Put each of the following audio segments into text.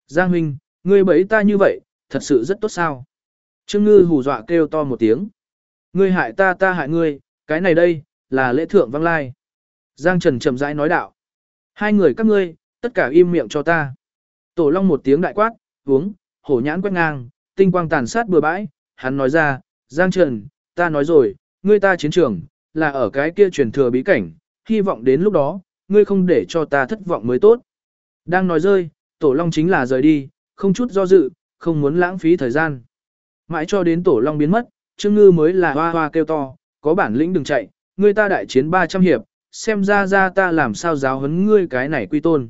Giang huynh, ngươi bẫy ta như vậy, thật sự rất tốt sao? Trương Ngư hù dọa kêu to một tiếng. Ngươi hại ta, ta hại ngươi, cái này đây, là lễ thượng văng lai. Giang Trần chậm rãi nói đạo. Hai người các ngươi, tất cả im miệng cho ta. Tổ Long một tiếng đại quát, uống, hổ nhãn quét ngang, tinh quang tàn sát bừa bãi. Hắn nói ra, Giang Trần, ta nói rồi, ngươi ta chiến trường, là ở cái kia truyền thừa bí cảnh, hy vọng đến lúc đó, ngươi không để cho ta thất vọng mới tốt. Đang nói rơi, Tổ Long chính là rời đi, không chút do dự, không muốn lãng phí thời gian. Mãi cho đến Tổ Long biến mất, Trương Ngư mới là hoa hoa kêu to, có bản lĩnh đừng chạy, ngươi ta đại chiến 300 hiệp, xem ra ta làm sao giáo huấn ngươi cái này quy tôn.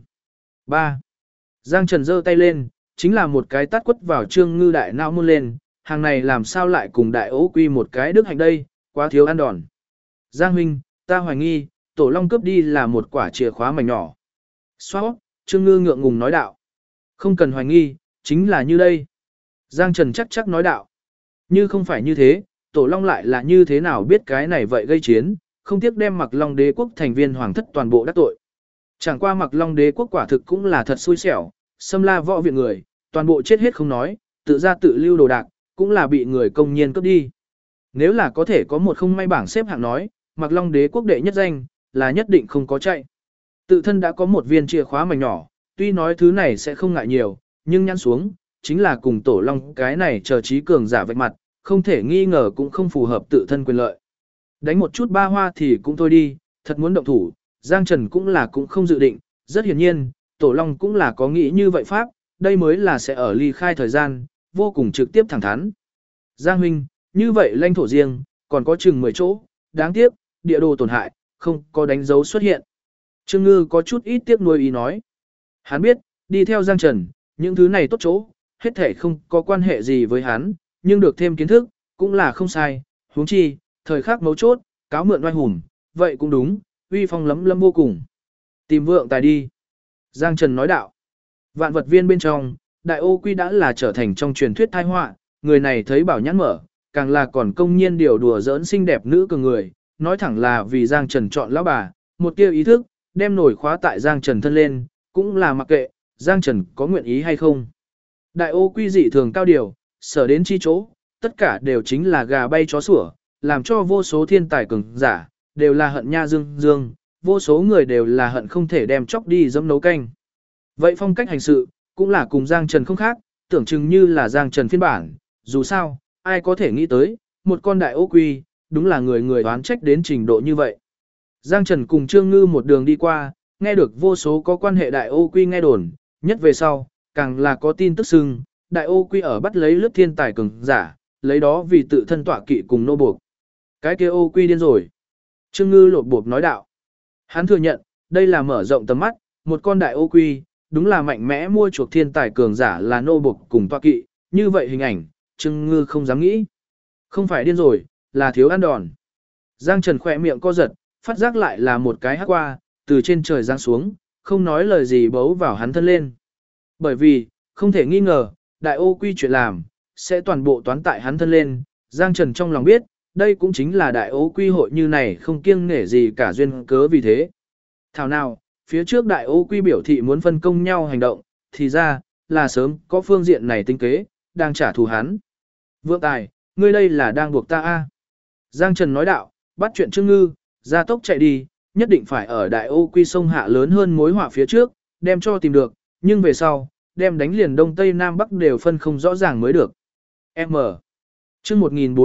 3. Giang Trần giơ tay lên, chính là một cái tát quất vào Trương Ngư đại não muôn lên, hàng này làm sao lại cùng đại ố quy một cái đức hạnh đây, quá thiếu ăn đòn. Giang huynh, ta hoài nghi, Tổ Long cướp đi là một quả chìa khóa mảnh nhỏ. Xoát, Trương Ngư ngượng ngùng nói đạo. Không cần hoài nghi, chính là như đây. Giang Trần chắc nói đạo. Như không phải như thế, Tổ Long lại là như thế nào biết cái này vậy gây chiến, không tiếc đem Mặc Long đế quốc thành viên hoàng thất toàn bộ đắc tội. Chẳng qua Mặc Long đế quốc quả thực cũng là thật xui xẻo, xâm la võ viện người, toàn bộ chết hết không nói, tự ra tự lưu đồ đạc, cũng là bị người công nhiên cướp đi. Nếu là có thể có một không may bảng xếp hạng nói, Mặc Long đế quốc đệ nhất danh, là nhất định không có chạy. Tự thân đã có một viên chìa khóa mảnh nhỏ, tuy nói thứ này sẽ không ngại nhiều, nhưng nhăn xuống, chính là cùng Tổ Long cái này chờ trí cường giả vạch mặt, không thể nghi ngờ cũng không phù hợp tự thân quyền lợi. Đánh một chút ba hoa thì cũng thôi đi, thật muốn động thủ, Giang Trần cũng không dự định, rất hiển nhiên, Tổ Long cũng là có nghĩ như vậy pháp, đây mới là sẽ ở ly khai thời gian, vô cùng trực tiếp thẳng thắn. Giang huynh, như vậy lãnh thổ riêng, còn có chừng 10 chỗ, đáng tiếc, địa đồ tổn hại, không có đánh dấu xuất hiện. Trương Ngư có chút ít tiếc nuối ý nói. Hắn biết, đi theo Giang Trần, những thứ này tốt chỗ, hết thể không có quan hệ gì với hắn, nhưng được thêm kiến thức, cũng là không sai, huống chi, thời khắc mấu chốt, cáo mượn oai hùng, vậy cũng đúng, uy phong lấm lâm vô cùng. Tìm vượng tài đi. Giang Trần nói đạo. Vạn vật viên bên trong, đại ô quy đã là trở thành trong truyền thuyết tai họa, người này thấy bảo nhãn mở, càng là còn công nhiên điều đùa giỡn xinh đẹp nữ cường người, nói thẳng là vì Giang Trần chọn lão bà, một tia ý thức, đem nổi khóa tại Giang Trần thân lên, cũng là mặc kệ, Giang Trần có nguyện ý hay không. Đại ô quy dị thường cao điều, sở đến chi chỗ, tất cả đều chính là gà bay chó sủa, làm cho vô số thiên tài cường giả, đều là hận nha dương, vô số người đều là hận không thể đem chóc đi dẫm nấu canh. Vậy phong cách hành sự, cũng là cùng Giang Trần không khác, tưởng chừng như là Giang Trần phiên bản, dù sao, ai có thể nghĩ tới, một con đại ô quy, đúng là người người đoán trách đến trình độ như vậy. Giang Trần cùng Trương Ngư một đường đi qua, nghe được vô số có quan hệ đại ô quy nghe đồn, nhất về sau, càng là có tin tức xưng, đại ô quy ở bắt lấy lướt thiên tài cường giả, lấy đó vì tự thân tọa kỵ cùng nô buộc. Cái kia ô quy điên rồi. Trương Ngư lột bộp nói đạo. Hắn thừa nhận, đây là mở rộng tầm mắt, một con đại ô quy, đúng là mạnh mẽ mua chuộc thiên tài cường giả là nô buộc cùng tọa kỵ, như vậy hình ảnh, Trương Ngư không dám nghĩ. Không phải điên rồi, là thiếu ăn đòn. Giang Trần khỏe miệng co giật, phát giác lại là một cái hắc qua, từ trên trời giáng xuống, không nói lời gì bấu vào hắn thân lên. Bởi vì, không thể nghi ngờ, đại ô quy chuyện làm, sẽ toàn bộ toán tại hắn thân lên, Giang Trần trong lòng biết, đây cũng chính là đại ô quy hội như này không kiêng nể gì cả duyên cớ vì thế. Thảo nào, phía trước đại ô quy biểu thị muốn phân công nhau hành động, thì ra, là sớm có phương diện này tính kế, đang trả thù hắn. Vượng tài, ngươi đây là đang buộc ta a? Giang Trần nói đạo, bắt chuyện Trương Ngư, ra tốc chạy đi, nhất định phải ở đại ô quy sông hạ lớn hơn mối họa phía trước, đem cho tìm được, nhưng về sau, đem đánh liền đông tây nam bắc đều phân không rõ ràng mới được. M. Chương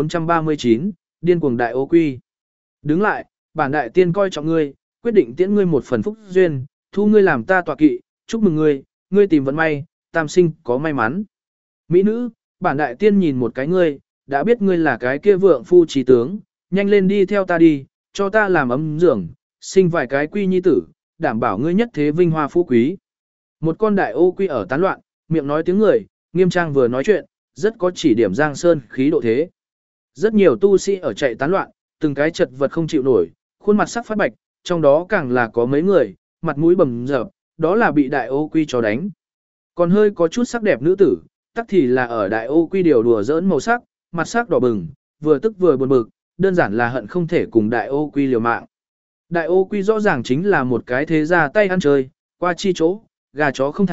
1439, điên cuồng đại ô quy. Đứng lại, bản đại tiên coi trọng ngươi, quyết định tiễn ngươi một phần phúc duyên, thu ngươi làm ta tọa kỵ, chúc mừng ngươi, ngươi tìm vận may, tam sinh có may mắn. Mỹ nữ, bản đại tiên nhìn một cái ngươi, đã biết ngươi là cái kia vượng phu trí tướng, nhanh lên đi theo ta đi, cho ta làm ấm giường, sinh vài cái quy nhi tử, đảm bảo ngươi nhất thế vinh hoa phú quý. Một con đại ô quy ở tán loạn, miệng nói tiếng người, nghiêm trang vừa nói chuyện, rất có chỉ điểm Giang Sơn khí độ thế. Rất nhiều tu sĩ ở chạy tán loạn, từng cái chật vật không chịu nổi, khuôn mặt sắc phát bạch, trong đó càng là có mấy người, mặt mũi bầm dập, đó là bị đại ô quy cho đánh. Còn hơi có chút sắc đẹp nữ tử, tắc thì là ở đại ô quy điều đùa giỡn màu sắc, mặt sắc đỏ bừng, vừa tức vừa buồn bực, đơn giản là hận không thể cùng đại ô quy liều mạng. Đại ô quy rõ ràng chính là một cái thế gia tay ăn chơi, qua chi chỗ, gà chó không thả,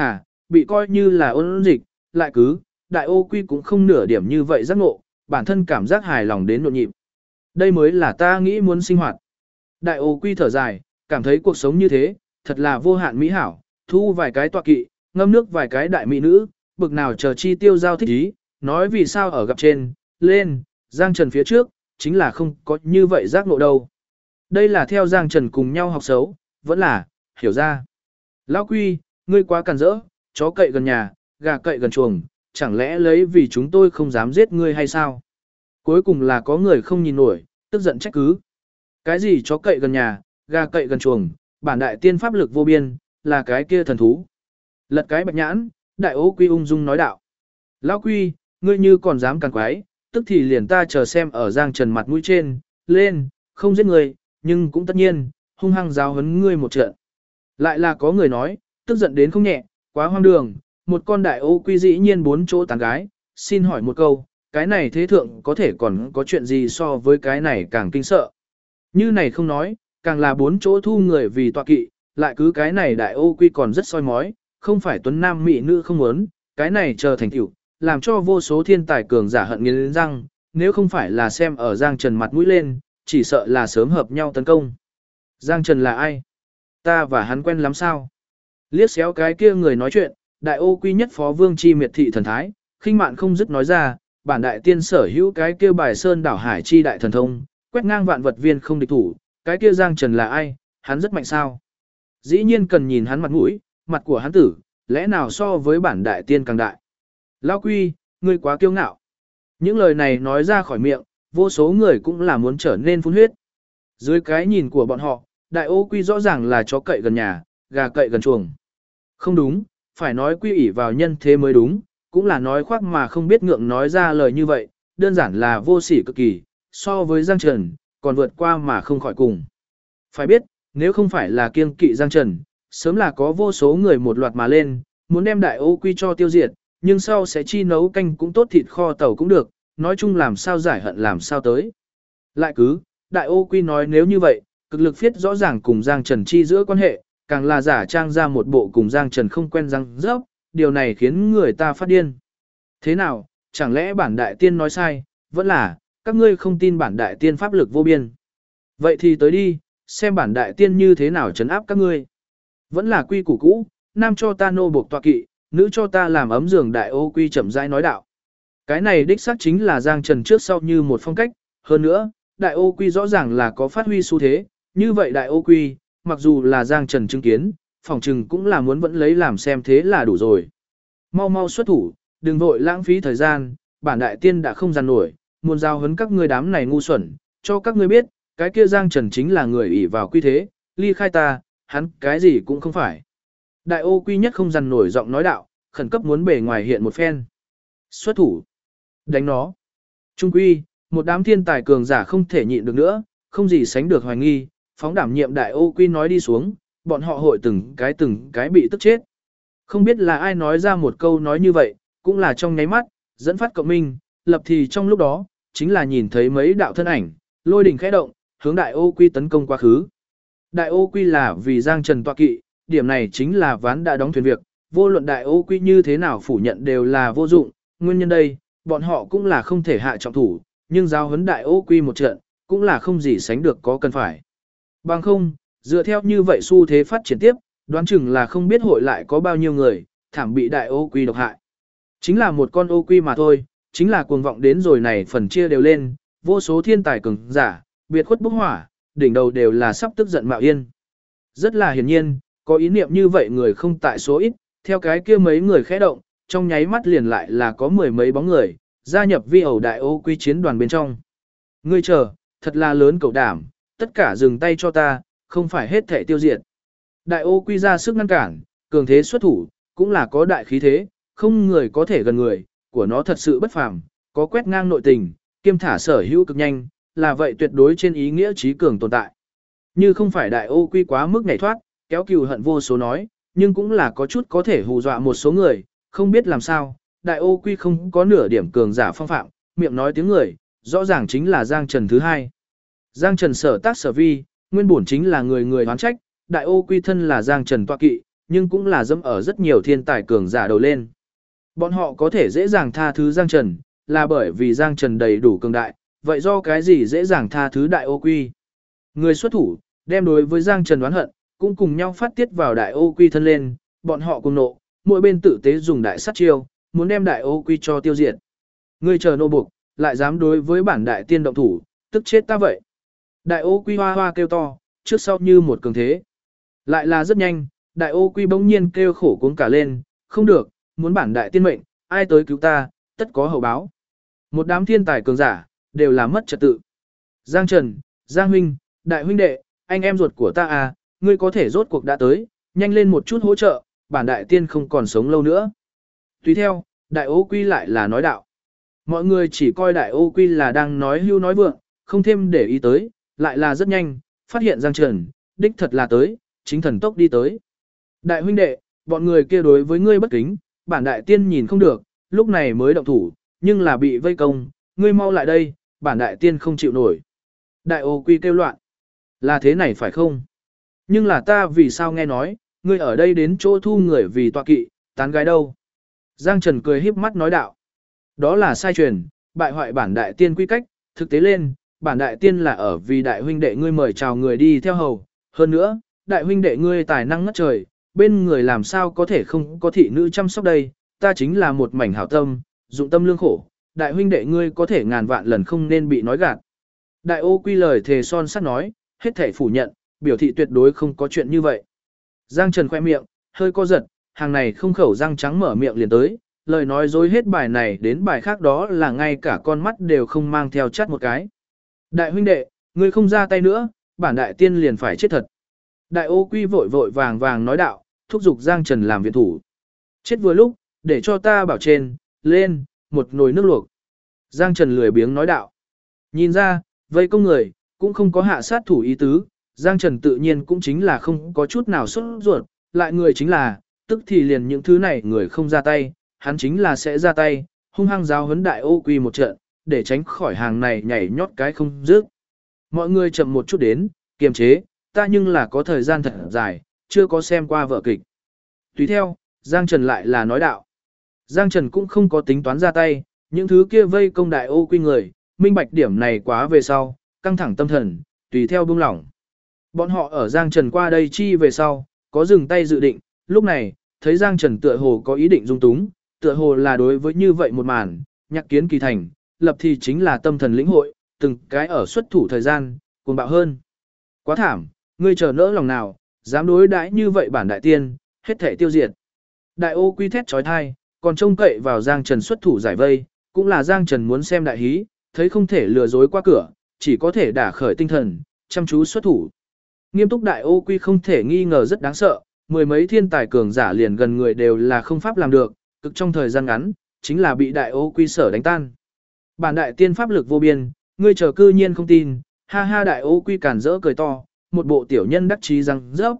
bị coi như là ôn dịch, lại cứ, đại ô quy cũng không nửa điểm như vậy giác ngộ, bản thân cảm giác hài lòng đến nhộn nhịp. Đây mới là ta nghĩ muốn sinh hoạt. Đại ô quy thở dài, cảm thấy cuộc sống như thế, thật là vô hạn mỹ hảo, thu vài cái tọa kỵ, ngâm nước vài cái đại mỹ nữ, bực nào chờ chi tiêu giao thích ý, nói vì sao ở gặp trên, lên, Giang Trần phía trước, chính là không có như vậy giác ngộ đâu. Đây là theo Giang Trần cùng nhau học xấu, vẫn là, hiểu ra. Lão Quy, ngươi quá càn rỡ, chó cậy gần nhà, gà cậy gần chuồng, chẳng lẽ lấy vì chúng tôi không dám giết ngươi hay sao? Cuối cùng là có người không nhìn nổi, tức giận trách cứ. Cái gì chó cậy gần nhà, gà cậy gần chuồng, bản đại tiên pháp lực vô biên, là cái kia thần thú. Lật cái bạch nhãn, đại ô quy ung dung nói đạo. Lão Quy, ngươi như còn dám càng quái, tức thì liền ta chờ xem ở Giang Trần mặt mũi trên, lên, không giết người, nhưng cũng tất nhiên, hung hăng giáo huấn ngươi một trận. Lại là có người nói, tức giận đến không nhẹ, quá hoang đường, một con đại ô quy dĩ nhiên 4 chỗ tán gái, xin hỏi một câu, cái này thế thượng có thể còn có chuyện gì so với cái này càng kinh sợ. Như này không nói, càng là 4 chỗ thu người vì tọa kỵ, lại cứ cái này đại ô quy còn rất soi mói, không phải tuấn nam mỹ nữ không muốn, cái này chờ thành tựu, làm cho vô số thiên tài cường giả hận nghiến răng, nếu không phải là xem ở Giang Trần mặt mũi lên, chỉ sợ là sớm hợp nhau tấn công. Giang Trần là ai? Ta và hắn quen lắm sao? Liếc xéo cái kia người nói chuyện, đại ô quy nhất phó vương chi miệt thị thần thái, khinh mạn không dứt nói ra, bản đại tiên sở hữu cái kia bài sơn đảo hải chi đại thần thông, quét ngang vạn vật viên không địch thủ, cái kia Giang Trần là ai? Hắn rất mạnh sao? Dĩ nhiên cần nhìn hắn mặt mũi, mặt của hắn tử, lẽ nào so với bản đại tiên càng đại? Lão Quy, ngươi quá kiêu ngạo. Những lời này nói ra khỏi miệng, vô số người cũng là muốn trở nên phun huyết. Dưới cái nhìn của bọn họ, đại ô quy rõ ràng là chó cậy gần nhà, gà cậy gần chuồng. Không đúng, phải nói quy ỷ vào nhân thế mới đúng, cũng là nói khoác mà không biết ngượng nói ra lời như vậy, đơn giản là vô sỉ cực kỳ, so với Giang Trần, còn vượt qua mà không khỏi cùng. Phải biết, nếu không phải là kiêng kỵ Giang Trần, sớm là có vô số người một loạt mà lên, muốn đem đại ô quy cho tiêu diệt, nhưng sau sẽ chi nấu canh cũng tốt thịt kho tàu cũng được, nói chung làm sao giải hận làm sao tới. Lại cứ, đại ô quy nói nếu như vậy, cực lực phiết rõ ràng cùng Giang Trần chi giữa quan hệ, càng là giả trang ra một bộ cùng Giang Trần không quen răng rớp, điều này khiến người ta phát điên. Thế nào, chẳng lẽ bản đại tiên nói sai, vẫn là, các ngươi không tin bản đại tiên pháp lực vô biên. Vậy thì tới đi, xem bản đại tiên như thế nào trấn áp các ngươi. Vẫn là quy củ cũ, nam cho ta nô buộc tọa kỵ, nữ cho ta làm ấm giường, đại ô quy chậm rãi nói đạo. Cái này đích xác chính là Giang Trần trước sau như một phong cách, hơn nữa, đại ô quy rõ ràng là có phát huy xu thế, như vậy đại ô quy, mặc dù là Giang Trần chứng kiến, phòng trừng cũng là muốn vẫn lấy làm xem thế là đủ rồi. Mau mau xuất thủ, đừng vội lãng phí thời gian, bản đại tiên đã không dàn nổi, muốn giao hấn các ngươi đám này ngu xuẩn, cho các ngươi biết, cái kia Giang Trần chính là người ỷ vào quy thế, ly khai ta, hắn cái gì cũng không phải. Đại ô quy nhất không dằn nổi giọng nói đạo, khẩn cấp muốn bề ngoài hiện một phen. Xuất thủ. Đánh nó. Trung quy, một đám thiên tài cường giả không thể nhịn được nữa, không gì sánh được hoài nghi, phóng đảm nhiệm đại ô quy nói đi xuống, bọn họ hội từng cái bị tức chết. Không biết là ai nói ra một câu nói như vậy, cũng là trong nháy mắt, dẫn phát cộng minh, lập thì trong lúc đó, chính là nhìn thấy mấy đạo thân ảnh, lôi đỉnh khẽ động, hướng đại ô quy tấn công quá khứ. Đại ô quy là vì Giang Trần tọa kỵ, điểm này chính là ván đã đóng thuyền việc, vô luận đại ô quy như thế nào phủ nhận đều là vô dụng, nguyên nhân đây, bọn họ cũng là không thể hạ trọng thủ, nhưng giao huấn đại ô quy một trận, cũng là không gì sánh được có cần phải. Bằng không, dựa theo như vậy xu thế phát triển tiếp, đoán chừng là không biết hội lại có bao nhiêu người, thảm bị đại ô quy độc hại. Chính là một con ô quy mà thôi, chính là cuồng vọng đến rồi này phần chia đều lên, vô số thiên tài cường giả, biệt khuất bốc hỏa, đỉnh đầu đều là sắp tức giận mạo yên. Rất là hiển nhiên, có ý niệm như vậy người không tại số ít, theo cái kia mấy người khẽ động, trong nháy mắt liền lại là có mười mấy bóng người, gia nhập vi ẩu đại ô quy chiến đoàn bên trong. Ngươi chờ, thật là lớn cậu đảm, tất cả dừng tay cho ta, không phải hết thể tiêu diệt. Đại ô quy ra sức ngăn cản, cường thế xuất thủ, cũng là có đại khí thế, không người có thể gần người, của nó thật sự bất phàm, có quét ngang nội tình, kiêm thả sở hữu cực nhanh, là vậy tuyệt đối trên ý nghĩa trí cường tồn tại. Như không phải đại ô quy quá mức nhảy thoát, kéo cừu hận vô số nói, nhưng cũng là có chút có thể hù dọa một số người, không biết làm sao, đại ô quy không có nửa điểm cường giả phong phạm, miệng nói tiếng người, rõ ràng chính là Giang Trần thứ hai. Giang Trần sở tác sở vi, nguyên bổn chính là người người oán trách, đại ô quy thân là Giang Trần tọa kỵ, nhưng cũng là dẫm ở rất nhiều thiên tài cường giả đầu lên. Bọn họ có thể dễ dàng tha thứ Giang Trần, là bởi vì Giang Trần đầy đủ cường đại, vậy do cái gì dễ dàng tha thứ Đại Ô Quy? Người xuất thủ, đem đối với Giang Trần oán hận, cũng cùng nhau phát tiết vào Đại Ô Quy thân lên, bọn họ cùng nộ, mỗi bên tử tế dùng đại sát chiêu, muốn đem Đại Ô Quy cho tiêu diệt. Ngươi chờ nô buộc, lại dám đối với bản đại tiên động thủ, tức chết ta vậy. Đại Ô Quy hoa hoa kêu to, trước sau như một cường thế. Lại là rất nhanh, Đại Ô Quy bỗng nhiên kêu khổ cuống cả lên, không được, muốn bản đại tiên mệnh, ai tới cứu ta, tất có hậu báo. Một đám thiên tài cường giả, đều là mất trật tự. Giang Trần, Giang huynh, đại huynh đệ, anh em ruột của ta à, ngươi có thể rốt cuộc đã tới, nhanh lên một chút hỗ trợ, bản đại tiên không còn sống lâu nữa. Tùy theo, Đại Ô Quy lại là nói đạo. Mọi người chỉ coi Đại Ô Quy là đang nói hưu nói vượng, không thêm để ý tới, lại là rất nhanh, phát hiện Giang Trần, đích thật là tới, chính thần tốc đi tới. Đại huynh đệ, bọn người kia đối với ngươi bất kính, bản đại tiên nhìn không được, lúc này mới động thủ, nhưng là bị vây công, ngươi mau lại đây, bản đại tiên không chịu nổi. Đại Ô Quy kêu loạn. Là thế này phải không? Nhưng là ta vì sao nghe nói, ngươi ở đây đến chỗ thu người vì tọa kỵ, tán gái đâu? Giang Trần cười híp mắt nói đạo. Đó là sai truyền, bại hoại bản đại tiên quy cách, thực tế lên, bản đại tiên là ở vì đại huynh đệ ngươi mời chào người đi theo hầu. Hơn nữa, đại huynh đệ ngươi tài năng ngất trời, bên người làm sao có thể không có thị nữ chăm sóc đây, ta chính là một mảnh hảo tâm, dụng tâm lương khổ, đại huynh đệ ngươi có thể ngàn vạn lần không nên bị nói gạt. Đại Ô Quy lời thề son sắt nói, hết thể phủ nhận, biểu thị tuyệt đối không có chuyện như vậy. Giang Trần khoe miệng, hơi co giật, hàng này không khẩu răng trắng mở miệng liền tới, lời nói dối hết bài này đến bài khác đó là ngay cả con mắt đều không mang theo chắt một cái. Đại huynh đệ, ngươi không ra tay nữa, bản đại tiên liền phải chết thật. Đại Ô Quy vội vội vàng vàng nói đạo, thúc giục Giang Trần làm viện thủ. Chết vừa lúc, để cho ta bảo trên, lên, một nồi nước luộc. Giang Trần lười biếng nói đạo. Nhìn ra, vây công người, cũng không có hạ sát thủ ý tứ, Giang Trần tự nhiên cũng chính là không có chút nào sốt ruột, lại người chính là, tức thì liền những thứ này người không ra tay, hắn chính là sẽ ra tay, hung hăng giáo huấn Đại Ô Quy một trận, để tránh khỏi hàng này nhảy nhót cái không dứt. Mọi người chậm một chút đến, kiềm chế, ta nhưng là có thời gian thật dài, chưa có xem qua vở kịch. Tùy theo, Giang Trần lại là nói đạo. Giang Trần cũng không có tính toán ra tay, những thứ kia vây công Đại Ô Quy người, minh bạch điểm này quá về sau, căng thẳng tâm thần, tùy theo buông lỏng. Bọn họ ở Giang Trần qua đây chi về sau, có dừng tay dự định, lúc này, thấy Giang Trần tựa hồ có ý định dung túng, tựa hồ là đối với như vậy một màn, nhạc kiến kỳ thành, lập thì chính là tâm thần lĩnh hội, từng cái ở xuất thủ thời gian, cuồng bạo hơn. Quá thảm, ngươi chờ nỡ lòng nào, dám đối đãi như vậy bản đại tiên, hết thể tiêu diệt. Đại Ô Quy thét trói thai, còn trông cậy vào Giang Trần xuất thủ giải vây, cũng là Giang Trần muốn xem đại hí, thấy không thể lừa dối qua cửa, chỉ có thể đả khởi tinh thần, chăm chú xuất thủ. Nghiêm túc Đại Ô Quy không thể nghi ngờ rất đáng sợ, mười mấy thiên tài cường giả liền gần người đều là không pháp làm được, cực trong thời gian ngắn, chính là bị Đại Ô Quy sở đánh tan. Bản đại tiên pháp lực vô biên, ngươi chờ cư nhiên không tin, ha ha. Đại Ô Quy cản rỡ cười to, một bộ tiểu nhân đắc chí răng rớp.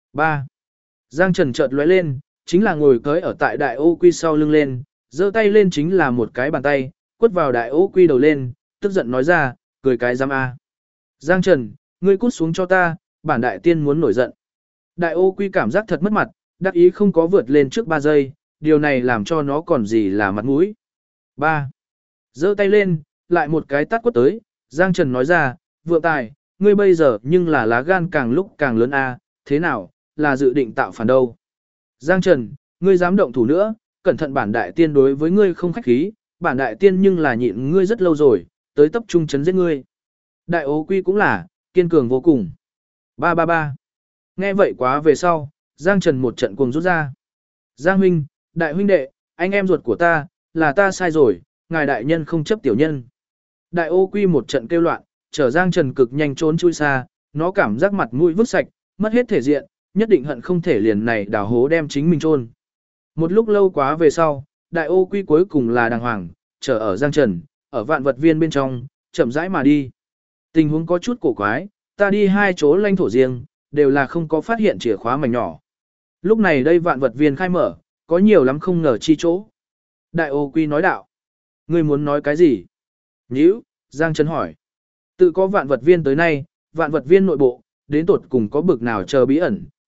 3. Giang Trần chợt lóe lên, chính là ngồi cưới ở tại Đại Ô Quy sau lưng lên, giơ tay lên chính là một cái bàn tay, quất vào Đại Ô Quy đầu lên, tức giận nói ra, cười cái giám a. Giang Trần, ngươi cút xuống cho ta, bản đại tiên muốn nổi giận. Đại Ô Quy cảm giác thật mất mặt, đắc ý không có vượt lên trước 3 giây, điều này làm cho nó còn gì là mặt mũi. 3. Giơ tay lên, lại một cái tát quất tới, Giang Trần nói ra, vượng tài, ngươi bây giờ nhưng là lá gan càng lúc càng lớn a, thế nào, là dự định tạo phản đâu. Giang Trần, ngươi dám động thủ nữa, cẩn thận bản đại tiên đối với ngươi không khách khí, bản đại tiên nhưng là nhịn ngươi rất lâu rồi, tới tập trung chấn giết ngươi. Đại Ô Quy cũng là, kiên cường vô cùng. 333. Nghe vậy quá về sau, Giang Trần một trận cuồng rút ra. Giang huynh, đại huynh đệ, anh em ruột của ta, là ta sai rồi, ngài đại nhân không chấp tiểu nhân. Đại Ô Quy một trận kêu loạn, chở Giang Trần cực nhanh trốn chui xa, nó cảm giác mặt mũi vứt sạch, mất hết thể diện, nhất định hận không thể liền này đào hố đem chính mình chôn. Một lúc lâu quá về sau, Đại Ô Quy cuối cùng là đàng hoàng, chở ở Giang Trần, ở vạn vật viên bên trong, chậm rãi mà đi. Tình huống có chút cổ quái, ta đi 2 chỗ lãnh thổ riêng, đều là không có phát hiện chìa khóa mảnh nhỏ. Lúc này đây vạn vật viên khai mở, có nhiều lắm không ngờ chi chỗ. Đại Ô Quy nói đạo. Ngươi muốn nói cái gì? Nhữ, Giang Trần hỏi. Tự có vạn vật viên tới nay, vạn vật viên nội bộ, đến tột cùng có bực nào chờ bí ẩn,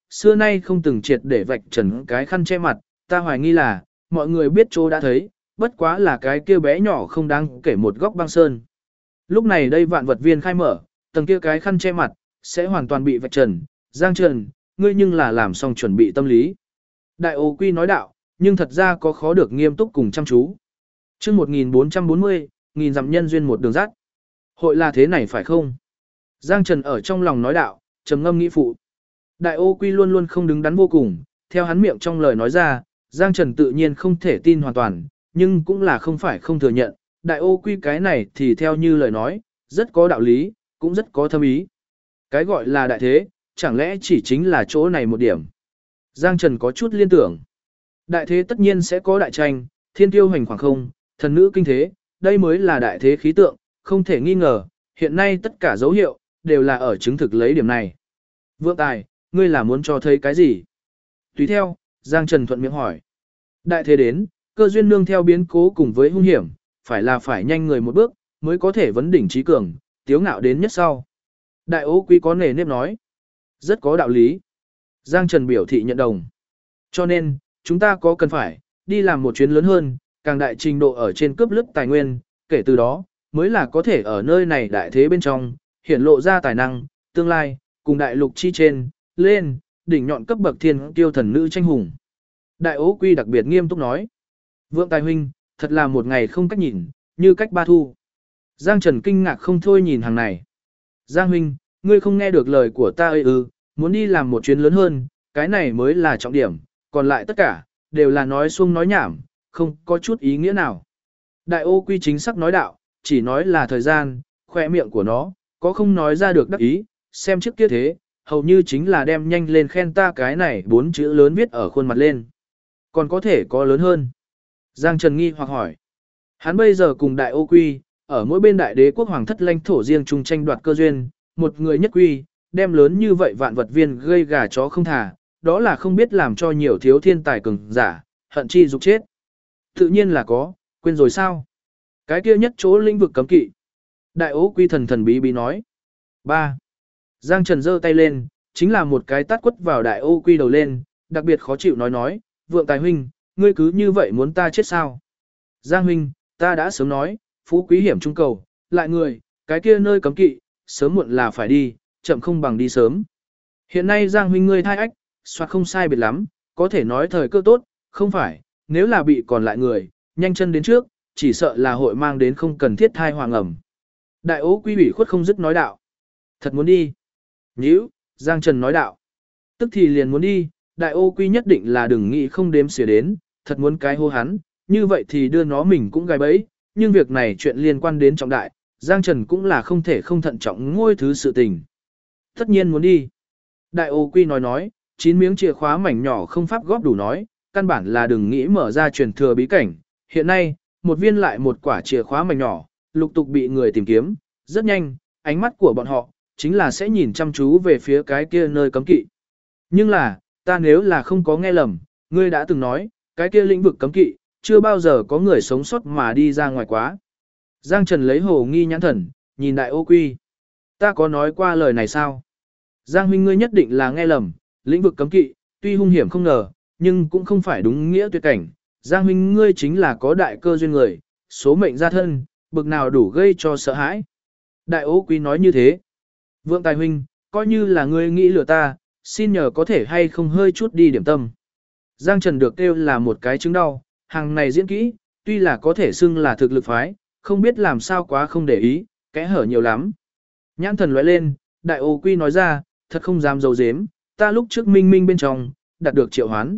xưa nay không từng triệt để vạch trần cái khăn che mặt, ta hoài nghi là, mọi người biết chỗ đã thấy, bất quá là cái kia bé nhỏ không đáng kể một góc băng sơn. Lúc này đây vạn vật viên khai mở, tầng kia cái khăn che mặt, sẽ hoàn toàn bị vạch trần, Giang Trần, ngươi nhưng là làm xong chuẩn bị tâm lý. Đại ô quy nói đạo, nhưng thật ra có khó được nghiêm túc cùng chăm chú. Trước 1440, nghìn dặm nhân duyên một đường dắt. Hội là thế này phải không? Giang Trần ở trong lòng nói đạo, trầm ngâm nghĩ phụ. Đại ô quy luôn luôn không đứng đắn vô cùng, theo hắn miệng trong lời nói ra, Giang Trần tự nhiên không thể tin hoàn toàn, nhưng cũng là không phải không thừa nhận. Đại ô quy cái này thì theo như lời nói, rất có đạo lý, cũng rất có thâm ý. Cái gọi là đại thế, chẳng lẽ chỉ chính là chỗ này một điểm. Giang Trần có chút liên tưởng. Đại thế tất nhiên sẽ có đại tranh, thiên tiêu hành khoảng không, thần nữ kinh thế, đây mới là đại thế khí tượng, không thể nghi ngờ, hiện nay tất cả dấu hiệu, đều là ở chứng thực lấy điểm này. Vượng Tài, ngươi là muốn cho thấy cái gì? Tùy theo, Giang Trần thuận miệng hỏi. Đại thế đến, cơ duyên nương theo biến cố cùng với hung hiểm, phải nhanh người một bước, mới có thể vấn đỉnh trí cường, tiếu ngạo đến nhất sau. Đại ô quy có nề nếp nói. Rất có đạo lý. Giang Trần biểu thị nhận đồng. Cho nên, chúng ta có cần phải đi làm một chuyến lớn hơn, càng đại trình độ ở trên cướp lức tài nguyên, kể từ đó, mới là có thể ở nơi này đại thế bên trong, hiển lộ ra tài năng, tương lai, cùng đại lục chi trên, lên, đỉnh nhọn cấp bậc thiên tiêu thần nữ tranh hùng. Đại ố quy đặc biệt nghiêm túc nói. Vượng Tài huynh, thật là một ngày không cách nhìn, như cách ba thu. Giang Trần kinh ngạc không thôi nhìn hàng này. Giang huynh, ngươi không nghe được lời của ta ư, muốn đi làm một chuyến lớn hơn, cái này mới là trọng điểm, còn lại tất cả, đều là nói xuông nói nhảm, không có chút ý nghĩa nào. Đại ô quy chính xác nói đạo, chỉ nói là thời gian, khoe miệng của nó, có không nói ra được đắc ý, xem trước kia thế, hầu như chính là đem nhanh lên khen ta cái này 4 chữ lớn viết ở khuôn mặt lên. Còn có thể có lớn hơn. Giang Trần nghi hoặc hỏi. Hắn bây giờ cùng đại ô quy, ở mỗi bên đại đế quốc hoàng thất lãnh thổ riêng chung tranh đoạt cơ duyên, một người nhất quy, đem lớn như vậy vạn vật viên gây gà chó không thả, đó là không biết làm cho nhiều thiếu thiên tài cường giả, hận chi dục chết. Tự nhiên là có, quên rồi sao? Cái kia nhất chỗ lĩnh vực cấm kỵ. Đại ố quy thần thần bí bí nói. 3. Giang Trần giơ tay lên, chính là một cái tát quất vào đại ô quy đầu lên, đặc biệt khó chịu nói, Vượng Tài huynh, ngươi cứ như vậy muốn ta chết sao? Giang huynh, ta đã sớm nói, phú quý hiểm trung cầu, lại người, cái kia nơi cấm kỵ, sớm muộn là phải đi, chậm không bằng đi sớm. Hiện nay Giang huynh ngươi thai ách, soạt không sai biệt lắm, có thể nói thời cơ tốt, không phải, nếu là bị còn lại người, nhanh chân đến trước, chỉ sợ là hội mang đến không cần thiết thai hoàng ẩm. Đại ố quy ủy khuất không dứt nói đạo. Thật muốn đi. Nhíu, Giang Trần nói đạo. Tức thì liền muốn đi, đại ô quy nhất định là đừng nghĩ không đếm xỉa đến, thật muốn cái hô hắn, như vậy thì đưa nó mình cũng gai bẫy, nhưng việc này chuyện liên quan đến trọng đại, Giang Trần cũng là không thể không thận trọng ngôi thứ sự tình. Tất nhiên muốn đi. Đại ô quy nói, 9 miếng chìa khóa mảnh nhỏ không pháp góp đủ nói, căn bản là đừng nghĩ mở ra truyền thừa bí cảnh. Hiện nay, một viên lại một quả chìa khóa mảnh nhỏ, lục tục bị người tìm kiếm, rất nhanh, ánh mắt của bọn họ, chính là sẽ nhìn chăm chú về phía cái kia nơi cấm kỵ. Nhưng là, ta nếu là không có nghe lầm, ngươi đã từng nói, cái kia lĩnh vực cấm kỵ, chưa bao giờ có người sống sót mà đi ra ngoài quá. Giang Trần lấy hồ nghi nhãn thần, nhìn đại ô quy. Ta có nói qua lời này sao? Giang huynh ngươi nhất định là nghe lầm, lĩnh vực cấm kỵ, tuy hung hiểm không ngờ, nhưng cũng không phải đúng nghĩa tuyệt cảnh. Giang huynh ngươi chính là có đại cơ duyên người, số mệnh gia thân, bực nào đủ gây cho sợ hãi. Đại ô quy nói như thế. Vượng Tài huynh, coi như là ngươi nghĩ lừa ta, xin nhờ có thể hay không hơi chút đi điểm tâm. Giang Trần được kêu là một cái chứng đau, hàng này diễn kỹ, tuy là có thể xưng là thực lực phái, không biết làm sao quá không để ý, kẽ hở nhiều lắm. Nhãn thần lóe lên, đại ô quy nói ra, thật không dám giấu giếm, ta lúc trước minh minh bên trong, đạt được triệu hoán.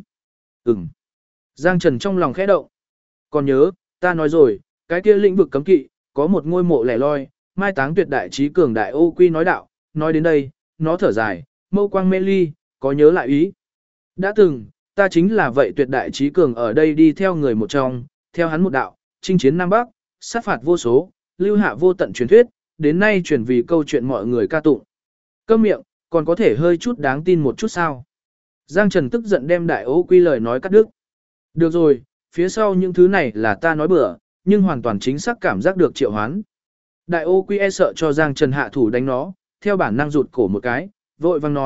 Giang Trần trong lòng khẽ động. Còn nhớ, ta nói rồi, cái kia lĩnh vực cấm kỵ, có một ngôi mộ lẻ loi, mai táng tuyệt đại trí cường đại ô quy nói đạo, nói đến đây, nó thở dài, mâu quang mê ly, có nhớ lại ý. Đã từng, ta chính là vậy tuyệt đại trí cường ở đây đi theo người một trong, theo hắn một đạo, chinh chiến Nam Bắc, sát phạt vô số, lưu hạ vô tận truyền thuyết, đến nay truyền vì câu chuyện mọi người ca tụng. Câm miệng, còn có thể hơi chút đáng tin một chút sao. Giang Trần tức giận đem đại ô quy lời nói cắt đứt. Được rồi, phía sau những thứ này là ta nói bừa, nhưng hoàn toàn chính xác cảm giác được triệu hoán. Đại ô quy e sợ cho Giang Trần hạ thủ đánh nó, theo bản năng rụt cổ một cái, vội vang nói,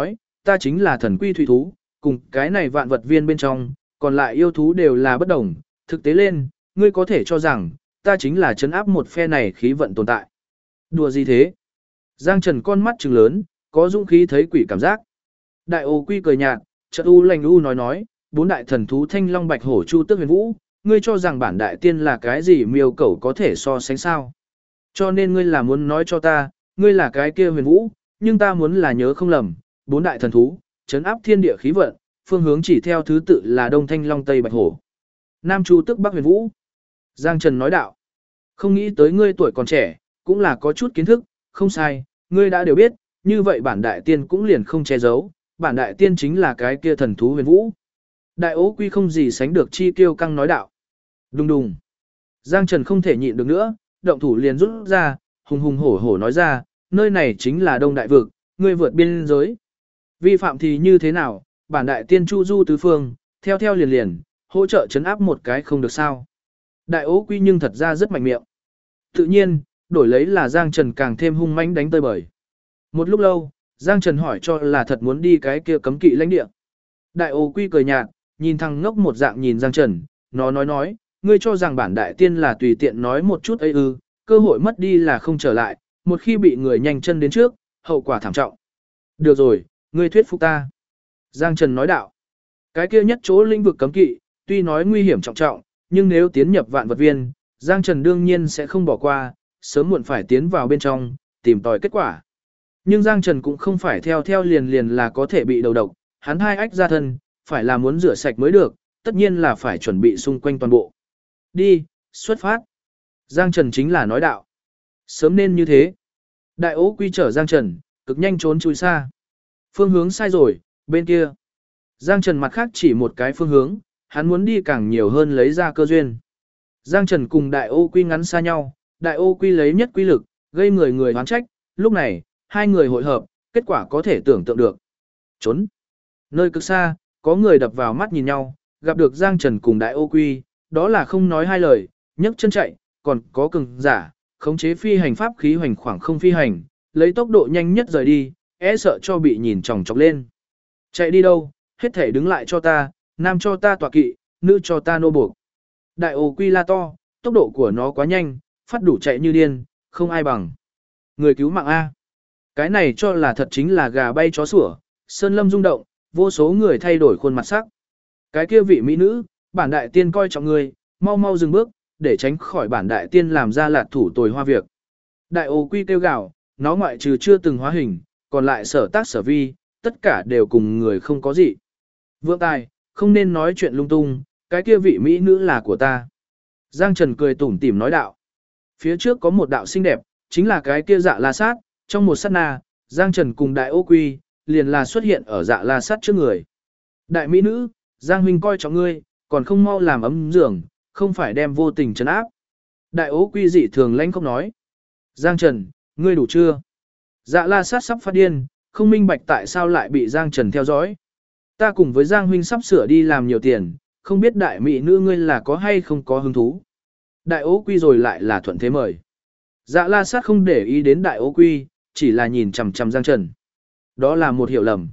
ta chính là thần quy thủy thú, cùng cái này vạn vật viên bên trong, còn lại yêu thú đều là bất đồng, thực tế lên, ngươi có thể cho rằng, ta chính là trấn áp một phe này khí vận tồn tại. Đùa gì thế? Giang Trần con mắt trừng lớn, có dũng khí thấy quỷ cảm giác. Đại ô quy cười nhạt, chợt u lành u nói, bốn đại thần thú thanh long bạch hổ chu tước huyền vũ, ngươi cho rằng bản đại tiên là cái gì miêu cẩu có thể so sánh sao? Cho nên ngươi là muốn nói cho ta, ngươi là cái kia huyền vũ, nhưng ta muốn là nhớ không lầm, bốn đại thần thú, trấn áp thiên địa khí vận, phương hướng chỉ theo thứ tự là đông thanh long tây bạch hổ. Nam chu tước bắc huyền vũ. Giang Trần nói đạo, không nghĩ tới ngươi tuổi còn trẻ, cũng là có chút kiến thức, không sai, ngươi đã đều biết, như vậy bản đại tiên cũng liền không che giấu, bản đại tiên chính là cái kia thần thú huyền vũ. Đại ố quy không gì sánh được chi kiêu căng nói đạo. Đùng đùng. Giang Trần không thể nhịn được nữa, động thủ liền rút ra, hùng hùng hổ hổ nói ra, nơi này chính là Đông Đại Vực, ngươi vượt biên giới. Vi phạm thì như thế nào, bản đại tiên chu du tứ phương, theo liền, hỗ trợ chấn áp một cái không được sao. Đại ố quy nhưng thật ra rất mạnh miệng. Tự nhiên, đổi lấy là Giang Trần càng thêm hung mãnh đánh tơi bời. Một lúc lâu, Giang Trần hỏi cho là thật muốn đi cái kia cấm kỵ lãnh địa. Đại ố quy cười nhạt, nhìn thằng ngốc một dạng nhìn Giang Trần, nó nói, ngươi cho rằng bản đại tiên là tùy tiện nói một chút ấy ư, cơ hội mất đi là không trở lại, một khi bị người nhanh chân đến trước, hậu quả thảm trọng. Được rồi, ngươi thuyết phục ta. Giang Trần nói đạo, cái kia nhất chỗ lĩnh vực cấm kỵ, tuy nói nguy hiểm trọng trọng, nhưng nếu tiến nhập vạn vật viên, Giang Trần đương nhiên sẽ không bỏ qua, sớm muộn phải tiến vào bên trong, tìm tòi kết quả. Nhưng Giang Trần cũng không phải theo liền là có thể bị đầu độc, hắn hai ách ra thân, phải là muốn rửa sạch mới được, tất nhiên là phải chuẩn bị xung quanh toàn bộ. Đi, xuất phát. Giang Trần chính là nói đạo. Sớm nên như thế. Đại ố quy trở Giang Trần, cực nhanh trốn chui xa. Phương hướng sai rồi, bên kia. Giang Trần mặt khác chỉ một cái phương hướng, hắn muốn đi càng nhiều hơn lấy ra cơ duyên. Giang Trần cùng đại ô quy ngắn xa nhau, đại ô quy lấy nhất quy lực, gây người hoán trách, lúc này, hai người hội hợp, kết quả có thể tưởng tượng được. Trốn. Nơi cực xa, có người đập vào mắt nhìn nhau, gặp được Giang Trần cùng đại ô quy, đó là không nói hai lời, nhấc chân chạy, còn có cường giả, khống chế phi hành pháp khí hoành khoảng không phi hành, lấy tốc độ nhanh nhất rời đi, e sợ cho bị nhìn chòng chọc lên. Chạy đi đâu, hết thể đứng lại cho ta, nam cho ta tọa kỵ, nữ cho ta nô buộc. Đại ô quy la to, tốc độ của nó quá nhanh, phát đủ chạy như điên, không ai bằng. Người cứu mạng A. Cái này cho là thật chính là gà bay chó sủa, sơn lâm rung động, vô số người thay đổi khuôn mặt sắc. Cái kia vị mỹ nữ, bản đại tiên coi trọng người, mau dừng bước, để tránh khỏi bản đại tiên làm ra lạt thủ tồi hoa việc. Đại ô quy kêu gào, nó ngoại trừ chưa từng hóa hình, còn lại sở tác sở vi, tất cả đều cùng người không có gì. Vượng tài, không nên nói chuyện lung tung, cái kia vị mỹ nữ là của ta. Giang Trần cười tủm tỉm nói đạo. Phía trước có một đạo xinh đẹp, chính là cái kia Dạ La Sát, trong một sát na, Giang Trần cùng đại ô quy, liền là xuất hiện ở Dạ La Sát trước người. Đại mỹ nữ, Giang huynh coi trọng ngươi, còn không mau làm ấm giường, không phải đem vô tình trấn áp. Đại ô quy dị thường lãnh không nói. Giang Trần, ngươi đủ chưa? Dạ La Sát sắp phát điên, không minh bạch tại sao lại bị Giang Trần theo dõi. Ta cùng với Giang huynh sắp sửa đi làm nhiều tiền, không biết đại mỹ nữ ngươi là có hay không có hứng thú. Đại ô quy rồi lại là thuận thế mời. Dạ La Sát không để ý đến đại ô quy, chỉ là nhìn chằm chằm Giang Trần. Đó là một hiểu lầm.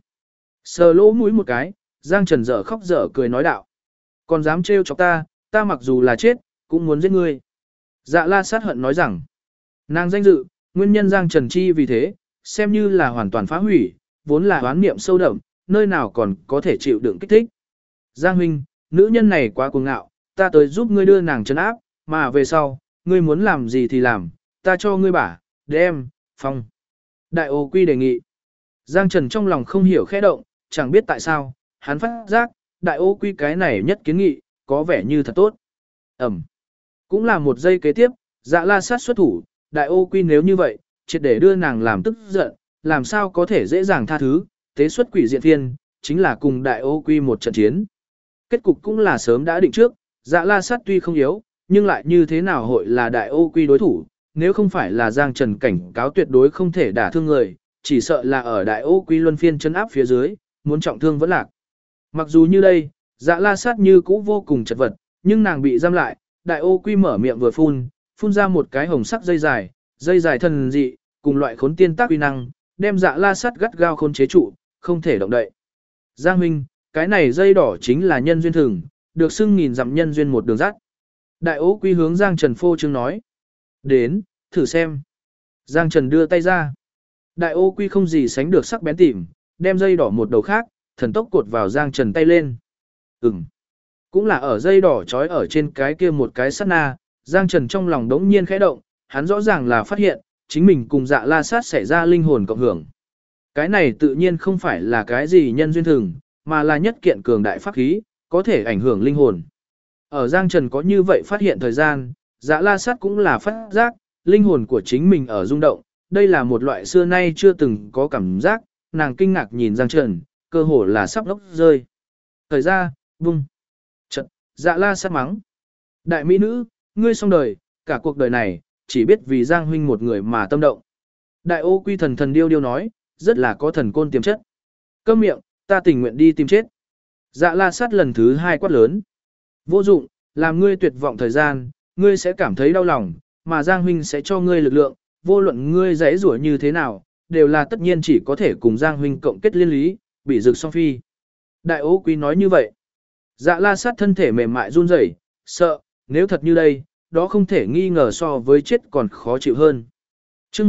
Sờ lỗ mũi một cái, Giang Trần dở khóc dở cười nói đạo. Còn dám trêu chọc ta mặc dù là chết, cũng muốn giết ngươi. Dạ La Sát hận nói rằng, nàng danh dự, nguyên nhân Giang Trần chi vì thế, xem như là hoàn toàn phá hủy, vốn là oán niệm sâu đậm, nơi nào còn có thể chịu đựng kích thích. Giang huynh, nữ nhân này quá cuồng ngạo, ta tới giúp ngươi đưa nàng trấn áp, mà về sau, ngươi muốn làm gì thì làm, ta cho ngươi bả, đem, phong. Đại ô quy đề nghị. Giang Trần trong lòng không hiểu khẽ động, chẳng biết tại sao, hắn phát giác, đại ô quy cái này nhất kiến nghị, có vẻ như thật tốt. Cũng là một giây kế tiếp, Dạ La Sát xuất thủ, đại ô quy nếu như vậy, triệt để đưa nàng làm tức giận, làm sao có thể dễ dàng tha thứ, tế xuất quỷ diện thiên, chính là cùng đại ô quy một trận chiến. Kết cục cũng là sớm đã định trước, Dạ La Sát tuy không yếu, nhưng lại như thế nào hội là đại ô quy đối thủ, nếu không phải là Giang Trần cảnh cáo tuyệt đối không thể đả thương người, chỉ sợ là ở đại ô quy luân phiên chân áp phía dưới, muốn trọng thương vẫn lạc. Mặc dù như đây, Dạ La Sát như cũ vô cùng chật vật, nhưng nàng bị giam lại, đại ô quy mở miệng vừa phun ra một cái hồng sắc dây dài thần dị, cùng loại khốn tiên tác uy năng, đem Dạ La Sát gắt gao khốn chế trụ, không thể động đậy. Giang huynh, cái này dây đỏ chính là nhân duyên thừng, được xưng nghìn dặm nhân duyên một đường dắt. Đại Ô Quy hướng Giang Trần phô trương nói. Đến, thử xem. Giang Trần đưa tay ra. Đại Ô Quy không gì sánh được sắc bén tỉm, đem dây đỏ một đầu khác, thần tốc cột vào Giang Trần tay lên. Cũng là ở dây đỏ trói ở trên cái kia một cái sát na, Giang Trần trong lòng đống nhiên khẽ động, hắn rõ ràng là phát hiện, chính mình cùng Dạ La Sát xảy ra linh hồn cộng hưởng. Cái này tự nhiên không phải là cái gì nhân duyên thường, mà là nhất kiện cường đại pháp khí, có thể ảnh hưởng linh hồn. Ở Giang Trần có như vậy phát hiện thời gian, Dạ La Sát cũng là phát giác, linh hồn của chính mình ở rung động, đây là một loại xưa nay chưa từng có cảm giác, nàng kinh ngạc nhìn Giang Trần, cơ hồ là sắp ngốc rơi. Thời ra, bung. Chật, Dạ La Sát mắng. Đại mỹ nữ, ngươi xong đời, cả cuộc đời này, chỉ biết vì Giang huynh một người mà tâm động. Đại Ô Quy thần thần điêu điêu nói, rất là có thần côn tiềm chất. Câm miệng, ta tình nguyện đi tìm chết. Dạ La Sát lần thứ 2 quát lớn. Vô dụng, làm ngươi tuyệt vọng thời gian, ngươi sẽ cảm thấy đau lòng, mà Giang huynh sẽ cho ngươi lực lượng, vô luận ngươi giãy giụa như thế nào, đều là tất nhiên chỉ có thể cùng Giang huynh cộng kết liên lý, bị rực song phi. Đại Ô Quy nói như vậy. Dạ La Sát thân thể mềm mại run rẩy, sợ, nếu thật như đây, đó không thể nghi ngờ so với chết còn khó chịu hơn. Chương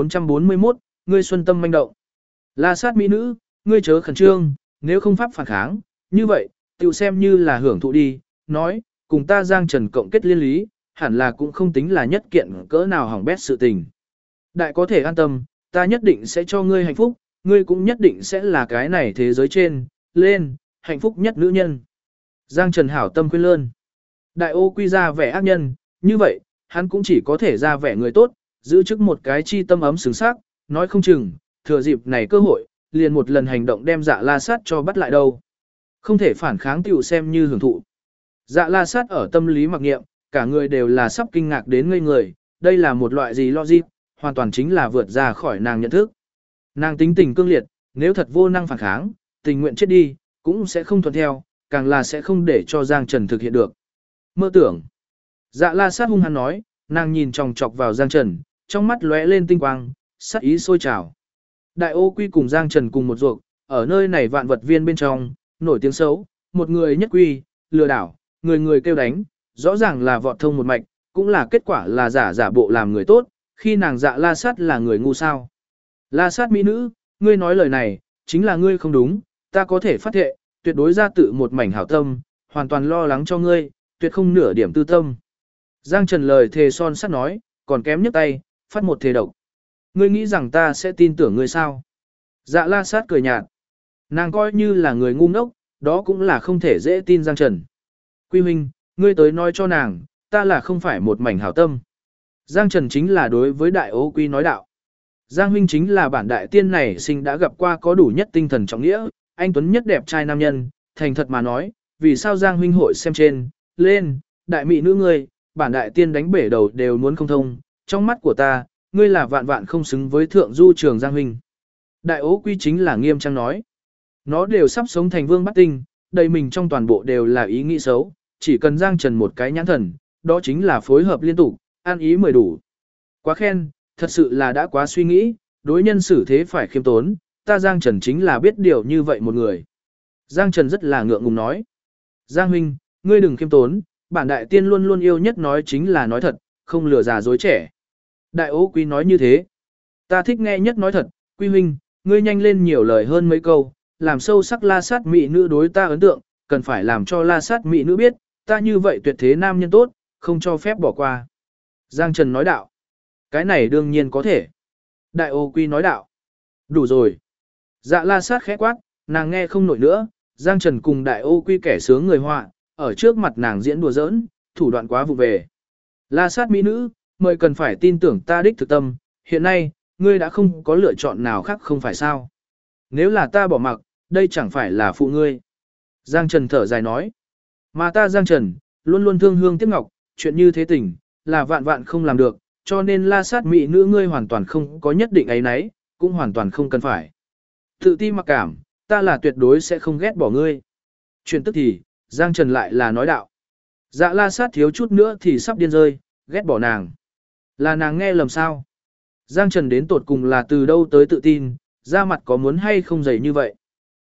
1441, ngươi xuân tâm manh động. La Sát mỹ nữ, ngươi chớ khẩn trương, nếu không pháp phản kháng, như vậy, tiểu xem như là hưởng thụ đi, nói, cùng ta Giang Trần cộng kết liên lý, hẳn là cũng không tính là nhất kiện cỡ nào hỏng bét sự tình. Đại có thể an tâm, ta nhất định sẽ cho ngươi hạnh phúc, ngươi cũng nhất định sẽ là cái này thế giới trên, lên, hạnh phúc nhất nữ nhân. Giang Trần hảo tâm khuyên lơn. Đại Ô Quy ra vẻ ác nhân, như vậy, hắn cũng chỉ có thể ra vẻ người tốt, giữ chức một cái chi tâm ấm xứng sắc, nói không chừng, thừa dịp này cơ hội, liền một lần hành động đem Dạ La Sát cho bắt lại đâu. Không thể phản kháng tiểu xem như hưởng thụ. Dạ La Sát ở tâm lý mặc nghiệm, cả người đều là sắp kinh ngạc đến ngây người, đây là một loại gì logic, hoàn toàn chính là vượt ra khỏi nàng nhận thức. Nàng tính tình cương liệt, nếu thật vô năng phản kháng, tình nguyện chết đi, cũng sẽ không thuận theo, càng là sẽ không để cho Giang Trần thực hiện được. Mơ tưởng. Dạ La Sát hung hăng nói, nàng nhìn chòng chọc vào Giang Trần, trong mắt lóe lên tinh quang, sát ý sôi trào. Đại Ô Quy cùng Giang Trần cùng một ruột, ở nơi này vạn vật viên bên trong, nổi tiếng xấu, một người nhất quy, lừa đảo, người người kêu đánh, rõ ràng là vọt thông một mạch, cũng là kết quả là giả bộ làm người tốt, khi nàng Dạ La Sát là người ngu sao. La Sát mỹ nữ, ngươi nói lời này, chính là ngươi không đúng, ta có thể phát thệ, tuyệt đối ra tự một mảnh hảo tâm, hoàn toàn lo lắng cho ngươi, tuyệt không nửa điểm tư tâm. Giang Trần lời thề son sắt nói, còn kém nhấc tay, phát một thề độc. Ngươi nghĩ rằng ta sẽ tin tưởng ngươi sao? Dạ La Sát cười nhạt. Nàng coi như là người ngu ngốc, đó cũng là không thể dễ tin Giang Trần. Quy huynh, ngươi tới nói cho nàng, ta là không phải một mảnh hảo tâm. Giang Trần chính là đối với Đại Ô Quy nói đạo. Giang huynh chính là bản đại tiên này sinh đã gặp qua có đủ nhất tinh thần trọng nghĩa, anh tuấn nhất đẹp trai nam nhân, thành thật mà nói, vì sao Giang huynh hội xem trên, lên, đại mỹ nữ ngươi, bản đại tiên đánh bể đầu đều muốn không thông, trong mắt của ta, ngươi là vạn vạn không xứng với thượng du trường Giang huynh. Đại Ô Quy chính là nghiêm trang nói. Nó đều sắp sống thành vương bắt tinh, đầy mình trong toàn bộ đều là ý nghĩ xấu, chỉ cần Giang Trần một cái nhãn thần, đó chính là phối hợp liên tục, ăn ý mười đủ. Quá khen, thật sự là đã quá suy nghĩ, đối nhân xử thế phải khiêm tốn, ta Giang Trần chính là biết điều như vậy một người. Giang Trần rất là ngượng ngùng nói. Giang huynh, ngươi đừng khiêm tốn, bản đại tiên luôn luôn yêu nhất nói chính là nói thật, không lừa già dối trẻ. Đại Ô Quy nói như thế. Ta thích nghe nhất nói thật, Quy huynh, ngươi nhanh lên nhiều lời hơn mấy câu, làm sâu sắc La Sát mỹ nữ đối ta ấn tượng, cần phải làm cho La Sát mỹ nữ biết, ta như vậy tuyệt thế nam nhân tốt, không cho phép bỏ qua. Giang Trần nói đạo. Cái này đương nhiên có thể. Đại Ô Quy nói đạo. Đủ rồi. Dạ La Sát khẽ quát, nàng nghe không nổi nữa, Giang Trần cùng Đại Ô Quy kẻ sướng người họa, ở trước mặt nàng diễn đùa giỡn, thủ đoạn quá vụ về. La Sát mỹ nữ, mời cần phải tin tưởng ta đích thực tâm, hiện nay, ngươi đã không có lựa chọn nào khác không phải sao. Nếu là ta bỏ mặc, đây chẳng phải là phụ ngươi. Giang Trần thở dài nói. Mà ta Giang Trần, luôn luôn thương hương tiếc ngọc, chuyện như thế tình, là vạn vạn không làm được, cho nên La Sát mỹ nữ ngươi hoàn toàn không có nhất định ấy nấy, cũng hoàn toàn không cần phải. Tự ti mặc cảm, ta là tuyệt đối sẽ không ghét bỏ ngươi. Chuyện tức thì, Giang Trần lại là nói đạo. Dạ La Sát thiếu chút nữa thì sắp điên rơi, ghét bỏ nàng. Là nàng nghe lầm sao? Giang Trần đến tột cùng là từ đâu tới tự tin, da mặt có muốn hay không dày như vậy?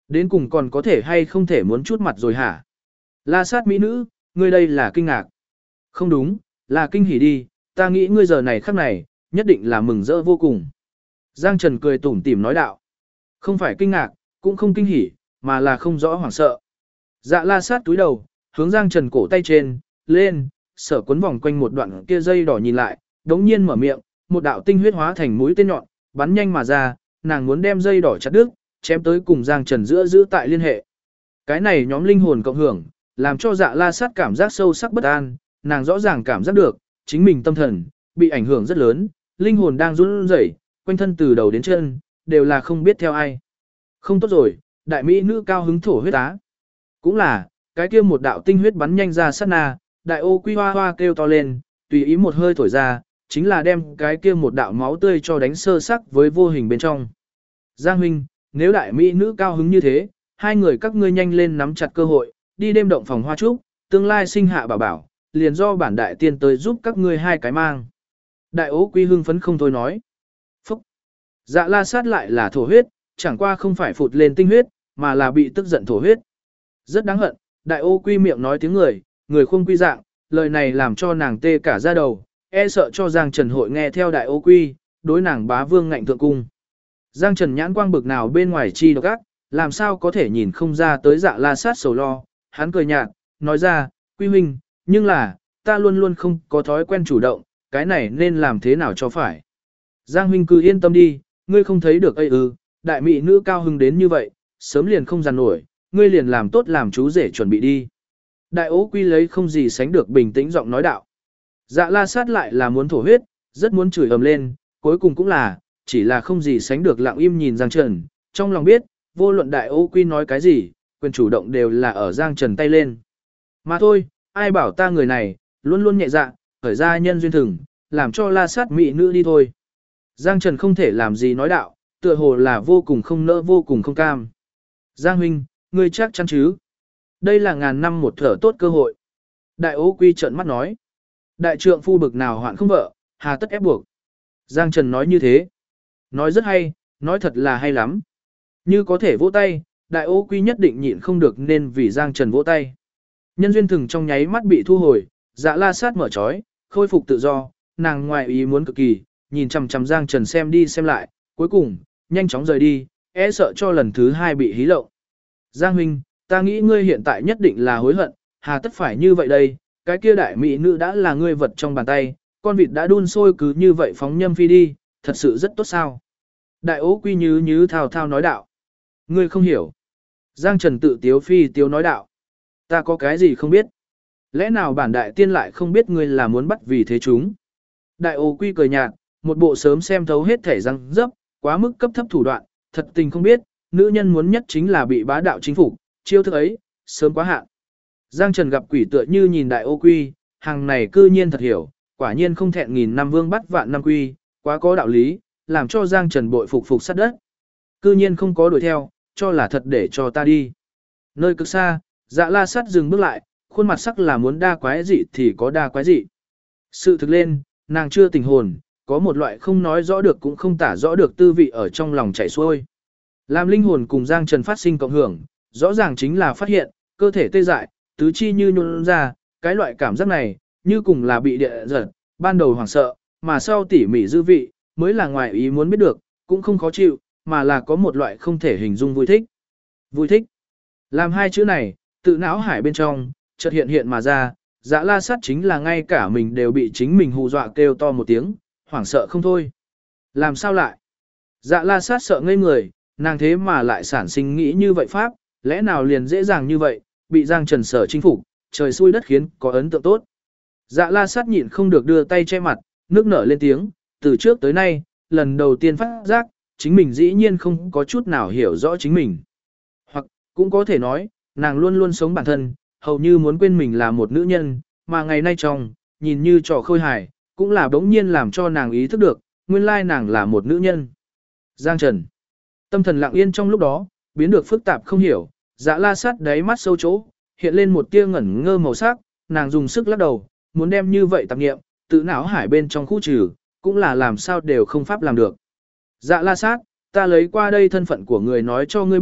Đến cùng còn có thể hay không thể muốn chút mặt rồi hả? La sát mỹ nữ, ngươi đây là kinh ngạc. Không đúng, là kinh hỉ đi, ta nghĩ ngươi giờ này khắc này, nhất định là mừng rỡ vô cùng. Giang Trần cười tủm tỉm nói đạo. Không phải kinh ngạc, cũng không kinh hỉ, mà là không rõ hoảng sợ. Dạ la sát túi đầu, hướng Giang Trần cổ tay trên, lên, sở quấn vòng quanh một đoạn kia dây đỏ nhìn lại, đống nhiên mở miệng, một đạo tinh huyết hóa thành mũi tên nhọn, bắn nhanh mà ra, nàng muốn đem dây đỏ chặt đứt, chém tới cùng Giang Trần giữa giữ tại liên hệ. Cái này nhóm linh hồn cộng hưởng, làm cho dạ la sát cảm giác sâu sắc bất an, nàng rõ ràng cảm giác được, chính mình tâm thần, bị ảnh hưởng rất lớn, linh hồn đang run rẩy, quanh thân từ đầu đến chân, đều là không biết theo ai. Không tốt rồi, đại mỹ nữ cao hứng thổ huyết á. Cũng là, cái kia một đạo tinh huyết bắn nhanh ra sát na, đại ô quy hoa hoa kêu to lên, tùy ý một hơi thổi ra, chính là đem cái kia một đạo máu tươi cho đánh sơ sắc với vô hình bên trong. Giang huynh, nếu đại mỹ nữ cao hứng như thế, hai người các ngươi nhanh lên nắm chặt cơ hội, đi đêm động phòng hoa trúc, tương lai sinh hạ bảo bảo, liền do bản đại tiên tới giúp các ngươi hai cái mang. Đại ố quy hưng phấn không thôi nói. Phúc! Dạ la sát lại là thổ huyết, chẳng qua không phải phụt lên tinh huyết, mà là bị tức giận thổ huyết. Rất đáng hận, đại ô quy miệng nói tiếng người không quy dạng, lời này làm cho nàng tê cả da đầu, e sợ cho Giang Trần hội nghe theo đại ô quy, đối nàng bá vương ngạnh thượng cung. Giang Trần nhãn quang bực nào bên ngoài chi độc ác, làm sao có thể nhìn không ra tới dạ la sát sầu lo, hắn cười nhạt, nói ra, quy huynh, nhưng là, ta luôn luôn không có thói quen chủ động, cái này nên làm thế nào cho phải. Giang huynh cứ yên tâm đi, ngươi không thấy được đại mỹ nữ cao hứng đến như vậy, sớm liền không dằn nổi, ngươi liền làm tốt làm chú rể chuẩn bị đi. Đại ố quy lấy không gì sánh được bình tĩnh giọng nói đạo. Dạ la sát lại là muốn thổ huyết, rất muốn chửi ầm lên, cuối cùng cũng là, chỉ là không gì sánh được lặng im nhìn Giang Trần, trong lòng biết, vô luận đại ố quy nói cái gì, quyền chủ động đều là ở Giang Trần tay lên. Mà thôi, ai bảo ta người này, luôn luôn nhẹ dạ, khởi ra nhân duyên thừng, làm cho la sát mỹ nữ đi thôi. Giang Trần không thể làm gì nói đạo, tựa hồ là vô cùng không nỡ vô cùng không cam. Giang huynh, ngươi chắc chắn chứ? Đây là ngàn năm một thở tốt cơ hội. Đại ố quy trợn mắt nói. Đại trượng phu bực nào hoạn không vợ, hà tất ép buộc. Giang Trần nói như thế. Nói rất hay, nói thật là hay lắm. Như có thể vỗ tay, đại ố quy nhất định nhịn không được nên vì Giang Trần vỗ tay. Nhân duyên thừng trong nháy mắt bị thu hồi, dạ la sát mở trói, khôi phục tự do, nàng ngoài ý muốn cực kỳ, nhìn chằm chằm Giang Trần xem đi xem lại, cuối cùng, nhanh chóng rời đi, e sợ cho lần thứ hai bị hí lộng. Giang huynh, ta nghĩ ngươi hiện tại nhất định là hối hận, hà tất phải như vậy đây, cái kia đại mỹ nữ đã là ngươi vật trong bàn tay, con vịt đã đun sôi cứ như vậy phóng nhâm phi đi, thật sự rất tốt sao. Đại ố quy như thao thao nói đạo. Ngươi không hiểu. Giang Trần tự tiếu phi tiếu nói đạo. Ta có cái gì không biết. Lẽ nào bản đại tiên lại không biết ngươi là muốn bắt vì thế chúng. Đại ố quy cười nhạt, một bộ sớm xem thấu hết thể răng dấp, quá mức cấp thấp thủ đoạn, thật tình không biết, nữ nhân muốn nhất chính là bị bá đạo chính phủ, chiêu thức ấy, sớm quá hạn. Giang Trần gặp quỷ tựa như nhìn đại ô quy, hàng này cư nhiên thật hiểu, quả nhiên không thẹn nghìn năm vương bắt vạn năm quy, quá có đạo lý, làm cho Giang Trần bội phục sát đất. Cư nhiên không có đuổi theo, cho là thật để cho ta đi. Nơi cực xa, dạ la sát dừng bước lại, khuôn mặt sắc là muốn đa quái dị thì có đa quái dị. Sự thực lên, nàng chưa tỉnh hồn, có một loại không nói rõ được cũng không tả rõ được tư vị ở trong lòng chảy xuôi. Làm linh hồn cùng Giang Trần phát sinh cộng hưởng, rõ ràng chính là phát hiện, cơ thể tê dại, tứ chi như nhũn ra, cái loại cảm giác này, như cùng là bị địa giật, ban đầu hoảng sợ, mà sau tỉ mỉ dư vị, mới là ngoài ý muốn biết được, cũng không khó chịu, mà là có một loại không thể hình dung vui thích. Vui thích. Làm hai chữ này, tự não hải bên trong, chợt hiện mà ra, dạ la sát chính là ngay cả mình đều bị chính mình hù dọa kêu to một tiếng, hoảng sợ không thôi. Làm sao lại? Dạ la sát sợ ngây người, nàng thế mà lại sản sinh nghĩ như vậy pháp, lẽ nào liền dễ dàng như vậy, bị Giang Trần sở chinh phục, trời xui đất khiến có ấn tượng tốt. Dạ la sát nhịn không được đưa tay che mặt, nước nở lên tiếng, từ trước tới nay, lần đầu tiên phát giác, chính mình dĩ nhiên không có chút nào hiểu rõ chính mình. Hoặc, cũng có thể nói, nàng luôn luôn sống bản thân, hầu như muốn quên mình là một nữ nhân, mà ngày nay trong, nhìn như trò khôi hài, cũng là bỗng nhiên làm cho nàng ý thức được, nguyên lai nàng là một nữ nhân. Giang Trần. Tâm thần lặng yên trong lúc đó, biến được phức tạp không hiểu, dạ la sát đáy mắt sâu chỗ, hiện lên một tia ngẩn ngơ màu sắc, nàng dùng sức lắc đầu, muốn đem như vậy tạp nghiệm, tự não hải bên trong khu trừ, cũng là làm sao đều không pháp làm được. Dạ la sát, ta lấy qua đây thân phận của người nói cho ngươi biết,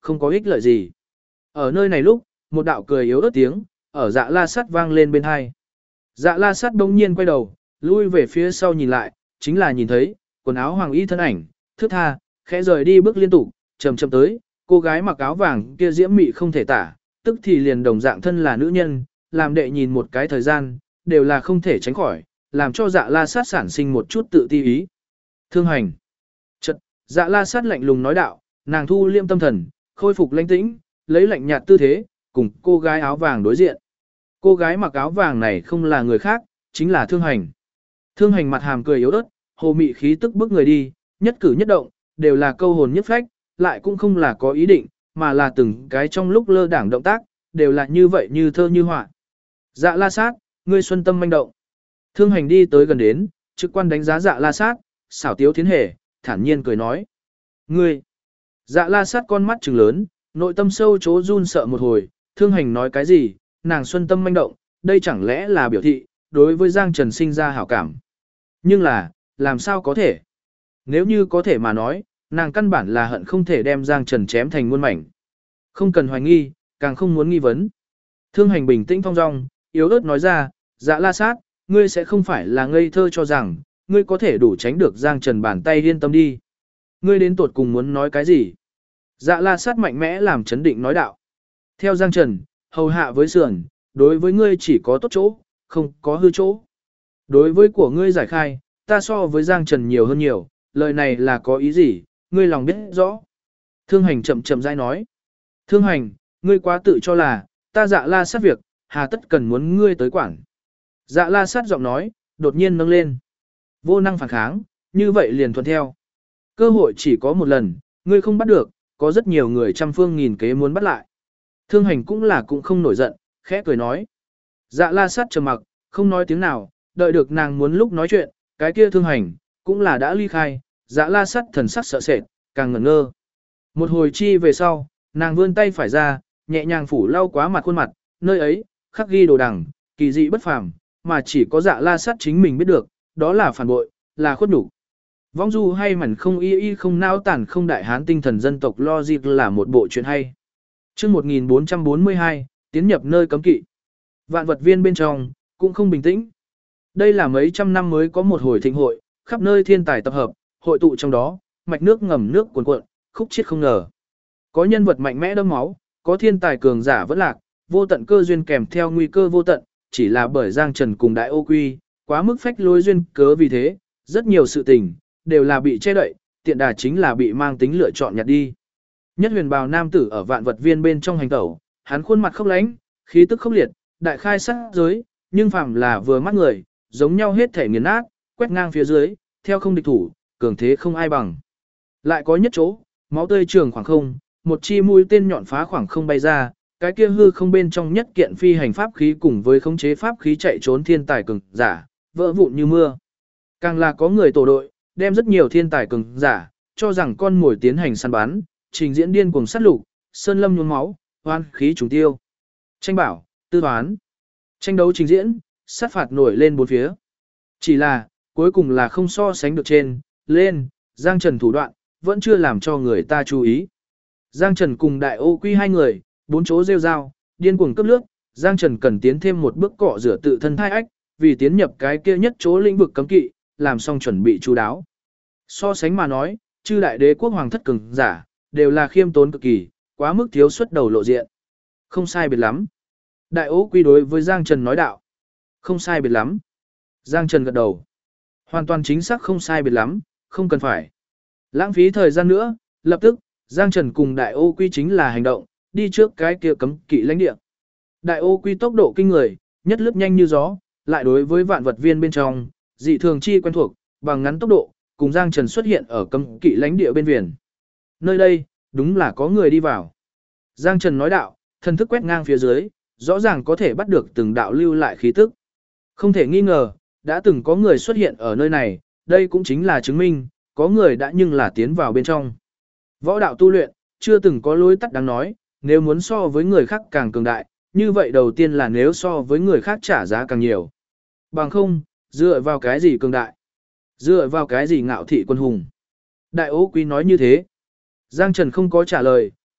không có ích lợi gì. Ở nơi này lúc, một đạo cười yếu ớt tiếng, ở Dạ La Sát vang lên bên hai. Dạ La Sát bỗng nhiên quay đầu, lui về phía sau nhìn lại, chính là nhìn thấy, quần áo hoàng y thân ảnh, thướt tha, khẽ rời đi bước liên tục, chậm chậm tới, cô gái mặc áo vàng kia diễm mị không thể tả, tức thì liền đồng dạng thân là nữ nhân, làm đệ nhìn một cái thời gian, đều là không thể tránh khỏi, làm cho Dạ La Sát sản sinh một chút tự ti ý. Thương hành. Chợt, Dạ La Sát lạnh lùng nói đạo, nàng thu liêm tâm thần, khôi phục lãnh tĩnh, lấy lạnh nhạt tư thế, cùng cô gái áo vàng đối diện. Cô gái mặc áo vàng này không là người khác, chính là Thương Hành. Thương Hành mặt hàm cười yếu ớt, hồ mị khí tức bức người đi, nhất cử nhất động, đều là câu hồn nhất phách, lại cũng không là có ý định, mà là từng cái trong lúc lơ đảng động tác, đều là như vậy như thơ như họa. Dạ La Sát, ngươi xuân tâm manh động. Thương Hành đi tới gần đến, trực quan đánh giá Dạ La Sát, xảo tiếu thiến hề, thản nhiên cười nói. Ngươi. Dạ La Sát con mắt trừng lớn, nội tâm sâu chỗ run sợ một hồi, Thương Hành nói cái gì, nàng xuân tâm manh động, đây chẳng lẽ là biểu thị, đối với Giang Trần sinh ra hảo cảm. Nhưng là, làm sao có thể? Nếu như có thể mà nói, nàng căn bản là hận không thể đem Giang Trần chém thành muôn mảnh. Không cần hoài nghi, càng không muốn nghi vấn. Thương Hành bình tĩnh thong dong, yếu ớt nói ra, Dạ La Sát, ngươi sẽ không phải là ngây thơ cho rằng, ngươi có thể đủ tránh được Giang Trần bàn tay yên tâm đi. Ngươi đến tuột cùng muốn nói cái gì? Dạ La Sát mạnh mẽ làm chấn định nói đạo. Theo Giang Trần, hầu hạ với sườn, đối với ngươi chỉ có tốt chỗ, không có hư chỗ. Đối với của ngươi giải khai, ta so với Giang Trần nhiều hơn nhiều, lời này là có ý gì, ngươi lòng biết rõ. Thương Hành chậm chậm rãi nói. Thương Hành, ngươi quá tự cho là, ta Dạ La Sát việc, hà tất cần muốn ngươi tới quản. Dạ La Sát giọng nói, đột nhiên nâng lên. Vô năng phản kháng, như vậy liền thuận theo. Cơ hội chỉ có một lần, ngươi không bắt được, có rất nhiều người trăm phương nghìn kế muốn bắt lại. Thương Hành cũng không nổi giận, khẽ cười nói. Dạ La Sát trầm mặc, không nói tiếng nào, đợi được nàng muốn lúc nói chuyện, cái kia Thương Hành, cũng là đã ly khai, Dạ La Sát thần sắc sợ sệt, càng ngẩn ngơ. Một hồi chi về sau, nàng vươn tay phải ra, nhẹ nhàng phủ lau quá mặt khuôn mặt, nơi ấy, khắc ghi đồ đằng, kỳ dị bất phàm, mà chỉ có Dạ La Sát chính mình biết được, đó là phản bội, là khuất nhục. Vong du hay mẩn không y không nao tản không đại hán tinh thần dân tộc logic là một bộ chuyện hay. Chương 1442, tiến nhập nơi cấm kỵ. Vạn vật viên bên trong, cũng không bình tĩnh. Đây là mấy trăm năm mới có một hồi thịnh hội, khắp nơi thiên tài tập hợp, hội tụ trong đó, mạch nước ngầm nước cuồn cuộn, khúc chiết không ngờ. Có nhân vật mạnh mẽ đẫm máu, có thiên tài cường giả vẫn lạc, vô tận cơ duyên kèm theo nguy cơ vô tận, chỉ là bởi Giang Trần cùng Đại Ô Quy, quá mức phách lối duyên cớ vì thế, rất nhiều sự tình, đều là bị che đậy, tiện đà chính là bị mang tính lựa chọn nhặt đi. Nhất huyền bào nam tử ở vạn vật viên bên trong hành tẩu, hắn khuôn mặt khốc lánh, khí tức khốc liệt, đại khai sát giới, nhưng phàm là vừa mắt người, giống nhau hết thể nghiền nát, quét ngang phía dưới, theo không địch thủ, cường thế không ai bằng. Lại có nhất chỗ, máu tươi trường khoảng không, một chi mũi tên nhọn phá khoảng không bay ra, cái kia hư không bên trong nhất kiện phi hành pháp khí cùng với khống chế pháp khí chạy trốn thiên tài cường giả, vỡ vụn như mưa. Càng là có người tổ đội, đem rất nhiều thiên tài cường giả, cho rằng con mồi tiến hành săn bắn, trình diễn điên cuồng sát lục, sơn lâm nhuốm máu, hoan khí trùng tiêu. Tranh bảo, tư toán, tranh đấu trình diễn, sát phạt nổi lên bốn phía. Chỉ là, cuối cùng là không so sánh được trên, lên, Giang Trần thủ đoạn, vẫn chưa làm cho người ta chú ý. Giang Trần cùng Đại Ô Quy hai người, bốn chỗ rêu rao, điên cuồng cấp lướt, Giang Trần cần tiến thêm một bước cọ rửa tự thân thai ách, vì tiến nhập cái kia nhất chỗ lĩnh vực cấm kỵ, làm xong chuẩn bị chú đáo. So sánh mà nói, chư đại đế quốc hoàng thất cường giả, đều là khiêm tốn cực kỳ, quá mức thiếu xuất đầu lộ diện. Không sai biệt lắm. Đại Ô Quy đối với Giang Trần nói đạo. Không sai biệt lắm. Giang Trần gật đầu. Hoàn toàn chính xác không sai biệt lắm, không cần phải. Lãng phí thời gian nữa, lập tức, Giang Trần cùng Đại Ô Quy chính là hành động, đi trước cái kia cấm kỵ lãnh địa. Đại Ô Quy tốc độ kinh người, nhất lướt nhanh như gió, lại đối với vạn vật viên bên trong, dị thường chi quen thuộc, bằng ngắn tốc độ, cùng Giang Trần xuất hiện ở cấm kỵ lãnh địa bên viền. Nơi đây, đúng là có người đi vào. Giang Trần nói đạo, thần thức quét ngang phía dưới, rõ ràng có thể bắt được từng đạo lưu lại khí tức. Không thể nghi ngờ, đã từng có người xuất hiện ở nơi này, đây cũng chính là chứng minh, có người đã nhưng là tiến vào bên trong. Võ đạo tu luyện, chưa từng có lối tắt đáng nói, nếu muốn so với người khác càng cường đại, như vậy đầu tiên là nếu so với người khác trả giá càng nhiều. Bằng không, dựa vào cái gì cường đại? Dựa vào cái gì ngạo thị quân hùng? Đại Ô Quý nói như thế. Giang Trần không có trả lời,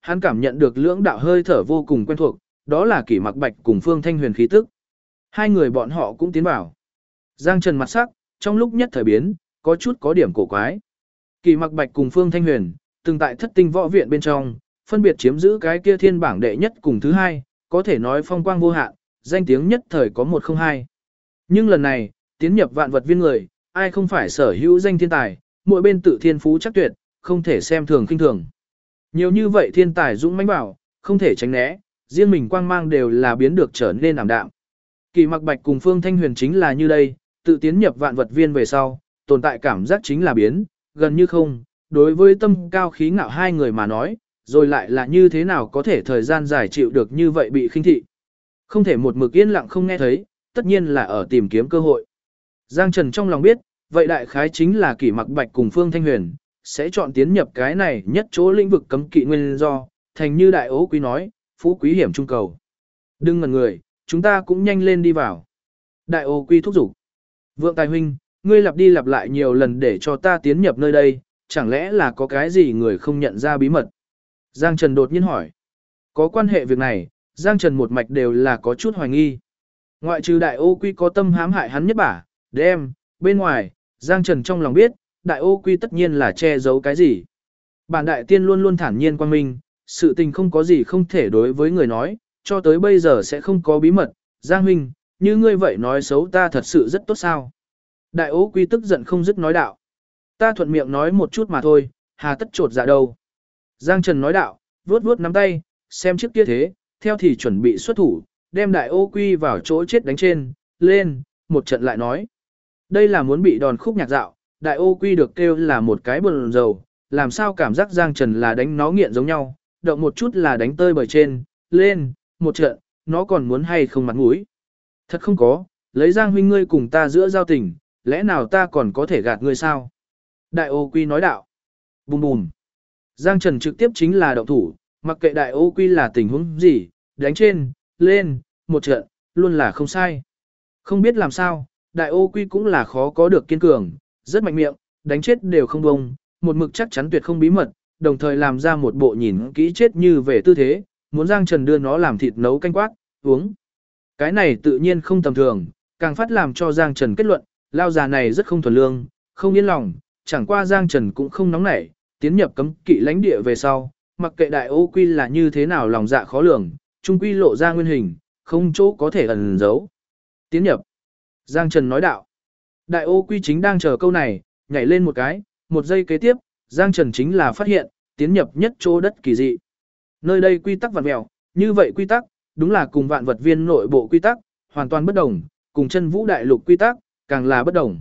Hắn cảm nhận được lưỡng đạo hơi thở vô cùng quen thuộc, đó là Kỷ Mặc Bạch cùng Phương Thanh Huyền khí tức. Hai người bọn họ cũng tiến vào. Giang Trần mặt sắc, trong lúc nhất thời biến, có chút có điểm cổ quái. Kỷ Mặc Bạch cùng Phương Thanh Huyền, từng tại Thất Tinh Võ Viện bên trong, phân biệt chiếm giữ cái kia thiên bảng đệ nhất cùng thứ hai, có thể nói phong quang vô hạn, danh tiếng nhất thời có 102. Nhưng lần này, tiến nhập vạn vật viên người, ai không phải sở hữu danh thiên tài, mỗi bên tự thiên phú chắc tuyệt, không thể xem thường khinh thường. Nhiều như vậy thiên tài dũng mãnh bảo, không thể tránh né, riêng mình quang mang đều là biến được trở nên ảm đạm. Kỷ Mặc Bạch cùng Phương Thanh Huyền chính là như đây, tự tiến nhập vạn vật viên về sau, tồn tại cảm giác chính là biến, gần như không, đối với tâm cao khí ngạo hai người mà nói, rồi lại là như thế nào có thể thời gian dài chịu được như vậy bị khinh thị. Không thể một mực yên lặng không nghe thấy, tất nhiên là ở tìm kiếm cơ hội. Giang Trần trong lòng biết, vậy đại khái chính là Kỷ Mặc Bạch cùng Phương Thanh Huyền, sẽ chọn tiến nhập cái này nhất chỗ lĩnh vực cấm kỵ nguyên do, thành như đại ố quý nói, phú quý hiểm trung cầu. Đừng ngần người, chúng ta cũng nhanh lên đi vào. Đại ô quy thúc giục. Vượng Tài huynh, ngươi lặp đi lặp lại nhiều lần để cho ta tiến nhập nơi đây, chẳng lẽ là có cái gì người không nhận ra bí mật? Giang Trần đột nhiên hỏi. Có quan hệ việc này, Giang Trần một mạch đều là có chút hoài nghi. Ngoại trừ đại ô quy có tâm hãm hại hắn nhất bả, đem, bên ngoài, Giang Trần trong lòng biết, đại ô quy tất nhiên là che giấu cái gì. Bản đại tiên luôn luôn thản nhiên quan minh, sự tình không có gì không thể đối với người nói, cho tới bây giờ sẽ không có bí mật. Giang huynh, như ngươi vậy nói xấu ta thật sự rất tốt sao. Đại ô quy tức giận không dứt nói đạo. Ta thuận miệng nói một chút mà thôi, hà tất trột dạ đâu. Giang Trần nói đạo, vuốt vuốt nắm tay, xem trước kia thế, theo thì chuẩn bị xuất thủ, đem đại ô quy vào chỗ chết đánh trên, lên, một trận lại nói. Đây là muốn bị đòn khúc nhạc dạo, đại ô quy được kêu là một cái bần dầu, làm sao cảm giác Giang Trần là đánh nó nghiện giống nhau, động một chút là đánh tơi bời trên, lên, một trận, nó còn muốn hay không mặt mũi. Thật không có, lấy Giang huynh ngươi cùng ta giữa giao tình, lẽ nào ta còn có thể gạt ngươi sao? Đại ô quy nói đạo. Bùm bùm. Giang Trần trực tiếp chính là động thủ, mặc kệ đại ô quy là tình huống gì, đánh trên, lên, một trận, luôn là không sai. Không biết làm sao, đại ô quy cũng là khó có được kiên cường, rất mạnh miệng, đánh chết đều không bông, một mực chắc chắn tuyệt không bí mật, đồng thời làm ra một bộ nhìn kỹ chết như về tư thế, muốn Giang Trần đưa nó làm thịt nấu canh quát, uống. Cái này tự nhiên không tầm thường, càng phát làm cho Giang Trần kết luận, lao già này rất không thuần lương, không yên lòng, chẳng qua Giang Trần cũng không nóng nảy, tiến nhập cấm kỵ lãnh địa về sau, mặc kệ đại ô quy là như thế nào lòng dạ khó lường, trung quy lộ ra nguyên hình, không chỗ có thể ẩn giấu. Tiến nhập. Giang Trần nói đạo. Đại ô quy chính đang chờ câu này, nhảy lên một cái, một giây kế tiếp, Giang Trần chính là phát hiện, tiến nhập nhất chỗ đất kỳ dị. Nơi đây quy tắc vặn vẹo, như vậy quy tắc, đúng là cùng vạn vật viên nội bộ quy tắc, hoàn toàn bất đồng, cùng chân vũ đại lục quy tắc, càng là bất đồng.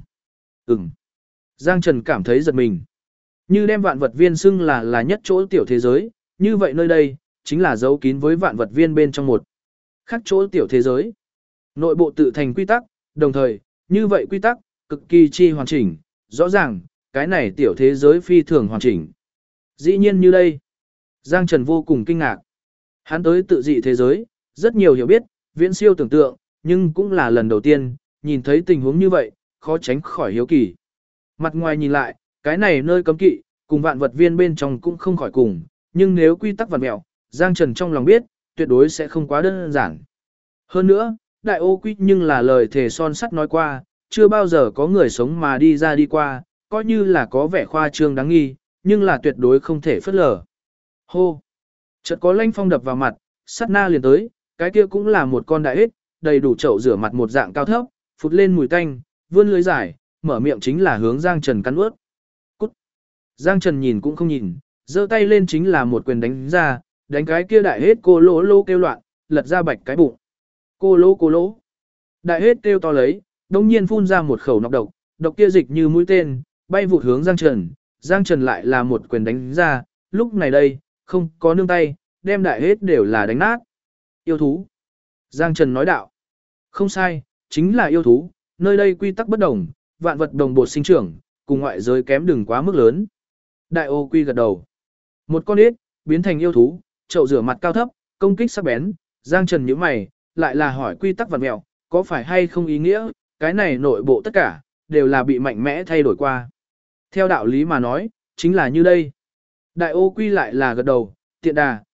Giang Trần cảm thấy giật mình. Như đem vạn vật viên xưng là nhất chỗ tiểu thế giới, như vậy nơi đây, chính là giấu kín với vạn vật viên bên trong một khác chỗ tiểu thế giới. Nội bộ tự thành quy tắc, đồng thời, như vậy quy tắc, cực kỳ chi hoàn chỉnh, rõ ràng, cái này tiểu thế giới phi thường hoàn chỉnh. Dĩ nhiên như đây, Giang Trần vô cùng kinh ngạc. Hắn tới tự dị thế giới, rất nhiều hiểu biết, viễn siêu tưởng tượng, nhưng cũng là lần đầu tiên, nhìn thấy tình huống như vậy, khó tránh khỏi hiếu kỳ. Mặt ngoài nhìn lại, cái này nơi cấm kỵ, cùng vạn vật viên bên trong cũng không khỏi cùng, nhưng nếu quy tắc vặn mẹo, Giang Trần trong lòng biết, tuyệt đối sẽ không quá đơn giản. Hơn nữa, đại ô quy nhưng là lời thề son sắt nói qua, chưa bao giờ có người sống mà đi ra đi qua, coi như là có vẻ khoa trương đáng nghi, nhưng là tuyệt đối không thể phớt lờ. Hô! Chợt có lanh phong đập vào mặt, sát na liền tới, cái kia cũng là một con đại ếch, đầy đủ chậu rửa mặt một dạng cao thấp, phụt lên mùi tanh, vươn lưỡi dài, mở miệng chính là hướng Giang Trần cắn ướt. Cút! Giang Trần nhìn cũng không nhìn, giơ tay lên chính là một quyền đánh ra, đánh cái kia đại ếch cô lỗ lô kêu loạn, lật ra bạch cái bụng. Cô lỗ. Đại ếch kêu to lấy, đồng nhiên phun ra một khẩu nọc độc, độc kia dịch như mũi tên, bay vụt hướng Giang Trần. Giang Trần lại là một quyền đánh ra, lúc này đây, không có nương tay, đem đại ếch đều là đánh nát. Yêu thú. Giang Trần nói đạo. Không sai, chính là yêu thú, nơi đây quy tắc bất đồng, vạn vật đồng bộ sinh trưởng, cùng ngoại giới kém đừng quá mức lớn. Đại ô quy gật đầu. Một con ếch, biến thành yêu thú, chậu rửa mặt cao thấp, công kích sắc bén, Giang Trần nhíu mày, lại là hỏi quy tắc vặn mẹo, có phải hay không ý nghĩa, cái này nội bộ tất cả, đều là bị mạnh mẽ thay đổi qua. Theo đạo lý mà nói, chính là như đây. Đại ô quy lại là gật đầu, tiện đà,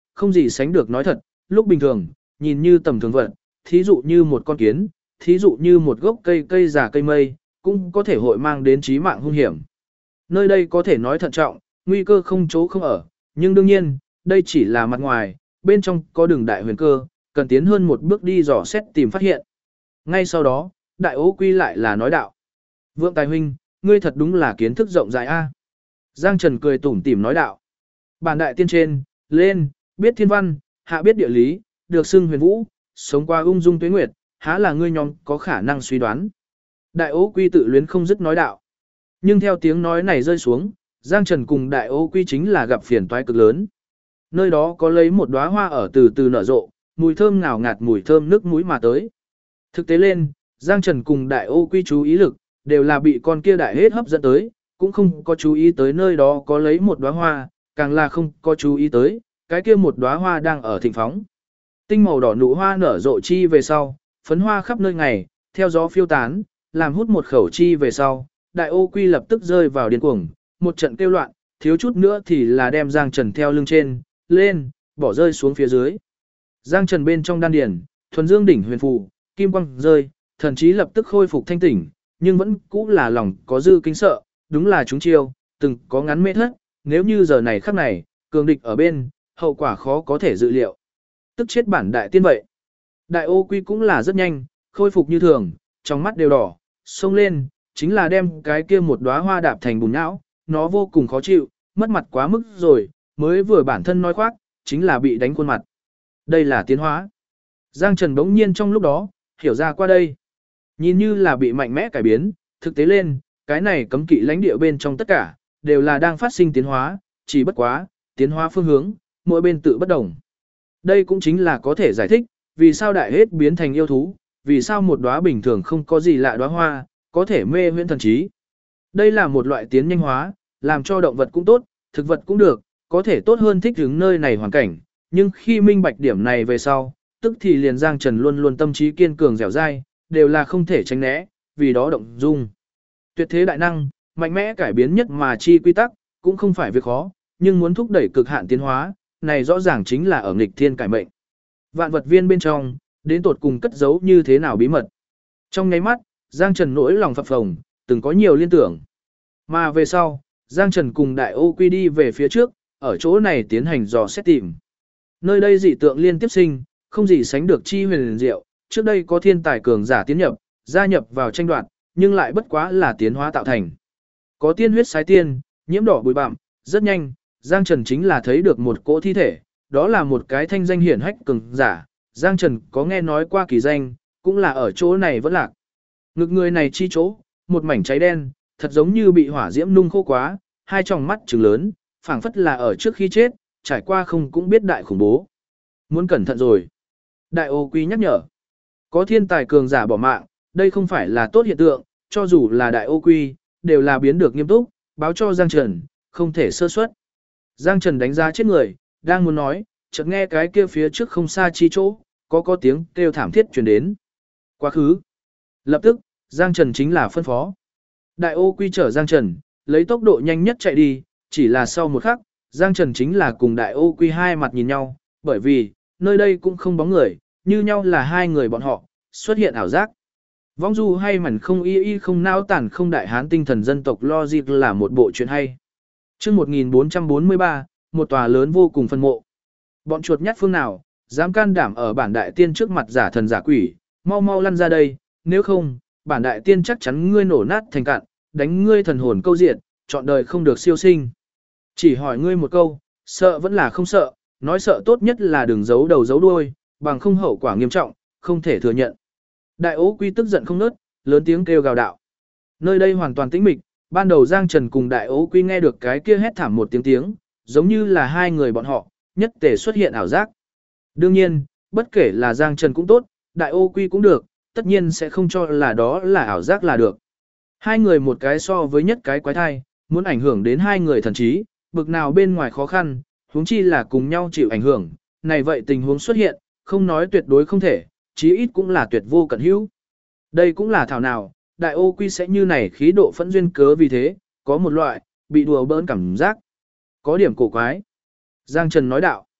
không gì sánh được nói thật, lúc bình thường, nhìn như tầm thường vật, thí dụ như một con kiến, thí dụ như một gốc cây già cây mây, cũng có thể hội mang đến chí mạng hung hiểm. Nơi đây có thể nói thận trọng, nguy cơ không chỗ không ở, nhưng đương nhiên, đây chỉ là mặt ngoài, bên trong có đường đại huyền cơ, cần tiến hơn một bước đi dò xét tìm phát hiện. Ngay sau đó, đại ố quy lại là nói đạo. Vượng Tài huynh, ngươi thật đúng là kiến thức rộng rãi a. Giang Trần cười tủm tỉm nói đạo. Bản đại tiên trên, lên, biết thiên văn, hạ biết địa lý, được xưng huyền vũ, sống qua ung dung tuế nguyệt, há là ngươi nhóm có khả năng suy đoán. Đại ố quy tự luyến không dứt nói đạo. Nhưng theo tiếng nói này rơi xuống, Giang Trần cùng đại ố quy chính là gặp phiền toái cực lớn. Nơi đó có lấy một đóa hoa ở từ từ nở rộ, mùi thơm ngào ngạt mùi thơm nước mũi mà tới. Thực tế lên, Giang Trần cùng đại ố quy chú ý lực, đều là bị con kia đại hết hấp dẫn tới, cũng không có chú ý tới nơi đó có lấy một đóa hoa, càng là không có chú ý tới, cái kia một đóa hoa đang ở thịnh phóng. Tinh màu đỏ nụ hoa nở rộ chi về sau, phấn hoa khắp nơi ngày, theo gió phiêu tán, làm hút một khẩu chi về sau, đại ô quy lập tức rơi vào điên cuồng, một trận kêu loạn, thiếu chút nữa thì là đem Giang Trần theo lưng trên, lên, bỏ rơi xuống phía dưới. Giang Trần bên trong đan điền, thuần dương đỉnh huyền phù, kim quang rơi, thần chí lập tức khôi phục thanh tỉnh, nhưng vẫn cũ là lòng có dư kinh sợ, đúng là chúng chiêu, từng có ngắn mê thất, nếu như giờ này khắc này, cường địch ở bên, hậu quả khó có thể dự liệu. Tức chết bản đại tiên vậy. Đại ô quy cũng là rất nhanh, khôi phục như thường, trong mắt đều đỏ, xông lên, chính là đem cái kia một đóa hoa đạp thành bùn não, nó vô cùng khó chịu, mất mặt quá mức rồi, mới vừa bản thân nói khoác, chính là bị đánh khuôn mặt. Đây là tiến hóa. Giang Trần bỗng nhiên trong lúc đó, hiểu ra qua đây. Nhìn như là bị mạnh mẽ cải biến, thực tế lên, cái này cấm kỵ lãnh địa bên trong tất cả, đều là đang phát sinh tiến hóa, chỉ bất quá, tiến hóa phương hướng, mỗi bên tự bất đồng. Đây cũng chính là có thể giải thích, vì sao đại hết biến thành yêu thú, vì sao một đóa bình thường không có gì lạ đóa hoa, có thể mê huyễn thần trí. Đây là một loại tiến nhanh hóa, làm cho động vật cũng tốt, thực vật cũng được, có thể tốt hơn thích ứng nơi này hoàn cảnh, nhưng khi minh bạch điểm này về sau, tức thì liền Giang Trần luôn luôn tâm trí kiên cường dẻo dai, đều là không thể tránh né, vì đó động dung. Tuyệt thế đại năng, mạnh mẽ cải biến nhất mà chi quy tắc, cũng không phải việc khó, nhưng muốn thúc đẩy cực hạn tiến hóa, này rõ ràng chính là ở nghịch thiên cải mệnh. Vạn vật viên bên trong, đến tột cùng cất giấu như thế nào bí mật. Trong nháy mắt, Giang Trần nỗi lòng phập phồng, từng có nhiều liên tưởng. Mà về sau, Giang Trần cùng đại ô quy đi về phía trước, ở chỗ này tiến hành dò xét tìm. Nơi đây dị tượng liên tiếp sinh, không gì sánh được chi huyền diệu, trước đây có thiên tài cường giả tiến nhập, gia nhập vào tranh đoạt, nhưng lại bất quá là tiến hóa tạo thành. Có tiên huyết sái tiên, nhiễm đỏ bụi bặm, rất nhanh, Giang Trần chính là thấy được một cỗ thi thể, đó là một cái thanh danh hiển hách cường giả, Giang Trần có nghe nói qua kỳ danh, cũng là ở chỗ này vẫn lạc. Ngực người này chi chỗ, một mảnh cháy đen, thật giống như bị hỏa diễm nung khô quá, hai tròng mắt trừng lớn, phảng phất là ở trước khi chết, trải qua không cũng biết đại khủng bố. Muốn cẩn thận rồi. Đại ô quy nhắc nhở. Có thiên tài cường giả bỏ mạng, đây không phải là tốt hiện tượng, cho dù là đại ô quy, đều là biến được nghiêm túc, báo cho Giang Trần, không thể sơ suất. Giang Trần đánh giá chết người, đang muốn nói, chợt nghe cái kia phía trước không xa chi chỗ, có tiếng kêu thảm thiết truyền đến. Quá khứ. Lập tức, Giang Trần chính là phân phó. Đại ô quy chở Giang Trần, lấy tốc độ nhanh nhất chạy đi, chỉ là sau một khắc, Giang Trần chính là cùng đại ô quy hai mặt nhìn nhau, bởi vì, nơi đây cũng không bóng người, như nhau là hai người bọn họ, xuất hiện ảo giác. Vong du hay mẩn không y không nao tản không đại hán tinh thần dân tộc logic là một bộ chuyện hay. Trước 1443, một tòa lớn vô cùng phân mộ. Bọn chuột nhắt phương nào, dám can đảm ở bản đại tiên trước mặt giả thần giả quỷ, mau mau lăn ra đây, nếu không, bản đại tiên chắc chắn ngươi nổ nát thành cạn, đánh ngươi thần hồn câu diện, chọn đời không được siêu sinh. Chỉ hỏi ngươi một câu, sợ vẫn là không sợ, nói sợ tốt nhất là đừng giấu đầu giấu đuôi, bằng không hậu quả nghiêm trọng, không thể thừa nhận. Đại ố quy tức giận không nớt, lớn tiếng kêu gào đạo. Nơi đây hoàn toàn tĩnh mịch, ban đầu Giang Trần cùng đại ố quy nghe được cái kia hét thảm một tiếng, giống như là hai người bọn họ, nhất tề xuất hiện ảo giác. Đương nhiên, bất kể là Giang Trần cũng tốt, đại ô quy cũng được, tất nhiên sẽ không cho là đó là ảo giác là được. Hai người một cái so với nhất cái quái thai, muốn ảnh hưởng đến hai người thần trí, bực nào bên ngoài khó khăn, huống chi là cùng nhau chịu ảnh hưởng, này vậy tình huống xuất hiện, không nói tuyệt đối không thể, chí ít cũng là tuyệt vô cẩn hữu. Đây cũng là thảo nào, đại ô quy sẽ như này khí độ phẫn duyên cớ vì thế, có một loại, bị đùa bỡn cảm giác. Có điểm cổ quái. Giang Trần nói đạo.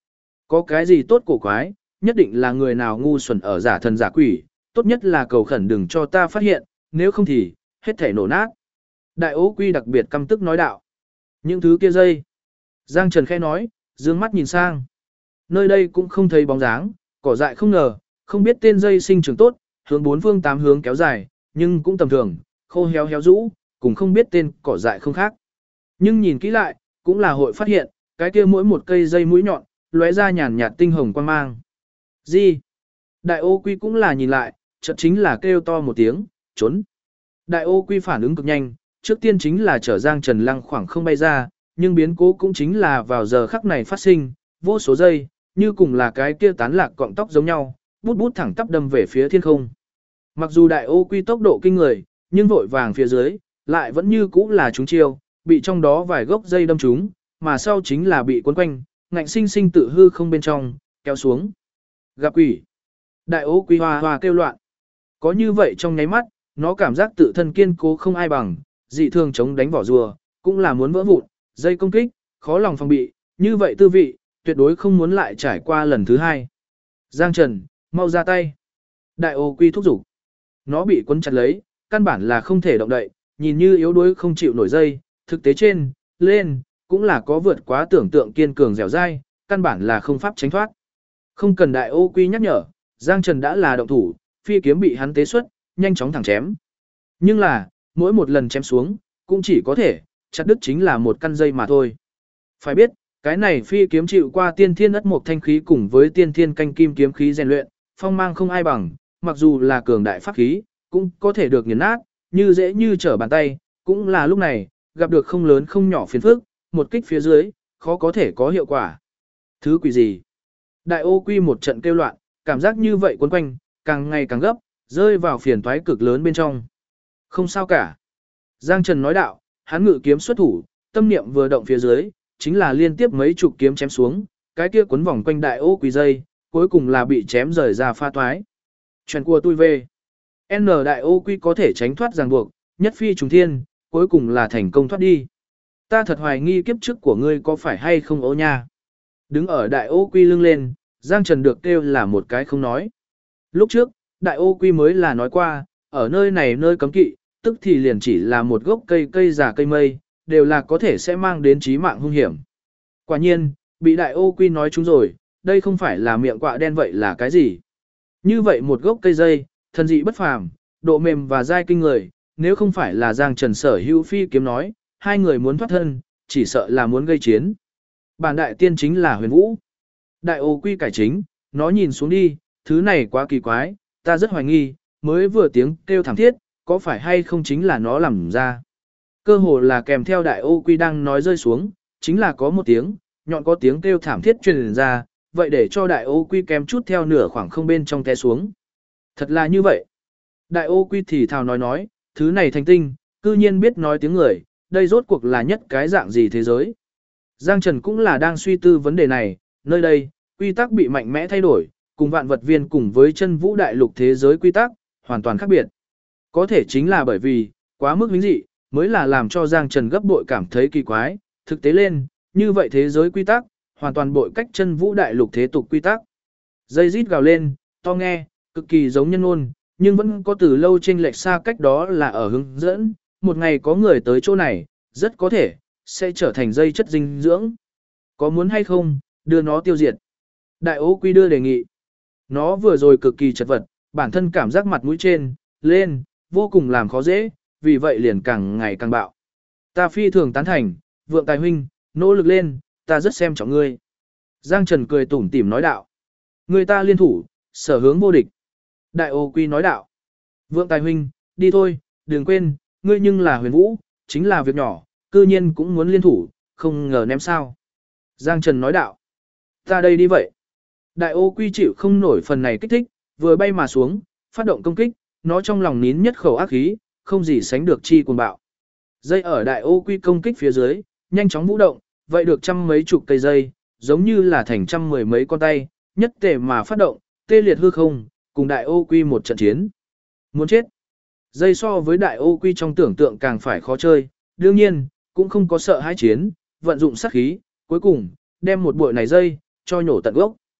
Có cái gì tốt cổ quái, nhất định là người nào ngu xuẩn ở giả thần giả quỷ, tốt nhất là cầu khẩn đừng cho ta phát hiện, nếu không thì, hết thể nổ nát. Đại Ô Quy đặc biệt căm tức nói đạo. Những thứ kia dây. Giang Trần khẽ nói, dương mắt nhìn sang. Nơi đây cũng không thấy bóng dáng, cỏ dại không ngờ, không biết tên dây sinh trưởng tốt, hướng bốn phương tám hướng kéo dài, nhưng cũng tầm thường, khô héo héo rũ, cũng không biết tên cỏ dại không khác. Nhưng nhìn kỹ lại, cũng là hội phát hiện, cái kia mỗi một cây dây mũi nhọn, lóe ra nhàn nhạt tinh hồng quang mang. Gì? Đại Ô Quy cũng là nhìn lại, chợt chính là kêu to một tiếng, trốn. Đại Ô Quy phản ứng cực nhanh, trước tiên chính là chở Giang Trần lăng khoảng không bay ra, nhưng biến cố cũng chính là vào giờ khắc này phát sinh, vô số dây, như cùng là cái kia tán lạc cọng tóc giống nhau, bút bút thẳng tắp đâm về phía thiên không. Mặc dù Đại Ô Quy tốc độ kinh người, nhưng vội vàng phía dưới, lại vẫn như cũ là trúng chiêu, bị trong đó vài gốc dây đâm trúng, mà sau chính là bị cuốn quanh, ngạnh sinh sinh tự hư không bên trong, kéo xuống. Gặp quỷ. Đại Ô Quy hoa hoa kêu loạn. Có như vậy trong nháy mắt, nó cảm giác tự thân kiên cố không ai bằng, dị thường chống đánh vỏ rùa, cũng là muốn vỡ vụn, dây công kích, khó lòng phòng bị, như vậy tư vị, tuyệt đối không muốn lại trải qua lần thứ hai. Giang Trần, mau ra tay. Đại Ô Quy thúc giục. Nó bị quấn chặt lấy, căn bản là không thể động đậy, nhìn như yếu đuối không chịu nổi dây, thực tế trên, lên, cũng là có vượt quá tưởng tượng kiên cường dẻo dai, căn bản là không pháp tránh thoát. Không cần Đại Ô Quy nhắc nhở, Giang Trần đã là động thủ, phi kiếm bị hắn tế xuất, nhanh chóng thẳng chém. Nhưng là, mỗi một lần chém xuống, cũng chỉ có thể, chặt đứt chính là một căn dây mà thôi. Phải biết, cái này phi kiếm chịu qua tiên thiên ất mộc thanh khí cùng với tiên thiên canh kim kiếm khí rèn luyện, phong mang không ai bằng, mặc dù là cường đại pháp khí, cũng có thể được nghiền nát, như dễ như trở bàn tay, cũng là lúc này, gặp được không lớn không nhỏ phiền phức, một kích phía dưới, khó có thể có hiệu quả. Thứ quỷ gì? Đại Ô Quy một trận kêu loạn, cảm giác như vậy quấn quanh, càng ngày càng gấp, rơi vào phiền toái cực lớn bên trong. Không sao cả. Giang Trần nói đạo, hắn ngự kiếm xuất thủ, tâm niệm vừa động phía dưới, chính là liên tiếp mấy chục kiếm chém xuống, cái kia quấn vòng quanh Đại Ô Quy dây, cuối cùng là bị chém rời ra pha toái. Chuyện của tôi về. N Đại Ô Quy có thể tránh thoát ràng buộc, nhất phi trùng thiên, cuối cùng là thành công thoát đi. Ta thật hoài nghi kiếp trước của ngươi có phải hay không ố nha. Đứng ở Đại Ô Quy lưng lên, Giang Trần được kêu là một cái không nói. Lúc trước, Đại Ô Quy mới là nói qua, ở nơi này nơi cấm kỵ, tức thì liền chỉ là một gốc cây già cây mây, đều là có thể sẽ mang đến chí mạng hung hiểm. Quả nhiên, bị Đại Ô Quy nói chúng rồi, đây không phải là miệng quạ đen vậy là cái gì. Như vậy một gốc cây dây, thần dị bất phàm, độ mềm và dai kinh người, nếu không phải là Giang Trần sở hữu phi kiếm nói, hai người muốn thoát thân, chỉ sợ là muốn gây chiến. Bản đại tiên chính là Huyền Vũ. Đại Ô Quy cải chính, nó nhìn xuống đi, thứ này quá kỳ quái, ta rất hoài nghi, mới vừa tiếng kêu thảm thiết, có phải hay không chính là nó làm ra. Cơ hồ là kèm theo Đại Ô Quy đang nói rơi xuống, chính là có một tiếng, nhọn có tiếng kêu thảm thiết truyền ra, vậy để cho Đại Ô Quy kèm chút theo nửa khoảng không bên trong té xuống. Thật là như vậy. Đại Ô Quy thì thào nói, thứ này thành tinh, cư nhiên biết nói tiếng người, đây rốt cuộc là nhất cái dạng gì thế giới. Giang Trần cũng là đang suy tư vấn đề này, nơi đây, quy tắc bị mạnh mẽ thay đổi, cùng vạn vật viên cùng với chân vũ đại lục thế giới quy tắc, hoàn toàn khác biệt. Có thể chính là bởi vì, quá mức vĩnh dị, mới là làm cho Giang Trần gấp bội cảm thấy kỳ quái, thực tế lên, như vậy thế giới quy tắc, hoàn toàn bội cách chân vũ đại lục thế tục quy tắc. Dây rít gào lên, to nghe, cực kỳ giống nhân ngôn, nhưng vẫn có từ lâu chênh lệch xa cách đó là ở hướng dẫn, một ngày có người tới chỗ này, rất có thể, sẽ trở thành dây chất dinh dưỡng. Có muốn hay không, đưa nó tiêu diệt. Đại Ô Quy đưa đề nghị. Nó vừa rồi cực kỳ chật vật, bản thân cảm giác mặt mũi trên, lên, vô cùng làm khó dễ, vì vậy liền càng ngày càng bạo. Ta phi thường tán thành, Vượng Tài huynh, nỗ lực lên, ta rất xem trọng ngươi. Giang Trần cười tủm tỉm nói đạo. Người ta liên thủ, sở hướng vô địch. Đại Ô Quy nói đạo. Vượng Tài huynh, đi thôi, đừng quên, ngươi nhưng là Huyền Vũ, chính là việc nhỏ, cư nhiên cũng muốn liên thủ, không ngờ ném sao. Giang Trần nói đạo. Ta đây đi vậy. Đại Ô Quy chịu không nổi phần này kích thích, vừa bay mà xuống, phát động công kích, nó trong lòng nín nhất khẩu ác khí, không gì sánh được chi cuồng bạo. Dây ở Đại Ô Quy công kích phía dưới, nhanh chóng vũ động, vậy được trăm mấy chục cây dây, giống như là thành trăm mười mấy con tay, nhất tề mà phát động, tê liệt hư không, cùng Đại Ô Quy một trận chiến. Muốn chết. Dây so với Đại Ô Quy trong tưởng tượng càng phải khó chơi, đương nhiên, cũng không có sợ hãi chiến, vận dụng sát khí, cuối cùng, đem một bụi này dây, cho nhổ tận gốc.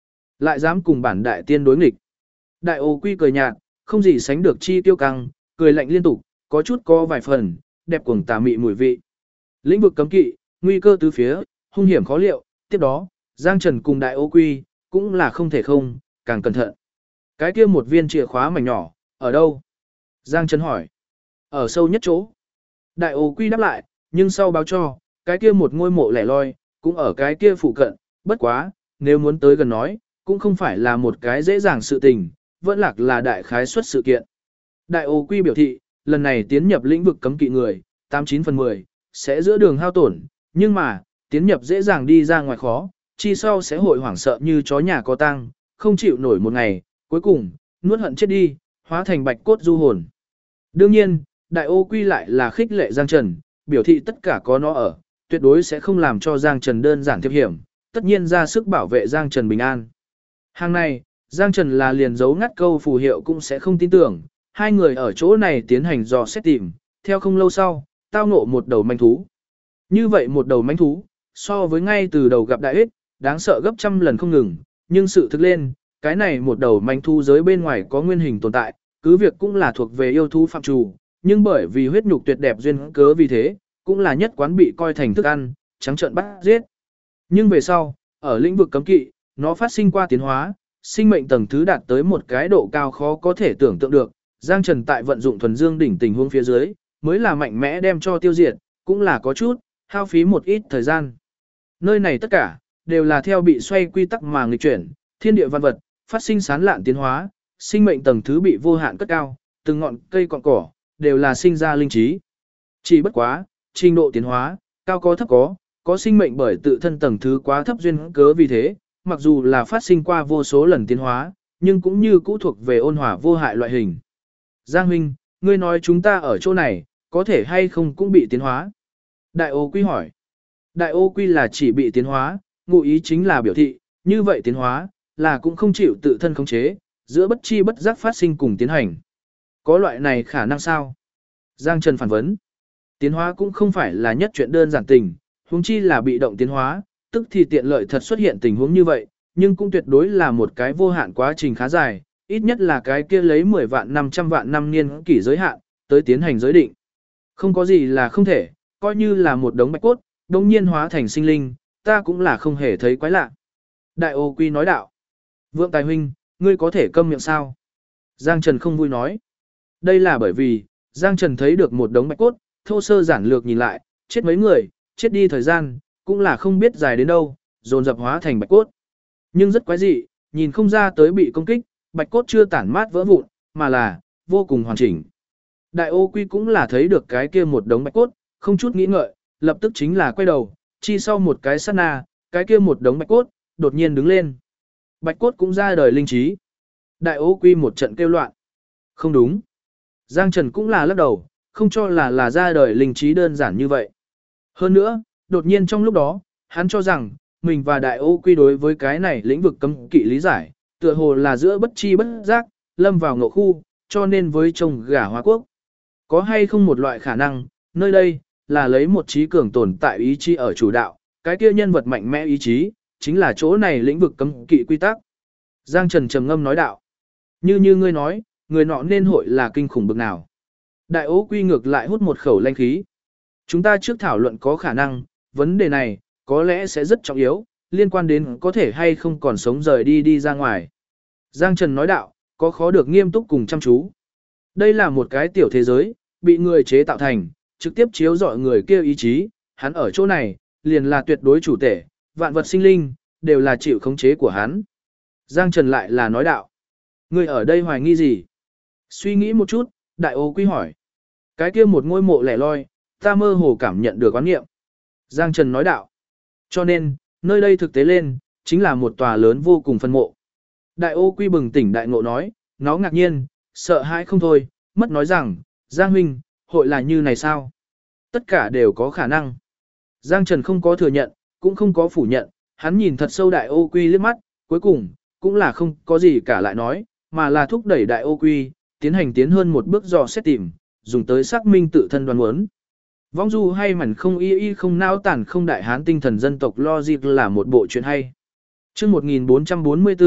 Lại dám cùng bản đại tiên đối nghịch. Đại ô quy cười nhạt, không gì sánh được chi tiêu căng, cười lạnh liên tục, có chút có vài phần, đẹp cuồng tà mị mùi vị. Lĩnh vực cấm kỵ, nguy cơ tứ phía, hung hiểm khó liệu, tiếp đó, Giang Trần cùng đại ô quy, cũng là không thể không, càng cẩn thận. Cái kia một viên chìa khóa mảnh nhỏ, ở đâu? Giang Trần hỏi. Ở sâu nhất chỗ. Đại ô quy đáp lại, nhưng sau báo cho, cái kia một ngôi mộ lẻ loi, cũng ở cái kia phụ cận, bất quá, nếu muốn tới gần nói, cũng không phải là một cái dễ dàng sự tình, vẫn lạc là đại khái suất sự kiện. Đại ô quy biểu thị, lần này tiến nhập lĩnh vực cấm kỵ người, 89 phần 10, sẽ giữa đường hao tổn, nhưng mà, tiến nhập dễ dàng đi ra ngoài khó, chi sau sẽ hội hoảng sợ như chó nhà có tang, không chịu nổi một ngày, cuối cùng, nuốt hận chết đi, hóa thành bạch cốt du hồn. Đương nhiên, đại ô quy lại là khích lệ Giang Trần, biểu thị tất cả có nó ở, tuyệt đối sẽ không làm cho Giang Trần đơn giản thiệp hiểm, tất nhiên ra sức bảo vệ Giang Trần bình an. Hàng này, Giang Trần là liền giấu ngắt câu phù hiệu cũng sẽ không tin tưởng, hai người ở chỗ này tiến hành dò xét tìm, theo không lâu sau, tao ngộ một đầu manh thú. Như vậy một đầu manh thú, so với ngay từ đầu gặp đại ích, đáng sợ gấp trăm lần không ngừng, nhưng sự thực lên, cái này một đầu manh thú giới bên ngoài có nguyên hình tồn tại, cứ việc cũng là thuộc về yêu thú phạm trù, nhưng bởi vì huyết nhục tuyệt đẹp duyên cớ vì thế, cũng là nhất quán bị coi thành thức ăn, trắng trợn bắt giết. Nhưng về sau, ở lĩnh vực cấm kỵ, nó phát sinh qua tiến hóa, sinh mệnh tầng thứ đạt tới một cái độ cao khó có thể tưởng tượng được, Giang Trần tại vận dụng thuần dương đỉnh tình huống phía dưới, mới là mạnh mẽ đem cho tiêu diệt, cũng là có chút, hao phí một ít thời gian. Nơi này tất cả, đều là theo bị xoay quy tắc mà nghịch chuyển, thiên địa văn vật, phát sinh sán lạn tiến hóa, sinh mệnh tầng thứ bị vô hạn cất cao, từng ngọn cây cọn cỏ, đều là sinh ra linh trí. Chỉ bất quá, trình độ tiến hóa, cao có thấp có sinh mệnh bởi tự thân tầng thứ quá thấp duyên cớ vì thế, mặc dù là phát sinh qua vô số lần tiến hóa, nhưng cũng như cũ thuộc về ôn hòa vô hại loại hình. Giang huynh, ngươi nói chúng ta ở chỗ này, có thể hay không cũng bị tiến hóa? Đại ô quy hỏi. Đại ô quy là chỉ bị tiến hóa, ngụ ý chính là biểu thị, như vậy tiến hóa, là cũng không chịu tự thân khống chế, giữa bất chi bất giác phát sinh cùng tiến hành. Có loại này khả năng sao? Giang Trần phản vấn. Tiến hóa cũng không phải là nhất chuyện đơn giản tình, huống chi là bị động tiến hóa, tức thì tiện lợi thật xuất hiện tình huống như vậy, nhưng cũng tuyệt đối là một cái vô hạn quá trình khá dài, ít nhất là cái kia lấy 10 vạn 500 vạn năm niên kỷ giới hạn, tới tiến hành giới định. Không có gì là không thể, coi như là một đống bạch cốt, đồng nhiên hóa thành sinh linh, ta cũng là không hề thấy quái lạ. Đại ô quy nói đạo. Vượng Tài huynh, ngươi có thể câm miệng sao? Giang Trần không vui nói. Đây là bởi vì, Giang Trần thấy được một đống bạch cốt, thô sơ giản lược nhìn lại, chết mấy người, chết đi thời gian, cũng là không biết dài đến đâu, dồn dập hóa thành bạch cốt. Nhưng rất quái dị, nhìn không ra tới bị công kích, bạch cốt chưa tản mát vỡ vụn, mà là vô cùng hoàn chỉnh. Đại ô quy cũng là thấy được cái kia một đống bạch cốt, không chút nghĩ ngợi, lập tức chính là quay đầu, chi sau một cái sát na, cái kia một đống bạch cốt, đột nhiên đứng lên. Bạch cốt cũng ra đời linh trí. Đại ô quy một trận kêu loạn. Không đúng. Giang Trần cũng là lắc đầu, không cho là ra đời linh trí đơn giản như vậy. Hơn nữa, đột nhiên trong lúc đó, hắn cho rằng, mình và đại ô quy đối với cái này lĩnh vực cấm kỵ lý giải, tựa hồ là giữa bất chi bất giác, lâm vào ngộ khu, cho nên với chồng gà Hoa Quốc. Có hay không một loại khả năng, nơi đây, là lấy một trí cường tồn tại ý chí ở chủ đạo, cái kia nhân vật mạnh mẽ ý chí, chính là chỗ này lĩnh vực cấm kỵ quy tắc. Giang Trần trầm ngâm nói đạo. Như ngươi nói, người nọ nên hội là kinh khủng bực nào. Đại ô quy ngược lại hút một khẩu lanh khí. Chúng ta trước thảo luận có khả năng, vấn đề này, có lẽ sẽ rất trọng yếu, liên quan đến có thể hay không còn sống rời đi ra ngoài. Giang Trần nói đạo, có khó được nghiêm túc cùng chăm chú. Đây là một cái tiểu thế giới, bị người chế tạo thành, trực tiếp chiếu rọi người kia ý chí, hắn ở chỗ này, liền là tuyệt đối chủ thể, vạn vật sinh linh, đều là chịu khống chế của hắn. Giang Trần lại là nói đạo. Người ở đây hoài nghi gì? Suy nghĩ một chút, đại ô quy hỏi. Cái kia một ngôi mộ lẻ loi, ta mơ hồ cảm nhận được quán nghiệm. Giang Trần nói đạo. Cho nên, nơi đây thực tế lên, chính là một tòa lớn vô cùng phân mộ. Đại ô quy bừng tỉnh đại ngộ nói, nó ngạc nhiên, sợ hãi không thôi, mất nói rằng, Giang huynh, hội là như này sao? Tất cả đều có khả năng. Giang Trần không có thừa nhận, cũng không có phủ nhận, hắn nhìn thật sâu đại ô quy liếc mắt, cuối cùng, cũng là không có gì cả lại nói, mà là thúc đẩy đại ô quy, tiến hơn một bước dò xét tìm, dùng tới xác minh tự thân đoán muốn. Vong du hay mảnh không y không nao tản không đại hán tinh thần dân tộc logic là một bộ chuyện hay. Chương 1444,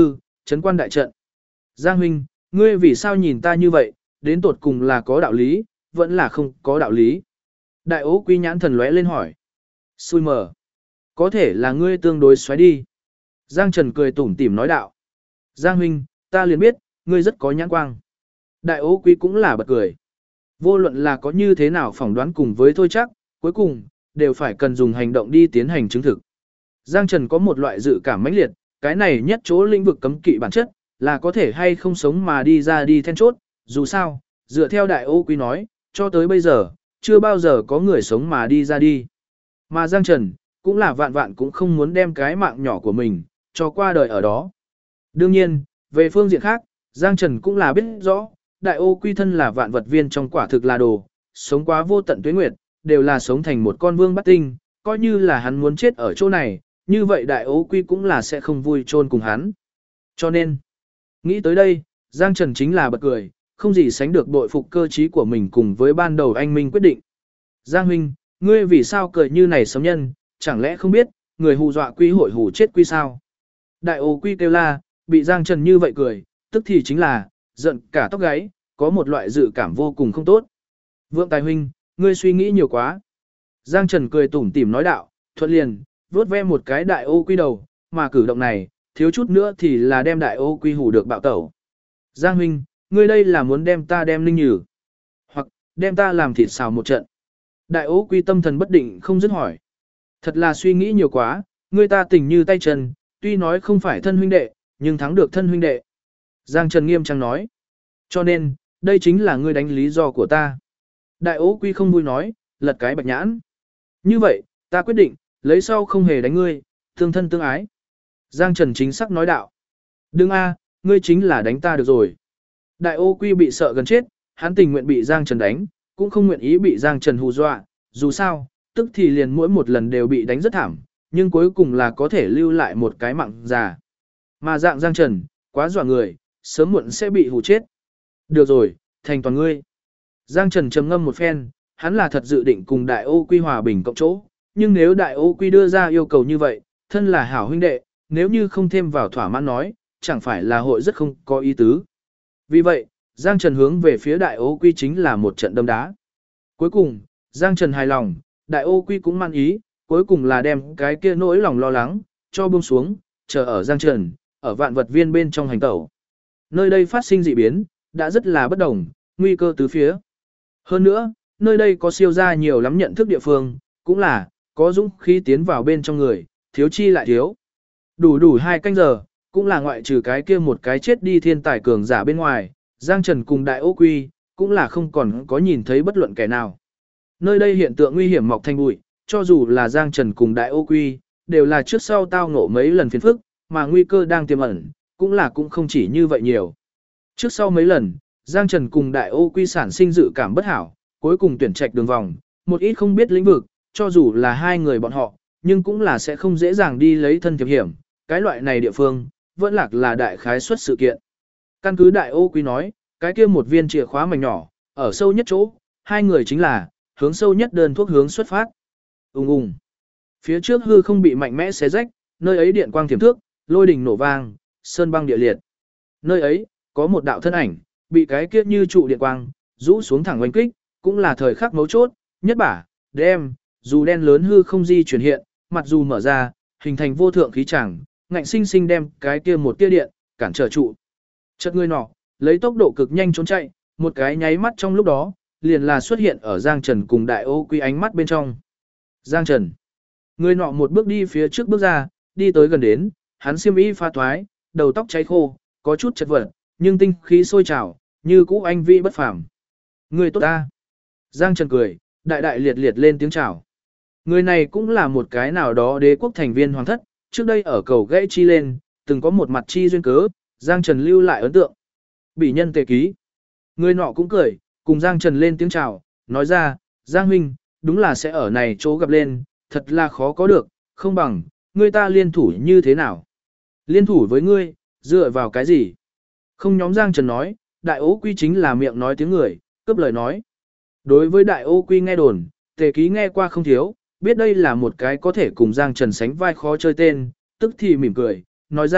trấn quan đại trận. Giang huynh, ngươi vì sao nhìn ta như vậy, đến tột cùng là có đạo lý, vẫn là không có đạo lý. Đại ố quy nhãn thần lóe lên hỏi. Xui mờ. Có thể là ngươi tương đối xoáy đi. Giang Trần cười tủm tỉm nói đạo. Giang huynh, ta liền biết, ngươi rất có nhãn quang. Đại ố quy cũng là bật cười. Vô luận là có như thế nào phỏng đoán cùng với thôi chắc, cuối cùng, đều phải cần dùng hành động đi tiến hành chứng thực. Giang Trần có một loại dự cảm mãnh liệt, cái này nhất chỗ lĩnh vực cấm kỵ bản chất, là có thể hay không sống mà đi ra đi then chốt, dù sao, dựa theo đại ô quý nói, cho tới bây giờ, chưa bao giờ có người sống mà đi ra đi. Mà Giang Trần, cũng là vạn vạn cũng không muốn đem cái mạng nhỏ của mình, cho qua đời ở đó. Đương nhiên, về phương diện khác, Giang Trần cũng là biết rõ, đại ô quy thân là vạn vật viên trong quả thực là đồ, sống quá vô tận tuế nguyệt, đều là sống thành một con vương bát tinh, coi như là hắn muốn chết ở chỗ này, như vậy đại ô quy cũng là sẽ không vui chôn cùng hắn. Cho nên, nghĩ tới đây, Giang Trần chính là bật cười, không gì sánh được bội phục cơ trí của mình cùng với ban đầu anh Minh quyết định. Giang huynh, ngươi vì sao cười như này sấm nhân, chẳng lẽ không biết, người hù dọa quy hội hù chết quy sao? Đại ô quy kêu la, bị Giang Trần như vậy cười, tức thì chính là, giận cả tóc gáy, có một loại dự cảm vô cùng không tốt. Vượng Tài huynh, ngươi suy nghĩ nhiều quá. Giang Trần cười tủm tỉm nói đạo, thuận liền, vuốt ve một cái đại ô quy đầu, mà cử động này, thiếu chút nữa thì là đem đại ô quy hù được bạo tẩu. Giang huynh, ngươi đây là muốn đem ta đem linh nhử, hoặc đem ta làm thịt xào một trận. Đại ô quy tâm thần bất định không dứt hỏi. Thật là suy nghĩ nhiều quá, ngươi ta tình như tay chân, tuy nói không phải thân huynh đệ, nhưng thắng được thân huynh đệ. Giang Trần nghiêm trang nói. Cho nên, đây chính là ngươi đánh lý do của ta. Đại ố quy không vui nói, lật cái bạch nhãn. Như vậy, ta quyết định, lấy sau không hề đánh ngươi, tương thân tương ái. Giang Trần chính xác nói đạo. Đừng a, ngươi chính là đánh ta được rồi. Đại ô quy bị sợ gần chết, hắn tình nguyện bị Giang Trần đánh, cũng không nguyện ý bị Giang Trần hù dọa. Dù sao, tức thì liền mỗi một lần đều bị đánh rất thảm, nhưng cuối cùng là có thể lưu lại một cái mạng già. Mà dạng Giang Trần, quá dọa người, sớm muộn sẽ bị hù chết. Được rồi, thành toàn ngươi. Giang Trần trầm ngâm một phen, hắn là thật dự định cùng đại ô quy hòa bình cộng chỗ, nhưng nếu đại ô quy đưa ra yêu cầu như vậy, thân là hảo huynh đệ, nếu như không thêm vào thỏa mãn nói, chẳng phải là hội rất không có ý tứ. Vì vậy, Giang Trần hướng về phía đại ô quy chính là một trận đâm đá. Cuối cùng, Giang Trần hài lòng, đại ô quy cũng man ý, cuối cùng là đem cái kia nỗi lòng lo lắng, cho buông xuống, chờ ở Giang Trần, ở vạn vật viên bên trong hành tẩu. Nơi đây phát sinh dị biến, đã rất là bất đồng, nguy cơ tứ phía. Hơn nữa, nơi đây có siêu gia nhiều lắm nhận thức địa phương, cũng là, có dũng khí tiến vào bên trong người, thiếu chi lại thiếu. Đủ 2 canh giờ, cũng là ngoại trừ cái kia một cái chết đi thiên tài cường giả bên ngoài, Giang Trần cùng đại ô quy, cũng là không còn có nhìn thấy bất luận kẻ nào. Nơi đây hiện tượng nguy hiểm mọc thành bụi, cho dù là Giang Trần cùng đại ô quy, đều là trước sau tao ngộ mấy lần phiền phức, mà nguy cơ đang tiềm ẩn, cũng không chỉ như vậy nhiều. Trước sau mấy lần, Giang Trần cùng đại ô quy sản sinh dự cảm bất hảo, cuối cùng tuyển trạch đường vòng, một ít không biết lĩnh vực, cho dù là hai người bọn họ, nhưng cũng là sẽ không dễ dàng đi lấy thân thiệp hiểm, cái loại này địa phương, vẫn lạc là đại khái suất sự kiện. Căn cứ đại ô quy nói, cái kia một viên chìa khóa mảnh nhỏ, ở sâu nhất chỗ, hai người chính là, hướng sâu nhất đơn thuốc hướng xuất phát. Ùng ùng. Phía trước hư không bị mạnh mẽ xé rách, nơi ấy điện quang thiểm thước, lôi đình nổ vang, sơn băng địa liệt. Nơi ấy, có một đạo thân ảnh, bị cái kia như trụ điện quang, rũ xuống thẳng oanh kích, cũng là thời khắc mấu chốt, nhất bả, đem, dù đen lớn hư không di chuyển hiện, mặt dù mở ra, hình thành vô thượng khí chẳng, ngạnh sinh sinh đem cái kia một tia điện, cản trở trụ. Chợt người nọ, lấy tốc độ cực nhanh trốn chạy, một cái nháy mắt trong lúc đó, liền là xuất hiện ở Giang Trần cùng đại ô quy ánh mắt bên trong. Giang Trần. Người nọ một bước đi phía trước bước ra, đi tới gần đến, hắn xiêm y pha thoái, đầu tóc cháy khô, có chút chật vật, nhưng tinh khí sôi trào, như cũ anh vi bất phàm. Người tốt ta. Giang Trần cười, đại đại liệt liệt lên tiếng chào. Người này cũng là một cái nào đó đế quốc thành viên hoàng thất, trước đây ở cầu gãy chi lên, từng có một mặt chi duyên cớ, Giang Trần lưu lại ấn tượng. Bỉ nhân tề ký. Người nọ cũng cười, cùng Giang Trần lên tiếng chào, nói ra, Giang huynh, đúng là sẽ ở này chỗ gặp lên, thật là khó có được, không bằng, người ta liên thủ như thế nào. Liên thủ với ngươi, dựa vào cái gì? Không nhóm Giang Trần nói, đại ô quy chính là miệng nói tiếng người, cướp lời nói. Đối với đại ô quy nghe đồn, tề ký nghe qua không thiếu, biết đây là một cái có thể cùng Giang Trần sánh vai khó chơi tên, tức thì mỉm cười, nói ra,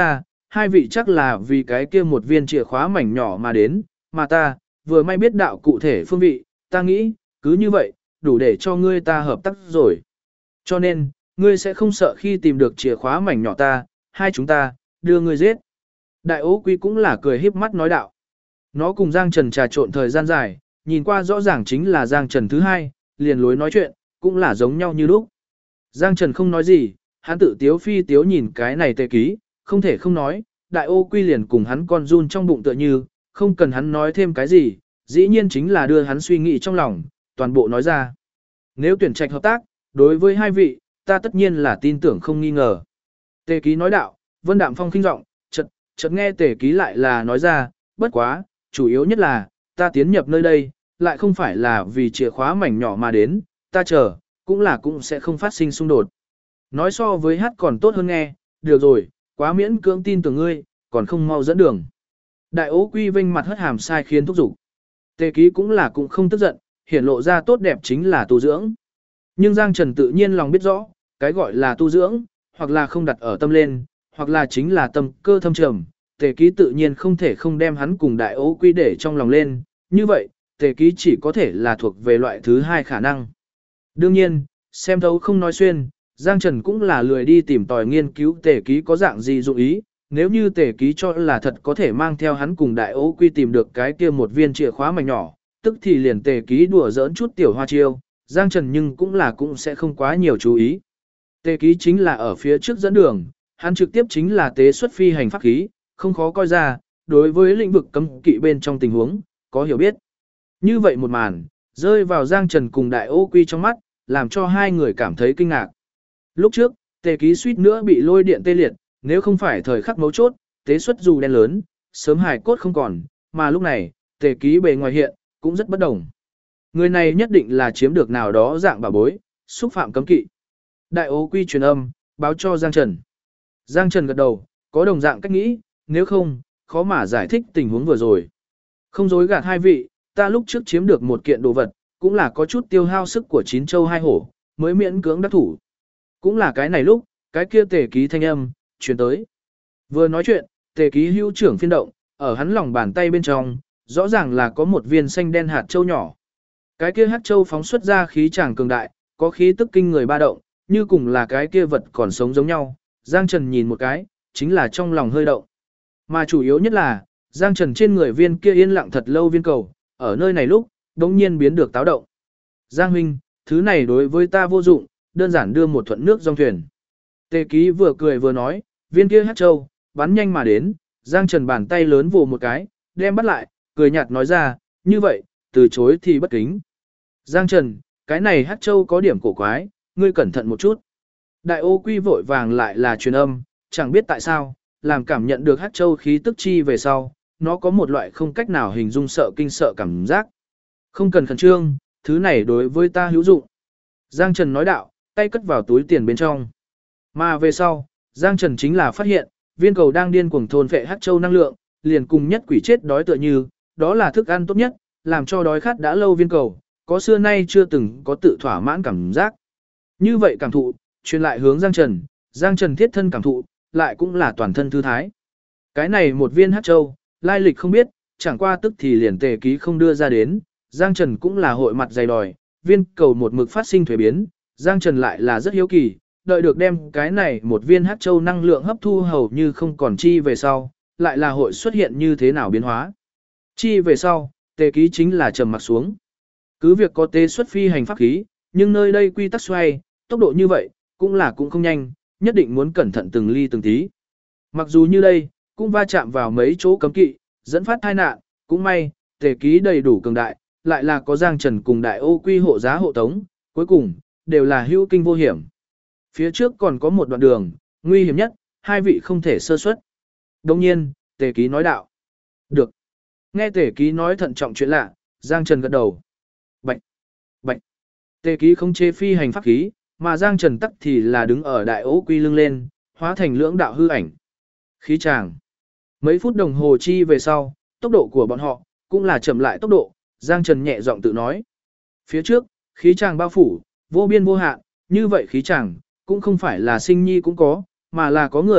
hai vị chắc là vì cái kia một viên chìa khóa mảnh nhỏ mà đến, mà ta, vừa may biết đạo cụ thể phương vị, ta nghĩ, cứ như vậy, đủ để cho ngươi ta hợp tác rồi. Cho nên, ngươi sẽ không sợ khi tìm được chìa khóa mảnh nhỏ ta, hai chúng ta, đưa ngươi giết. Đại ố quy cũng là cười híp mắt nói đạo. Nó cùng Giang Trần trà trộn thời gian dài, nhìn qua rõ ràng chính là Giang Trần thứ hai, liền lối nói chuyện, cũng là giống nhau như lúc. Giang Trần không nói gì, hắn tự tiếu phi tiếu nhìn cái này tề ký, không thể không nói, đại ô quy liền cùng hắn con run trong bụng tựa như, không cần hắn nói thêm cái gì, dĩ nhiên chính là đưa hắn suy nghĩ trong lòng, toàn bộ nói ra. Nếu tuyển trạch hợp tác, đối với hai vị, ta tất nhiên là tin tưởng không nghi ngờ. Tề ký nói đạo, Vân Đạm Phong khinh giọng, chợt nghe tề ký lại là nói ra, bất quá, chủ yếu nhất là, ta tiến nhập nơi đây, lại không phải là vì chìa khóa mảnh nhỏ mà đến, ta chờ, cũng sẽ không phát sinh xung đột. Nói so với hát còn tốt hơn nghe, được rồi, quá miễn cưỡng tin tưởng ngươi, còn không mau dẫn đường. Đại ố quy vinh mặt hất hàm sai khiến thúc giục. Tề ký cũng không tức giận, hiển lộ ra tốt đẹp chính là tu dưỡng. Nhưng Giang Trần tự nhiên lòng biết rõ, cái gọi là tu dưỡng, hoặc là không đặt ở tâm lên, hoặc là chính là tâm cơ thâm trầm. Tề ký tự nhiên không thể không đem hắn cùng đại ố quy để trong lòng lên, như vậy, tề ký chỉ có thể là thuộc về loại thứ hai khả năng. Đương nhiên, xem thấu không nói xuyên, Giang Trần cũng là lười đi tìm tòi nghiên cứu tề ký có dạng gì dụng ý, nếu như tề ký cho là thật có thể mang theo hắn cùng đại ố quy tìm được cái kia một viên chìa khóa mảnh nhỏ, tức thì liền tề ký đùa giỡn chút tiểu hoa chiêu, Giang Trần nhưng cũng sẽ không quá nhiều chú ý. Tề ký chính là ở phía trước dẫn đường, hắn trực tiếp chính là tế xuất phi hành pháp khí, không khó coi ra, đối với lĩnh vực cấm kỵ bên trong tình huống, có hiểu biết. Như vậy một màn, rơi vào Giang Trần cùng đại ô quy trong mắt, làm cho hai người cảm thấy kinh ngạc. Lúc trước, tề ký suýt nữa bị lôi điện tê liệt, nếu không phải thời khắc mấu chốt, tế xuất dù đen lớn, sớm hài cốt không còn, mà lúc này, tề ký bề ngoài hiện, cũng rất bất đồng. Người này nhất định là chiếm được nào đó dạng bảo bối, xúc phạm cấm kỵ. Đại ố quy truyền âm, báo cho Giang Trần. Giang Trần gật đầu, có đồng dạng cách nghĩ, nếu không, khó mà giải thích tình huống vừa rồi. Không dối gạt hai vị, ta lúc trước chiếm được một kiện đồ vật, cũng là có chút tiêu hao sức của 9 châu 2 hổ, mới miễn cưỡng đắc thủ. Cũng là cái này lúc, cái kia tề ký thanh âm, truyền tới. Vừa nói chuyện, tề ký hữu trưởng phiên động, ở hắn lòng bàn tay bên trong, rõ ràng là có một viên xanh đen hạt châu nhỏ. Cái kia hạt châu phóng xuất ra khí tràng cường đại, có khí tức kinh người ba động, như cùng là cái kia vật còn sống giống nhau. Giang Trần nhìn một cái, chính là trong lòng hơi động. Mà chủ yếu nhất là, Giang Trần trên người viên kia yên lặng thật lâu viên cầu, ở nơi này lúc, đống nhiên biến được táo động. Giang huynh, thứ này đối với ta vô dụng, đơn giản đưa một thuận nước dòng thuyền. Tề ký vừa cười vừa nói, viên kia hạt châu, bắn nhanh mà đến, Giang Trần bàn tay lớn vồ một cái, đem bắt lại, cười nhạt nói ra, như vậy, từ chối thì bất kính. Giang Trần, cái này hạt châu có điểm cổ quái, ngươi cẩn thận một chút. Đại ô quy vội vàng lại là truyền âm, chẳng biết tại sao, làm cảm nhận được hạt châu khí tức chi về sau, nó có một loại không cách nào hình dung sợ kinh sợ cảm giác. Không cần khẩn trương, thứ này đối với ta hữu dụng. Giang Trần nói đạo, tay cất vào túi tiền bên trong. Mà về sau, Giang Trần chính là phát hiện, viên cầu đang điên cuồng thôn phệ hắc châu năng lượng, liền cùng nhất quỷ chết đói tựa như, đó là thức ăn tốt nhất, làm cho đói khát đã lâu viên cầu, có xưa nay chưa từng có tự thỏa mãn cảm giác. Như vậy cảm thụ, truyền lại hướng Giang Trần thiết thân cảm thụ, lại cũng là toàn thân thư thái. Cái này một viên hắc châu, lai lịch không biết, chẳng qua tức thì liền tề ký không đưa ra đến, Giang Trần cũng là hội mặt dày đòi, viên cầu một mực phát sinh thuế biến, Giang Trần lại là rất hiếu kỳ, đợi được đem cái này một viên hắc châu năng lượng hấp thu hầu như không còn chi về sau, lại là hội xuất hiện như thế nào biến hóa. Chi về sau, tề ký chính là trầm mặt xuống. Cứ việc có tế xuất phi hành pháp khí, nhưng nơi đây quy tắc xoay, tốc độ như vậy, cũng không nhanh, nhất định muốn cẩn thận từng ly từng tí. Mặc dù như đây, cũng va chạm vào mấy chỗ cấm kỵ, dẫn phát tai nạn, cũng may, tề ký đầy đủ cường đại, lại là có Giang Trần cùng đại ô quy hộ giá hộ tống, cuối cùng, đều là hữu kinh vô hiểm. Phía trước còn có một đoạn đường, nguy hiểm nhất, hai vị không thể sơ suất. Đồng nhiên, tề ký nói đạo. Được. Nghe tề ký nói thận trọng chuyện lạ, Giang Trần gật đầu. Bạch. Bạch. Tề ký không chế phi hành pháp khí, mà Giang Trần tắc thì là đứng ở đại ô quy lưng lên, hóa thành lưỡng đạo hư ảnh. Khí tràng. Mấy phút đồng hồ chi về sau, tốc độ của bọn họ, cũng là chậm lại tốc độ, Giang Trần nhẹ giọng tự nói. Phía trước, khí tràng bao phủ, vô biên vô hạn, như vậy khí tràng, cũng không phải là sinh nhi cũng có, mà là có người,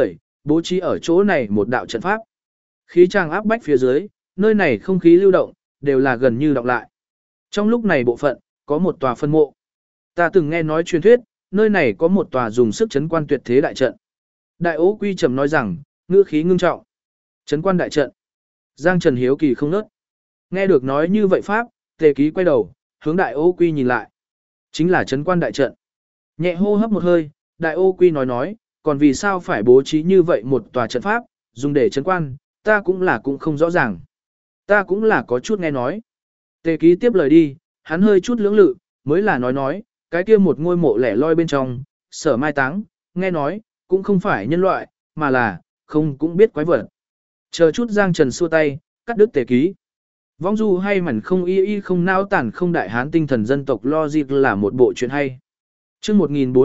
bố trí ở chỗ này một đạo trận pháp. Khí tràng áp bách phía dưới, nơi này không khí lưu động, đều là gần như đọng lại. Trong lúc này bộ phận, có một tòa phân mộ. Ta từng nghe nói truyền thuyết, nơi này có một tòa dùng sức trấn quan tuyệt thế đại trận. Đại Ố Quy trầm nói rằng, ngữ khí ngưng trọng. Trấn quan đại trận. Giang Trần hiếu kỳ không nớt. Nghe được nói như vậy pháp, Tề Ký quay đầu, hướng Đại Ố Quy nhìn lại. Chính là trấn quan đại trận. Nhẹ hô hấp một hơi, Đại Ố Quy nói, còn vì sao phải bố trí như vậy một tòa trận pháp, dùng để trấn quan, ta cũng không rõ ràng. Ta cũng là có chút nghe nói. Tề Ký tiếp lời đi, hắn hơi chút lưỡng lự, mới là nói, cái kia một ngôi mộ lẻ loi bên trong, sở mai táng, nghe nói, cũng không phải nhân loại, mà là, không cũng biết quái vật. Chờ chút Giang Trần xua tay, cắt đứt Tề Ký. Vong du hay mẩn không y không nao tản không đại hán tinh thần dân tộc logic là một bộ chuyện hay. Chương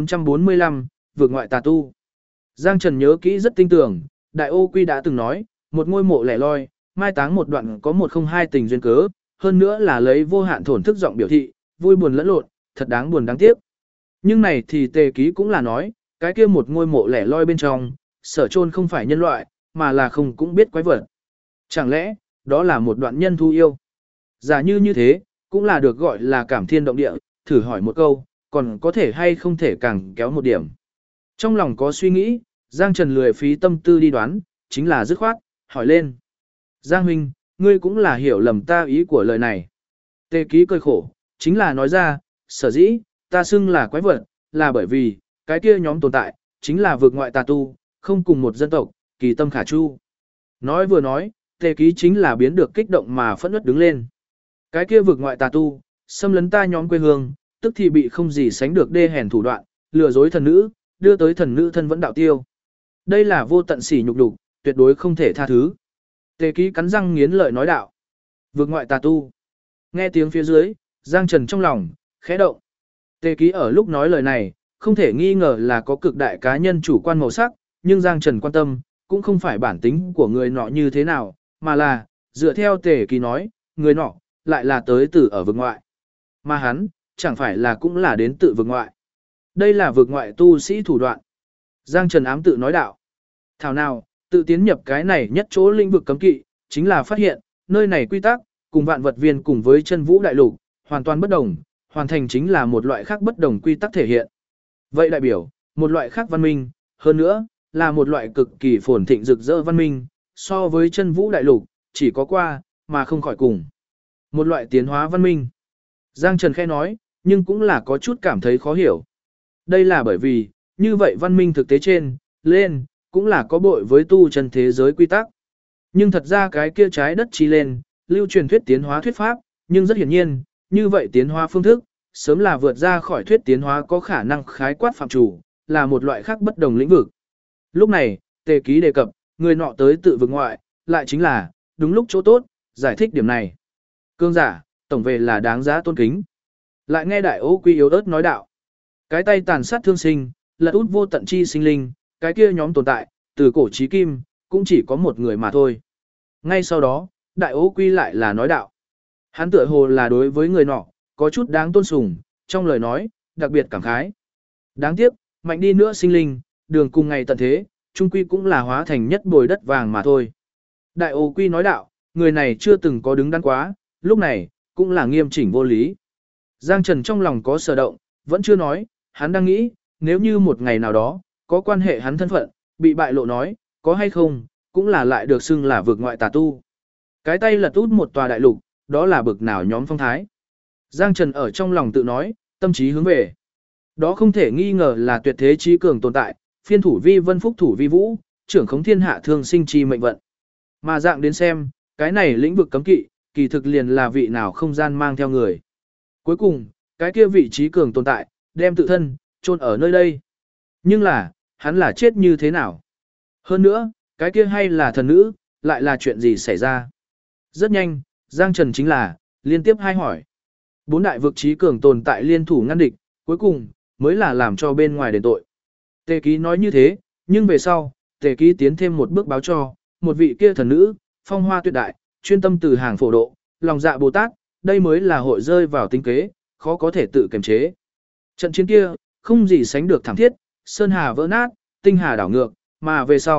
1445, vượt ngoại tà tu. Giang Trần nhớ kỹ rất tinh tường, Đại Ố Quy đã từng nói, một ngôi mộ lẻ loi, mai táng một đoạn có 102 tình duyên cớ, hơn nữa là lấy vô hạn thổn thức giọng biểu thị, vui buồn lẫn lộn, thật đáng buồn đáng tiếc. Nhưng này thì Tề Ký cũng là nói, cái kia một ngôi mộ lẻ loi bên trong, sở chôn không phải nhân loại, mà là không cũng biết quái vật. Chẳng lẽ, đó là một đoạn nhân thu yêu? Giả như thế, cũng là được gọi là cảm thiên động địa, thử hỏi một câu, còn có thể hay không thể càng kéo một điểm. Trong lòng có suy nghĩ, Giang Trần lười phí tâm tư đi đoán, chính là dứt khoát, hỏi lên. Giang huynh, ngươi cũng là hiểu lầm ta ý của lời này. Tề Ký cười khổ, chính là nói ra, sở dĩ, ta xưng là quái vật, là bởi vì, cái kia nhóm tồn tại, chính là vượt ngoại tà tu, không cùng một dân tộc, kỳ tâm khả chu. Nói vừa nói, Tề Ký chính là biến được kích động mà phẫn uất đứng lên. Cái kia vượt ngoại tà tu, xâm lấn ta nhóm quê hương, tức thì bị không gì sánh được đê hèn thủ đoạn, lừa dối thần nữ, đưa tới thần nữ thân vẫn đạo tiêu. Đây là vô tận sỉ nhục đục, tuyệt đối không thể tha thứ. Tề Ký cắn răng nghiến lợi nói đạo. Vượt ngoại tà tu. Nghe tiếng phía dưới, Giang Trần trong lòng, khẽ động. Tề Ký ở lúc nói lời này, không thể nghi ngờ là có cực đại cá nhân chủ quan màu sắc, nhưng Giang Trần quan tâm, cũng không phải bản tính của người nọ như thế nào, mà là, dựa theo Tề Ký nói, người nọ, lại là tới từ ở vực ngoại. Mà hắn, chẳng phải là cũng là đến tự vực ngoại. Đây là vực ngoại tu sĩ thủ đoạn. Giang Trần ám tự nói đạo. Thảo nào, tự tiến nhập cái này nhất chỗ lĩnh vực cấm kỵ, chính là phát hiện, nơi này quy tắc, cùng vạn vật viên cùng với chân vũ đại lục, hoàn toàn bất đồng, hoàn thành chính là một loại khác bất đồng quy tắc thể hiện. Vậy đại biểu, một loại khác văn minh, hơn nữa, là một loại cực kỳ phồn thịnh rực rỡ văn minh, so với chân vũ đại lục, chỉ có qua, mà không khỏi cùng. Một loại tiến hóa văn minh. Giang Trần khẽ nói, nhưng cũng là có chút cảm thấy khó hiểu. Đây là bởi vì, như vậy văn minh thực tế trên, lên, cũng là có bội với tu chân thế giới quy tắc. Nhưng thật ra cái kia trái đất chi lên, lưu truyền thuyết tiến hóa thuyết pháp, nhưng rất hiển nhiên, như vậy tiến hóa phương thức, sớm là vượt ra khỏi thuyết tiến hóa có khả năng khái quát phạm chủ, là một loại khác bất đồng lĩnh vực. Lúc này, Tề Ký đề cập, người nọ tới tự vực ngoại, lại chính là, đúng lúc chỗ tốt, giải thích điểm này. Cương giả, tổng về là đáng giá tôn kính. Lại nghe Đại Ố Quy yếu ớt nói đạo. Cái tay tàn sát thương sinh, lật út vô tận chi sinh linh, cái kia nhóm tồn tại, từ cổ chí kim, cũng chỉ có một người mà thôi. Ngay sau đó, Đại Ố Quy lại là nói đạo. Hắn tựa hồ là đối với người nọ, có chút đáng tôn sùng, trong lời nói, đặc biệt cảm khái. Đáng tiếc, mạnh đi nữa sinh linh, đường cùng ngày tận thế, trung quy cũng là hóa thành nhất bồi đất vàng mà thôi. Đại Ố Quy nói đạo, người này chưa từng có đứng đắn quá, lúc này, cũng là nghiêm chỉnh vô lý. Giang Trần trong lòng có sở động, vẫn chưa nói, hắn đang nghĩ, nếu như một ngày nào đó, có quan hệ hắn thân phận, bị bại lộ nói, có hay không, cũng là lại được xưng là vực ngoại tà tu. Cái tay lật út một tòa đại lục, đó là bực nào nhóm phong thái. Giang Trần ở trong lòng tự nói, tâm trí hướng về. Đó không thể nghi ngờ là tuyệt thế trí cường tồn tại, phiên thủ vi vân phúc thủ vi vũ, trưởng khống thiên hạ thương sinh chi mệnh vận. Mà dạng đến xem, cái này lĩnh vực cấm kỵ, kỳ thực liền là vị nào không gian mang theo người. Cuối cùng, cái kia vị trí cường tồn tại, đem tự thân, chôn ở nơi đây. Nhưng là, hắn là chết như thế nào? Hơn nữa, cái kia hay là thần nữ, lại là chuyện gì xảy ra? Rất nhanh, Giang Trần chính là, liên tiếp hai hỏi. Bốn đại vực trí cường tồn tại liên thủ ngăn địch, cuối cùng, mới là làm cho bên ngoài đền tội. Tề Ký nói như thế, nhưng về sau, Tề Ký tiến thêm một bước báo cho, một vị kia thần nữ, phong hoa tuyệt đại, chuyên tâm từ hàng phổ độ, lòng dạ Bồ Tát, đây mới là hội rơi vào tinh kế, khó có thể tự kiềm chế. Trận chiến kia, không gì sánh được thảm thiết, sơn hà vỡ nát, tinh hà đảo ngược, mà về sau,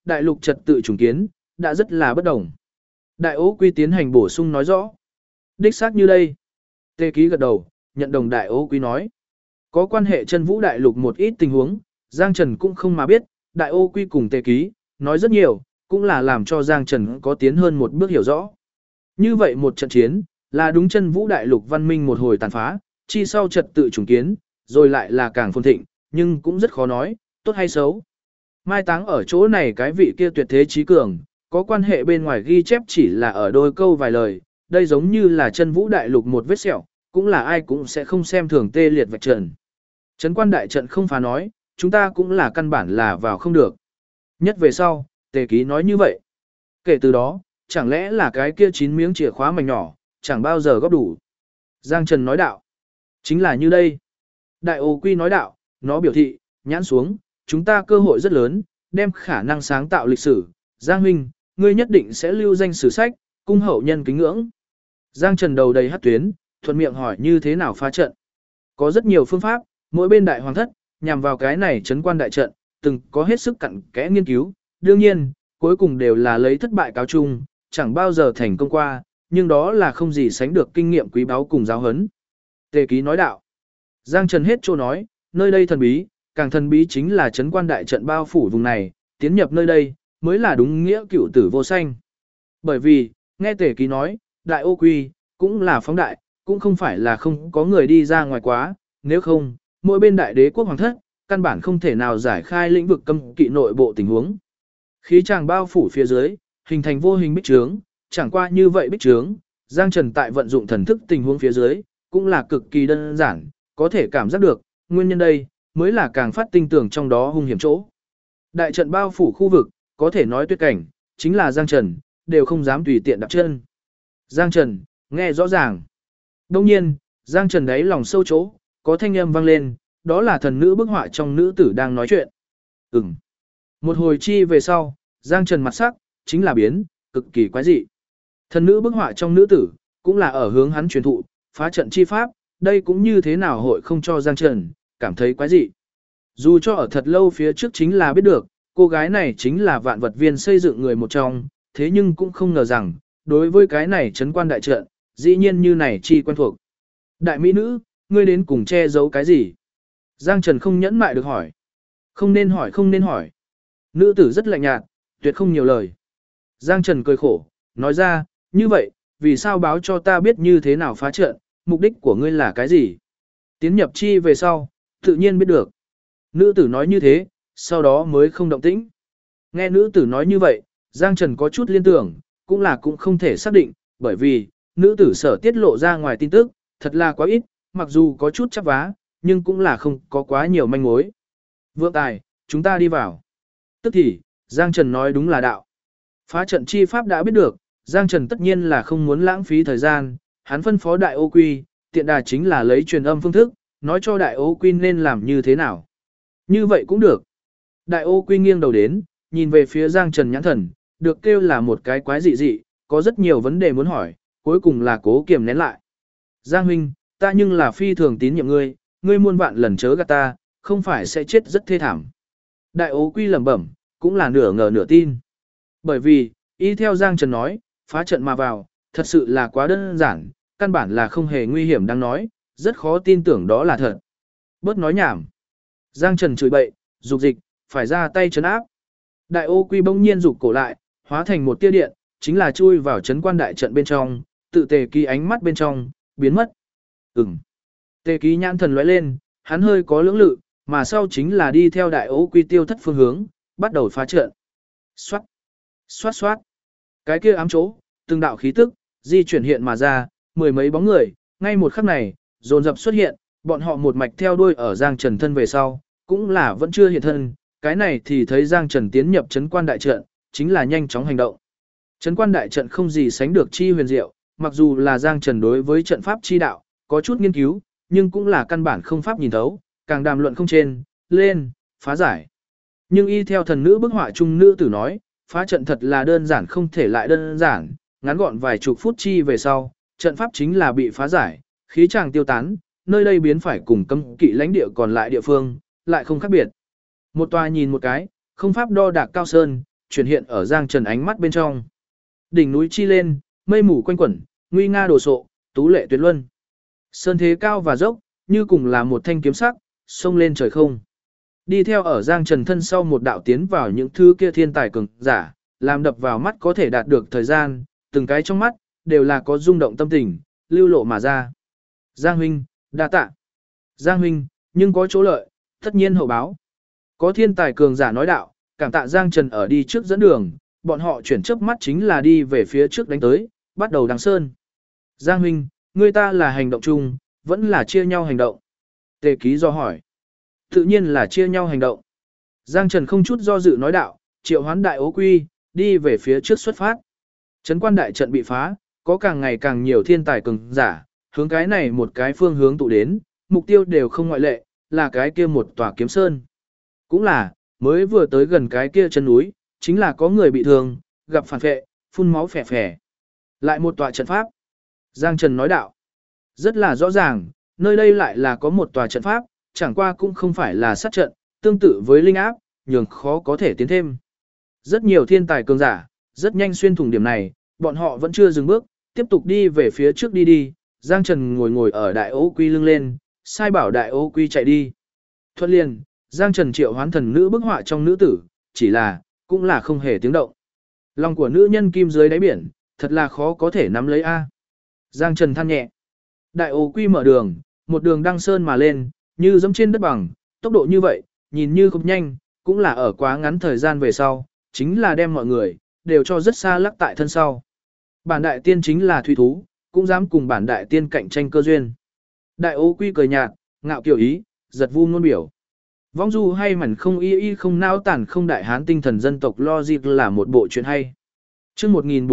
đại lục trật tự chủng kiến, đã rất là bất đồng. Đại Ô Quy tiến hành bổ sung nói rõ. Đích xác như đây. Tề Ký gật đầu, nhận đồng Đại Ô Quy nói. Có quan hệ chân vũ đại lục một ít tình huống, Giang Trần cũng không mà biết, Đại Ô Quy cùng Tề Ký, nói rất nhiều, cũng là làm cho Giang Trần có tiến hơn một bước hiểu rõ. Như vậy một trận chiến, là đúng chân vũ đại lục văn minh một hồi tàn phá, chi sau trật tự chủng kiến, rồi lại là càng phồn thịnh, nhưng cũng rất khó nói, tốt hay xấu. Mai táng ở chỗ này cái vị kia tuyệt thế trí cường, có quan hệ bên ngoài ghi chép chỉ là ở đôi câu vài lời, đây giống như là chân vũ đại lục một vết sẹo, cũng là ai cũng sẽ không xem thường tê liệt vạch trần. Trấn quan đại trận không phá nói, chúng ta cũng là căn bản là vào không được. Nhất về sau, Tề Ký nói như vậy. Kể từ đó, chẳng lẽ là cái kia 9 miếng chìa khóa mảnh nhỏ, chẳng bao giờ góp đủ. Giang Trần nói đạo. Chính là như đây. Đại Ô Quy nói đạo, nó biểu thị, nhãn xuống, chúng ta cơ hội rất lớn, đem khả năng sáng tạo lịch sử. Giang huynh, ngươi nhất định sẽ lưu danh sử sách, cung hậu nhân kính ngưỡng. Giang Trần đầu đầy hắc tuyến, thuận miệng hỏi như thế nào phá trận. Có rất nhiều phương pháp, mỗi bên đại hoàng thất, nhằm vào cái này trấn quan đại trận, từng có hết sức cặn kẽ nghiên cứu. Đương nhiên, cuối cùng đều là lấy thất bại cáo chung, chẳng bao giờ thành công qua, nhưng đó là không gì sánh được kinh nghiệm quý báu cùng giáo huấn. Tề Ký nói đạo. Giang Trần hết chỗ nói, nơi đây thần bí, càng thần bí chính là trấn quan đại trận bao phủ vùng này, tiến nhập nơi đây, mới là đúng nghĩa cựu tử vô sanh. Bởi vì, nghe Tề Ký nói, Đại Ô Quy, cũng là phóng đại, cũng không phải là không có người đi ra ngoài quá, nếu không, mỗi bên đại đế quốc hoàng thất, căn bản không thể nào giải khai lĩnh vực cấm kỵ nội bộ tình huống. Khí tràng bao phủ phía dưới, hình thành vô hình bích trướng, chẳng qua như vậy bích trướng, Giang Trần tại vận dụng thần thức tình huống phía dưới, cũng là cực kỳ đơn giản, có thể cảm giác được, nguyên nhân đây, mới là càng phát tinh tưởng trong đó hung hiểm chỗ. Đại trận bao phủ khu vực, có thể nói tuyệt cảnh, chính là Giang Trần, đều không dám tùy tiện đặt chân. Giang Trần, nghe rõ ràng. Đông nhiên, Giang Trần đáy lòng sâu chỗ, có thanh âm vang lên, đó là thần nữ bức họa trong nữ tử đang nói chuyện. Một hồi chi về sau, Giang Trần mặt sắc, chính là biến, cực kỳ quái dị. Thần nữ bức họa trong nữ tử, cũng là ở hướng hắn truyền thụ, phá trận chi pháp, đây cũng như thế nào hội không cho Giang Trần, cảm thấy quái dị. Dù cho ở thật lâu phía trước chính là biết được, cô gái này chính là vạn vật viên xây dựng người một trong, thế nhưng cũng không ngờ rằng, đối với cái này trấn quan đại trận, dĩ nhiên như này chi quen thuộc. Đại mỹ nữ, ngươi đến cùng che giấu cái gì? Giang Trần không nhẫn mại được hỏi. Không nên hỏi, không nên hỏi. Nữ tử rất lạnh nhạt, tuyệt không nhiều lời. Giang Trần cười khổ, nói ra, như vậy, vì sao báo cho ta biết như thế nào phá trận, mục đích của ngươi là cái gì? Tiến nhập chi về sau, tự nhiên biết được. Nữ tử nói như thế, sau đó mới không động tĩnh. Nghe nữ tử nói như vậy, Giang Trần có chút liên tưởng, cũng không thể xác định, bởi vì, nữ tử sở tiết lộ ra ngoài tin tức, thật là quá ít, mặc dù có chút chắp vá, nhưng cũng là không có quá nhiều manh mối. Vượng Tài, chúng ta đi vào. Tức thì, Giang Trần nói đúng là đạo. Phá trận chi pháp đã biết được, Giang Trần tất nhiên là không muốn lãng phí thời gian, hắn phân phó Đại Ô Quy, tiện đà chính là lấy truyền âm phương thức, nói cho Đại Ô Quy nên làm như thế nào. Như vậy cũng được. Đại Ô Quy nghiêng đầu đến, nhìn về phía Giang Trần nhãn thần, được kêu là một cái quái dị dị, có rất nhiều vấn đề muốn hỏi, cuối cùng là cố kiềm nén lại. Giang huynh, ta nhưng là phi thường tín nhiệm ngươi, ngươi muôn vạn lần chớ gạt ta, không phải sẽ chết rất thê thảm. Đại Ô Quy lẩm bẩm, cũng là nửa ngờ nửa tin. Bởi vì, y theo Giang Trần nói, phá trận mà vào, thật sự là quá đơn giản, căn bản là không hề nguy hiểm đang nói, rất khó tin tưởng đó là thật. Bớt nói nhảm. Giang Trần chửi bậy, dục dịch, phải ra tay trấn áp. Đại Ô Quy bỗng nhiên rụt cổ lại, hóa thành một tia điện, chính là chui vào trấn quan đại trận bên trong, tự Tề Ký ánh mắt bên trong, biến mất. Tề Ký nhãn thần lóe lên, hắn hơi có lưỡng lự, mà sau chính là đi theo Đại Ô Quy tiêu thất phương hướng, bắt đầu phá trận. Xoát, xoát xoát. Cái kia ám chỗ, từng đạo khí tức, di chuyển hiện mà ra, mười mấy bóng người, ngay một khắc này, dồn dập xuất hiện, bọn họ một mạch theo đuôi ở Giang Trần thân về sau, cũng là vẫn chưa hiện thân, cái này thì thấy Giang Trần tiến nhập trấn quan đại trận, chính là nhanh chóng hành động. Trấn quan đại trận không gì sánh được chi huyền diệu, mặc dù là Giang Trần đối với trận pháp chi đạo, có chút nghiên cứu, nhưng cũng là căn bản không pháp nhìn thấu, càng đàm luận không trên, lên, phá giải. Nhưng y theo thần nữ bức họa trung nữ tử nói, phá trận thật là đơn giản không thể lại đơn giản, ngắn gọn vài chục phút chi về sau, trận pháp chính là bị phá giải, khí tràng tiêu tán, nơi đây biến phải cùng cấm kỵ lãnh địa còn lại địa phương, lại không khác biệt. Một tòa nhìn một cái, không pháp đo đạc cao sơn, chuyển hiện ở Giang Trần ánh mắt bên trong. Đỉnh núi chi lên, mây mù quanh quẩn, nguy nga đồ sộ, tú lệ tuyệt luân. Sơn thế cao và dốc, như cùng là một thanh kiếm sắc, xông lên trời không. Đi theo ở Giang Trần thân sau một đạo tiến vào những thứ kia thiên tài cường giả, làm đập vào mắt có thể đạt được thời gian, từng cái trong mắt, đều là có rung động tâm tình, lưu lộ mà ra. Giang huynh, đa tạ. Giang huynh, nhưng có chỗ lợi, tất nhiên hậu báo. Có thiên tài cường giả nói đạo, cảm tạ Giang Trần ở đi trước dẫn đường, bọn họ chuyển chớp mắt chính là đi về phía trước đánh tới, bắt đầu đằng sơn. Giang huynh, người ta là hành động chung, vẫn là chia nhau hành động. Tề ký do hỏi. Tự nhiên là chia nhau hành động. Giang Trần không chút do dự nói đạo, triệu hoán đại ố quy, đi về phía trước xuất phát. Trấn quan đại trận bị phá, có càng ngày càng nhiều thiên tài cường giả, hướng cái này một cái phương hướng tụ đến, mục tiêu đều không ngoại lệ, là cái kia một tòa kiếm sơn. Cũng là, mới vừa tới gần cái kia chân núi, chính là có người bị thương, gặp phản vệ, phun máu phè phè. Lại một tòa trận pháp. Giang Trần nói đạo. Rất là rõ ràng, nơi đây lại là có một tòa trận pháp, chẳng qua cũng không phải là sát trận, tương tự với linh áp, nhường khó có thể tiến thêm. Rất nhiều thiên tài cường giả, rất nhanh xuyên thủng điểm này, bọn họ vẫn chưa dừng bước, tiếp tục đi về phía trước đi. Giang Trần ngồi ở đại ố quy lưng lên, sai bảo đại ố quy chạy đi. Thuận liền, Giang Trần triệu hoán thần nữ bức họa trong nữ tử, chỉ là, cũng là không hề tiếng động. Lòng của nữ nhân kim dưới đáy biển, thật là khó có thể nắm lấy a. Giang Trần than nhẹ. Đại ố quy mở đường, một đường đăng sơn mà lên, như dẫm trên đất bằng, tốc độ như vậy, nhìn như không nhanh, cũng là ở quá ngắn thời gian về sau, chính là đem mọi người, đều cho rất xa lắc tại thân sau. Bản đại tiên chính là thủy thú, cũng dám cùng bản đại tiên cạnh tranh cơ duyên. Đại ố quy cười nhạt, ngạo kiểu ý, giật vu ngôn biểu. Vong du hay mẩn không y không nao tản không đại hán tinh thần dân tộc logic là một bộ chuyện hay. Chương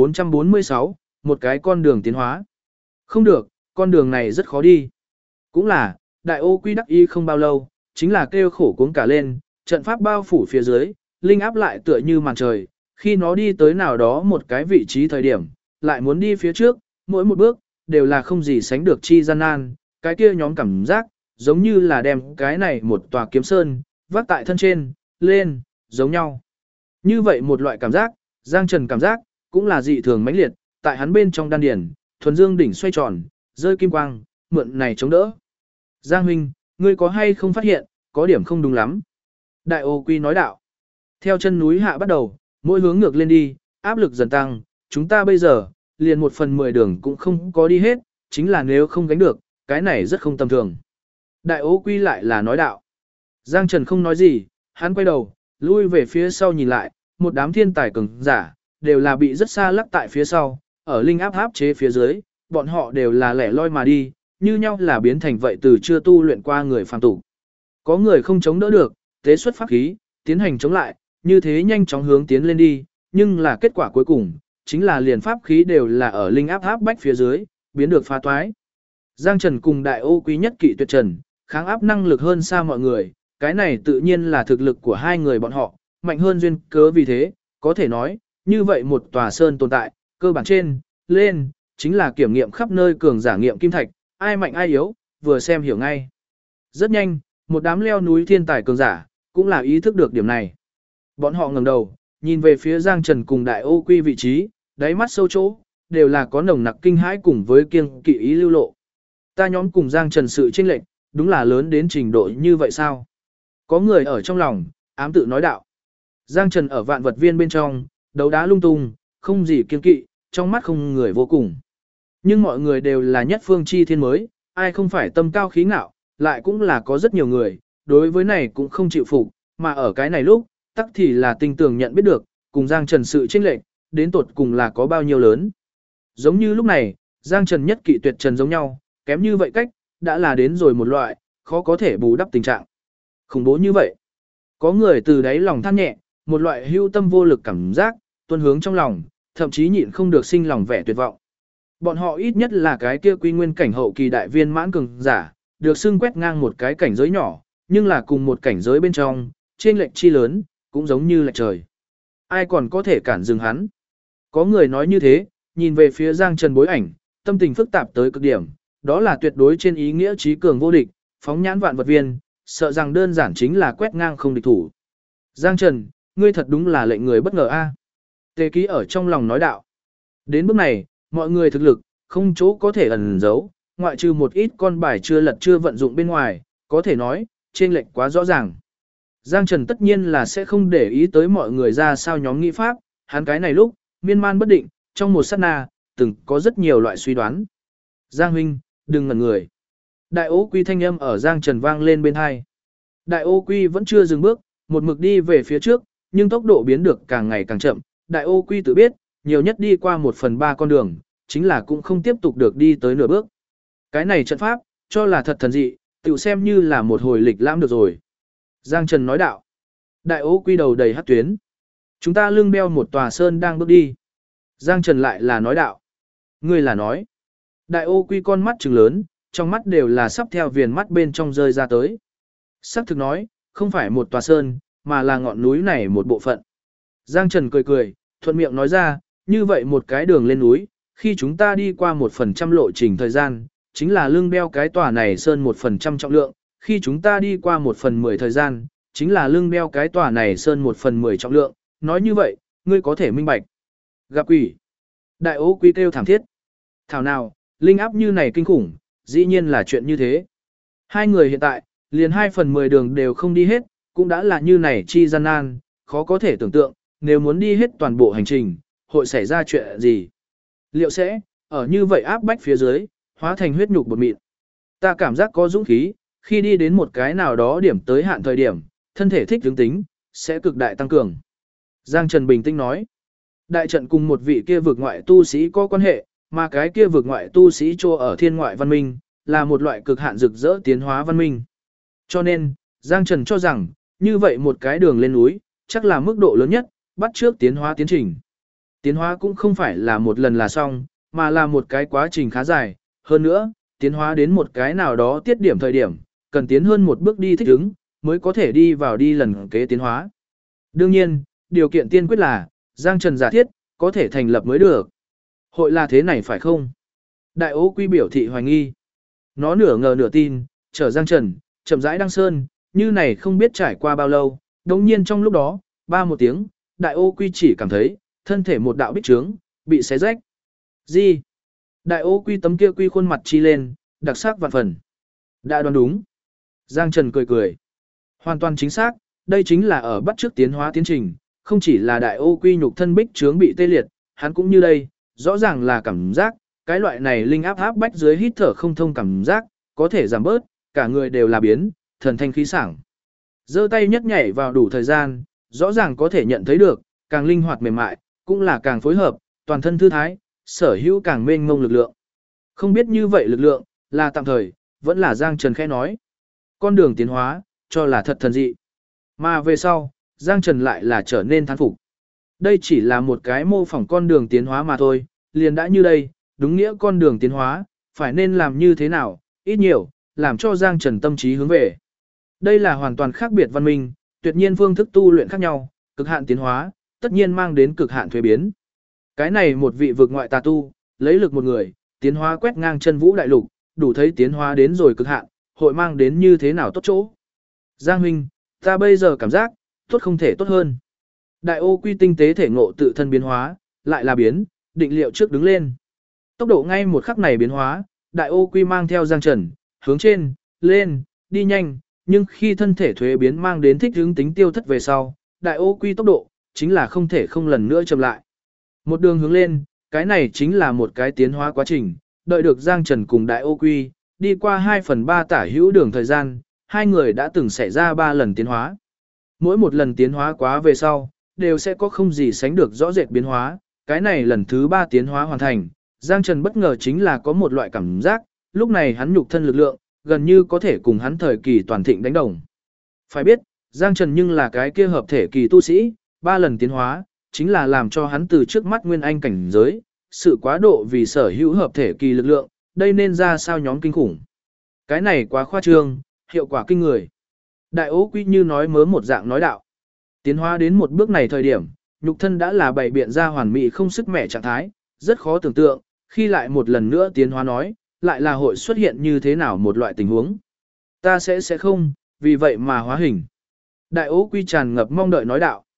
1446, một cái con đường tiến hóa. Không được, con đường này rất khó đi. Cũng là, đại ô quy đắc y không bao lâu, chính là kêu khổ cuống cả lên, trận pháp bao phủ phía dưới, linh áp lại tựa như màn trời, khi nó đi tới nào đó một cái vị trí thời điểm, lại muốn đi phía trước, mỗi một bước, đều là không gì sánh được chi gian nan, cái kia nhóm cảm giác, giống như là đem cái này một tòa kiếm sơn, vác tại thân trên, lên, giống nhau. Như vậy một loại cảm giác, Giang Trần cảm giác, cũng là dị thường mãnh liệt, tại hắn bên trong đan điển, thuần dương đỉnh xoay tròn, rơi kim quang, mượn này chống đỡ. Giang huynh, ngươi có hay không phát hiện, có điểm không đúng lắm. Đại ô quy nói đạo. Theo chân núi hạ bắt đầu, mỗi hướng ngược lên đi, áp lực dần tăng, chúng ta bây giờ, liền 1/10 đường cũng không có đi hết, chính là nếu không gánh được, cái này rất không tầm thường. Đại ô quy lại là nói đạo. Giang Trần không nói gì, hắn quay đầu, lui về phía sau nhìn lại, một đám thiên tài cường giả, đều là bị rất xa lắc tại phía sau, ở linh áp áp chế phía dưới, bọn họ đều là lẻ loi mà đi, như nhau là biến thành vậy từ chưa tu luyện qua người phàm tục. Có người không chống đỡ được, tế xuất pháp khí, tiến hành chống lại, như thế nhanh chóng hướng tiến lên đi, nhưng là kết quả cuối cùng, chính là liền pháp khí đều là ở linh áp áp bách phía dưới, biến được phá toái. Giang Trần cùng đại ô quý nhất kỵ tuyệt trần, kháng áp năng lực hơn xa mọi người, cái này tự nhiên là thực lực của hai người bọn họ, mạnh hơn duyên cớ vì thế, có thể nói, như vậy một tòa sơn tồn tại, cơ bản trên, lên, chính là kiểm nghiệm khắp nơi cường giả nghiệm kim thạch, ai mạnh ai yếu, vừa xem hiểu ngay. Rất nhanh, một đám leo núi thiên tài cường giả, cũng là ý thức được điểm này. Bọn họ ngẩng đầu, nhìn về phía Giang Trần cùng đại ô quy vị trí, đáy mắt sâu chỗ, đều là có nồng nặc kinh hãi cùng với kiêng kỵ ý lưu lộ. Ta nhóm cùng Giang Trần sự chênh lệch, đúng là lớn đến trình độ như vậy sao? Có người ở trong lòng, ám tự nói đạo. Giang Trần ở vạn vật viên bên trong, đấu đá lung tung, không gì kiêng kỵ, trong mắt không người vô cùng. Nhưng mọi người đều là nhất phương chi thiên mới, ai không phải tâm cao khí ngạo, lại cũng là có rất nhiều người, đối với này cũng không chịu phục, mà ở cái này lúc, tắc thì là tinh tường nhận biết được, cùng Giang Trần sự chênh lệch, đến tột cùng là có bao nhiêu lớn. Giống như lúc này, Giang Trần nhất kỵ tuyệt trần giống nhau, kém như vậy cách, đã là đến rồi một loại, khó có thể bù đắp tình trạng. Khủng bố như vậy. Có người từ đáy lòng than nhẹ, một loại hưu tâm vô lực cảm giác, tuôn hướng trong lòng, thậm chí nhịn không được sinh lòng vẻ tuyệt vọng. Bọn họ ít nhất là cái kia quy nguyên cảnh hậu kỳ đại viên mãn cường giả, được xưng quét ngang một cái cảnh giới nhỏ, nhưng là cùng một cảnh giới bên trong, trên lệch chi lớn, cũng giống như lệch trời. Ai còn có thể cản dừng hắn? Có người nói như thế, nhìn về phía Giang Trần bối ảnh, tâm tình phức tạp tới cực điểm, đó là tuyệt đối trên ý nghĩa trí cường vô địch, phóng nhãn vạn vật viên, sợ rằng đơn giản chính là quét ngang không địch thủ. Giang Trần, ngươi thật đúng là lệnh người bất ngờ a. Tề Ký ở trong lòng nói đạo. Đến bước này, mọi người thực lực, không chỗ có thể ẩn giấu, ngoại trừ một ít con bài chưa lật chưa vận dụng bên ngoài, có thể nói, chênh lệch quá rõ ràng. Giang Trần tất nhiên là sẽ không để ý tới mọi người ra sao nhóm nghĩ pháp, hắn cái này lúc, miên man bất định, trong một sát na, từng có rất nhiều loại suy đoán. Giang huynh, đừng ngẩn người. Đại Ô Quy thanh âm ở Giang Trần vang lên bên hai. Đại Ô Quy vẫn chưa dừng bước, một mực đi về phía trước, nhưng tốc độ biến được càng ngày càng chậm. Đại Ô Quy tự biết, nhiều nhất đi qua 1/3 con đường, chính là cũng không tiếp tục được đi tới nửa bước. Cái này trận pháp, cho là thật thần dị, tự xem như là một hồi lịch lãm được rồi. Giang Trần nói đạo. Đại Ô Quy đầu đầy hắc tuyến. Chúng ta lưng đeo một tòa sơn đang bước đi. Giang Trần lại là nói đạo. Ngươi là nói. Đại Ô Quy con mắt trừng lớn, trong mắt đều là sắp theo viền mắt bên trong rơi ra tới. Sắc thực nói, không phải một tòa sơn, mà là ngọn núi này một bộ phận. Giang Trần cười cười, thuận miệng nói ra, như vậy một cái đường lên núi, khi chúng ta đi qua 1% lộ trình thời gian, chính là lưng đeo cái tòa này sơn 1% trọng lượng, khi chúng ta đi qua 1/10 thời gian, chính là lưng đeo cái tòa này sơn 1/10 trọng lượng, nói như vậy, ngươi có thể minh bạch. Gặp quỷ. Đại Ô Quy kêu thảm thiết. Thảo nào, linh áp như này kinh khủng, dĩ nhiên là chuyện như thế. Hai người hiện tại, liền 2/10 đường đều không đi hết, cũng đã là như này chi gian nan, khó có thể tưởng tượng, nếu muốn đi hết toàn bộ hành trình, hội xảy ra chuyện gì. Liệu sẽ, ở như vậy áp bách phía dưới, hóa thành huyết nhục bột mịn. Ta cảm giác có dũng khí, khi đi đến một cái nào đó điểm tới hạn thời điểm, thân thể thích ứng tính, sẽ cực đại tăng cường. Giang Trần bình tĩnh nói, đại trận cùng một vị kia vực ngoại tu sĩ có quan hệ, mà cái kia vực ngoại tu sĩ trô ở thiên ngoại văn minh, là một loại cực hạn rực rỡ tiến hóa văn minh. Cho nên, Giang Trần cho rằng, như vậy một cái đường lên núi, chắc là mức độ lớn nhất, bắt trước tiến hóa tiến trình. Tiến hóa cũng không phải là một lần là xong, mà là một cái quá trình khá dài. Hơn nữa, tiến hóa đến một cái nào đó tiết điểm thời điểm, cần tiến hơn một bước đi thích ứng, mới có thể đi vào đi lần kế tiến hóa. Đương nhiên, điều kiện tiên quyết là, Giang Trần giả thiết, có thể thành lập mới được. Hội là thế này phải không? Đại Ô Quy biểu thị hoài nghi. Nó nửa ngờ nửa tin, chở Giang Trần, chậm rãi đăng sơn, như này không biết trải qua bao lâu, đồng nhiên trong lúc đó, ba một tiếng, Đại Ô Quy chỉ cảm thấy, thân thể một đạo bích trướng, bị xé rách. Gì? Đại Ô Quy tấm kia quy khuôn mặt chi lên, đặc sắc vạn phần. Đã đoán đúng. Giang Trần cười cười. Hoàn toàn chính xác, đây chính là ở bắt trước tiến hóa tiến trình, không chỉ là Đại Ô Quy nhục thân bích trướng bị tê liệt, hắn cũng như đây, rõ ràng là cảm giác, cái loại này linh áp áp bách dưới hít thở không thông cảm giác, có thể giảm bớt, cả người đều là biến, thần thanh khí sảng. Giơ tay nhất nhảy vào đủ thời gian, rõ ràng có thể nhận thấy được, càng linh hoạt mềm mại, cũng là càng phối hợp, toàn thân thư thái, sở hữu càng mênh mông lực lượng. Không biết như vậy lực lượng, là tạm thời, vẫn là Giang Trần khẽ nói. Con đường tiến hóa, cho là thật thần dị. Mà về sau, Giang Trần lại là trở nên thán phục. Đây chỉ là một cái mô phỏng con đường tiến hóa mà thôi, liền đã như đây, đúng nghĩa con đường tiến hóa, phải nên làm như thế nào, ít nhiều, làm cho Giang Trần tâm trí hướng về. Đây là hoàn toàn khác biệt văn minh, tuyệt nhiên phương thức tu luyện khác nhau, cực hạn tiến hóa, tất nhiên mang đến cực hạn thuế biến. Cái này một vị vực ngoại tà tu, lấy lực một người, tiến hóa quét ngang chân vũ đại lục, đủ thấy tiến hóa đến rồi cực hạn, hội mang đến như thế nào tốt chỗ. Giang huynh, ta bây giờ cảm giác, tốt không thể tốt hơn. Đại Ô Quy tinh tế thể ngộ tự thân biến hóa, lại là biến, định liệu trước đứng lên. Tốc độ ngay một khắc này biến hóa, Đại Ô Quy mang theo Giang Trần, hướng trên, lên, đi nhanh, nhưng khi thân thể thuế biến mang đến thích hướng tính tiêu thất về sau, Đại Ô Quy tốc độ, chính là không thể không lần nữa chậm lại. Một đường hướng lên, cái này chính là một cái tiến hóa quá trình, đợi được Giang Trần cùng Đại Ô Quy, đi qua 2/3 tả hữu đường thời gian, hai người đã từng xảy ra 3 lần tiến hóa. Mỗi một lần tiến hóa quá về sau, đều sẽ có không gì sánh được rõ rệt biến hóa, cái này lần thứ 3 tiến hóa hoàn thành, Giang Trần bất ngờ chính là có một loại cảm giác, lúc này hắn nhục thân lực lượng, gần như có thể cùng hắn thời kỳ toàn thịnh đánh đồng. Phải biết, Giang Trần nhưng là cái kia hợp thể kỳ tu sĩ, 3 lần tiến hóa, chính là làm cho hắn từ trước mắt nguyên anh cảnh giới, sự quá độ vì sở hữu hợp thể kỳ lực lượng, đây nên ra sao nhóm kinh khủng. Cái này quá khoa trương, hiệu quả kinh người. Đại Ô Quy như nói mớ một dạng nói đạo. Tiến hóa đến một bước này thời điểm, nhục thân đã là bày biện ra hoàn mỹ không sức mẻ trạng thái, rất khó tưởng tượng, khi lại một lần nữa tiến hóa nói, lại là hội xuất hiện như thế nào một loại tình huống. Ta sẽ không, vì vậy mà hóa hình. Đại Ô Quy tràn ngập mong đợi nói đạo.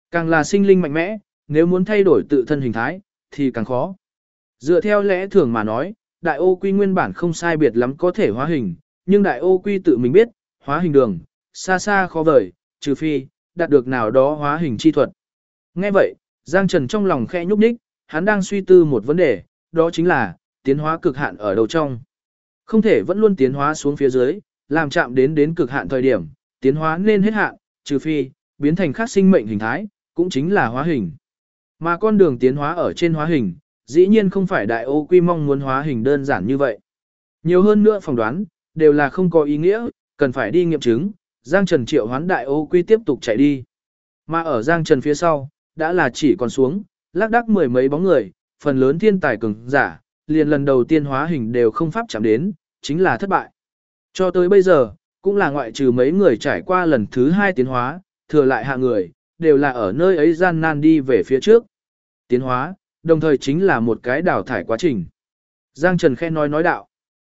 Càng là sinh linh mạnh mẽ, nếu muốn thay đổi tự thân hình thái, thì càng khó. Dựa theo lẽ thường mà nói, đại ô quy nguyên bản không sai biệt lắm có thể hóa hình, nhưng đại ô quy tự mình biết, hóa hình đường, xa xa khó vời, trừ phi, đạt được nào đó hóa hình chi thuật. Nghe vậy, Giang Trần trong lòng khẽ nhúc nhích, hắn đang suy tư một vấn đề, đó chính là, tiến hóa cực hạn ở đầu trong. Không thể vẫn luôn tiến hóa xuống phía dưới, làm chạm đến cực hạn thời điểm, tiến hóa nên hết hạn, trừ phi, biến thành khác sinh mệnh hình thái, cũng chính là hóa hình. Mà con đường tiến hóa ở trên hóa hình, dĩ nhiên không phải đại ô quy mong muốn hóa hình đơn giản như vậy. Nhiều hơn nữa phỏng đoán, đều là không có ý nghĩa, cần phải đi nghiệm chứng, Giang Trần triệu hoán đại ô quy tiếp tục chạy đi. Mà ở Giang Trần phía sau, đã là chỉ còn xuống, lác đác mười mấy bóng người, phần lớn thiên tài cường giả, liền lần đầu tiên hóa hình đều không pháp chạm đến, chính là thất bại. Cho tới bây giờ, cũng là ngoại trừ mấy người trải qua lần thứ 2 tiến hóa, thừa lại hạ người, đều là ở nơi ấy gian nan đi về phía trước. Tiến hóa, đồng thời chính là một cái đào thải quá trình. Giang Trần khen nói đạo.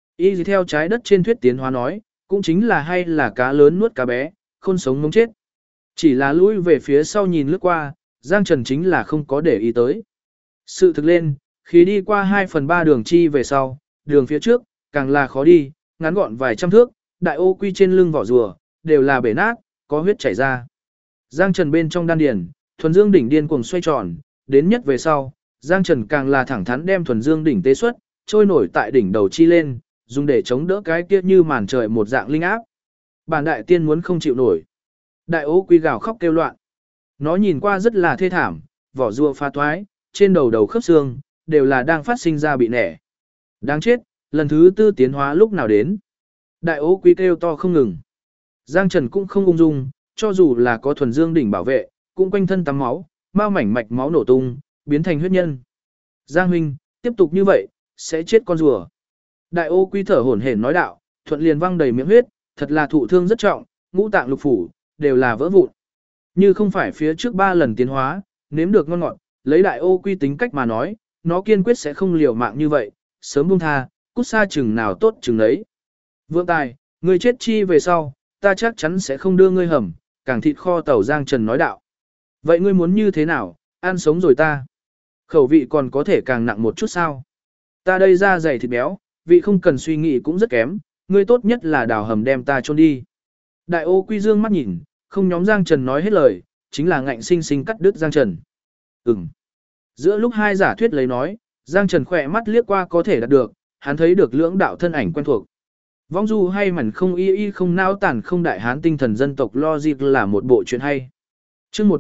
Y theo trái đất trên thuyết tiến hóa nói, cũng chính là hay là cá lớn nuốt cá bé, khôn sống mống chết. Chỉ là lui về phía sau nhìn lướt qua, Giang Trần chính là không có để ý tới. Sự thực lên, khi đi qua 2/3 đường chi về sau, đường phía trước, càng là khó đi, ngắn gọn vài trăm thước, đại ô quy trên lưng vỏ rùa, đều là bể nát, có huyết chảy ra. Giang Trần bên trong đan điền, thuần dương đỉnh điên cuồng xoay tròn, đến nhất về sau, Giang Trần càng là thẳng thắn đem thuần dương đỉnh tế xuất, trôi nổi tại đỉnh đầu chi lên, dùng để chống đỡ cái kia như màn trời một dạng linh áp. Bản đại tiên muốn không chịu nổi. Đại ô quy gào khóc kêu loạn. Nó nhìn qua rất là thê thảm, vỏ rùa phá toái, trên đầu khớp xương, đều là đang phát sinh ra bị nẻ. Đáng chết, lần thứ 4 tiến hóa lúc nào đến. Đại ô quy kêu to không ngừng. Giang Trần cũng không ung dung, cho dù là có thuần dương đỉnh bảo vệ, cũng quanh thân tắm máu, mau mảnh mạch máu nổ tung, biến thành huyết nhân. Giang huynh, tiếp tục như vậy, sẽ chết con rùa. Đại ô quy thở hổn hển nói đạo, thuận liền văng đầy miệng huyết, thật là thụ thương rất trọng, ngũ tạng lục phủ, đều là vỡ vụn. Như không phải phía trước 3 lần tiến hóa, nếm được ngon ngọt, lấy đại ô quy tính cách mà nói, nó kiên quyết sẽ không liều mạng như vậy, sớm buông tha, cút xa chừng nào tốt chừng ấy. Vượng tài, người chết chi về sau, ta chắc chắn sẽ không đưa ngươi hầm, càng thịt kho tàu Giang Trần nói đạo. Vậy ngươi muốn như thế nào, ăn sống rồi ta. Khẩu vị còn có thể càng nặng một chút sao. Ta đây da dày thịt béo, vị không cần suy nghĩ cũng rất kém, ngươi tốt nhất là đào hầm đem ta chôn đi. Đại ô quy dương mắt nhìn, không nhóm Giang Trần nói hết lời, chính là ngạnh sinh sinh cắt đứt Giang Trần. Giữa lúc hai giả thuyết lấy nói, Giang Trần khỏe mắt liếc qua có thể đạt được, hắn thấy được lưỡng đạo thân ảnh quen thuộc. Vong du hay mẩn không y không nao tản không đại hán tinh thần dân tộc logic là một bộ chuyện hay. Chương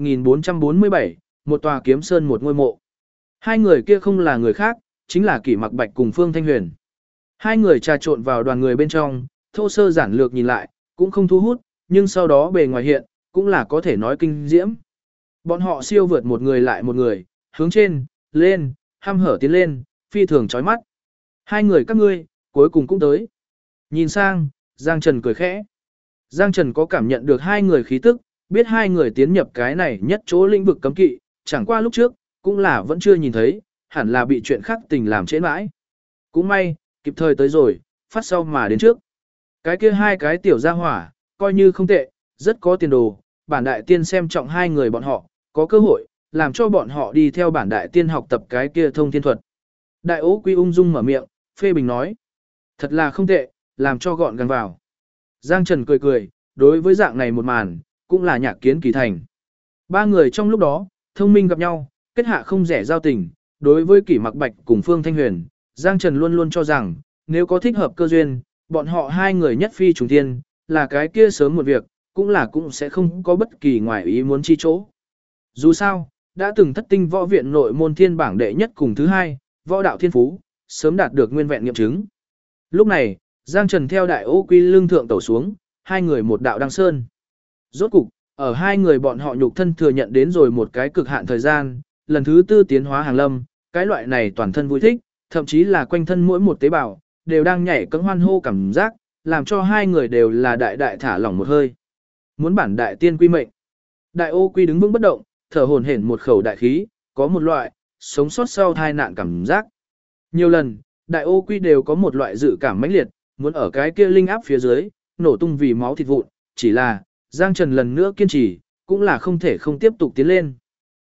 1447, một tòa kiếm sơn một ngôi mộ. Hai người kia không là người khác, chính là Kỷ Mặc Bạch cùng Phương Thanh Huyền. Hai người trà trộn vào đoàn người bên trong, thô sơ giản lược nhìn lại, cũng không thu hút, nhưng sau đó bề ngoài hiện, cũng là có thể nói kinh diễm. Bọn họ siêu vượt một người lại một người, hướng trên, lên, hăm hở tiến lên, phi thường chói mắt. Hai người các ngươi, cuối cùng cũng tới. Nhìn sang, Giang Trần cười khẽ. Giang Trần có cảm nhận được hai người khí tức, biết hai người tiến nhập cái này nhất chỗ lĩnh vực cấm kỵ, chẳng qua lúc trước, cũng là vẫn chưa nhìn thấy, hẳn là bị chuyện khác tình làm trễ mãi. Cũng may, kịp thời tới rồi, phát sau mà đến trước. Cái kia hai cái tiểu gia hỏa, coi như không tệ, rất có tiền đồ, bản đại tiên xem trọng hai người bọn họ, có cơ hội, làm cho bọn họ đi theo bản đại tiên học tập cái kia thông thiên thuật. Đại ố quy ung dung mở miệng, phê bình nói. Thật là không tệ, làm cho gọn gàng vào. Giang Trần cười cười, đối với dạng này một màn, cũng là nhạc kiến kỳ thành. Ba người trong lúc đó, thông minh gặp nhau, kết hạ không rẻ giao tình, đối với Kỷ Mặc Bạch cùng Phương Thanh Huyền, Giang Trần luôn luôn cho rằng, nếu có thích hợp cơ duyên, bọn họ hai người nhất phi trùng thiên, là cái kia sớm một việc, cũng sẽ không có bất kỳ ngoài ý muốn chi chỗ. Dù sao, đã từng thất tinh võ viện nội môn thiên bảng đệ nhất cùng thứ hai, võ đạo thiên phú, sớm đạt được nguyên vẹn nghiệm chứng. Lúc này, Giang Trần theo đại ô quy lương thượng tẩu xuống, hai người một đạo đăng sơn. Rốt cục, ở hai người bọn họ nhục thân thừa nhận đến rồi một cái cực hạn thời gian, lần thứ 4 tiến hóa hàng lâm, cái loại này toàn thân vui thích, thậm chí là quanh thân mỗi một tế bào, đều đang nhảy cẫng hoan hô cảm giác, làm cho hai người đều là đại đại thả lỏng một hơi. Muốn bản đại tiên quy mệnh. Đại ô quy đứng vững bất động, thở hổn hển một khẩu đại khí, có một loại sống sót sau tai nạn cảm giác. Nhiều lần, đại ô quy đều có một loại dự cảm mãnh liệt, muốn ở cái kia linh áp phía dưới, nổ tung vì máu thịt vụn, chỉ là, Giang Trần lần nữa kiên trì, cũng là không thể không tiếp tục tiến lên.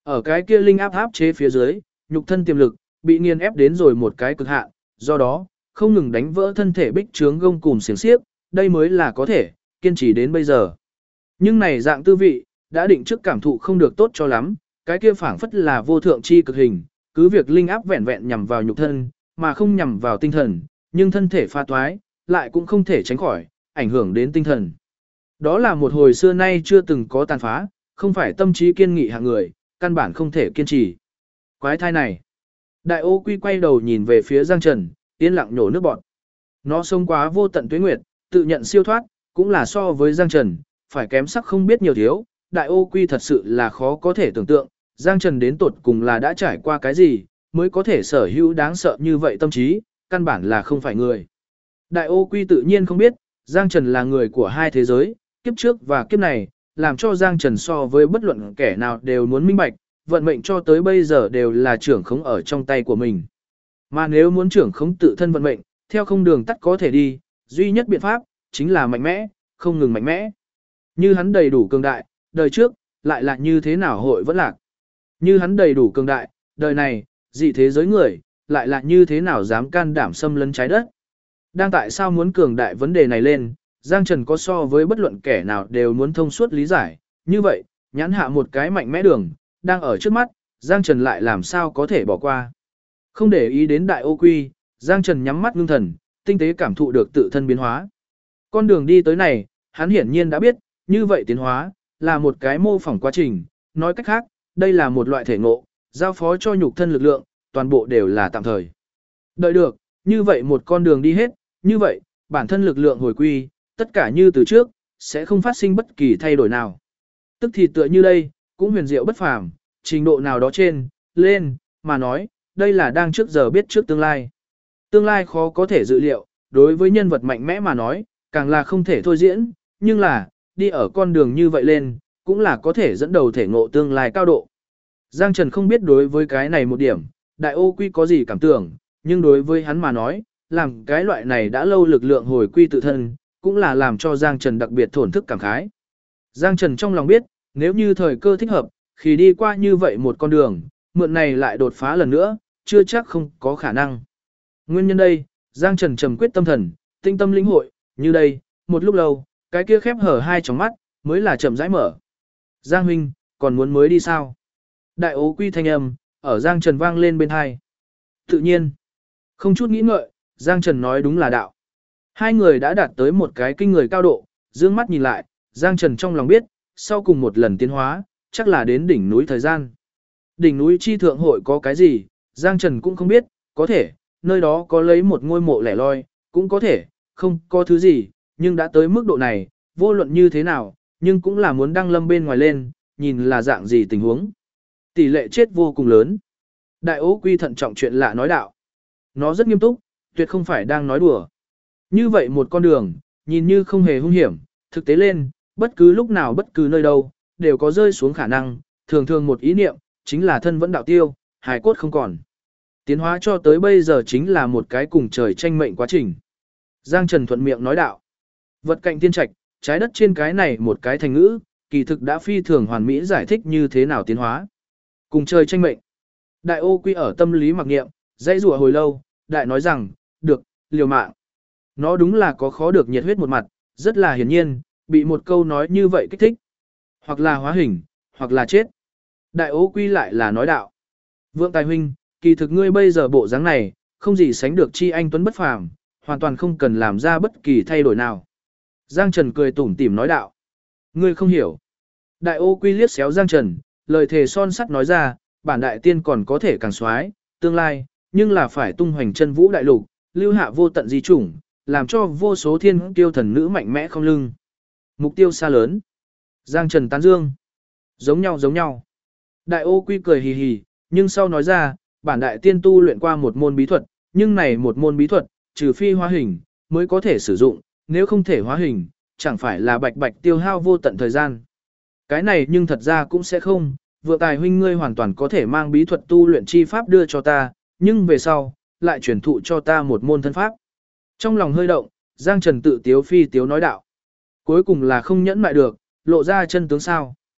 Ở cái kia linh áp áp chế phía dưới, nhục thân tiềm lực bị nghiền ép đến rồi một cái cực hạn, do đó, không ngừng đánh vỡ thân thể bích trướng gông cùm xiềng xiếc, đây mới là có thể kiên trì đến bây giờ. Nhưng này dạng tư vị, đã định trước cảm thụ không được tốt cho lắm, cái kia phảng phất là vô thượng chi cực hình, cứ việc linh áp vẹn vẹn nhằm vào nhục thân, mà không nhằm vào tinh thần, nhưng thân thể pha toái, lại cũng không thể tránh khỏi, ảnh hưởng đến tinh thần. Đó là một hồi xưa nay chưa từng có tàn phá, không phải tâm trí kiên nghị hạng người, căn bản không thể kiên trì. Quái thai này. Đại ô quy quay đầu nhìn về phía Giang Trần, yên lặng nhổ nước bọt. Nó sống quá vô tận tuế nguyệt, tự nhận siêu thoát, cũng là so với Giang Trần, phải kém sắc không biết nhiều thiếu. Đại ô quy thật sự là khó có thể tưởng tượng, Giang Trần đến tột cùng là đã trải qua cái gì, mới có thể sở hữu đáng sợ như vậy tâm trí, căn bản là không phải người. Đại ô quy tự nhiên không biết, Giang Trần là người của hai thế giới, kiếp trước và kiếp này, làm cho Giang Trần so với bất luận kẻ nào đều muốn minh bạch, vận mệnh cho tới bây giờ đều là trưởng khống ở trong tay của mình. Mà nếu muốn trưởng khống tự thân vận mệnh, theo không đường tắt có thể đi, duy nhất biện pháp, chính là mạnh mẽ, không ngừng mạnh mẽ. Như hắn đầy đủ cường đại, đời trước, lại là như thế nào hội vẫn lạc. Như hắn đầy đủ cường đại, đời này, dị thế giới người, lại là như thế nào dám can đảm xâm lấn trái đất. Đang tại sao muốn cường đại vấn đề này lên, Giang Trần có so với bất luận kẻ nào đều muốn thông suốt lý giải, như vậy, nhãn hạ một cái mạnh mẽ đường, đang ở trước mắt, Giang Trần lại làm sao có thể bỏ qua. Không để ý đến đại ô quy, Giang Trần nhắm mắt ngưng thần, tinh tế cảm thụ được tự thân biến hóa. Con đường đi tới này, hắn hiển nhiên đã biết, như vậy tiến hóa, là một cái mô phỏng quá trình, nói cách khác, đây là một loại thể ngộ, giao phó cho nhục thân lực lượng, toàn bộ đều là tạm thời. Đợi được, như vậy một con đường đi hết, như vậy, bản thân lực lượng hồi quy, tất cả như từ trước, sẽ không phát sinh bất kỳ thay đổi nào. Tức thì tựa như đây, cũng huyền diệu bất phàm, trình độ nào đó trên, lên, mà nói, đây là đang trước giờ biết trước tương lai. Tương lai khó có thể dự liệu, đối với nhân vật mạnh mẽ mà nói, càng là không thể thôi diễn, nhưng là, đi ở con đường như vậy lên, cũng là có thể dẫn đầu thể ngộ tương lai cao độ. Giang Trần không biết đối với cái này một điểm, đại ô quy có gì cảm tưởng, nhưng đối với hắn mà nói, làm cái loại này đã lâu lực lượng hồi quy tự thân, cũng là làm cho Giang Trần đặc biệt thổn thức cảm khái. Giang Trần trong lòng biết, nếu như thời cơ thích hợp, khi đi qua như vậy một con đường, mượn này lại đột phá lần nữa, chưa chắc không có khả năng. Nguyên nhân đây, Giang Trần trầm quyết tâm thần, tinh tâm lĩnh hội, như đây, một lúc lâu, cái kia khép hở hai tròng mắt, mới là chậm rãi mở. Giang huynh, còn muốn mới đi sao? Đại ố quy thanh âm, ở Giang Trần vang lên bên hai. Tự nhiên, không chút nghĩ ngợi, Giang Trần nói đúng là đạo. Hai người đã đạt tới một cái kinh người cao độ, dương mắt nhìn lại, Giang Trần trong lòng biết, sau cùng một lần tiến hóa, chắc là đến đỉnh núi thời gian. Đỉnh núi chi thượng hội có cái gì, Giang Trần cũng không biết, có thể, nơi đó có lấy một ngôi mộ lẻ loi, cũng có thể, không có thứ gì, nhưng đã tới mức độ này, vô luận như thế nào, nhưng cũng là muốn đăng lâm bên ngoài lên, nhìn là dạng gì tình huống. Tỷ lệ chết vô cùng lớn. Đại ố quy thận trọng chuyện lạ nói đạo. Nó rất nghiêm túc, tuyệt không phải đang nói đùa. Như vậy một con đường, nhìn như không hề hung hiểm, thực tế lên, bất cứ lúc nào bất cứ nơi đâu, đều có rơi xuống khả năng, thường thường một ý niệm, chính là thân vẫn đạo tiêu, hài cốt không còn. Tiến hóa cho tới bây giờ chính là một cái cùng trời tranh mệnh quá trình. Giang Trần thuận miệng nói đạo. Vật cạnh tiên trạch, trái đất trên cái này một cái thành ngữ, kỳ thực đã phi thường hoàn mỹ giải thích như thế nào tiến hóa. Cùng trời tranh mệnh. Đại ô quy ở tâm lý mặc nghiệm, dãy rủa hồi lâu, đại nói rằng, được, liều mạng. Nó đúng là có khó được nhiệt huyết một mặt, rất là hiển nhiên, bị một câu nói như vậy kích thích. Hoặc là hóa hình, hoặc là chết. Đại ô quy lại là nói đạo. Vượng tài huynh, kỳ thực ngươi bây giờ bộ dáng này, không gì sánh được chi anh tuấn bất phàm, hoàn toàn không cần làm ra bất kỳ thay đổi nào. Giang Trần cười tủm tỉm nói đạo. Ngươi không hiểu. Đại ô quy liếc xéo Giang Trần, lời thề son sắt nói ra, bản đại tiên còn có thể càng xoái, tương lai, nhưng là phải tung hoành chân vũ đại lục, lưu hạ vô tận di chủng, làm cho vô số thiên kiêu thần nữ mạnh mẽ không lưng. Mục tiêu xa lớn. Giang Trần tán dương. Giống nhau giống nhau. Đại ô quy cười hì hì, nhưng sau nói ra, bản đại tiên tu luyện qua một môn bí thuật, nhưng này một môn bí thuật, trừ phi hóa hình, mới có thể sử dụng, nếu không thể hóa hình, chẳng phải là bạch bạch tiêu hao vô tận thời gian. Cái này nhưng thật ra cũng sẽ không, Vượng tài huynh ngươi hoàn toàn có thể mang bí thuật tu luyện chi pháp đưa cho ta, nhưng về sau, lại truyền thụ cho ta một môn thân pháp. Trong lòng hơi động, Giang Trần tự tiếu phi tiếu nói đạo. Cuối cùng là không nhẫn mại được, lộ ra chân tướng sao.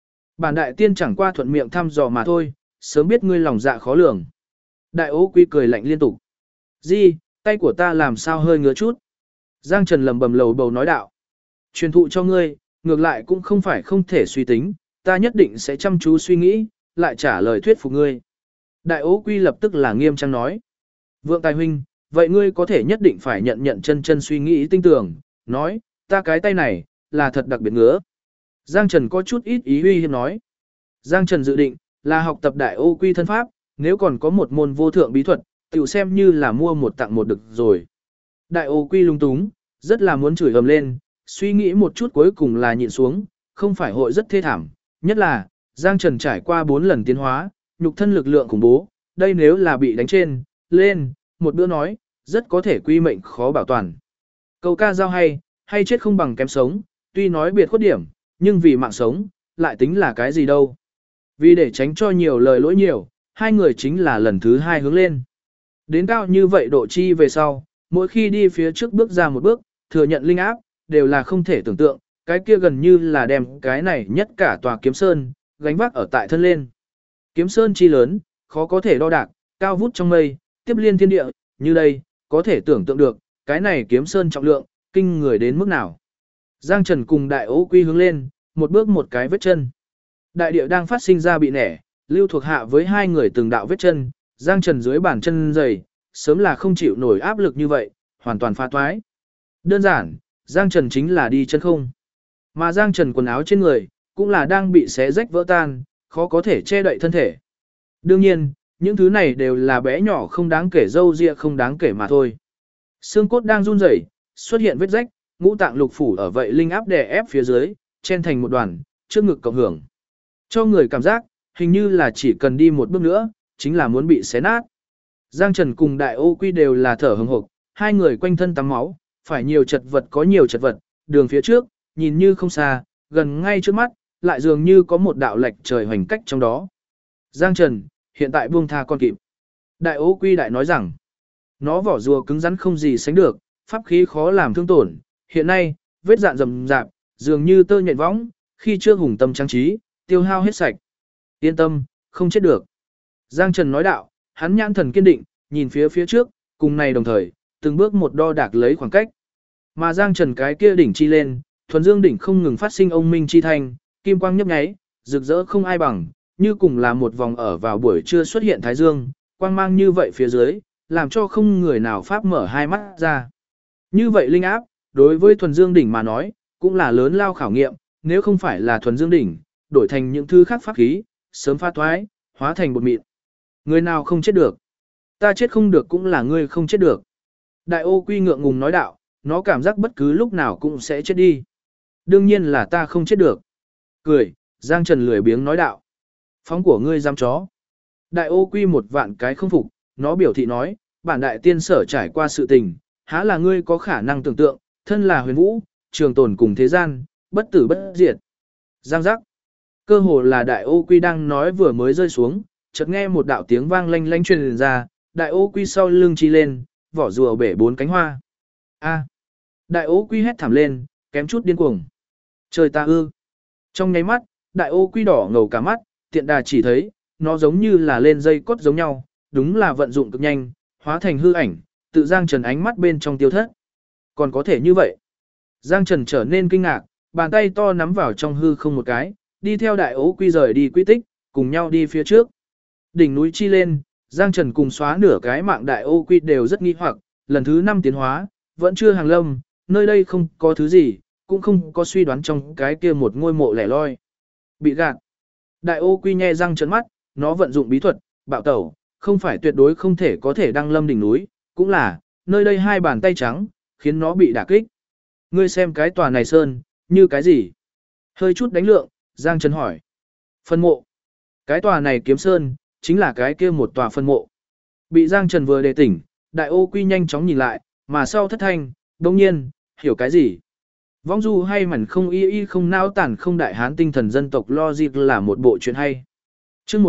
Bản đại tiên chẳng qua thuận miệng thăm dò mà thôi, sớm biết ngươi lòng dạ khó lường. Đại Ô Quy cười lạnh liên tục. Gì, tay của ta làm sao hơi ngứa chút. Giang Trần lầm bầm lầu bầu nói đạo. Truyền thụ cho ngươi, ngược lại cũng không phải không thể suy tính, ta nhất định sẽ chăm chú suy nghĩ, lại trả lời thuyết phục ngươi. Đại Ô Quy lập tức là nghiêm trang nói. Vượng Tài huynh, vậy ngươi có thể nhất định phải nhận chân suy nghĩ tinh tưởng, nói, ta cái tay này, là thật đặc biệt ngứa. Giang Trần có chút ít ý uy hiếp nói. Giang Trần dự định, là học tập Đại Ô Quy thân pháp, nếu còn có một môn vô thượng bí thuật, tiểu xem như là mua một tặng một được rồi. Đại Ô Quy lung túng, rất là muốn chửi ầm lên, suy nghĩ một chút cuối cùng là nhịn xuống, không phải hội rất thê thảm, nhất là, Giang Trần trải qua 4 lần tiến hóa, nhục thân lực lượng khủng bố, đây nếu là bị đánh trên, lên, một bữa nói, rất có thể quy mệnh khó bảo toàn. Câu ca dao hay chết không bằng kém sống, tuy nói biệt khuất điểm, nhưng vì mạng sống, lại tính là cái gì đâu. Vì để tránh cho nhiều lời lỗi nhiều, hai người chính là lần thứ 2 hướng lên. Đến cao như vậy độ chi về sau, mỗi khi đi phía trước bước ra một bước, thừa nhận linh áp, đều là không thể tưởng tượng, cái kia gần như là đem cái này nhất cả tòa kiếm sơn, gánh vác ở tại thân lên. Kiếm sơn chi lớn, khó có thể đo đạc, cao vút trong mây, tiếp liên thiên địa, như đây, có thể tưởng tượng được, cái này kiếm sơn trọng lượng, kinh người đến mức nào. Giang Trần cùng Đại Ô Quy hướng lên, một bước một cái vết chân. Đại địa đang phát sinh ra bị nẻ, lưu thuộc hạ với hai người từng đạo vết chân, Giang Trần dưới bàn chân dày, sớm là không chịu nổi áp lực như vậy, hoàn toàn phá toái. Đơn giản, Giang Trần chính là đi chân không. Mà Giang Trần quần áo trên người, cũng là đang bị xé rách vỡ tan, khó có thể che đậy thân thể. Đương nhiên, những thứ này đều là bé nhỏ không đáng kể dâu ria không đáng kể mà thôi. Xương cốt đang run rẩy, xuất hiện vết rách, ngũ tạng lục phủ ở vậy linh áp đè ép phía dưới, chen thành một đoàn, trước ngực cộng hưởng. Cho người cảm giác, hình như là chỉ cần đi một bước nữa, chính là muốn bị xé nát. Giang Trần cùng Đại Ô Quy đều là thở hừng hực, hai người quanh thân tắm máu, phải nhiều chật vật có nhiều chật vật, đường phía trước, nhìn như không xa, gần ngay trước mắt, lại dường như có một đạo lệch trời hoành cách trong đó. Giang Trần, hiện tại buông tha con kịp. Đại Ô Quy đại nói rằng, nó vỏ rùa cứng rắn không gì sánh được, pháp khí khó làm thương tổn, hiện nay, vết dạn rầm rạp, dường như tơ nhện võng, khi chưa hùng tâm trang trí, tiêu hao hết sạch. Yên tâm, không chết được. Giang Trần nói đạo, hắn nhãn thần kiên định, nhìn phía trước, cùng này đồng thời, từng bước một đo đạc lấy khoảng cách. Mà Giang Trần cái kia đỉnh chi lên, thuần dương đỉnh không ngừng phát sinh ông minh chi thanh, kim quang nhấp nháy, rực rỡ không ai bằng, như cùng là một vòng ở vào buổi trưa xuất hiện thái dương, quang mang như vậy phía dưới, làm cho không người nào pháp mở hai mắt ra. Như vậy linh áp, đối với thuần dương đỉnh mà nói, cũng là lớn lao khảo nghiệm, nếu không phải là thuần dương đỉnh, đổi thành những thứ khác pháp khí, sớm pha thoái, hóa thành bột mịn. Người nào không chết được? Ta chết không được cũng là ngươi không chết được. Đại Ô Quy ngượng ngùng nói đạo, nó cảm giác bất cứ lúc nào cũng sẽ chết đi. Đương nhiên là ta không chết được. Cười, Giang Trần lười biếng nói đạo. Phóng của ngươi dám chó. Đại Ô Quy một vạn cái không phục, nó biểu thị nói, bản đại tiên sở trải qua sự tình, há là ngươi có khả năng tưởng tượng, thân là huyền vũ, trường tồn cùng thế gian, bất tử bất diệt. Giang giác. Cơ hồ là Đại Ô Quy đang nói vừa mới rơi xuống, chợt nghe một đạo tiếng vang lanh lanh truyền ra, Đại Ô Quy sau lưng chi lên, vỏ rùa bể 4 cánh hoa. A. Đại Ô Quy hét thảm lên, kém chút điên cuồng. Trời ta ư. Trong nháy mắt, Đại Ô Quy đỏ ngầu cả mắt, tiện đà chỉ thấy, nó giống như là lên dây cốt giống nhau, đúng là vận dụng cực nhanh, hóa thành hư ảnh, tự Giang Trần ánh mắt bên trong tiêu thất. Còn có thể như vậy. Giang Trần trở nên kinh ngạc, bàn tay to nắm vào trong hư không một cái, đi theo Đại Ô Quy rời đi quy tích, cùng nhau đi phía trước. Đỉnh núi chi lên, Giang Trần cùng xóa nửa cái mạng Đại Ô Quy đều rất nghi hoặc, lần thứ 5 tiến hóa, vẫn chưa hàng lâm, nơi đây không có thứ gì, cũng không có suy đoán trong cái kia một ngôi mộ lẻ loi. Bị gạt. Đại Ô Quy nhe răng trợn mắt, nó vận dụng bí thuật, bạo tẩu, không phải tuyệt đối không thể có thể đăng lâm đỉnh núi, cũng là, nơi đây hai bàn tay trắng, khiến nó bị đả kích. Ngươi xem cái tòa này sơn, như cái gì? Hơi chút đánh lượng, Giang Trần hỏi. Phân mộ. Cái tòa này kiếm sơn, chính là cái kia một tòa phân mộ. Bị Giang Trần vừa đề tỉnh, Đại Ô Quy nhanh chóng nhìn lại, mà sau thất thanh, đồng nhiên, hiểu cái gì? Vong du hay mảnh không y không nao tản không đại hán tinh thần dân tộc logic là một bộ chuyện hay. Chương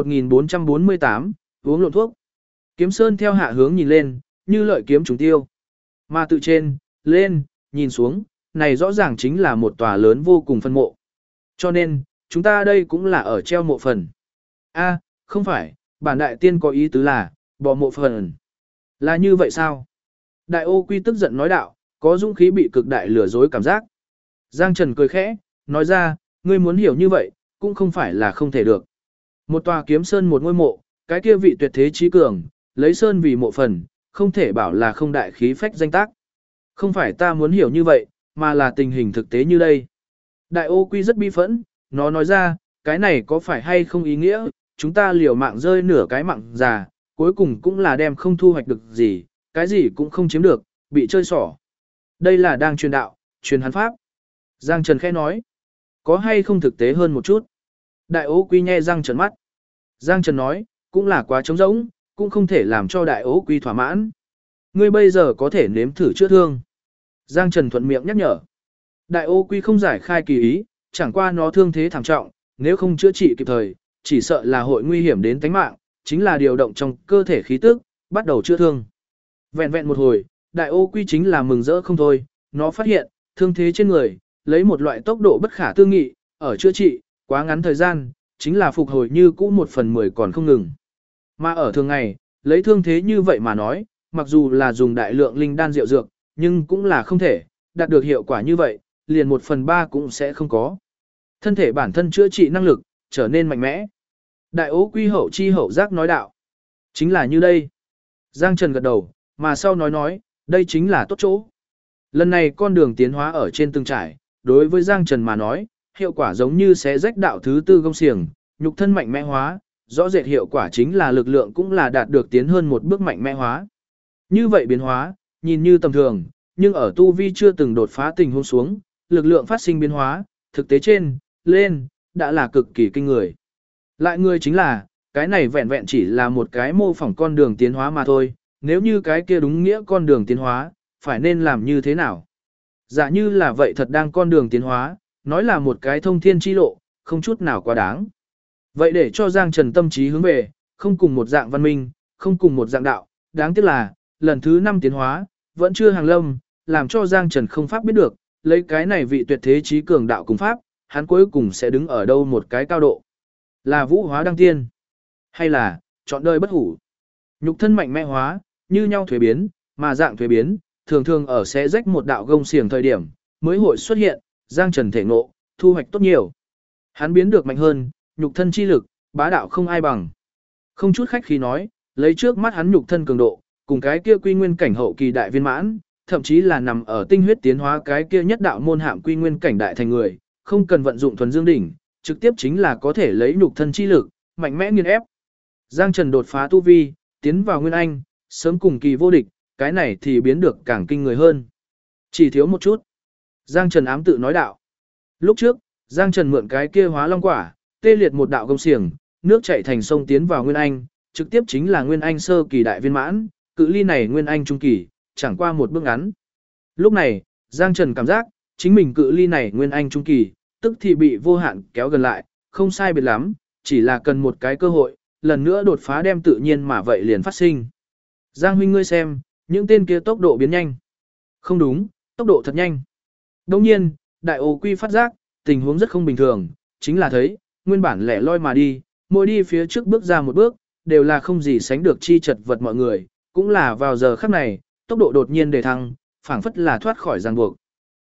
1448, uống lộn thuốc. Kiếm sơn theo hạ hướng nhìn lên, như lợi kiếm trùng tiêu. Mà tự trên, lên, nhìn xuống, này rõ ràng chính là một tòa lớn vô cùng phân mộ. Cho nên, chúng ta đây cũng là ở treo mộ phần. A, không phải, bản đại tiên có ý tứ là, bỏ mộ phần. Là như vậy sao? Đại ô quy tức giận nói đạo, có dũng khí bị cực đại lừa dối cảm giác. Giang Trần cười khẽ, nói ra, ngươi muốn hiểu như vậy, cũng không phải là không thể được. Một tòa kiếm sơn một ngôi mộ, cái kia vị tuyệt thế trí cường, lấy sơn vì mộ phần, không thể bảo là không đại khí phách danh tác. Không phải ta muốn hiểu như vậy, mà là tình hình thực tế như đây. Đại ô quy rất bi phẫn, nó nói ra, cái này có phải hay không ý nghĩa, chúng ta liều mạng rơi nửa cái mạng già, cuối cùng cũng là đem không thu hoạch được gì, cái gì cũng không chiếm được, bị chơi xỏ. Đây là đang truyền đạo, truyền hắn pháp. Giang Trần khẽ nói, có hay không thực tế hơn một chút. Đại ố quy nhe răng trợn mắt. Giang Trần nói, cũng là quá trống rỗng, cũng không thể làm cho đại ố quy thỏa mãn. Ngươi bây giờ có thể nếm thử chữa thương. Giang Trần thuận miệng nhắc nhở. Đại ô quy không giải khai kỳ ý, chẳng qua nó thương thế thảm trọng, nếu không chữa trị kịp thời, chỉ sợ là hội nguy hiểm đến tính mạng, chính là điều động trong cơ thể khí tức, bắt đầu chữa thương. Vẹn vẹn một hồi, đại ô quy chính là mừng rỡ không thôi, nó phát hiện, thương thế trên người, lấy một loại tốc độ bất khả tư nghị, ở chữa trị, quá ngắn thời gian, chính là phục hồi như cũ 1/10 còn không ngừng. Mà ở thường ngày, lấy thương thế như vậy mà nói, mặc dù là dùng đại lượng linh đan rượu dược, nhưng cũng là không thể, đạt được hiệu quả như vậy, liền 1/3 cũng sẽ không có. Thân thể bản thân chữa trị năng lực, trở nên mạnh mẽ. Đại ố quy hậu chi hậu giác nói đạo. Chính là như đây. Giang Trần gật đầu, mà sau nói, đây chính là tốt chỗ. Lần này con đường tiến hóa ở trên từng trải, đối với Giang Trần mà nói, hiệu quả giống như xé rách đạo thứ tư gông xiềng, nhục thân mạnh mẽ hóa, rõ rệt hiệu quả chính là lực lượng cũng là đạt được tiến hơn một bước mạnh mẽ hóa. Như vậy biến hóa, nhìn như tầm thường, nhưng ở tu vi chưa từng đột phá tình huống xuống, lực lượng phát sinh biến hóa, thực tế trên, lên, đã là cực kỳ kinh người. Lại người chính là, cái này vẹn vẹn chỉ là một cái mô phỏng con đường tiến hóa mà thôi, nếu như cái kia đúng nghĩa con đường tiến hóa, phải nên làm như thế nào? Giả như là vậy thật đang con đường tiến hóa, nói là một cái thông thiên chi lộ, không chút nào quá đáng. Vậy để cho Giang Trần tâm trí hướng về, không cùng một dạng văn minh, không cùng một dạng đạo, đáng tiếc là, lần thứ 5 tiến hóa, vẫn chưa hàng lâm, làm cho Giang Trần không pháp biết được, lấy cái này vị tuyệt thế trí cường đạo cùng pháp, hắn cuối cùng sẽ đứng ở đâu một cái cao độ. Là vũ hóa đăng tiên, hay là chọn đời bất hủ. Nhục thân mạnh mẽ hóa, như nhau thuế biến, mà dạng thuế biến, thường thường ở xé rách một đạo gông xiềng thời điểm, mới hội xuất hiện, Giang Trần thể ngộ, thu hoạch tốt nhiều. Hắn biến được mạnh hơn, nhục thân chi lực, bá đạo không ai bằng. Không chút khách khí nói, lấy trước mắt hắn nhục thân cường độ, cùng cái kia quy nguyên cảnh hậu kỳ đại viên mãn, thậm chí là nằm ở tinh huyết tiến hóa cái kia nhất đạo môn hạm quy nguyên cảnh đại thành người, không cần vận dụng thuần dương đỉnh, trực tiếp chính là có thể lấy nhục thân chi lực, mạnh mẽ nghiền ép. Giang Trần đột phá tu vi, tiến vào nguyên anh, sớm cùng kỳ vô địch, cái này thì biến được càng kinh người hơn. Chỉ thiếu một chút. Giang Trần ám tự nói đạo. Lúc trước, Giang Trần mượn cái kia hóa long quả, tê liệt một đạo công xiềng, nước chảy thành sông tiến vào nguyên anh, trực tiếp chính là nguyên anh sơ kỳ đại viên mãn, cự ly này nguyên anh trung kỳ, chẳng qua một bước ngắn. Lúc này, Giang Trần cảm giác, chính mình cự ly này nguyên anh trung kỳ, tức thì bị vô hạn kéo gần lại, không sai biệt lắm, chỉ là cần một cái cơ hội, lần nữa đột phá đem tự nhiên mà vậy liền phát sinh. Giang huynh ngươi xem, những tên kia tốc độ biến nhanh. Không đúng, tốc độ thật nhanh. Đồng nhiên, đại ô quy phát giác, tình huống rất không bình thường, chính là thấy, nguyên bản lẻ loi mà đi, mỗi đi phía trước bước ra một bước, đều là không gì sánh được chi chật vật mọi người, cũng là vào giờ khắc này, tốc độ đột nhiên đề thăng, phảng phất là thoát khỏi ràng buộc.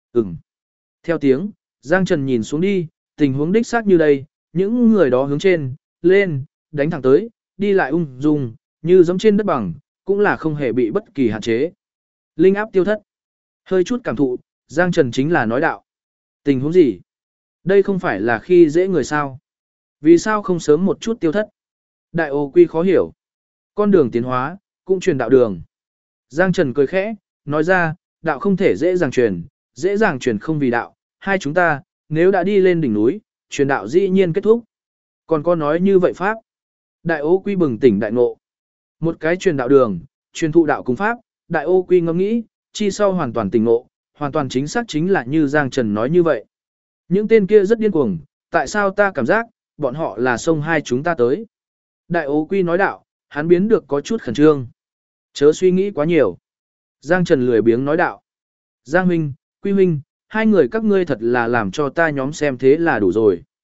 Theo tiếng, Giang Trần nhìn xuống đi, tình huống đích xác như đây, những người đó hướng trên, lên, đánh thẳng tới, đi lại ung dung, như giống trên đất bằng, cũng là không hề bị bất kỳ hạn chế. Linh áp tiêu thất. Hơi chút cảm thụ, Giang Trần chính là nói đạo. Tình huống gì? Đây không phải là khi dễ người sao? Vì sao không sớm một chút tiêu thất? Đại ô quy khó hiểu. Con đường tiến hóa, cũng truyền đạo đường. Giang Trần cười khẽ, nói ra, đạo không thể dễ dàng truyền không vì đạo. Hai chúng ta, nếu đã đi lên đỉnh núi, truyền đạo dĩ nhiên kết thúc. Còn có nói như vậy pháp. Đại ô quy bừng tỉnh đại ngộ. Một cái truyền đạo đường, truyền thụ đạo cùng pháp, đại ô quy ngẫm nghĩ, chi sau hoàn toàn tỉnh ngộ, hoàn toàn chính xác chính là như Giang Trần nói như vậy. Những tên kia rất điên cuồng, tại sao ta cảm giác, bọn họ là xông hai chúng ta tới. Đại ô quy nói đạo, hắn biến được có chút khẩn trương. Chớ suy nghĩ quá nhiều. Giang Trần lười biếng nói đạo. Giang huynh, quy huynh, hai người các ngươi thật là làm cho ta nhóm xem thế là đủ rồi.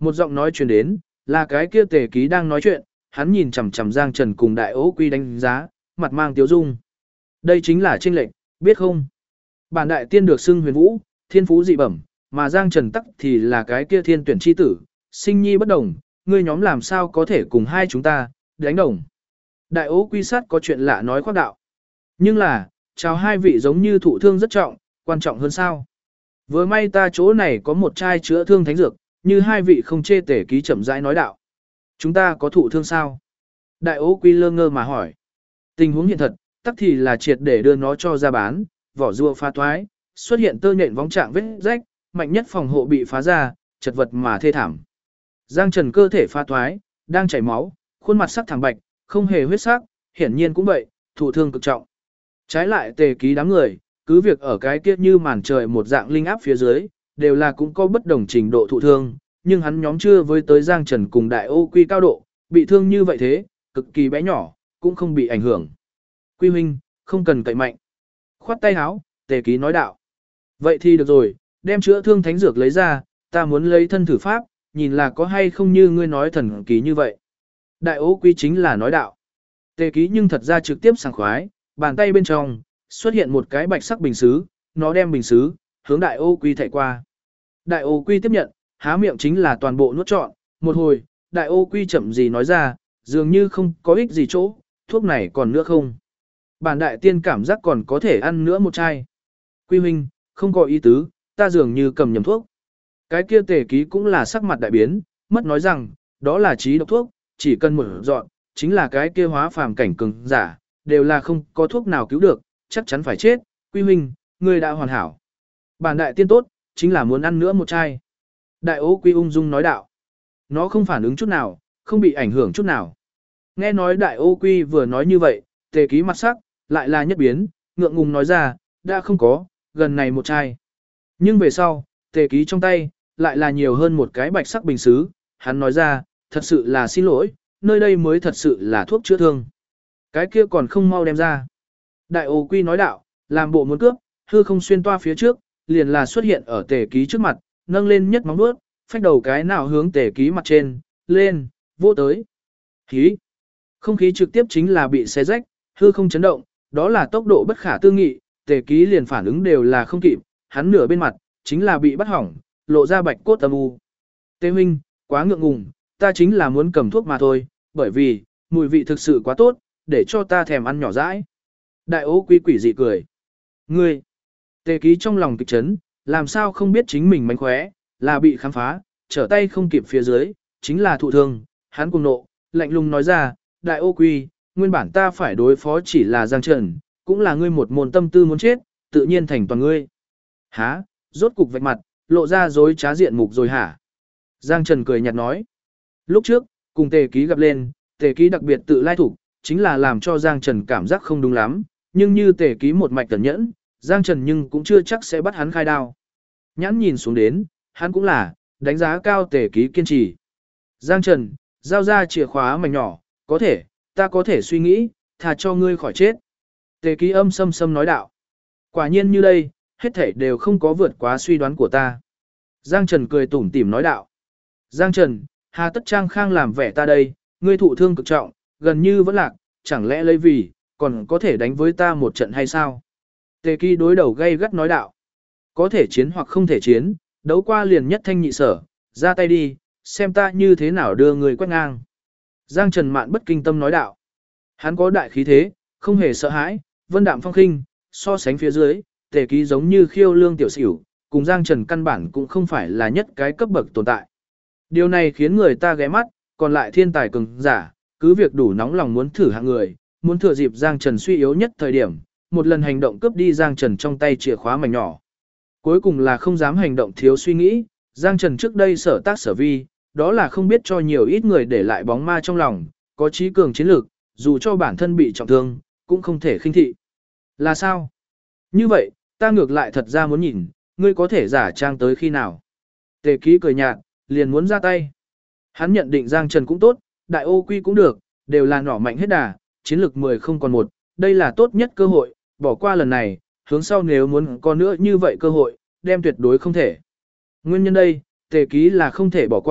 Một giọng nói truyền đến, là cái kia Tề Ký đang nói chuyện, hắn nhìn chằm chằm Giang Trần cùng Đại Ô Quy đánh giá, mặt mang tiếu dung. Đây chính là chênh lệnh, biết không? Bản đại tiên được xưng huyền vũ, thiên phú dị bẩm, mà Giang Trần tắc thì là cái kia thiên tuyển chi tử, sinh nhi bất đồng, ngươi nhóm làm sao có thể cùng hai chúng ta đánh đồng. Đại Ô Quy sát có chuyện lạ nói khoác đạo. Nhưng là, chào hai vị giống như thụ thương rất trọng, quan trọng hơn sao? Vừa may ta chỗ này có một chai chữa thương thánh dược, như hai vị không chê Tề Ký chậm rãi nói đạo. Chúng ta có thụ thương sao? Đại Ô Quy lơ ngơ mà hỏi. Tình huống hiện thật, tắc thì là triệt để đưa nó cho ra bán, vỏ rùa phá thoái, xuất hiện tơ nhện vóng trạng vết rách, mạnh nhất phòng hộ bị phá ra, chật vật mà thê thảm. Giang Trần cơ thể phá thoái, đang chảy máu, khuôn mặt sắc thẳng bạch, không hề huyết sắc, hiển nhiên cũng vậy, thụ thương cực trọng. Trái lại Tề Ký đám người, cứ việc ở cái kia như màn trời một dạng linh áp phía dưới, đều là cũng có bất đồng trình độ thụ thương, nhưng hắn nhóm chưa với tới Giang Trần cùng Đại Ô Quy cao độ, bị thương như vậy thế, cực kỳ bé nhỏ, cũng không bị ảnh hưởng. Quy huynh, không cần cậy mạnh. Khoát tay háo, Tề Ký nói đạo. Vậy thì được rồi, đem chữa thương thánh dược lấy ra, ta muốn lấy thân thử pháp, nhìn là có hay không như ngươi nói thần kỳ như vậy. Đại Ô Quy chính là nói đạo. Tề Ký nhưng thật ra trực tiếp sảng khoái, bàn tay bên trong, xuất hiện một cái bạch sắc bình sứ, nó đem bình sứ, hướng Đại Ô Quy thảy qua. Đại Ô Quy tiếp nhận, há miệng chính là toàn bộ nuốt trọn, một hồi, Đại Ô Quy chậm gì nói ra, dường như không có ích gì chỗ, thuốc này còn nữa không. Bản đại tiên cảm giác còn có thể ăn nữa một chai. Quy huynh, không có ý tứ, ta dường như cầm nhầm thuốc. Cái kia Tề Ký cũng là sắc mặt đại biến, mất nói rằng, đó là trí độc thuốc, chỉ cần một dọn, chính là cái kia hóa phàm cảnh cường giả, đều là không có thuốc nào cứu được, chắc chắn phải chết. Quy huynh, ngươi đã hoàn hảo. Bản đại tiên tốt, chính là muốn ăn nữa một chai. Đại Ô Quy ung dung nói đạo. Nó không phản ứng chút nào, không bị ảnh hưởng chút nào. Nghe nói Đại Ô Quy vừa nói như vậy, Tề Ký mặt sắc, lại là nhất biến, ngượng ngùng nói ra, đã không có, gần này một chai. Nhưng về sau, Tề Ký trong tay, lại là nhiều hơn một cái bạch sắc bình sứ, hắn nói ra, thật sự là xin lỗi, nơi đây mới thật sự là thuốc chữa thương. Cái kia còn không mau đem ra. Đại Ô Quy nói đạo, làm bộ muốn cướp, hư không xuyên toa phía trước, liền là xuất hiện ở Tề Ký trước mặt, nâng lên nhất móng vuốt, phách đầu cái nào hướng Tề Ký mặt trên, lên, vô tới. Khí. Không khí trực tiếp chính là bị xé rách, hư không chấn động, đó là tốc độ bất khả tư nghị, Tề Ký liền phản ứng đều là không kịp, hắn nửa bên mặt, chính là bị bắt hỏng, lộ ra bạch cốt âm u. Tề huynh, quá ngượng ngùng, ta chính là muốn cầm thuốc mà thôi, bởi vì, mùi vị thực sự quá tốt, để cho ta thèm ăn nhỏ dãi. Đại Ô Quy quỷ dị cười. Ngươi, Tề Ký trong lòng kịch chấn, làm sao không biết chính mình mánh khóe, là bị khám phá, trở tay không kịp phía dưới, chính là thụ thương, hắn cùng nộ, lạnh lùng nói ra, Đại Ô Quy, nguyên bản ta phải đối phó chỉ là Giang Trần, cũng là ngươi một môn tâm tư muốn chết, tự nhiên thành toàn ngươi. Hả, rốt cục vạch mặt, lộ ra dối trá diện mục rồi hả? Giang Trần cười nhạt nói. Lúc trước, cùng Tề Ký gặp lên, Tề Ký đặc biệt tự lai thủ, chính là làm cho Giang Trần cảm giác không đúng lắm, nhưng như Tề Ký một mạch cẩn nhẫn, Giang Trần nhưng cũng chưa chắc sẽ bắt hắn khai đao. Nhãn nhìn xuống đến, hắn cũng là, đánh giá cao Tề Ký kiên trì. Giang Trần, giao ra chìa khóa mảnh nhỏ, có thể, ta có thể suy nghĩ, thà cho ngươi khỏi chết. Tề Ký âm sâm sâm nói đạo. Quả nhiên như đây, hết thảy đều không có vượt quá suy đoán của ta. Giang Trần cười tủm tỉm nói đạo. Giang Trần, hà tất trang khang làm vẻ ta đây, ngươi thụ thương cực trọng, gần như vẫn lạc, chẳng lẽ lấy vì, còn có thể đánh với ta một trận hay sao? Tề Ký đối đầu gay gắt nói đạo. Có thể chiến hoặc không thể chiến, đấu qua liền nhất thanh nhị sở, ra tay đi, xem ta như thế nào đưa người quét ngang. Giang Trần mạn bất kinh tâm nói đạo. Hắn có đại khí thế, không hề sợ hãi, vân đạm phong khinh, so sánh phía dưới, Tề Ký giống như khiêu lương tiểu xỉu, cùng Giang Trần căn bản cũng không phải là nhất cái cấp bậc tồn tại. Điều này khiến người ta ghé mắt, còn lại thiên tài cường giả, cứ việc đủ nóng lòng muốn thử hạng người, muốn thừa dịp Giang Trần suy yếu nhất thời điểm, một lần hành động cướp đi Giang Trần trong tay chìa khóa mảnh nhỏ. Cuối cùng là không dám hành động thiếu suy nghĩ, Giang Trần trước đây sở tác sở vi, đó là không biết cho nhiều ít người để lại bóng ma trong lòng, có trí cường chiến lược, dù cho bản thân bị trọng thương, cũng không thể khinh thị. Là sao? Như vậy, ta ngược lại thật ra muốn nhìn, ngươi có thể giả trang tới khi nào? Tề Ký cười nhạt, liền muốn ra tay. Hắn nhận định Giang Trần cũng tốt, Đại Ô Quy cũng được, đều là nỏ mạnh hết đà, chiến lược 10 không còn 1, đây là tốt nhất cơ hội, bỏ qua lần này, hướng sau nếu muốn có nữa như vậy cơ hội, đem tuyệt đối không thể. Nguyên nhân đây, Tề Ký là không thể bỏ qua,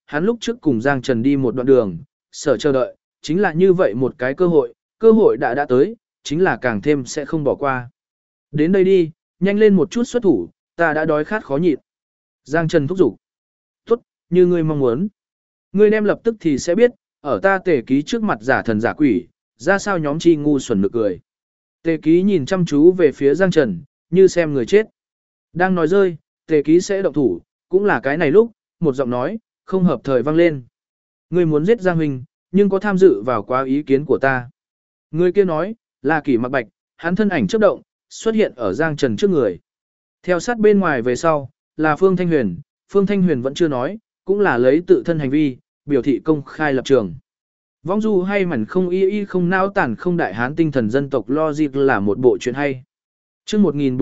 hắn lúc trước cùng Giang Trần đi một đoạn đường, sở chờ đợi, chính là như vậy một cái cơ hội đã tới, chính là càng thêm sẽ không bỏ qua. Đến đây đi, nhanh lên một chút xuất thủ, ta đã đói khát khó nhịn. Giang Trần thúc giục. Tốt, như ngươi mong muốn. Ngươi đem lập tức thì sẽ biết, ở ta Tề Ký trước mặt giả thần giả quỷ, ra sao nhóm chi ngu xuẩn nực cười. Tề Ký nhìn chăm chú về phía Giang Trần, như xem người chết. Đang nói rơi, Tề Ký sẽ động thủ, cũng là cái này lúc, một giọng nói, không hợp thời vang lên. Ngươi muốn giết Giang huynh, nhưng có tham dự vào quá ý kiến của ta. Người kia nói, là Kỷ Mặc Bạch, hắn thân ảnh chớp động, xuất hiện ở Giang Trần trước người. Theo sát bên ngoài về sau, là Phương Thanh Huyền, Phương Thanh Huyền vẫn chưa nói, cũng là lấy tự thân hành vi, biểu thị công khai lập trường. Vong du hay mảnh không y không nao tản không đại hán tinh thần dân tộc logic là một bộ chuyện hay. Trước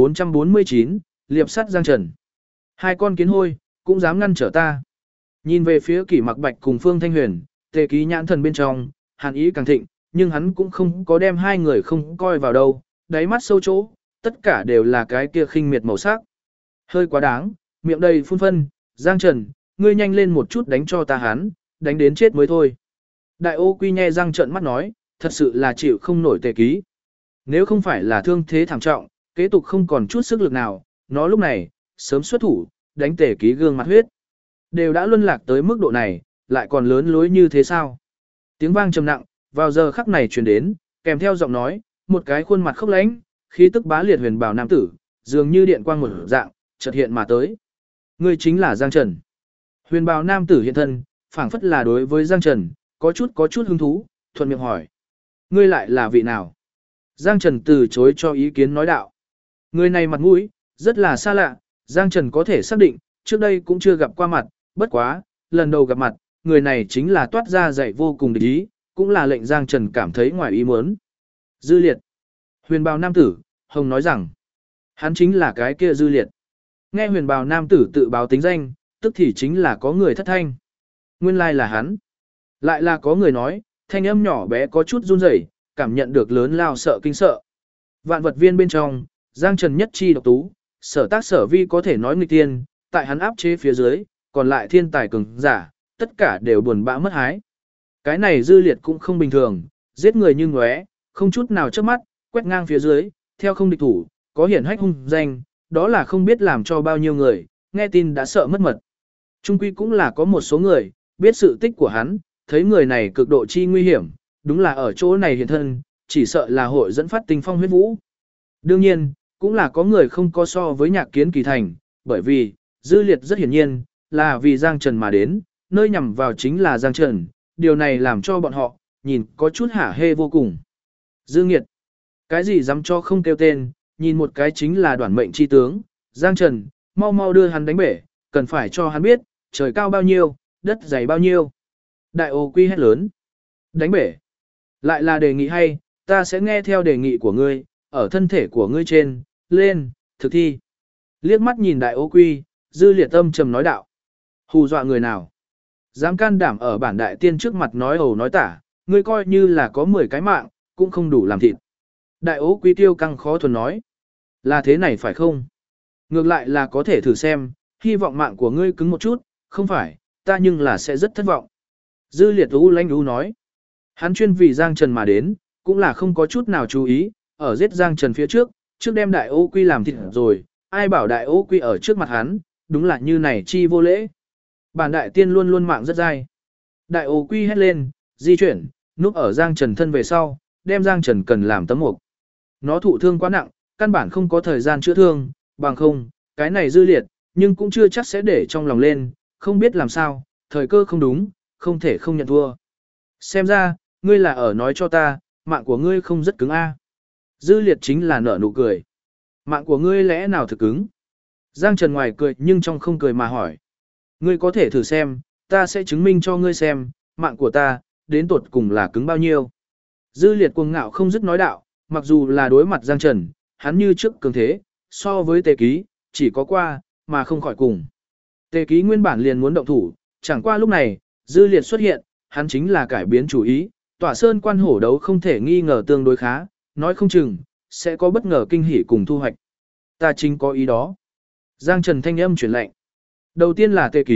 1449, liệp sắt Giang Trần. Hai con kiến hôi, cũng dám ngăn trở ta. Nhìn về phía Kỷ Mặc Bạch cùng Phương Thanh Huyền, Tề Ký nhãn thần bên trong, hàn ý càng thịnh, nhưng hắn cũng không có đem hai người không coi vào đâu, đáy mắt sâu chỗ, tất cả đều là cái kia khinh miệt màu sắc. Hơi quá đáng, miệng đầy phun phân, Giang Trần, ngươi nhanh lên một chút đánh cho ta hắn, đánh đến chết mới thôi. Đại ô quy nhe răng trợn mắt nói, thật sự là chịu không nổi Tề Ký. Nếu không phải là thương thế thảm trọng, kế tục không còn chút sức lực nào, nó lúc này, sớm xuất thủ, đánh Tề Ký gương mặt huyết. Đều đã luân lạc tới mức độ này, lại còn lớn lối như thế sao? Tiếng vang trầm nặng, vào giờ khắc này truyền đến, kèm theo giọng nói, một cái khuôn mặt khốc lãnh, khí tức bá liệt huyền bào nam tử, dường như điện quang một dạng, chợt hiện mà tới. Người chính là Giang Trần. Huyền bào nam tử hiện thân, phảng phất là đối với Giang Trần, có chút hứng thú, thuận miệng hỏi. Ngươi lại là vị nào? Giang Trần từ chối cho ý kiến nói đạo. Người này mặt mũi, rất là xa lạ, Giang Trần có thể xác định, trước đây cũng chưa gặp qua mặt, bất quá, lần đầu gặp mặt, người này chính là toát ra dạy vô cùng địch ý, cũng là lệnh Giang Trần cảm thấy ngoài ý muốn. Dư Liệt. Huyền bào nam tử, Hồng nói rằng, hắn chính là cái kia Dư Liệt. Nghe huyền bào nam tử tự báo tính danh, tức thì chính là có người thất thanh. Nguyên lai là hắn. Lại là có người nói, thanh âm nhỏ bé có chút run rẩy, cảm nhận được lớn lao sợ kinh sợ. Vạn vật viên bên trong, Giang Trần nhất chi độc tú, sở tác sở vi có thể nói nghịch tiên, tại hắn áp chế phía dưới, còn lại thiên tài cường giả, tất cả đều buồn bã mất hái. Cái này Dư Liệt cũng không bình thường, giết người như ngóe, không chút nào chớp mắt, quét ngang phía dưới, theo không địch thủ, có hiển hách hung danh, đó là không biết làm cho bao nhiêu người, nghe tin đã sợ mất mật. Trung quy cũng là có một số người, biết sự tích của hắn, thấy người này cực độ chi nguy hiểm, đúng là ở chỗ này hiện thân, chỉ sợ là hội dẫn phát tình phong huyết vũ. Đương nhiên, cũng là có người không có so với Nhạc Kiến Kỳ thành, bởi vì, Dư Liệt rất hiển nhiên, là vì Giang Trần mà đến, nơi nhằm vào chính là Giang Trần, điều này làm cho bọn họ, nhìn có chút hả hê vô cùng. Dư Nghiệt, cái gì dám cho không kêu tên, nhìn một cái chính là đoản mệnh chi tướng, Giang Trần, mau mau đưa hắn đánh bể, cần phải cho hắn biết, trời cao bao nhiêu, đất dày bao nhiêu. Đại ô quy hét lớn, đánh bể, lại là đề nghị hay, ta sẽ nghe theo đề nghị của ngươi, ở thân thể của ngươi trên, lên, thực thi. Liếc mắt nhìn đại ô quy, Dư Liệt âm trầm nói đạo. Hù dọa người nào? Dám can đảm ở bản đại tiên trước mặt nói ẩu nói tả, ngươi coi như là có 10 cái mạng, cũng không đủ làm thịt. Đại ô quy tiêu căng khó thuần nói. Là thế này phải không? Ngược lại là có thể thử xem, hy vọng mạng của ngươi cứng một chút, không phải, ta nhưng là sẽ rất thất vọng. Dư Liệt u lanh u nói. Hắn chuyên vì Giang Trần mà đến, cũng là không có chút nào chú ý, ở giết Giang Trần phía trước, trước đem đại ô quy làm thịt rồi, ai bảo đại ô quy ở trước mặt hắn, đúng là như này chi vô lễ. Bản đại tiên luôn luôn mạng rất dai. Đại ô quy hét lên, di chuyển, núp ở Giang Trần thân về sau, đem Giang Trần cần làm tấm mục. Nó thụ thương quá nặng, căn bản không có thời gian chữa thương, bằng không, cái này Dư Liệt, nhưng cũng chưa chắc sẽ để trong lòng lên, không biết làm sao, thời cơ không đúng, không thể không nhận thua. Xem ra, ngươi là ở nói cho ta, mạng của ngươi không rất cứng a. Dư Liệt chính là nở nụ cười. Mạng của ngươi lẽ nào thực cứng? Giang Trần ngoài cười nhưng trong không cười mà hỏi. Ngươi có thể thử xem, ta sẽ chứng minh cho ngươi xem, mạng của ta, đến tột cùng là cứng bao nhiêu. Dư Liệt cuồng ngạo không dứt nói đạo, mặc dù là đối mặt Giang Trần, hắn như trước cường thế, so với Tề Ký, chỉ có qua, mà không khỏi cùng. Tề Ký nguyên bản liền muốn động thủ, chẳng qua lúc này, Dư Liệt xuất hiện, hắn chính là cải biến chủ ý, Tỏa Sơn quan hổ đấu không thể nghi ngờ tương đối khá, nói không chừng, sẽ có bất ngờ kinh hỉ cùng thu hoạch. Ta chính có ý đó. Giang Trần thanh âm chuyển lệnh. Đầu tiên là Tề Ký,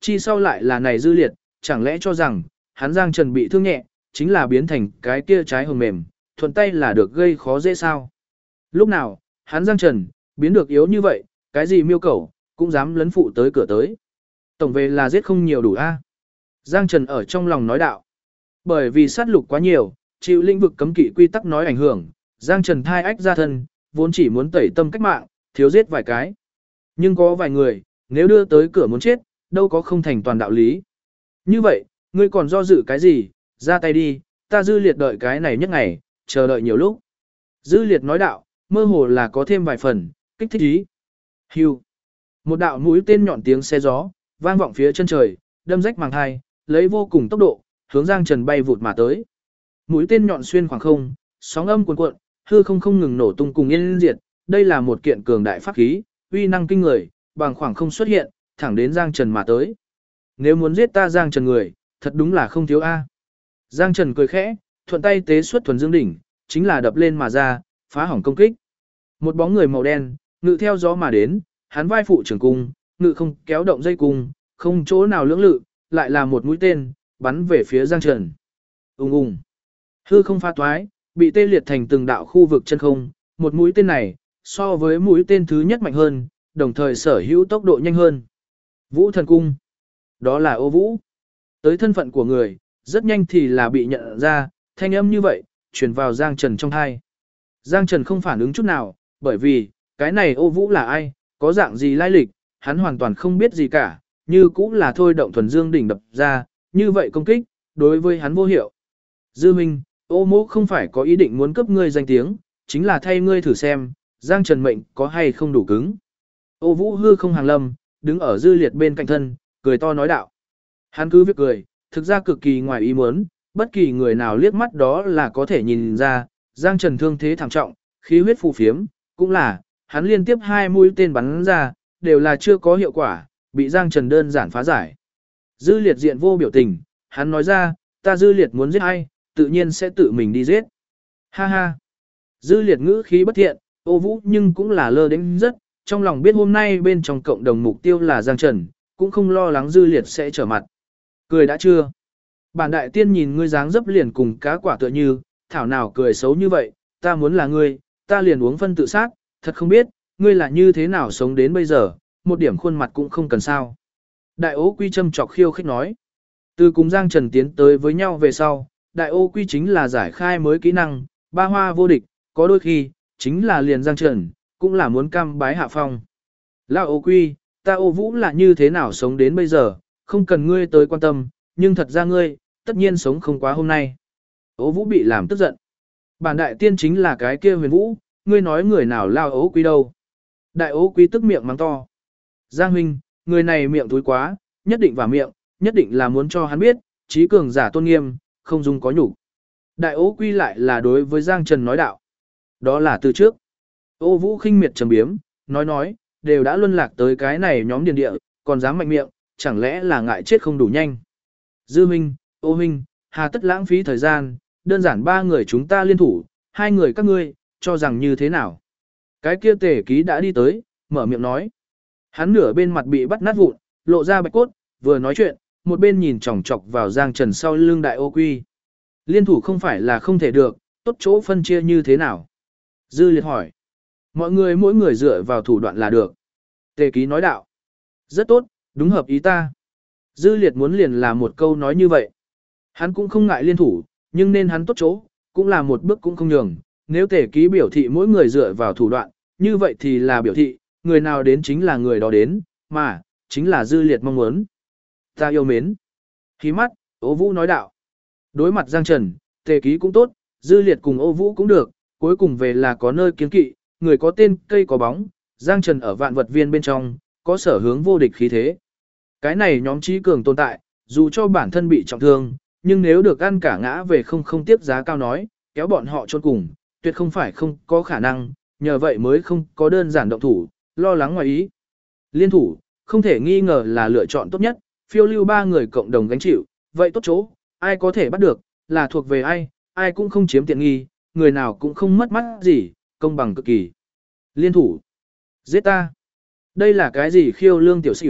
chi sau lại là này Dư Liệt, chẳng lẽ cho rằng, hắn Giang Trần bị thương nhẹ, chính là biến thành cái kia trái hồng mềm, thuận tay là được gây khó dễ sao. Lúc nào, hắn Giang Trần, biến được yếu như vậy, cái gì miêu cẩu, cũng dám lấn phụ tới cửa tới. Tổng về là giết không nhiều đủ a. Giang Trần ở trong lòng nói đạo. Bởi vì sát lục quá nhiều, chịu lĩnh vực cấm kỵ quy tắc nói ảnh hưởng, Giang Trần thai ách ra thân, vốn chỉ muốn tẩy tâm cách mạng, thiếu giết vài cái. Nhưng có vài người, nếu đưa tới cửa muốn chết, đâu có không thành toàn đạo lý. Như vậy, ngươi còn do dự cái gì, ra tay đi, ta Dư Liệt đợi cái này nhất ngày, chờ đợi nhiều lúc. Dư Liệt nói đạo, mơ hồ là có thêm vài phần, kích thích ý. Hưu. Một đạo mũi tên nhọn tiếng xe gió, vang vọng phía chân trời, đâm rách màng hai, lấy vô cùng tốc độ, hướng Giang Trần bay vụt mà tới. Mũi tên nhọn xuyên khoảng không, sóng âm cuồn cuộn, hư không không ngừng nổ tung cùng yên diệt, đây là một kiện cường đại pháp khí, uy năng kinh người, bằng khoảng không xuất hiện, thẳng đến Giang Trần mà tới. Nếu muốn giết ta Giang Trần người, thật đúng là không thiếu a. Giang Trần cười khẽ, thuận tay tế xuất thuần dương đỉnh, chính là đập lên mà ra, phá hỏng công kích. Một bóng người màu đen, ngự theo gió mà đến, hắn vai phụ trường cung, ngự không kéo động dây cung, không chỗ nào lưỡng lự, lại là một mũi tên, bắn về phía Giang Trần. Ùng ùng. Hư không pha toái, bị tê liệt thành từng đạo khu vực chân không, một mũi tên này, so với mũi tên thứ nhất mạnh hơn, đồng thời sở hữu tốc độ nhanh hơn. Vũ thần cung. Đó là Ô Vũ. Tới thân phận của người, rất nhanh thì là bị nhận ra, thanh âm như vậy, truyền vào Giang Trần trong tai. Giang Trần không phản ứng chút nào, bởi vì, cái này Ô Vũ là ai, có dạng gì lai lịch, hắn hoàn toàn không biết gì cả, như cũng là thôi động thuần dương đỉnh đập ra, như vậy công kích, đối với hắn vô hiệu. Dư Minh, Ô Mỗ không phải có ý định muốn cấp ngươi danh tiếng, chính là thay ngươi thử xem, Giang Trần mệnh có hay không đủ cứng. Ô Vũ hư không hàng lâm, đứng ở Dư Liệt bên cạnh thân, cười to nói đạo. Hắn cứ việc cười, thực ra cực kỳ ngoài ý muốn, bất kỳ người nào liếc mắt đó là có thể nhìn ra, Giang Trần thương thế thảm trọng, khí huyết phù phiếm, cũng là, hắn liên tiếp 2 mũi tên bắn ra, đều là chưa có hiệu quả, bị Giang Trần đơn giản phá giải. Dư Liệt diện vô biểu tình, hắn nói ra, ta Dư Liệt muốn giết ai, tự nhiên sẽ tự mình đi giết. Ha ha. Dư Liệt ngữ khí bất thiện, Ô Vũ nhưng cũng là lơ đến rất, trong lòng biết hôm nay bên trong cộng đồng mục tiêu là Giang Trần, cũng không lo lắng Dư Liệt sẽ trở mặt. Cười đã chưa? Bản đại tiên nhìn ngươi dáng dấp liền cùng cá quả tựa như, thảo nào cười xấu như vậy, ta muốn là ngươi, ta liền uống phân tự sát, thật không biết, ngươi là như thế nào sống đến bây giờ, một điểm khuôn mặt cũng không cần sao. Đại Ô Quy châm chọc khiêu khích nói. Từ cùng Giang Trần tiến tới với nhau về sau, Đại Ô Quy chính là giải khai mới kỹ năng, ba hoa vô địch, có đôi khi, chính là liền Giang Trần, cũng là muốn cam bái hạ phong. Lão Ô Quy, ta Ô Vũ là như thế nào sống đến bây giờ, không cần ngươi tới quan tâm, nhưng thật ra ngươi, tất nhiên sống không quá hôm nay. Ô Vũ bị làm tức giận. Bản đại tiên chính là cái kia Huyền Vũ, ngươi nói người nào lao Ô Quy đâu. Đại Ô Quy tức miệng mắng to. Giang huynh, người này miệng thúi quá, nhất định vào miệng, nhất định là muốn cho hắn biết, trí cường giả tôn nghiêm, không dung có nhục. Đại Ô Quy lại là đối với Giang Trần nói đạo. Đó là từ trước. Ô Vũ khinh miệt trầm biếm, nói, đều đã luân lạc tới cái này nhóm điền địa, còn dám mạnh miệng, chẳng lẽ là ngại chết không đủ nhanh. Dư Minh, Ô Minh, hà tất lãng phí thời gian, đơn giản 3 người chúng ta liên thủ, 2 người các ngươi, cho rằng như thế nào. Cái kia Tề Ký đã đi tới, mở miệng nói. Hắn nửa bên mặt bị bắt nát vụn, lộ ra bạch cốt, vừa nói chuyện, một bên nhìn chòng chọc vào Giang Trần sau lưng Đại Ô Quy. Liên thủ không phải là không thể được, tốt chỗ phân chia như thế nào. Dư Liệt hỏi. Mọi người mỗi người dựa vào thủ đoạn là được. Tề Ký nói đạo. Rất tốt, đúng hợp ý ta. Dư Liệt muốn liền là một câu nói như vậy. Hắn cũng không ngại liên thủ, nhưng nên hắn tốt chỗ, cũng là một bước cũng không nhường. Nếu Tề Ký biểu thị mỗi người dựa vào thủ đoạn, như vậy thì là biểu thị, người nào đến chính là người đó đến, mà, chính là Dư Liệt mong muốn. Ta yêu mến. Khí mắt, Ô Vũ nói đạo. Đối mặt Giang Trần, Tề Ký cũng tốt, Dư Liệt cùng Ô Vũ cũng được, cuối cùng về là có nơi kiến kỵ, người có tên cây có bóng, Giang Trần ở vạn vật viên bên trong, có sở hướng vô địch khí thế. Cái này nhóm trí cường tồn tại, dù cho bản thân bị trọng thương, nhưng nếu được ăn cả ngã về không tiếc giá cao nói, kéo bọn họ chôn cùng, tuyệt không phải không có khả năng, nhờ vậy mới không có đơn giản động thủ, lo lắng ngoài ý. Liên thủ, không thể nghi ngờ là lựa chọn tốt nhất, phiêu lưu 3 người cộng đồng gánh chịu, vậy tốt chỗ, ai có thể bắt được, là thuộc về ai, ai cũng không chiếm tiện nghi, người nào cũng không mất mắt gì, công bằng cực kỳ. Liên thủ. Giết ta. Đây là cái gì khiêu lương tiểu xỉu,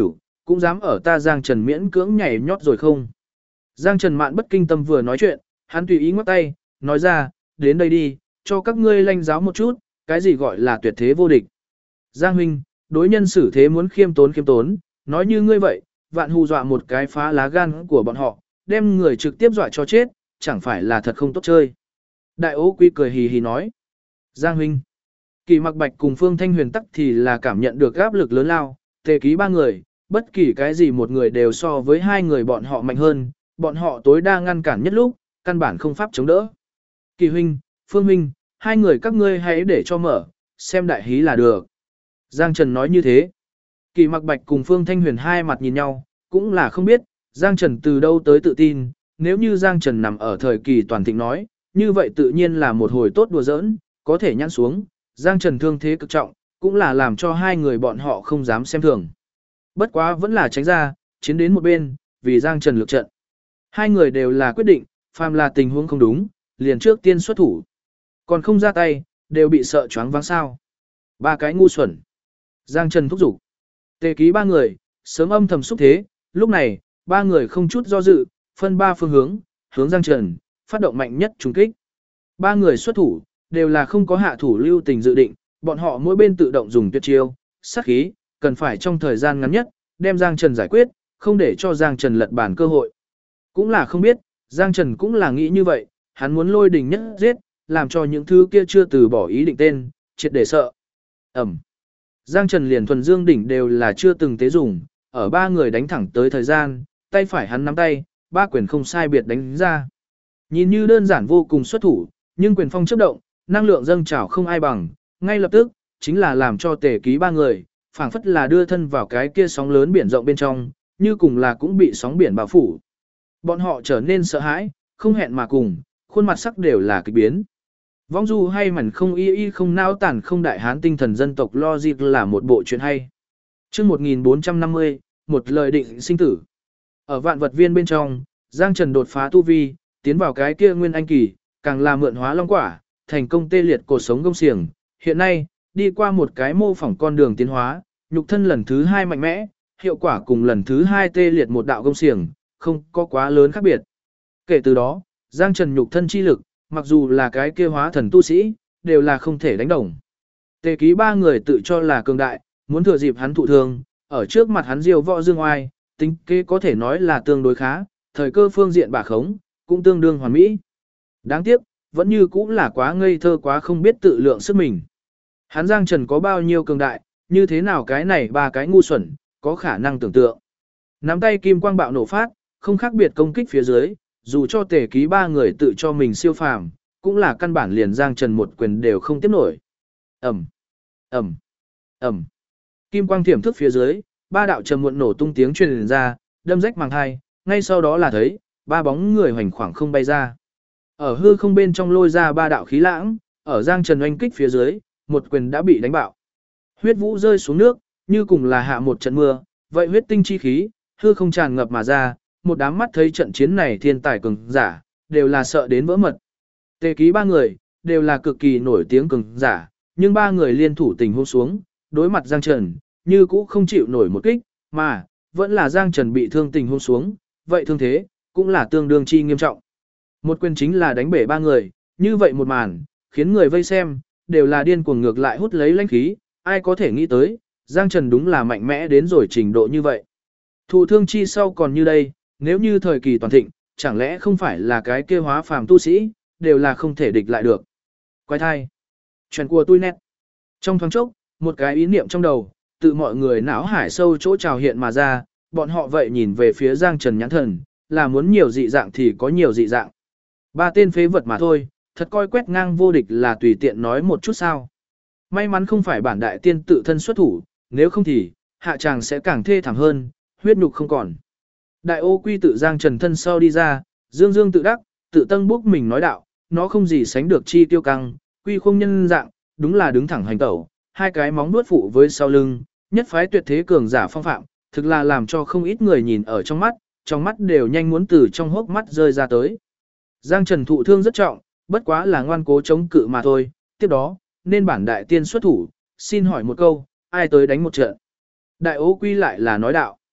cũng dám ở ta Giang Trần miễn cưỡng nhảy nhót rồi không? Giang Trần Mạn bất kinh tâm vừa nói chuyện, hắn tùy ý ngoắc tay, nói ra, đến đây đi, cho các ngươi lanh giáo một chút, cái gì gọi là tuyệt thế vô địch. Giang huynh, đối nhân xử thế muốn khiêm tốn, nói như ngươi vậy, vạn hù dọa một cái phá lá gan của bọn họ, đem người trực tiếp dọa cho chết, chẳng phải là thật không tốt chơi. Đại Ô Quy cười hì hì nói, Giang huynh, Kỳ Mặc Bạch cùng Phương Thanh Huyền tắc thì là cảm nhận được áp lực lớn lao, Tề Ký ba người, bất kỳ cái gì một người đều so với hai người bọn họ mạnh hơn, bọn họ tối đa ngăn cản nhất lúc, căn bản không pháp chống đỡ. Kỳ huynh, Phương huynh, hai người các ngươi hãy để cho mở, xem đại hí là được. Giang Trần nói như thế. Kỳ Mặc Bạch cùng Phương Thanh Huyền hai mặt nhìn nhau, cũng là không biết, Giang Trần từ đâu tới tự tin, nếu như Giang Trần nằm ở thời kỳ toàn thịnh nói, như vậy tự nhiên là một hồi tốt đùa giỡn, có thể nhăn xuống, Giang Trần thương thế cực trọng, cũng là làm cho hai người bọn họ không dám xem thường. Bất quá vẫn là tránh ra, chiến đến một bên, vì Giang Trần lực trận. Hai người đều là quyết định, phàm là tình huống không đúng, liền trước tiên xuất thủ. Còn không ra tay, đều bị sợ choáng váng sao. Ba cái ngu xuẩn. Giang Trần thúc giục. Tề Ký ba người, sớm âm thầm xúc thế, lúc này, ba người không chút do dự, phân ba phương hướng, hướng Giang Trần, phát động mạnh nhất trùng kích. Ba người xuất thủ, đều là không có hạ thủ lưu tình dự định, bọn họ mỗi bên tự động dùng tuyệt chiêu, sát khí, cần phải trong thời gian ngắn nhất, đem Giang Trần giải quyết, không để cho Giang Trần lật bản cơ hội. Cũng là không biết, Giang Trần cũng là nghĩ như vậy, hắn muốn lôi đình nhất giết, làm cho những thứ kia chưa từ bỏ ý định tên, triệt để sợ. Ẩm. Giang Trần liền thuần dương đỉnh đều là chưa từng tế dùng, ở ba người đánh thẳng tới thời gian, tay phải hắn nắm tay, ba quyền không sai biệt đánh ra. Nhìn như đơn giản vô cùng xuất thủ, nhưng quyền phong chớp động, năng lượng dâng trào không ai bằng, ngay lập tức, chính là làm cho Tề Ký ba người, phảng phất là đưa thân vào cái kia sóng lớn biển rộng bên trong, như cùng là cũng bị sóng biển bao phủ. Bọn họ trở nên sợ hãi, không hẹn mà cùng, khuôn mặt sắc đều là kịch biến. Vong du hay mẩn không y không nao tản không đại hán tinh thần dân tộc logic là một bộ chuyện hay. Chương 1450, một lời định sinh tử. Ở vạn vật viên bên trong, Giang Trần đột phá tu vi, tiến vào cái kia nguyên anh kỳ, càng là mượn hóa long quả, thành công tê liệt cột sống gông xiềng. Hiện nay, đi qua một cái mô phỏng con đường tiến hóa, nhục thân lần thứ 2 mạnh mẽ, hiệu quả cùng lần thứ 2 tê liệt một đạo gông xiềng, không có quá lớn khác biệt. Kể từ đó, Giang Trần nhục thân chi lực, mặc dù là cái kia hóa thần tu sĩ, đều là không thể đánh đồng. Tề Ký ba người tự cho là cường đại, muốn thừa dịp hắn thụ thương, ở trước mặt hắn diêu võ dương oai, tính kế có thể nói là tương đối khá, thời cơ phương diện bả khống, cũng tương đương hoàn mỹ. Đáng tiếc, vẫn như cũng là quá ngây thơ quá không biết tự lượng sức mình. Hắn Giang Trần có bao nhiêu cường đại, như thế nào cái này ba cái ngu xuẩn, có khả năng tưởng tượng. Nắm tay kim quang bạo nổ phát, không khác biệt công kích phía dưới, dù cho Tề Ký ba người tự cho mình siêu phàm, cũng là căn bản liền Giang Trần một quyền đều không tiếp nổi. Ầm, ầm, ầm. Kim quang thiểm thức phía dưới, ba đạo trầm muộn nổ tung tiếng truyền ra, đâm rách màng hai, ngay sau đó là thấy ba bóng người hoành khoảng không bay ra. Ở hư không bên trong lôi ra ba đạo khí lãng, ở Giang Trần oanh kích phía dưới, một quyền đã bị đánh bạo. Huyết vũ rơi xuống nước, như cùng là hạ một trận mưa, vậy huyết tinh chi khí, hư không tràn ngập mà ra, một đám mắt thấy trận chiến này thiên tài cường giả, đều là sợ đến vỡ mật. Tề Ký ba người, đều là cực kỳ nổi tiếng cường giả, nhưng ba người liên thủ tình huống xuống, đối mặt Giang Trần, như cũ không chịu nổi một kích, mà, vẫn là Giang Trần bị thương tình huống xuống, vậy thương thế, cũng là tương đương chi nghiêm trọng. Một quyền chính là đánh bể ba người, như vậy một màn, khiến người vây xem, đều là điên cuồng ngược lại hút lấy lãnh khí, ai có thể nghĩ tới, Giang Trần đúng là mạnh mẽ đến rồi trình độ như vậy. Thụ thương chi sau còn như đây, nếu như thời kỳ toàn thịnh, chẳng lẽ không phải là cái kia hóa phàm tu sĩ, đều là không thể địch lại được. Quái thai. Chuyện của tôi nét. Trong thoáng chốc, một cái ý niệm trong đầu, tự mọi người não hải sâu chỗ trào hiện mà ra, bọn họ vậy nhìn về phía Giang Trần nhãn thần, là muốn nhiều dị dạng thì có nhiều dị dạng. Ba tên phế vật mà thôi, thật coi quét ngang vô địch là tùy tiện nói một chút sao. May mắn không phải bản đại tiên tự thân xuất thủ, nếu không thì, hạ tràng sẽ càng thê thảm hơn, huyết nhục không còn. Đại Ô Quy tự Giang Trần thân sau đi ra, dương dương tự đắc, tự tân bốc mình nói đạo, nó không gì sánh được chi tiêu căng, quy không nhân dạng, đúng là đứng thẳng hành tẩu, hai cái móng vuốt phụ với sau lưng, nhất phái tuyệt thế cường giả phong phạm, thực là làm cho không ít người nhìn ở trong mắt đều nhanh muốn từ trong hốc mắt rơi ra tới. Giang Trần thụ thương rất trọng, bất quá là ngoan cố chống cự mà thôi, tiếp đó, nên bản đại tiên xuất thủ, xin hỏi một câu, ai tới đánh một trận. Đại Ô Quy lại là nói đạo.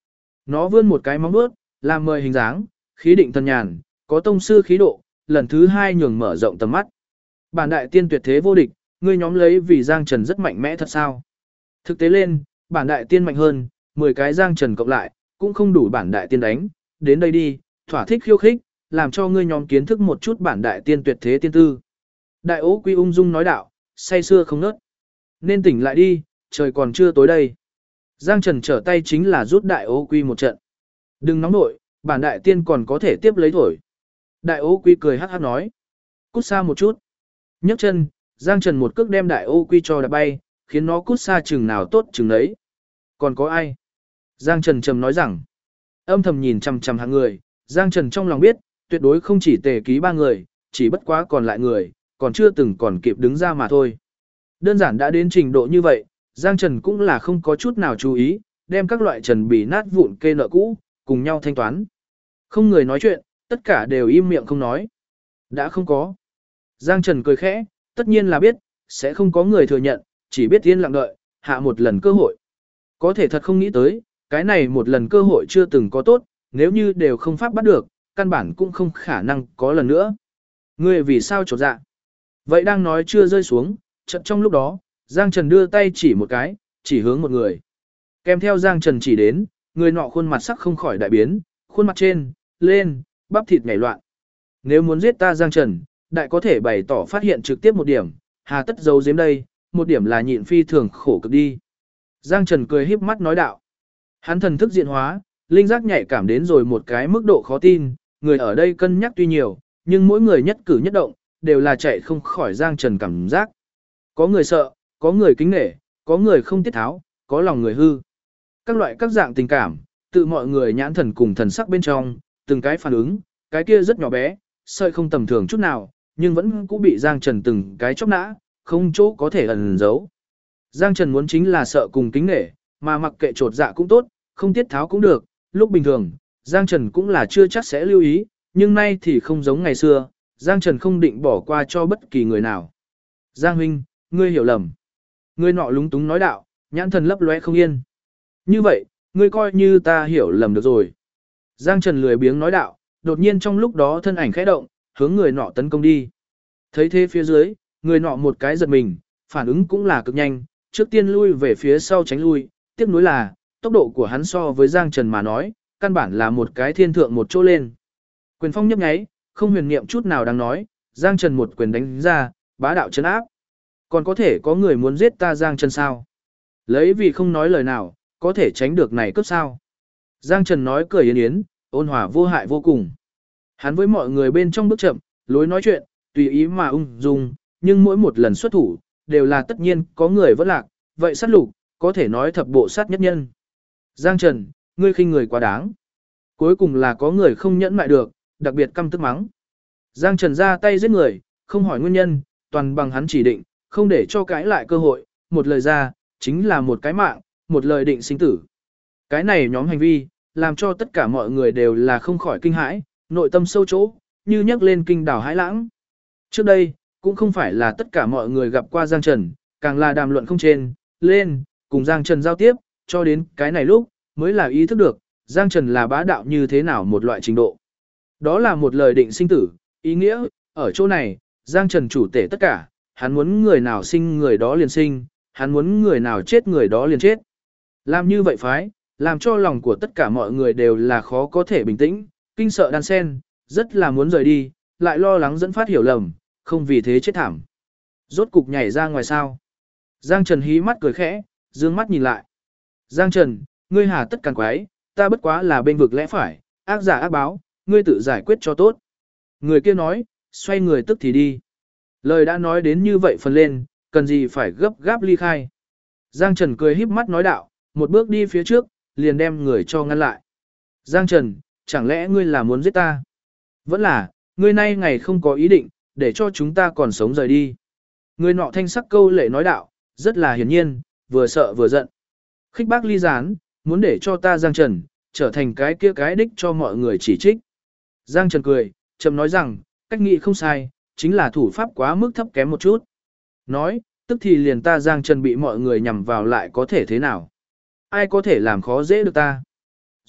Nó vươn một cái móng vuốt, làm mời hình dáng, khí định thần nhàn, có tông sư khí độ, lần thứ 2 nhường mở rộng tầm mắt. Bản đại tiên tuyệt thế vô địch, ngươi nhóm lấy vì Giang Trần rất mạnh mẽ thật sao? Thực tế lên, bản đại tiên mạnh hơn, 10 cái Giang Trần cộng lại, cũng không đủ bản đại tiên đánh, đến đây đi, thỏa thích khiêu khích, làm cho ngươi nhóm kiến thức một chút bản đại tiên tuyệt thế tiên tư. Đại Ố Quy ung dung nói đạo, say xưa không nớt. Nên tỉnh lại đi, trời còn chưa tối đây. Giang Trần trở tay chính là rút Đại Ố Quy một trận. Đừng nóng nội, bản đại tiên còn có thể tiếp lấy thổi. Đại Ố Quy cười hát hát nói. Cút xa một chút. Nhấc chân, Giang Trần một cước đem Đại Ố Quy cho đạp bay, khiến nó cút xa chừng nào tốt chừng đấy. Còn có ai? Giang Trần trầm nói rằng. Âm thầm nhìn chằm chằm hạng người, Giang Trần trong lòng biết, tuyệt đối không chỉ Tề Ký 3 người, chỉ bất quá còn lại người, còn chưa từng còn kịp đứng ra mà thôi. Đơn giản đã đến trình độ như vậy, Giang Trần cũng là không có chút nào chú ý, đem các loại trần bì nát vụn kê nợ cũ, cùng nhau thanh toán. Không người nói chuyện, tất cả đều im miệng không nói. Đã không có. Giang Trần cười khẽ, tất nhiên là biết, sẽ không có người thừa nhận, chỉ biết yên lặng đợi, hạ một lần cơ hội. Có thể thật không nghĩ tới, cái này một lần cơ hội chưa từng có tốt, nếu như đều không pháp bắt được, căn bản cũng không khả năng có lần nữa. Ngươi vì sao trột dạ? Vậy đang nói chưa rơi xuống, chợt trong lúc đó, Giang Trần đưa tay chỉ một cái, chỉ hướng một người. Kèm theo Giang Trần chỉ đến, người nọ khuôn mặt sắc không khỏi đại biến, khuôn mặt trên, lên, bắp thịt nhảy loạn. Nếu muốn giết ta Giang Trần, đại có thể bày tỏ phát hiện trực tiếp một điểm, hà tất giấu giếm đây, một điểm là nhịn phi thường khổ cực đi. Giang Trần cười híp mắt nói đạo. Hắn thần thức diện hóa, linh giác nhạy cảm đến rồi một cái mức độ khó tin, người ở đây cân nhắc tuy nhiều, nhưng mỗi người nhất cử nhất động, đều là chạy không khỏi Giang Trần cảm giác. Có người sợ, có người kính nể, có người không tiết tháo, có lòng người hư. Các loại các dạng tình cảm, tự mọi người nhãn thần cùng thần sắc bên trong, từng cái phản ứng, cái kia rất nhỏ bé, sợi không tầm thường chút nào, nhưng vẫn cũng bị Giang Trần từng cái chóc nã, không chỗ có thể ẩn giấu. Giang Trần muốn chính là sợ cùng kính nể, mà mặc kệ trột dạ cũng tốt, không tiết tháo cũng được, lúc bình thường, Giang Trần cũng là chưa chắc sẽ lưu ý, nhưng nay thì không giống ngày xưa, Giang Trần không định bỏ qua cho bất kỳ người nào. Giang huynh, ngươi hiểu lầm. Ngươi nọ lúng túng nói đạo, nhãn thần lấp lóe không yên. Như vậy, ngươi coi như ta hiểu lầm được rồi. Giang Trần lười biếng nói đạo, đột nhiên trong lúc đó thân ảnh khẽ động, hướng người nọ tấn công đi. Thấy thế phía dưới, người nọ một cái giật mình, phản ứng cũng là cực nhanh, trước tiên lui về phía sau tránh lui, tiếc nuối là, tốc độ của hắn so với Giang Trần mà nói, căn bản là một cái thiên thượng một chỗ lên. Quyền phong nhấp nháy, không huyền niệm chút nào đang nói, Giang Trần một quyền đánh ra, bá đạo chấn áp. Còn có thể có người muốn giết ta Giang Trần sao? Lấy vì không nói lời nào, có thể tránh được này cướp sao? Giang Trần nói cười yến yến, ôn hòa vô hại vô cùng. Hắn với mọi người bên trong bước chậm, lối nói chuyện, tùy ý mà ung dung, nhưng mỗi một lần xuất thủ, đều là tất nhiên có người vẫn lạc, vậy sát lục, có thể nói thập bộ sát nhất nhân. Giang Trần, ngươi khinh người quá đáng. Cuối cùng là có người không nhẫn mại được, đặc biệt căm tức mắng. Giang Trần ra tay giết người, không hỏi nguyên nhân, toàn bằng hắn chỉ định, không để cho cãi lại cơ hội, một lời ra, chính là một cái mạng, một lời định sinh tử. Cái này nhóm hành vi, làm cho tất cả mọi người đều là không khỏi kinh hãi, nội tâm sâu chỗ, như nhắc lên kinh đảo hãi lãng. Trước đây, cũng không phải là tất cả mọi người gặp qua Giang Trần, càng là đàm luận không trên, lên, cùng Giang Trần giao tiếp, cho đến cái này lúc, mới là ý thức được, Giang Trần là bá đạo như thế nào một loại trình độ. Đó là một lời định sinh tử, ý nghĩa, ở chỗ này, Giang Trần chủ tể tất cả, hắn muốn người nào sinh người đó liền sinh, hắn muốn người nào chết người đó liền chết. Làm như vậy phái, làm cho lòng của tất cả mọi người đều là khó có thể bình tĩnh, kinh sợ đan sen, rất là muốn rời đi, lại lo lắng dẫn phát hiểu lầm, không vì thế chết thảm. Rốt cục nhảy ra ngoài sao. Giang Trần hí mắt cười khẽ, dương mắt nhìn lại. Giang Trần, ngươi hà tất càng quái, ta bất quá là bên vực lẽ phải, ác giả ác báo, ngươi tự giải quyết cho tốt. Người kia nói, xoay người tức thì đi. Lời đã nói đến như vậy phần lên, cần gì phải gấp gáp ly khai. Giang Trần cười híp mắt nói đạo, một bước đi phía trước, liền đem người cho ngăn lại. Giang Trần, chẳng lẽ ngươi là muốn giết ta? Vẫn là, ngươi nay ngày không có ý định, để cho chúng ta còn sống rời đi. Người nọ thanh sắc câu lệ nói đạo, rất là hiển nhiên, vừa sợ vừa giận. Khích bác ly gián, muốn để cho ta Giang Trần, trở thành cái kia cái đích cho mọi người chỉ trích. Giang Trần cười, chậm nói rằng, cách nghĩ không sai, chính là thủ pháp quá mức thấp kém một chút. Nói, tức thì liền ta Giang Trần bị mọi người nhằm vào lại có thể thế nào? Ai có thể làm khó dễ được ta?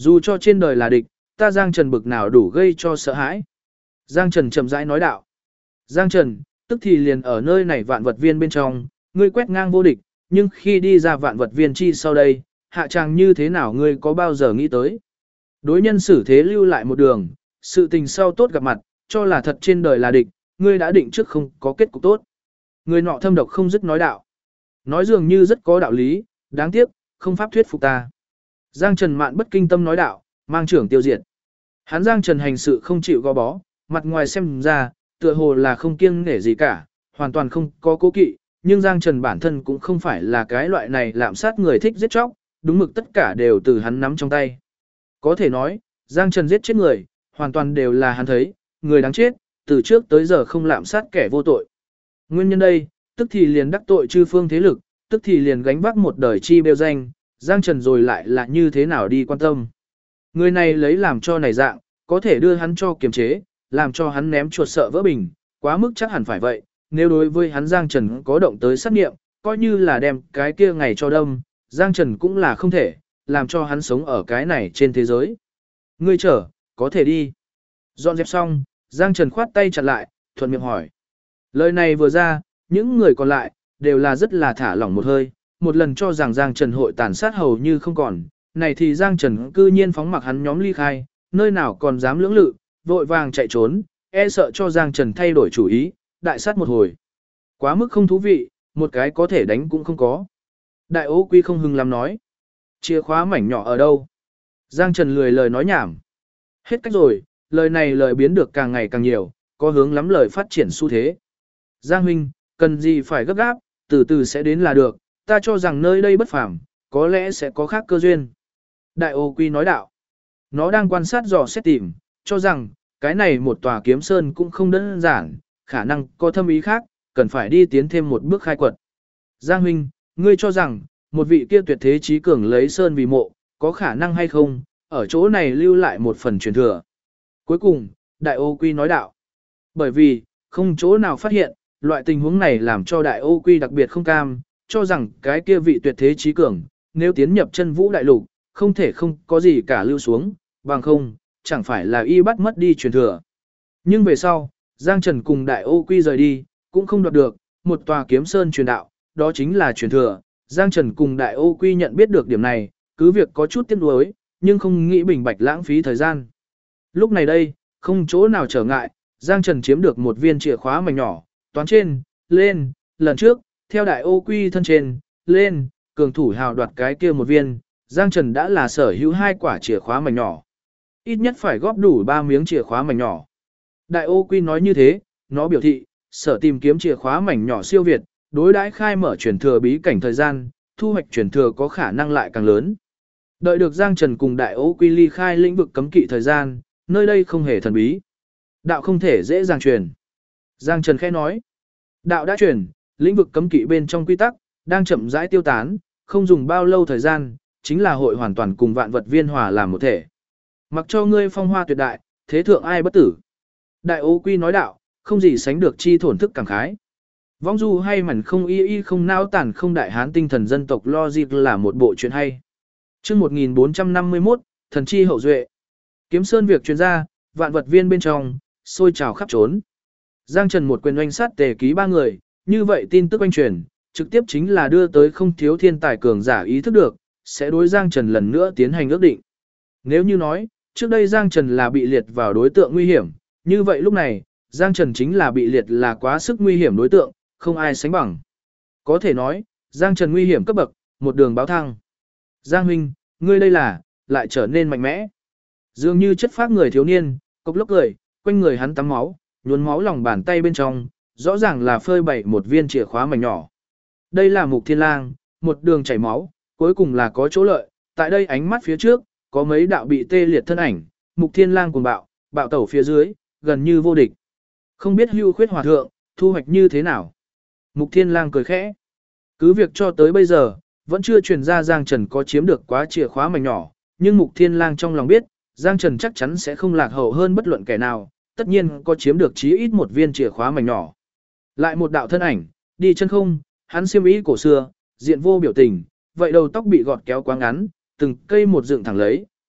Dù cho trên đời là địch, ta Giang Trần bực nào đủ gây cho sợ hãi. Giang Trần chậm rãi nói đạo. Giang Trần, tức thì liền ở nơi này vạn vật viên bên trong, ngươi quét ngang vô địch, nhưng khi đi ra vạn vật viên chi sau đây, hạ tràng như thế nào ngươi có bao giờ nghĩ tới. Đối nhân xử thế lưu lại một đường, sự tình sau tốt gặp mặt, cho là thật trên đời là địch, ngươi đã định trước không có kết cục tốt. Người nọ thâm độc không dứt nói đạo. Nói dường như rất có đạo lý, đáng tiếc, không pháp thuyết phục ta. Giang Trần mạn bất kinh tâm nói đạo, mang trưởng tiêu diệt. Hắn Giang Trần hành sự không chịu gò bó, mặt ngoài xem ra, tựa hồ là không kiêng nể gì cả, hoàn toàn không có cố kỵ, nhưng Giang Trần bản thân cũng không phải là cái loại này lạm sát người thích giết chóc, đúng mực tất cả đều từ hắn nắm trong tay. Có thể nói, Giang Trần giết chết người, hoàn toàn đều là hắn thấy, người đáng chết, từ trước tới giờ không lạm sát kẻ vô tội. Nguyên nhân đây, tức thì liền đắc tội chư phương thế lực, tức thì liền gánh vác một đời chi bêu danh, Giang Trần rồi lại là như thế nào đi quan tâm. Người này lấy làm cho này dạng, có thể đưa hắn cho kiềm chế, làm cho hắn ném chuột sợ vỡ bình, quá mức chắc hẳn phải vậy, nếu đối với hắn Giang Trần có động tới sát nghiệm, coi như là đem cái kia ngày cho đâm, Giang Trần cũng là không thể, làm cho hắn sống ở cái này trên thế giới. Ngươi chờ, có thể đi. Dọn dẹp xong, Giang Trần khoát tay chặt lại, thuận miệng hỏi. Lời này vừa ra, những người còn lại, đều là rất là thả lỏng một hơi, một lần cho rằng Giang Trần hội tàn sát hầu như không còn, này thì Giang Trần cư nhiên phóng mặc hắn nhóm ly khai, nơi nào còn dám lưỡng lự, vội vàng chạy trốn, e sợ cho Giang Trần thay đổi chủ ý, đại sát một hồi. Quá mức không thú vị, một cái có thể đánh cũng không có. Đại Ô Quy không hưng lắm nói. Chìa khóa mảnh nhỏ ở đâu? Giang Trần lười lời nói nhảm. Hết cách rồi, lời này lời biến được càng ngày càng nhiều, có hướng lắm lời phát triển xu thế. Giang huynh, cần gì phải gấp gáp, từ từ sẽ đến là được, ta cho rằng nơi đây bất phàm, có lẽ sẽ có khác cơ duyên. Đại Ô Quy nói đạo. Nó đang quan sát dò xét tìm, cho rằng, cái này một tòa kiếm sơn cũng không đơn giản, khả năng có thâm ý khác, cần phải đi tiến thêm một bước khai quật. Giang huynh, ngươi cho rằng, một vị kia tuyệt thế trí cường lấy sơn vì mộ, có khả năng hay không, ở chỗ này lưu lại một phần truyền thừa. Cuối cùng, Đại Ô Quy nói đạo. Bởi vì, không chỗ nào phát hiện, loại tình huống này làm cho Đại Ô Quy đặc biệt không cam, cho rằng cái kia vị tuyệt thế trí cường, nếu tiến nhập chân vũ đại lục, không thể không có gì cả lưu xuống, bằng không, chẳng phải là y bắt mất đi truyền thừa. Nhưng về sau, Giang Trần cùng Đại Ô Quy rời đi, cũng không đoạt được, một tòa kiếm sơn truyền đạo, đó chính là truyền thừa. Giang Trần cùng Đại Ô Quy nhận biết được điểm này, cứ việc có chút tiếc nuối, nhưng không nghĩ bình bạch lãng phí thời gian. Lúc này đây, không chỗ nào trở ngại, Giang Trần chiếm được một viên chìa khóa mảnh nhỏ, toán trên, lên, lần trước, theo Đại Ô Quy thân trên, lên, cường thủ hào đoạt cái kia một viên, Giang Trần đã là sở hữu 2 quả chìa khóa mảnh nhỏ. Ít nhất phải góp đủ 3 miếng chìa khóa mảnh nhỏ. Đại Ô Quy nói như thế, nó biểu thị, sở tìm kiếm chìa khóa mảnh nhỏ siêu việt, đối đãi khai mở truyền thừa bí cảnh thời gian, thu hoạch truyền thừa có khả năng lại càng lớn. Đợi được Giang Trần cùng Đại Ô Quy ly khai lĩnh vực cấm kỵ thời gian, nơi đây không hề thần bí. Đạo không thể dễ dàng truyền. Giang Trần khẽ nói, đạo đã truyền, lĩnh vực cấm kỵ bên trong quy tắc, đang chậm rãi tiêu tán, không dùng bao lâu thời gian, chính là hội hoàn toàn cùng vạn vật viên hòa làm một thể. Mặc cho ngươi phong hoa tuyệt đại, thế thượng ai bất tử. Đại Ô Quy nói đạo, không gì sánh được chi thổn thức cảm khái. Vong du hay mẩn không y không nao tản không đại hán tinh thần dân tộc logic là một bộ chuyện hay. Chương 1451, thần chi hậu duệ. Kiếm Sơn việc truyền ra, vạn vật viên bên trong, sôi trào khắp trốn. Giang Trần một quyền oanh sát Tề Ký 3 người, như vậy tin tức oanh truyền, trực tiếp chính là đưa tới không thiếu thiên tài cường giả ý thức được, sẽ đối Giang Trần lần nữa tiến hành ước định. Nếu như nói, trước đây Giang Trần là bị liệt vào đối tượng nguy hiểm, như vậy lúc này, Giang Trần chính là bị liệt là quá sức nguy hiểm đối tượng, không ai sánh bằng. Có thể nói, Giang Trần nguy hiểm cấp bậc, một đường báo thăng. Giang huynh, ngươi đây là, lại trở nên mạnh mẽ. Dường như chất phác người thiếu niên, cốc lốc cười, quanh người hắn tắm máu, nhuốm máu lòng bàn tay bên trong, rõ ràng là phơi bày một viên chìa khóa mảnh nhỏ. Đây là Mục Thiên Lang, một đường chảy máu, cuối cùng là có chỗ lợi, tại đây ánh mắt phía trước, có mấy đạo bị tê liệt thân ảnh, Mục Thiên Lang cuồng bạo, bạo tẩu phía dưới, gần như vô địch. Không biết Hưu Khuyết hòa thượng, thu hoạch như thế nào? Mục Thiên Lang cười khẽ. Cứ việc cho tới bây giờ, vẫn chưa truyền ra Giang Trần có chiếm được quá chìa khóa mảnh nhỏ, nhưng Mục Thiên Lang trong lòng biết, Giang Trần chắc chắn sẽ không lạc hậu hơn bất luận kẻ nào, tất nhiên có chiếm được chí ít một viên chìa khóa mảnh nhỏ. Lại một đạo thân ảnh, đi chân không, hắn xiêm y cổ xưa, diện vô biểu tình, vậy đầu tóc bị gọt kéo quá ngắn, từng cây một dựng thẳng lấy,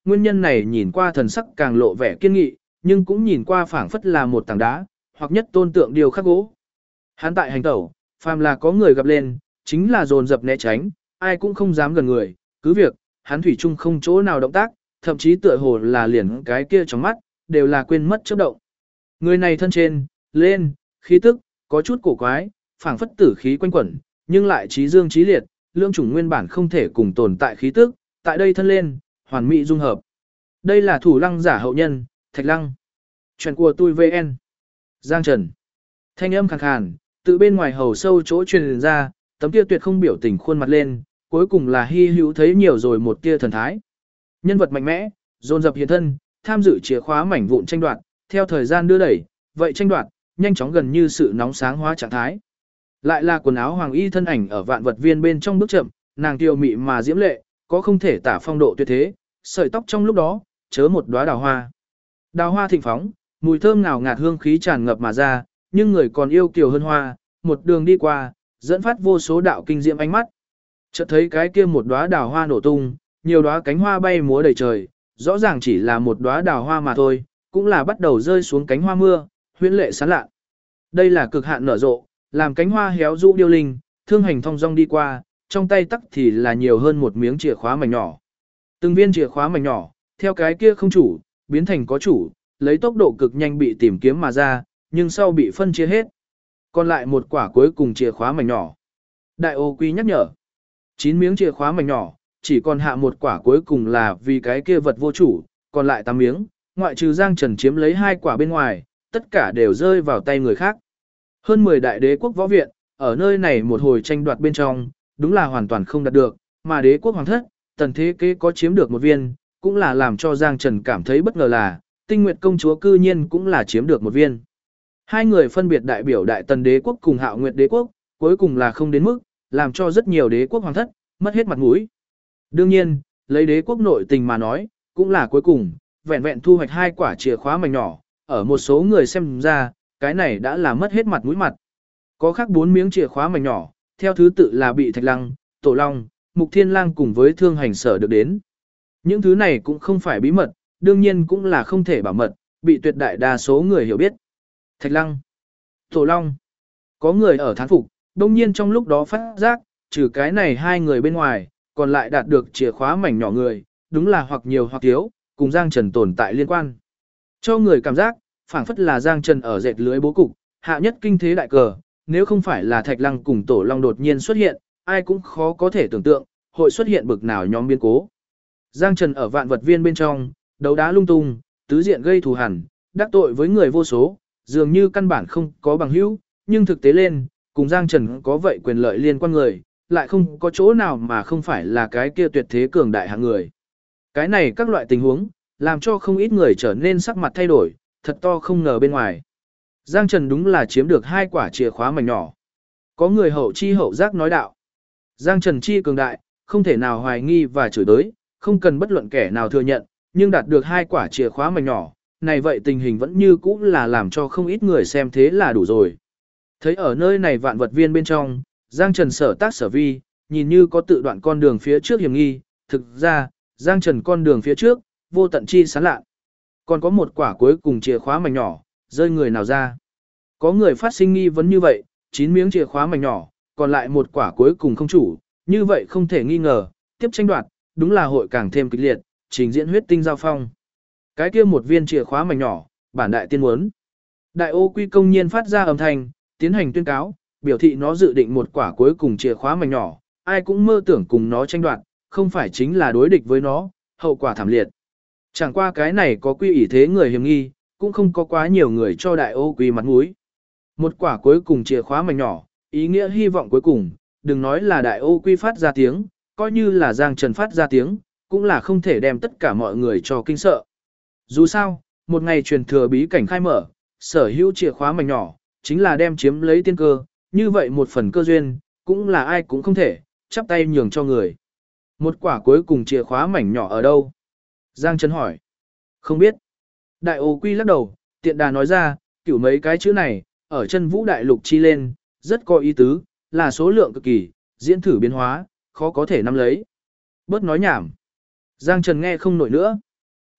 nguyên nhân này nhìn qua thần sắc càng lộ vẻ kiên nghị, nhưng cũng nhìn qua phảng phất là một tảng đá, hoặc nhất tôn tượng điều khắc gỗ. Hắn tại hành tẩu, phàm là có người gặp lên, chính là dồn dập né tránh, ai cũng không dám gần người, cứ việc, hắn thủy chung không chỗ nào động tác, thậm chí tựa hồ là liền cái kia trong mắt, đều là quên mất chớp động. Người này thân trên, lên, khí tức, có chút cổ quái, phảng phất tử khí quanh quẩn, nhưng lại trí dương trí liệt, lương chủng nguyên bản không thể cùng tồn tại khí tức, tại đây thân lên, hoàn mỹ dung hợp. Đây là thủ lăng giả hậu nhân, Thạch Lăng. Chuyện của tôi VN. Giang Trần. Thanh âm khàn khàn, từ bên ngoài hầu sâu chỗ truyền ra, tấm kia tuyệt không biểu tình khuôn mặt lên, cuối cùng là hy hữu thấy nhiều rồi một tia thần thái. Nhân vật mạnh mẽ, dồn dập hiện thân, tham dự chìa khóa mảnh vụn tranh đoạt, theo thời gian đưa đẩy, vậy tranh đoạt, nhanh chóng gần như sự nóng sáng hóa trạng thái. Lại là quần áo hoàng y thân ảnh ở vạn vật viên bên trong bước chậm, nàng kiều mị mà diễm lệ, có không thể tả phong độ tuyệt thế, sợi tóc trong lúc đó, chớ một đóa đào hoa. Đào hoa thịnh phóng, mùi thơm ngào ngạt hương khí tràn ngập mà ra, nhưng người còn yêu kiều hơn hoa, một đường đi qua, dẫn phát vô số đạo kinh diệm ánh mắt. Chợt thấy cái kia một đóa đào hoa nổ tung, nhiều đóa cánh hoa bay múa đầy trời, rõ ràng chỉ là một đóa đào hoa mà thôi, cũng là bắt đầu rơi xuống cánh hoa mưa, huyễn lệ sáng lạ. Đây là cực hạn nở rộ, làm cánh hoa héo rũ điêu linh, thương hành thong dong đi qua, trong tay tắc thì là nhiều hơn một miếng chìa khóa mảnh nhỏ. Từng viên chìa khóa mảnh nhỏ, theo cái kia không chủ, biến thành có chủ, lấy tốc độ cực nhanh bị tìm kiếm mà ra, nhưng sau bị phân chia hết. Còn lại một quả cuối cùng chìa khóa mảnh nhỏ. Đại ô quy nhắc nhở. 9 miếng chìa khóa mảnh nhỏ, chỉ còn hạ một quả cuối cùng là vì cái kia vật vô chủ, còn lại 8 miếng, ngoại trừ Giang Trần chiếm lấy 2 quả bên ngoài, tất cả đều rơi vào tay người khác. Hơn 10 đại đế quốc võ viện, ở nơi này một hồi tranh đoạt bên trong, đúng là hoàn toàn không đạt được, mà đế quốc hoàng thất, Tần Thế Kế có chiếm được một viên, cũng là làm cho Giang Trần cảm thấy bất ngờ là, Tinh Nguyệt công chúa cư nhiên cũng là chiếm được một viên. Hai người phân biệt đại biểu Đại Tần đế quốc cùng Hạo Nguyệt đế quốc, cuối cùng là không đến mức, làm cho rất nhiều đế quốc hoàng thất, mất hết mặt mũi. Đương nhiên, lấy đế quốc nội tình mà nói, cũng là cuối cùng, vẹn vẹn thu hoạch 2 quả chìa khóa mảnh nhỏ, ở một số người xem ra, cái này đã là mất hết mặt mũi mặt. Có khác 4 miếng chìa khóa mảnh nhỏ, theo thứ tự là bị Thạch Lăng, Tổ Long, Mục Thiên Lang cùng với Thương Hành Sở được đến. Những thứ này cũng không phải bí mật, đương nhiên cũng là không thể bảo mật, bị tuyệt đại đa số người hiểu biết. Thạch Lăng, Tổ Long, có người ở thán phục, đông nhiên trong lúc đó phát giác, trừ cái này 2 người bên ngoài, còn lại đạt được chìa khóa mảnh nhỏ người, đúng là hoặc nhiều hoặc thiếu, cùng Giang Trần tồn tại liên quan. Cho người cảm giác, phảng phất là Giang Trần ở dệt lưới bố cục, hạ nhất kinh thế đại cờ, nếu không phải là Thạch Lăng cùng Tổ Long đột nhiên xuất hiện, ai cũng khó có thể tưởng tượng, hội xuất hiện bực nào nhóm biến cố. Giang Trần ở vạn vật viên bên trong, đấu đá lung tung, tứ diện gây thù hằn, đắc tội với người vô số, dường như căn bản không có bằng hữu, nhưng thực tế lên, cùng Giang Trần có vậy quyền lợi liên quan người, lại không có chỗ nào mà không phải là cái kia tuyệt thế cường đại hạng người. Cái này các loại tình huống, làm cho không ít người trở nên sắc mặt thay đổi, thật to không ngờ bên ngoài. Giang Trần đúng là chiếm được 2 quả chìa khóa mảnh nhỏ. Có người hậu chi hậu giác nói đạo. Giang Trần chi cường đại, không thể nào hoài nghi và chửi tới, không cần bất luận kẻ nào thừa nhận, nhưng đạt được 2 quả chìa khóa mảnh nhỏ, này vậy tình hình vẫn như cũ là làm cho không ít người xem thế là đủ rồi. Thấy ở nơi này vạn vật viên bên trong, Giang Trần sở tác sở vi, nhìn như có tự đoạn con đường phía trước hiểm nghi, thực ra, Giang Trần con đường phía trước, vô tận chi sán lạ. Còn có một quả cuối cùng chìa khóa mảnh nhỏ, rơi người nào ra. Có người phát sinh nghi vấn như vậy, 9 miếng chìa khóa mảnh nhỏ, còn lại một quả cuối cùng không chủ, như vậy không thể nghi ngờ, tiếp tranh đoạt, đúng là hội càng thêm kịch liệt, trình diễn huyết tinh giao phong. Cái kia một viên chìa khóa mảnh nhỏ, bản đại tiên muốn. Đại ô quy công nhiên phát ra âm thanh, tiến hành tuyên cáo, biểu thị nó dự định một quả cuối cùng chìa khóa mảnh nhỏ, ai cũng mơ tưởng cùng nó tranh đoạt, không phải chính là đối địch với nó, hậu quả thảm liệt. Chẳng qua cái này có quy ỷ thế người hiểm nghi, cũng không có quá nhiều người cho đại ô quy mặt mũi. Một quả cuối cùng chìa khóa mảnh nhỏ, ý nghĩa hy vọng cuối cùng, đừng nói là đại ô quy phát ra tiếng, coi như là Giang Trần phát ra tiếng, cũng là không thể đem tất cả mọi người cho kinh sợ. Dù sao, một ngày truyền thừa bí cảnh khai mở, sở hữu chìa khóa mảnh nhỏ, chính là đem chiếm lấy tiên cơ, như vậy một phần cơ duyên, cũng là ai cũng không thể, chắp tay nhường cho người. Một quả cuối cùng chìa khóa mảnh nhỏ ở đâu? Giang Trần hỏi. Không biết. Đại ô quy lắc đầu, tiện đà nói ra, kiểu mấy cái chữ này, ở chân vũ đại lục chi lên, rất có ý tứ, là số lượng cực kỳ, diễn thử biến hóa, khó có thể nắm lấy. Bớt nói nhảm. Giang Trần nghe không nổi nữa.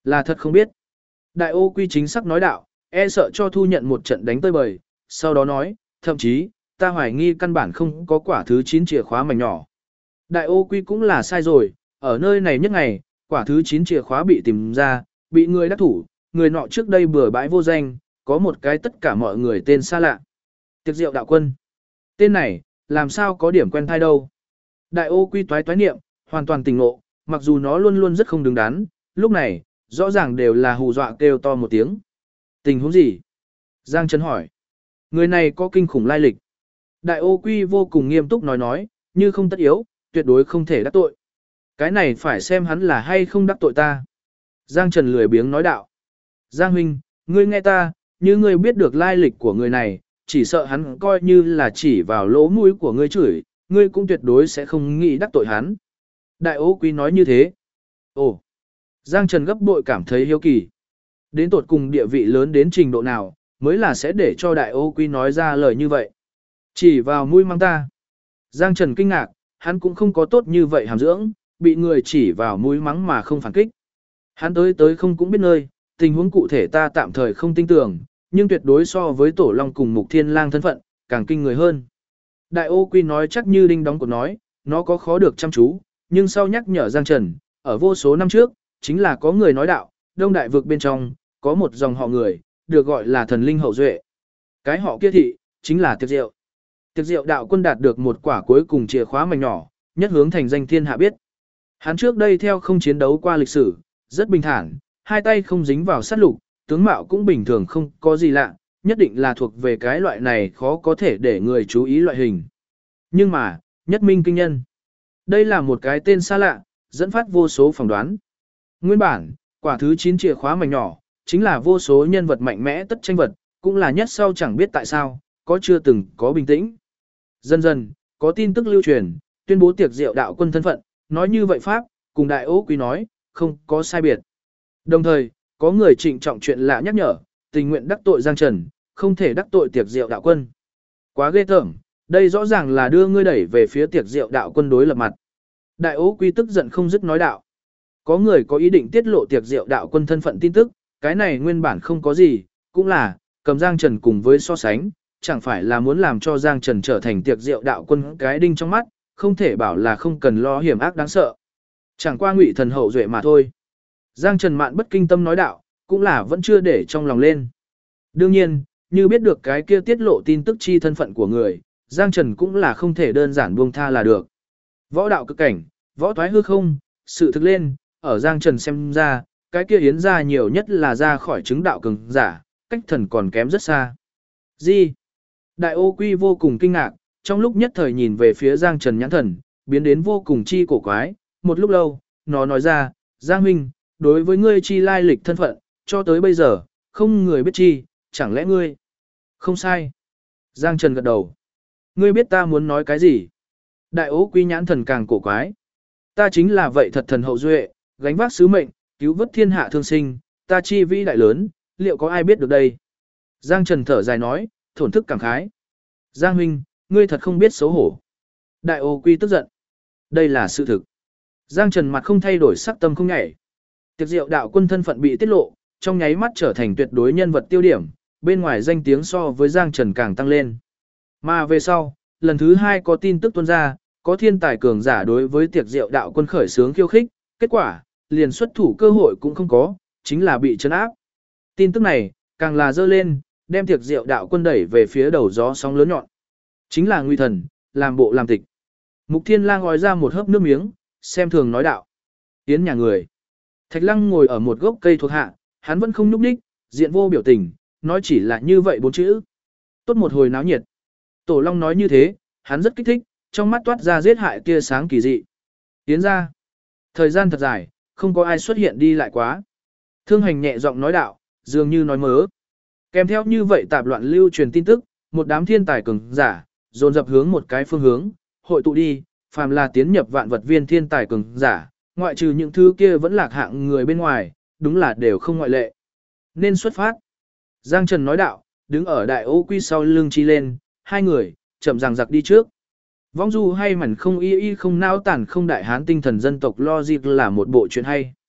Là thật không biết. Đại ô quy chính xác nói đạo, e sợ cho thu nhận một trận đánh tơi bời, sau đó nói, thậm chí, ta hoài nghi căn bản không có quả thứ 9 chìa khóa mảnh nhỏ. Đại ô quy cũng là sai rồi, ở nơi này nhất ngày, quả thứ 9 chìa khóa bị tìm ra, bị người đắc thủ, người nọ trước đây bừa bãi vô danh, có một cái tất cả mọi người tên xa lạ. Tiệc rượu đạo quân. Tên này, làm sao có điểm quen thai đâu. Đại ô quy toái toái niệm, hoàn toàn tỉnh ngộ, mặc dù nó luôn luôn rất không đứng đắn, lúc này, rõ ràng đều là hù dọa kêu to một tiếng. Tình huống gì? Giang Trần hỏi. Người này có kinh khủng lai lịch. Đại ô quy vô cùng nghiêm túc nói, như không tất yếu, tuyệt đối không thể đắc tội. Cái này phải xem hắn là hay không đắc tội ta. Giang Trần lười biếng nói đạo. Giang huynh, ngươi nghe ta, như ngươi biết được lai lịch của người này, chỉ sợ hắn coi như là chỉ vào lỗ mũi của ngươi chửi, ngươi cũng tuyệt đối sẽ không nghĩ đắc tội hắn. Đại ô quý nói như thế. Ồ, Giang Trần gấp bội cảm thấy hiếu kỳ. Đến tột cùng địa vị lớn đến trình độ nào, mới là sẽ để cho đại ô quý nói ra lời như vậy. Chỉ vào mũi mang ta. Giang Trần kinh ngạc, hắn cũng không có tốt như vậy hàm dưỡng, bị người chỉ vào mũi mắng mà không phản kích. Hắn tới không cũng biết nơi, tình huống cụ thể ta tạm thời không tin tưởng, nhưng tuyệt đối so với Tổ Long cùng Mục Thiên Lang thân phận, càng kinh người hơn. Đại ô quy nói chắc như đinh đóng cột nói, nó có khó được chăm chú, nhưng sau nhắc nhở Giang Trần, ở vô số năm trước, chính là có người nói đạo, Đông Đại vực bên trong, có một dòng họ người, được gọi là thần linh hậu duệ. Cái họ kia thị, chính là Tiệc Diệu. Tiệc Diệu đạo quân đạt được một quả cuối cùng chìa khóa mảnh nhỏ, nhất hướng thành danh thiên hạ biết. Hắn trước đây theo không chiến đấu qua lịch sử, rất bình thản, hai tay không dính vào sát lục, tướng mạo cũng bình thường không có gì lạ, nhất định là thuộc về cái loại này khó có thể để người chú ý loại hình. Nhưng mà, nhất minh kinh nhân. Đây là một cái tên xa lạ, dẫn phát vô số phỏng đoán. Nguyên bản, quả thứ 9 chìa khóa mảnh nhỏ, chính là vô số nhân vật mạnh mẽ tất tranh vật, cũng là nhất sau chẳng biết tại sao, có chưa từng có bình tĩnh. Dần dần, có tin tức lưu truyền, tuyên bố Tiệc Diệu đạo quân thân phận, nói như vậy Pháp, cùng đại ố quý nói, không có sai biệt. Đồng thời, có người trịnh trọng chuyện lạ nhắc nhở, tình nguyện đắc tội Giang Trần, không thể đắc tội Tiệc Diệu đạo quân. Quá ghê tởm, đây rõ ràng là đưa ngươi đẩy về phía Tiệc Diệu đạo quân đối lập mặt. Đại ố quý tức giận không dứt nói đạo. Có người có ý định tiết lộ Tiệc Diệu đạo quân thân phận tin tức, cái này nguyên bản không có gì, cũng là, cầm Giang Trần cùng với so sánh, chẳng phải là muốn làm cho Giang Trần trở thành Tiệc Diệu đạo quân cái đinh trong mắt, không thể bảo là không cần lo hiểm ác đáng sợ. Chẳng qua ngụy thần hậu duệ mà thôi. Giang Trần Mạn bất kinh tâm nói đạo, cũng là vẫn chưa để trong lòng lên. Đương nhiên, như biết được cái kia tiết lộ tin tức chi thân phận của người, Giang Trần cũng là không thể đơn giản buông tha là được. Võ đạo cực cảnh, võ thoái hư không, sự thực lên, ở Giang Trần xem ra, cái kia yến ra nhiều nhất là ra khỏi chứng đạo cường giả, cách thần còn kém rất xa. Gì? Đại ô quy vô cùng kinh ngạc, trong lúc nhất thời nhìn về phía Giang Trần nhãn thần, biến đến vô cùng chi cổ quái, một lúc lâu, nó nói ra, Giang huynh, đối với ngươi chi lai lịch thân phận, cho tới bây giờ, không người biết chi, chẳng lẽ ngươi? Không sai. Giang Trần gật đầu. Ngươi biết ta muốn nói cái gì? Đại ố quy nhãn thần càng cổ quái. Ta chính là vậy thật thần hậu duệ, gánh vác sứ mệnh, cứu vớt thiên hạ thương sinh, ta chi vĩ đại lớn, liệu có ai biết được đây? Giang Trần thở dài nói, thổn thức cảm khái. Giang huynh, ngươi thật không biết xấu hổ. Đại ô quy tức giận. Đây là sự thực. Giang Trần mặt không thay đổi sắc tâm không nhảy. Tiệc Diệu đạo quân thân phận bị tiết lộ, trong nháy mắt trở thành tuyệt đối nhân vật tiêu điểm, bên ngoài danh tiếng so với Giang Trần càng tăng lên. Mà về sau, lần thứ 2 có tin tức tuôn ra, có thiên tài cường giả đối với Tiệc Diệu đạo quân khởi xướng khiêu khích, kết quả, liền xuất thủ cơ hội cũng không có, chính là bị trấn áp. Tin tức này, càng là dơ lên, đem Tiệc Diệu đạo quân đẩy về phía đầu gió sóng lớn nhọn. Chính là nguy thần, làm bộ làm tịch. Mục Thiên Lang ngói ra một hớp nước miếng, xem thường nói đạo. Tiến nhà người. Thạch Lăng ngồi ở một gốc cây thuộc hạ, hắn vẫn không nhúc nhích, diện vô biểu tình, nói chỉ là như vậy 4 chữ. Tốt một hồi náo nhiệt. Tổ Long nói như thế, hắn rất kích thích, trong mắt toát ra giết hại tia sáng kỳ dị. Tiến ra. Thời gian thật dài, không có ai xuất hiện đi lại quá. Thương Hành nhẹ giọng nói đạo, dường như nói mớ. Kèm theo như vậy tạp loạn lưu truyền tin tức, một đám thiên tài cường giả, dồn dập hướng một cái phương hướng, hội tụ đi, phàm là tiến nhập vạn vật viên thiên tài cường giả, ngoại trừ những thứ kia vẫn lạc hạng người bên ngoài, đúng là đều không ngoại lệ. Nên xuất phát. Giang Trần nói đạo, đứng ở đại ô quy sau lưng chi lên, hai người, chậm ràng giặc đi trước. Vong du hay mảnh không y y không nao tản không đại hán tinh thần dân tộc logic là một bộ chuyện hay.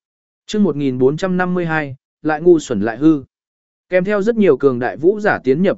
Chương 1452, lại ngu xuẩn lại hư. Kèm theo rất nhiều cường đại vũ giả tiến nhập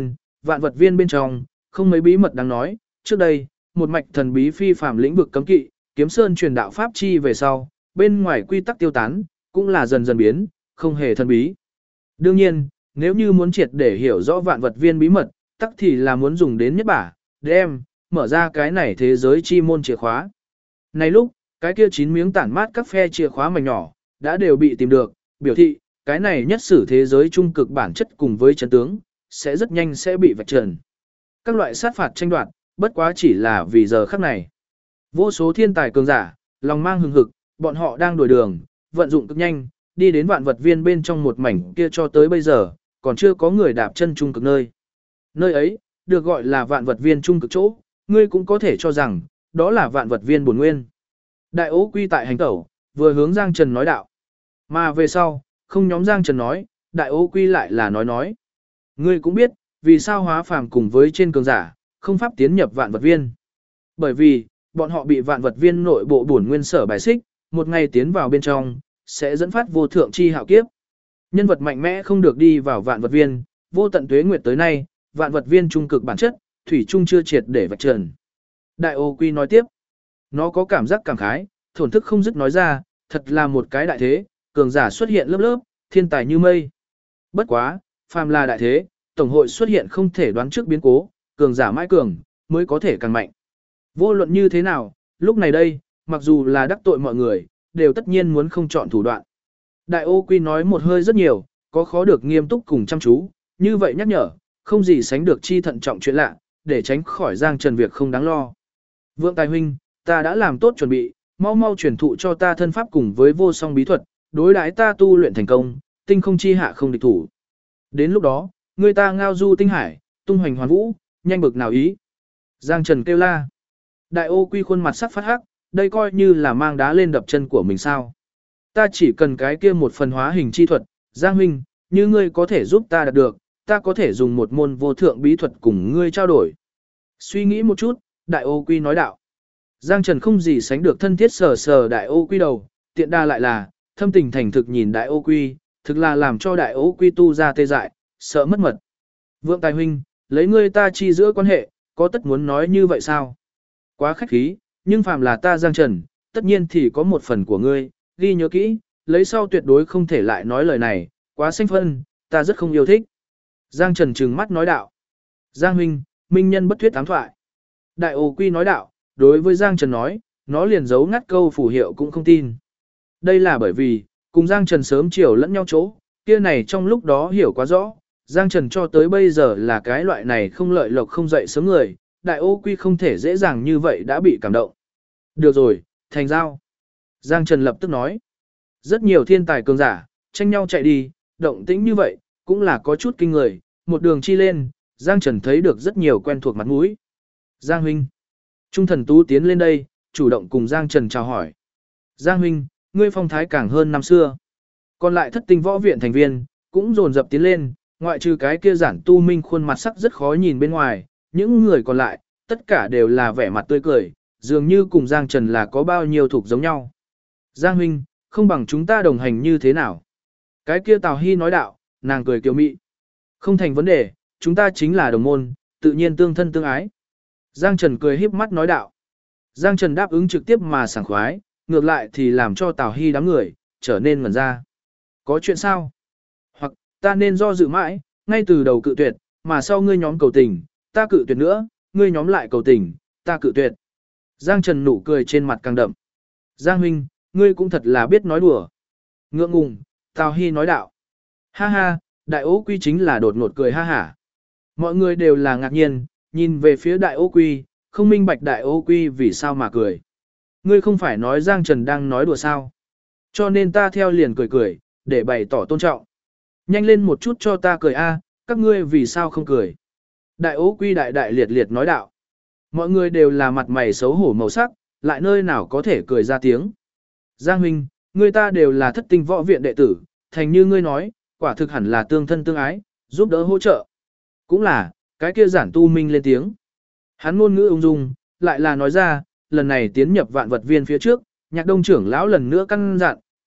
vạn vật viên bên trong, không mấy bí mật đáng nói, trước đây, một mạch thần bí phi phàm lĩnh vực cấm kỵ, Kiếm Sơn truyền đạo pháp chi về sau, bên ngoài quy tắc tiêu tán, cũng là dần dần biến, không hề thần bí. Đương nhiên, nếu như muốn triệt để hiểu rõ vạn vật viên bí mật, tắc thì là muốn dùng đến nhất bả, đem, mở ra cái này thế giới chi môn chìa khóa. Này lúc, cái kia 9 miếng tản mát các phe chìa khóa mảnh nhỏ, đã đều bị tìm được, biểu thị, cái này nhất sử thế giới trung cực bản chất cùng với chân tướng, sẽ rất nhanh sẽ bị vạch trần. Các loại sát phạt tranh đoạt, bất quá chỉ là vì giờ khắc này. Vô số thiên tài cường giả, lòng mang hừng hực, bọn họ đang đổi đường, vận dụng cực nhanh, đi đến vạn vật viên bên trong một mảnh kia cho tới bây giờ, còn chưa có người đạp chân trung cực nơi. Nơi ấy, được gọi là vạn vật viên trung cực chỗ, ngươi cũng có thể cho rằng, đó là vạn vật viên bổn nguyên. Đại ố quy tại hành tẩu, vừa hướng Giang Trần nói đạo. Mà về sau, không nhóm Giang Trần nói, đại ố quy lại là nói. Ngươi cũng biết, vì sao hóa phàm cùng với trên cường giả, không pháp tiến nhập vạn vật viên. Bởi vì, bọn họ bị vạn vật viên nội bộ bổn nguyên sở bài xích, một ngày tiến vào bên trong, sẽ dẫn phát vô thượng chi hạo kiếp. Nhân vật mạnh mẽ không được đi vào vạn vật viên, vô tận tuế nguyệt tới nay, vạn vật viên trung cực bản chất, thủy trung chưa triệt để vạch trần. Đại ô quy nói tiếp, nó có cảm giác cảm khái, thổn thức không dứt nói ra, thật là một cái đại thế, cường giả xuất hiện lớp lớp, thiên tài như mây. Bất quá, phàm là đại thế, tổng hội xuất hiện không thể đoán trước biến cố, cường giả mãi cường, mới có thể càng mạnh. Vô luận như thế nào, lúc này đây, mặc dù là đắc tội mọi người, đều tất nhiên muốn không chọn thủ đoạn. Đại ô quy nói một hơi rất nhiều, có khó được nghiêm túc cùng chăm chú, như vậy nhắc nhở, không gì sánh được chi thận trọng chuyện lạ, để tránh khỏi Giang Trần việc không đáng lo. Vượng Tài huynh, ta đã làm tốt chuẩn bị, mau mau truyền thụ cho ta thân pháp cùng với vô song bí thuật, đối đãi ta tu luyện thành công, tinh không chi hạ không địch thủ. Đến lúc đó, người ta ngao du tinh hải, tung hoành hoàn vũ, nhanh bực nào ý. Giang Trần kêu la. Đại ô quy khuôn mặt sắc phát hắc, đây coi như là mang đá lên đập chân của mình sao. Ta chỉ cần cái kia một phần hóa hình chi thuật, Giang huynh, như ngươi có thể giúp ta đạt được, ta có thể dùng một môn vô thượng bí thuật cùng ngươi trao đổi. Suy nghĩ một chút, đại ô quy nói đạo. Giang Trần không gì sánh được thân thiết sờ sờ đại ô quy đầu, tiện đa lại là, thâm tình thành thực nhìn đại ô quy, thực là làm cho đại ô quy tu ra tê dại, sợ mất mật. Vượng Tài huynh, lấy ngươi ta chi giữa quan hệ, có tất muốn nói như vậy sao? Quá khách khí, nhưng phàm là ta Giang Trần, tất nhiên thì có một phần của ngươi, ghi nhớ kỹ, lấy sau tuyệt đối không thể lại nói lời này, quá xanh phân, ta rất không yêu thích. Giang Trần trừng mắt nói đạo. Giang huynh, minh nhân bất thuyết ám thoại. Đại ô quy nói đạo, đối với Giang Trần nói, nó liền giấu ngắt câu phù hiệu cũng không tin. Đây là bởi vì, cùng Giang Trần sớm chiều lẫn nhau chỗ, kia này trong lúc đó hiểu quá rõ, Giang Trần cho tới bây giờ là cái loại này không lợi lộc không dậy sớm người, đại ô quy không thể dễ dàng như vậy đã bị cảm động. Được rồi, thành giao. Giang Trần lập tức nói, rất nhiều thiên tài cường giả, tranh nhau chạy đi, động tĩnh như vậy, cũng là có chút kinh người, một đường chi lên, Giang Trần thấy được rất nhiều quen thuộc mặt mũi. Giang huynh. Trung thần tú tiến lên đây, chủ động cùng Giang Trần chào hỏi. Giang huynh, ngươi phong thái càng hơn năm xưa. Còn lại thất tinh võ viện thành viên, cũng dồn dập tiến lên, ngoại trừ cái kia giản tu minh khuôn mặt sắc rất khó nhìn bên ngoài, những người còn lại, tất cả đều là vẻ mặt tươi cười, dường như cùng Giang Trần là có bao nhiêu thuộc giống nhau. Giang huynh, không bằng chúng ta đồng hành như thế nào? Cái kia Tào Hy nói đạo, nàng cười kiều mị. Không thành vấn đề, chúng ta chính là đồng môn, tự nhiên tương thân tương ái. Giang Trần cười híp mắt nói đạo. Giang Trần đáp ứng trực tiếp mà sảng khoái, ngược lại thì làm cho Tào Hy đám người, trở nên ngẩn ra. Có chuyện sao? Hoặc, ta nên do dự mãi, ngay từ đầu cự tuyệt, mà sau ngươi nhóm cầu tình, ta cự tuyệt nữa, ngươi nhóm lại cầu tình, ta cự tuyệt. Giang Trần nụ cười trên mặt càng đậm. Giang huynh, ngươi cũng thật là biết nói đùa. Ngượng ngùng, Tào Hy nói đạo. Ha ha, đại ố quy chính là đột ngột cười ha hả. Mọi người đều là ngạc nhiên, nhìn về phía đại ố quy, không minh bạch đại ố quy vì sao mà cười. Ngươi không phải nói Giang Trần đang nói đùa sao. Cho nên ta theo liền cười cười, để bày tỏ tôn trọng. Nhanh lên một chút cho ta cười a, các ngươi vì sao không cười. Đại ố quy đại đại liệt liệt nói đạo. Mọi người đều là mặt mày xấu hổ màu sắc, lại nơi nào có thể cười ra tiếng. Giang huynh, người ta đều là thất tinh võ viện đệ tử, thành như ngươi nói, quả thực hẳn là tương thân tương ái, giúp đỡ hỗ trợ. Cũng là, cái kia giản tu minh lên tiếng. Hắn ngôn ngữ ung dung, lại là nói ra, lần này tiến nhập vạn vật viên phía trước, nhạc đông trưởng lão lần nữa căn dặn,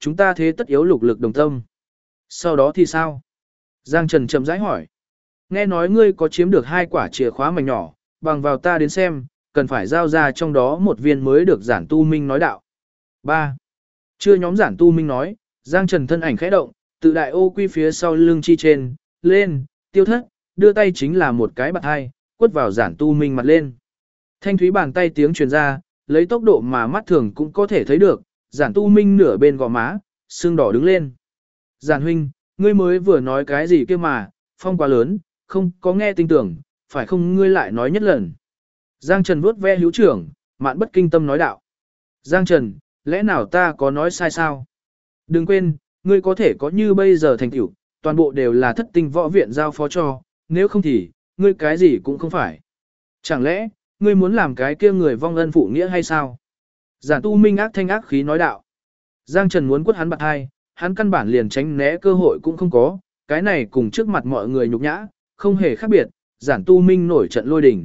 chúng ta thế tất yếu lục lực đồng tâm. Sau đó thì sao? Giang Trần chậm rãi hỏi. Nghe nói ngươi có chiếm được 2 quả chìa khóa mảnh nhỏ, bằng vào ta đến xem, cần phải giao ra trong đó một viên mới được Giản Tu Minh nói đạo. 3. Chưa nhóm Giản Tu Minh nói, Giang Trần thân ảnh khẽ động, tự đại ô quy phía sau lưng chi trên, lên, tiêu thất, đưa tay chính là một cái bạt hai, quất vào Giản Tu Minh mặt lên. Thanh thúy bàn tay tiếng truyền ra, lấy tốc độ mà mắt thường cũng có thể thấy được, Giản Tu Minh nửa bên gò má, xương đỏ đứng lên. Giản huynh, ngươi mới vừa nói cái gì kia mà, phong quá lớn, không có nghe tin tưởng, phải không ngươi lại nói nhất lần. Giang Trần vuốt ve hữu trưởng, mạn bất kinh tâm nói đạo. Giang Trần, lẽ nào ta có nói sai sao? Đừng quên, ngươi có thể có như bây giờ thành tựu, toàn bộ đều là thất tinh võ viện giao phó cho, nếu không thì, ngươi cái gì cũng không phải. Chẳng lẽ, ngươi muốn làm cái kia người vong ân phụ nghĩa hay sao? Giản Tu Minh ác thanh ác khí nói đạo. Giang Trần muốn quất hắn bạc hai, hắn căn bản liền tránh né cơ hội cũng không có, cái này cùng trước mặt mọi người nhục nhã, không hề khác biệt, Giản Tu Minh nổi trận lôi đình.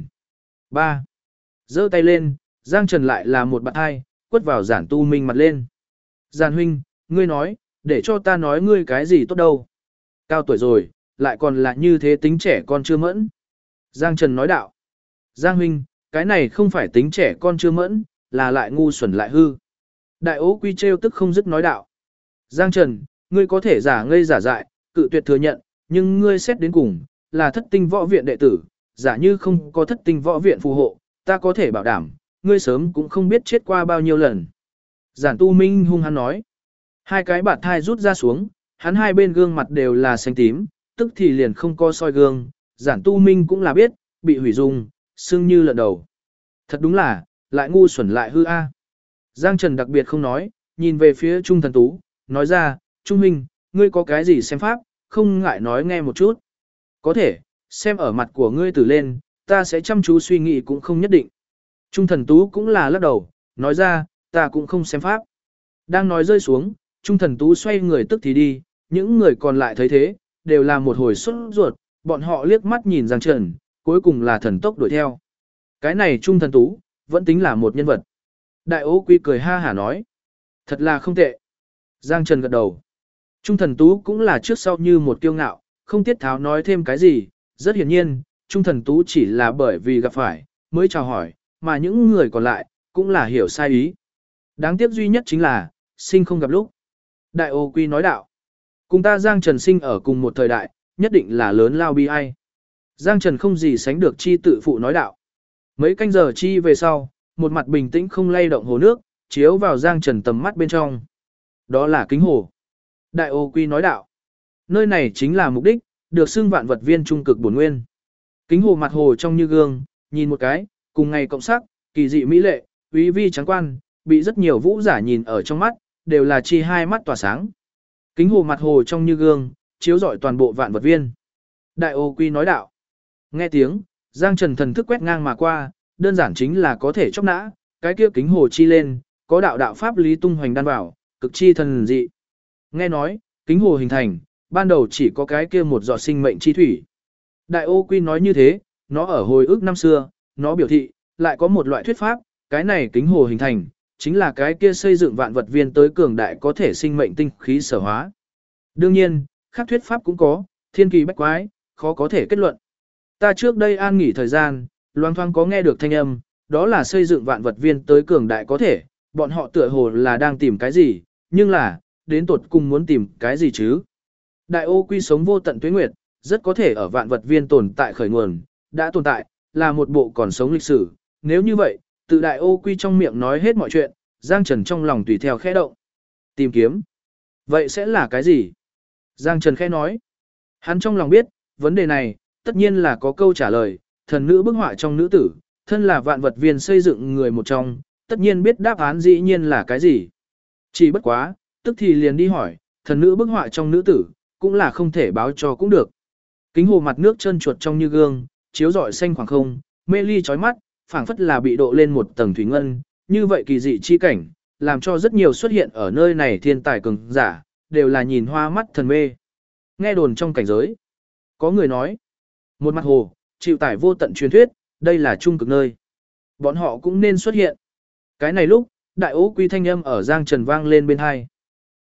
3. Giơ tay lên, Giang Trần lại là một bạt hai, quất vào Giản Tu Minh mặt lên. Giản huynh, ngươi nói, để cho ta nói ngươi cái gì tốt đâu. Cao tuổi rồi, lại còn là như thế tính trẻ con chưa mẫn. Giang Trần nói đạo. Giang huynh, cái này không phải tính trẻ con chưa mẫn, là lại ngu xuẩn lại hư. Đại ố quy trêu tức không dứt nói đạo. Giang Trần, ngươi có thể giả ngây giả dại, cự tuyệt thừa nhận, nhưng ngươi xét đến cùng, là thất tinh võ viện đệ tử, giả như không có thất tinh võ viện phù hộ, ta có thể bảo đảm, ngươi sớm cũng không biết chết qua bao nhiêu lần. Giản Tu Minh hung hăng nói. 2 cái bạt thai rút ra xuống, hắn hai bên gương mặt đều là xanh tím, tức thì liền không có soi gương, Giản Tu Minh cũng là biết, bị hủy dung, sưng như lợn đầu. Thật đúng là, lại ngu xuẩn lại hư a. Giang Trần đặc biệt không nói, nhìn về phía Trung Thần Tú, nói ra, Trung Minh, ngươi có cái gì xem pháp, không ngại nói nghe một chút. Có thể, xem ở mặt của ngươi từ lên, ta sẽ chăm chú suy nghĩ cũng không nhất định. Trung Thần Tú cũng là lắc đầu, nói ra, ta cũng không xem pháp. Đang nói rơi xuống, Trung Thần Tú xoay người tức thì đi, những người còn lại thấy thế, đều là một hồi sốt ruột, bọn họ liếc mắt nhìn Giang Trần, cuối cùng là thần tốc đuổi theo. Cái này Trung Thần Tú, vẫn tính là một nhân vật. Đại Ô Quy cười ha hả nói, thật là không tệ. Giang Trần gật đầu. Trung Thần Tú cũng là trước sau như một kiêu ngạo, không tiết tháo nói thêm cái gì, rất hiển nhiên, Trung Thần Tú chỉ là bởi vì gặp phải, mới chào hỏi, mà những người còn lại, cũng là hiểu sai ý. Đáng tiếc duy nhất chính là, sinh không gặp lúc. Đại Ô Quy nói đạo, cùng ta Giang Trần sinh ở cùng một thời đại, nhất định là lớn lao bi ai. Giang Trần không gì sánh được chi tự phụ nói đạo. Mấy canh giờ chi về sau, một mặt bình tĩnh không lay động hồ nước, chiếu vào Giang Trần tầm mắt bên trong. Đó là kính hồ. Đại Ô Quy nói đạo. Nơi này chính là mục đích, được xưng vạn vật viên trung cực bổn nguyên. Kính hồ mặt hồ trong như gương, nhìn một cái, cùng ngày cộng sắc, kỳ dị mỹ lệ, quý vi trắng quan, bị rất nhiều vũ giả nhìn ở trong mắt, đều là chi hai mắt tỏa sáng. Kính hồ mặt hồ trong như gương, chiếu rọi toàn bộ vạn vật viên. Đại Ô Quy nói đạo. Nghe tiếng, Giang Trần thần thức quét ngang mà qua, đơn giản chính là có thể chóc nã, cái kia kính hồ chi lên, có đạo đạo pháp lý tung hoành đan vào, cực chi thần dị. Nghe nói, kính hồ hình thành, ban đầu chỉ có cái kia một giọt sinh mệnh chi thủy. Đại Ô Quy nói như thế, nó ở hồi ức năm xưa, nó biểu thị, lại có một loại thuyết pháp, cái này kính hồ hình thành, chính là cái kia xây dựng vạn vật viên tới cường đại có thể sinh mệnh tinh khí sở hóa. Đương nhiên, khác thuyết pháp cũng có, thiên kỳ bách quái, khó có thể kết luận. Ta trước đây an nghỉ thời gian, loang thoáng có nghe được thanh âm, đó là xây dựng vạn vật viên tới cường đại có thể, bọn họ tựa hồ là đang tìm cái gì, nhưng là, đến tột cùng muốn tìm cái gì chứ? Đại Ô Quy sống vô tận tuế nguyệt, rất có thể ở vạn vật viên tồn tại khởi nguồn, đã tồn tại, là một bộ còn sống lịch sử. Nếu như vậy, tự Đại Ô Quy trong miệng nói hết mọi chuyện, Giang Trần trong lòng tùy theo khẽ động. Tìm kiếm. Vậy sẽ là cái gì? Giang Trần khẽ nói. Hắn trong lòng biết, vấn đề này, tất nhiên là có câu trả lời, thần nữ bức họa trong nữ tử, thân là vạn vật viên xây dựng người một trong, tất nhiên biết đáp án dĩ nhiên là cái gì. Chỉ bất quá, tức thì liền đi hỏi, thần nữ bức họa trong nữ tử, cũng là không thể báo cho cũng được. Kính hồ mặt nước trơn chuột trong như gương, chiếu rọi xanh khoảng không, mê ly chói mắt, phảng phất là bị độ lên một tầng thủy ngân, như vậy kỳ dị chi cảnh, làm cho rất nhiều xuất hiện ở nơi này thiên tài cường giả, đều là nhìn hoa mắt thần mê. Nghe đồn trong cảnh giới, có người nói, một mặt hồ, chịu tải vô tận truyền thuyết, đây là trung cực nơi. Bọn họ cũng nên xuất hiện. Cái này lúc, Đại Ô Quy thanh âm ở Giang Trần vang lên bên hai.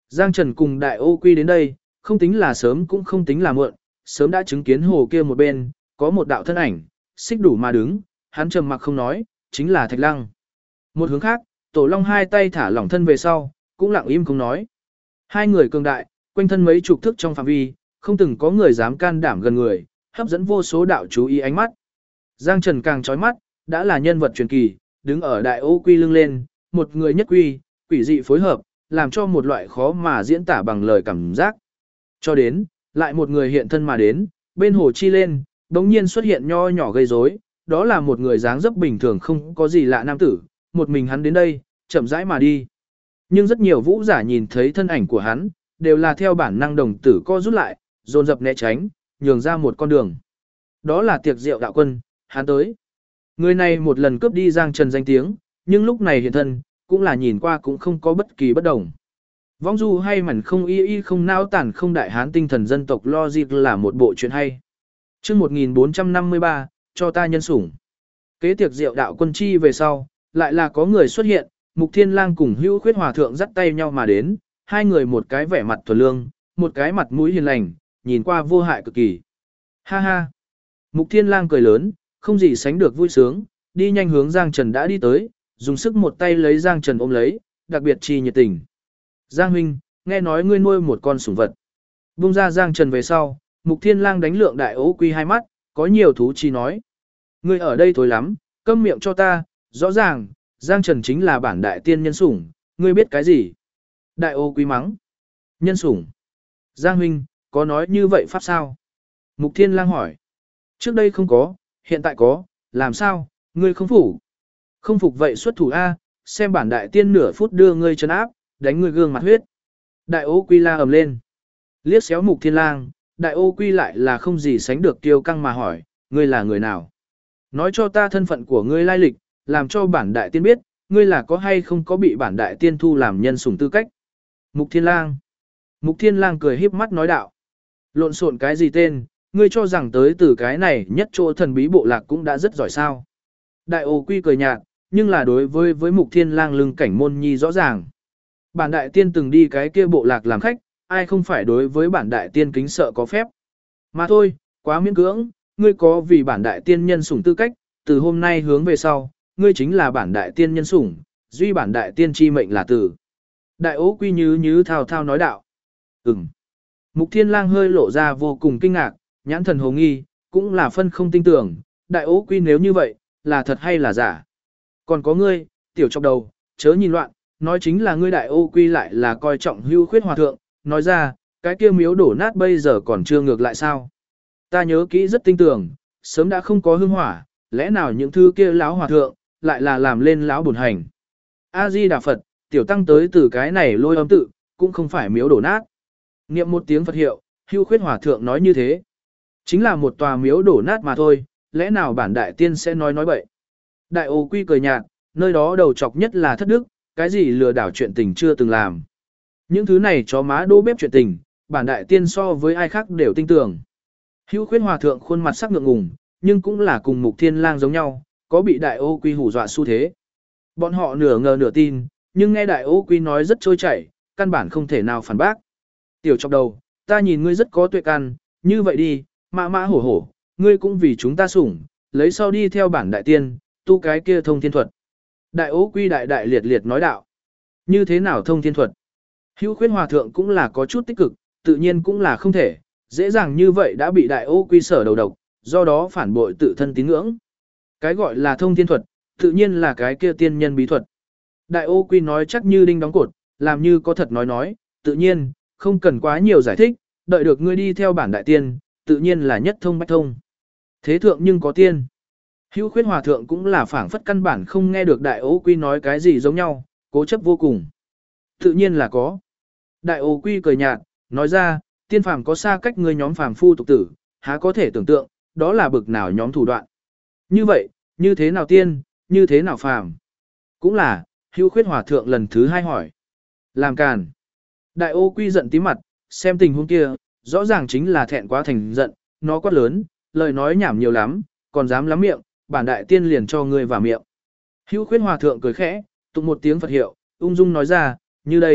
Giang Trần cùng Đại Ô Quy đến đây, không tính là sớm cũng không tính là muộn, sớm đã chứng kiến hồ kia một bên, có một đạo thân ảnh, xích đủ mà đứng, hắn trầm mặc không nói, chính là Thạch Lăng. Một hướng khác, Tổ Long hai tay thả lỏng thân về sau, cũng lặng im không nói. Hai người cường đại, quanh thân mấy chục thước trong phạm vi, không từng có người dám can đảm gần người, hấp dẫn vô số đạo chú ý ánh mắt. Giang Trần càng chói mắt, đã là nhân vật truyền kỳ, đứng ở Đại Ô Quy lưng lên, một người nhất quy, quỷ dị phối hợp, làm cho một loại khó mà diễn tả bằng lời cảm giác. Cho đến, lại một người hiện thân mà đến, bên hồ chi lên, đống nhiên xuất hiện nho nhỏ gây rối, đó là một người dáng dấp bình thường không có gì lạ nam tử, một mình hắn đến đây, chậm rãi mà đi. Nhưng rất nhiều vũ giả nhìn thấy thân ảnh của hắn, đều là theo bản năng đồng tử co rút lại, dồn dập né tránh, nhường ra một con đường. Đó là Tiệc Diệu đạo quân, hắn tới. Người này một lần cướp đi Giang Trần danh tiếng, nhưng lúc này hiện thân, cũng là nhìn qua cũng không có bất kỳ bất đồng. Vong du hay mảnh không y không nao tản không đại hán tinh thần dân tộc logic là một bộ chuyện hay. Chương 1453, cho ta nhân sủng. Kế Tiệc Diệu đạo quân chi về sau, lại là có người xuất hiện, Mục Thiên Lang cùng Hữu Khuyết Hòa thượng dắt tay nhau mà đến, hai người một cái vẻ mặt thuần lương, một cái mặt mũi hiền lành, nhìn qua vô hại cực kỳ. Ha ha. Mục Thiên Lang cười lớn, không gì sánh được vui sướng, đi nhanh hướng Giang Trần đã đi tới, dùng sức một tay lấy Giang Trần ôm lấy, đặc biệt chi nhiệt tình. Giang huynh, nghe nói ngươi nuôi một con sủng vật. Vung ra Giang Trần về sau, Mục Thiên Lang đánh lượng Đại Ô Quy hai mắt, có nhiều thú chi nói. Ngươi ở đây thối lắm, câm miệng cho ta, rõ ràng, Giang Trần chính là bản đại tiên nhân sủng, ngươi biết cái gì? Đại Ô Quy mắng. Nhân sủng. Giang huynh, có nói như vậy pháp sao? Mục Thiên Lang hỏi. Trước đây không có, hiện tại có, làm sao, ngươi không phục? Không phục vậy xuất thủ A, xem bản đại tiên nửa phút đưa ngươi trấn áp, đánh ngươi gương mặt huyết. Đại Ô Quy la ầm lên. Liếc xéo Mục Thiên Lang, Đại Ô Quy lại là không gì sánh được kiêu căng mà hỏi, ngươi là người nào? Nói cho ta thân phận của ngươi lai lịch, làm cho bản đại tiên biết, ngươi là có hay không có bị bản đại tiên thu làm nhân sủng tư cách. Mục Thiên Lang. Mục Thiên Lang cười híp mắt nói đạo. Lộn xộn cái gì tên, ngươi cho rằng tới từ cái này nhất chỗ thần bí bộ lạc cũng đã rất giỏi sao. Đại Ô Quy cười nhạt, nhưng là đối với Mục Thiên Lang lưng cảnh môn nhi rõ ràng. Bản đại tiên từng đi cái kia bộ lạc làm khách, ai không phải đối với bản đại tiên kính sợ có phép. Mà thôi, quá miễn cưỡng, ngươi có vì bản đại tiên nhân sủng tư cách, từ hôm nay hướng về sau, ngươi chính là bản đại tiên nhân sủng, duy bản đại tiên chi mệnh là tử. Đại Ô Quy như thao thao nói đạo. Mục Thiên Lang hơi lộ ra vô cùng kinh ngạc, nhãn thần hồ nghi, cũng là phân không tin tưởng, Đại Ô Quy nếu như vậy, là thật hay là giả. Còn có ngươi, tiểu chọc đầu, chớ nhìn loạn, nói chính là ngươi Đại Ô Quy lại là coi trọng Hữu Khuyết Hòa thượng, nói ra, cái kia miếu đổ nát bây giờ còn chưa ngược lại sao. Ta nhớ kỹ rất tinh tưởng, sớm đã không có hương hỏa, lẽ nào những thứ kia lão hòa thượng, lại là làm lên lão bổn hành. A-di-đà Phật, tiểu tăng tới từ cái này lôi âm tự, cũng không phải miếu đổ nát. Niệm một tiếng Phật hiệu, Hữu Khuyết Hòa thượng nói như thế. Chính là một tòa miếu đổ nát mà thôi, lẽ nào bản đại tiên sẽ nói bậy. Đại Ô Quy cười nhạt, nơi đó đầu chọc nhất là thất đức, cái gì lừa đảo chuyện tình chưa từng làm. Những thứ này chó má đô bếp chuyện tình, bản đại tiên so với ai khác đều tin tưởng. Hữu Khuyết Hòa thượng khuôn mặt sắc ngượng ngùng, nhưng cũng là cùng Mục Thiên Lang giống nhau, có bị Đại Ô Quy hù dọa xu thế. Bọn họ nửa ngờ nửa tin, nhưng nghe Đại Ô Quy nói rất trôi chảy, căn bản không thể nào phản bác. Tiểu chọc đầu, ta nhìn ngươi rất có tuệ căn, như vậy đi, mã mã hổ hổ, ngươi cũng vì chúng ta sủng, lấy sau đi theo bản đại tiên, tu cái kia thông thiên thuật. Đại Ô Quy đại liệt liệt nói đạo. Như thế nào thông thiên thuật? Hữu Khuyết Hòa thượng cũng là có chút tích cực, tự nhiên cũng là không thể, dễ dàng như vậy đã bị Đại Ô Quy sở đầu độc, do đó phản bội tự thân tín ngưỡng. Cái gọi là thông thiên thuật, tự nhiên là cái kia tiên nhân bí thuật. Đại Ô Quy nói chắc như đinh đóng cột, làm như có thật nói, tự nhiên, không cần quá nhiều giải thích, đợi được ngươi đi theo bản đại tiên, tự nhiên là nhất thông bách thông. Thế thượng nhưng có tiên. Hữu Khuyết Hòa thượng cũng là phảng phất căn bản không nghe được Đại Ô Quy nói cái gì giống nhau, cố chấp vô cùng. Tự nhiên là có. Đại Ô Quy cười nhạt, nói ra, tiên phàm có xa cách ngươi nhóm phàm phu tục tử, há có thể tưởng tượng, đó là bực nào nhóm thủ đoạn. Như vậy, như thế nào tiên, như thế nào phàm? Cũng là, Hữu Khuyết Hòa thượng lần thứ hai hỏi. Làm càn. Đại Ô Quy giận tí mặt, xem tình huống kia, rõ ràng chính là thẹn quá thành giận, nó quát lớn, lời nói nhảm nhiều lắm, còn dám lắm miệng, bản đại tiên liền cho ngươi vào miệng. Hữu Khuyết Hòa thượng cười khẽ, tụng một tiếng Phật hiệu, ung dung nói ra, như đây,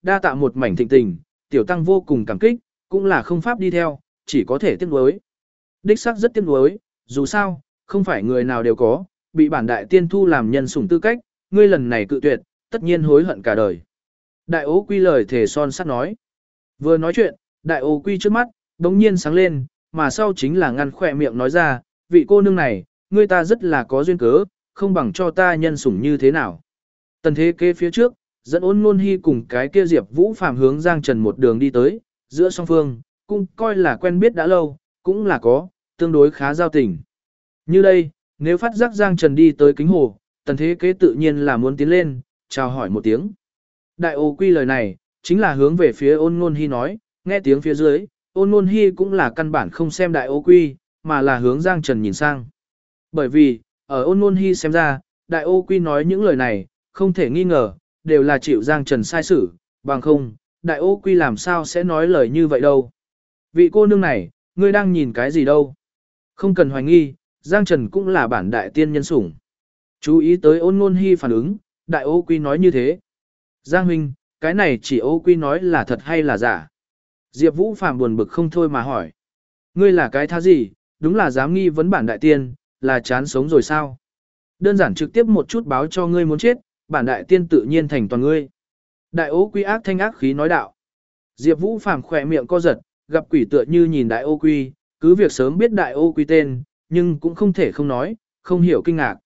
đa tạ một mảnh thịnh tình, tiểu tăng vô cùng cảm kích, cũng là không pháp đi theo, chỉ có thể tiếc nuối. Đích xác rất tiếc nuối, dù sao, không phải người nào đều có, bị bản đại tiên thu làm nhân sủng tư cách, ngươi lần này cự tuyệt, tất nhiên hối hận cả đời. Đại Ô Quy lời thề son sắt nói. Vừa nói chuyện, Đại Ô Quy trước mắt, đống nhiên sáng lên, mà sau chính là ngăn khỏe miệng nói ra, vị cô nương này, ngươi ta rất là có duyên cớ, không bằng cho ta nhân sủng như thế nào. Tần Thế Kế phía trước, dẫn Ôn Nôn Hi cùng cái kia Diệp Vũ Phàm hướng Giang Trần một đường đi tới, giữa song phương, cũng coi là quen biết đã lâu, cũng là có, tương đối khá giao tình. Như đây, nếu phát giác Giang Trần đi tới kính hồ, Tần Thế Kế tự nhiên là muốn tiến lên, chào hỏi một tiếng. Đại Ô Quy lời này, chính là hướng về phía Ôn Nôn Hi nói, nghe tiếng phía dưới, Ôn Nôn Hi cũng là căn bản không xem Đại Ô Quy, mà là hướng Giang Trần nhìn sang. Bởi vì, ở Ôn Nôn Hi xem ra, Đại Ô Quy nói những lời này, không thể nghi ngờ, đều là chịu Giang Trần sai xử, bằng không, Đại Ô Quy làm sao sẽ nói lời như vậy đâu. Vị cô nương này, ngươi đang nhìn cái gì đâu? Không cần hoài nghi, Giang Trần cũng là bản đại tiên nhân sủng. Chú ý tới Ôn Nôn Hi phản ứng, Đại Ô Quy nói như thế. Giang huynh, cái này chỉ Ô Quy nói là thật hay là giả? Diệp Vũ Phàm buồn bực không thôi mà hỏi. Ngươi là cái thá gì, đúng là dám nghi vấn bản đại tiên, là chán sống rồi sao? Đơn giản trực tiếp một chút báo cho ngươi muốn chết, bản đại tiên tự nhiên thành toàn ngươi. Đại Ô Quy ác thanh ác khí nói đạo. Diệp Vũ Phàm khỏe miệng co giật, gặp quỷ tựa như nhìn Đại Ô Quy, cứ việc sớm biết Đại Ô Quy tên, nhưng cũng không thể không nói, không hiểu kinh ngạc.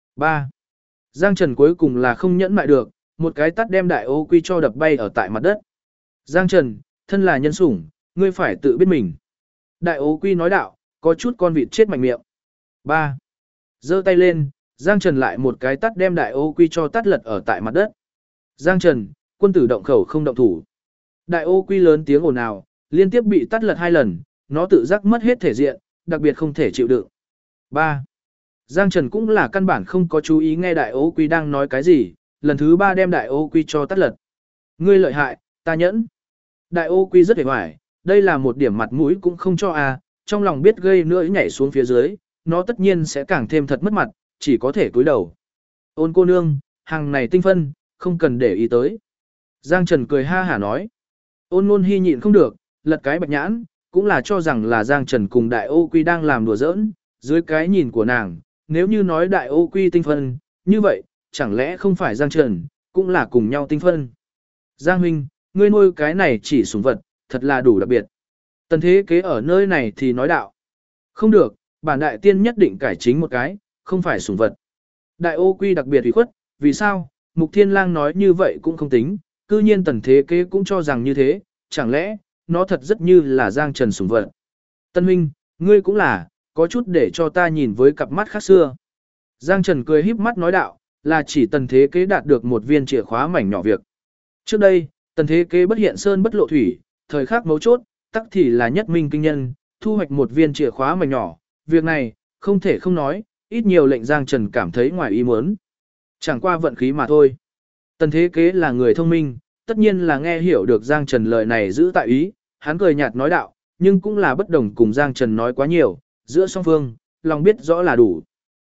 3. Giang Trần cuối cùng là không nhẫn mại được, một cái tát đem Đại Ô Quy cho đập bay ở tại mặt đất. Giang Trần, thân là nhân sủng, ngươi phải tự biết mình. Đại Ô Quy nói đạo, có chút con vịt chết mạnh miệng. 3. Giơ tay lên, Giang Trần lại một cái tát đem Đại Ô Quy cho tát lật ở tại mặt đất. Giang Trần, quân tử động khẩu không động thủ. Đại Ô Quy lớn tiếng ồn ào, liên tiếp bị tát lật 2 lần, nó tự giác mất hết thể diện, đặc biệt không thể chịu đựng. 3. Giang Trần cũng là căn bản không có chú ý nghe Đại Ô Quy đang nói cái gì, lần thứ 3 đem Đại Ô Quy cho tát lật. Ngươi lợi hại, ta nhẫn. Đại Ô Quy rất hề hoài, đây là một điểm mặt mũi cũng không cho trong lòng biết gây nữa nhảy xuống phía dưới, nó tất nhiên sẽ càng thêm thật mất mặt, chỉ có thể cúi đầu. Ôn cô nương, hàng này tinh phân, không cần để ý tới. Giang Trần cười ha hả nói. Ôn Nôn Hi nhịn không được, lật cái bạch nhãn, cũng là cho rằng là Giang Trần cùng Đại Ô Quy đang làm đùa giỡn, dưới cái nhìn của nàng, nếu như nói Đại Ô Quy tinh phân, như vậy, chẳng lẽ không phải Giang Trần, cũng là cùng nhau tinh phân. Giang huynh, ngươi nuôi cái này chỉ sủng vật, thật là đủ đặc biệt. Tần Thế Kế ở nơi này thì nói đạo. Không được, bản đại tiên nhất định cải chính một cái, không phải sủng vật. Đại Ô Quy đặc biệt ủy khuất, vì sao? Mục Thiên Lang nói như vậy cũng không tính, cư nhiên Tần Thế Kế cũng cho rằng như thế, chẳng lẽ, nó thật rất như là Giang Trần sủng vật. Tân huynh, ngươi cũng là, có chút để cho ta nhìn với cặp mắt khác xưa. Giang Trần cười híp mắt nói đạo, là chỉ Tần Thế Kế đạt được một viên chìa khóa mảnh nhỏ việc. Trước đây, Tần Thế Kế bất hiện sơn bất lộ thủy, thời khắc mấu chốt, tắc thì là nhất minh kinh nhân, thu hoạch một viên chìa khóa mảnh nhỏ, việc này, không thể không nói, ít nhiều lệnh Giang Trần cảm thấy ngoài ý muốn. Chẳng qua vận khí mà thôi. Tần Thế Kế là người thông minh, tất nhiên là nghe hiểu được Giang Trần lời này giữ tại ý, hắn cười nhạt nói đạo, nhưng cũng là bất đồng cùng Giang Trần nói quá nhiều, giữa song phương, lòng biết rõ là đủ.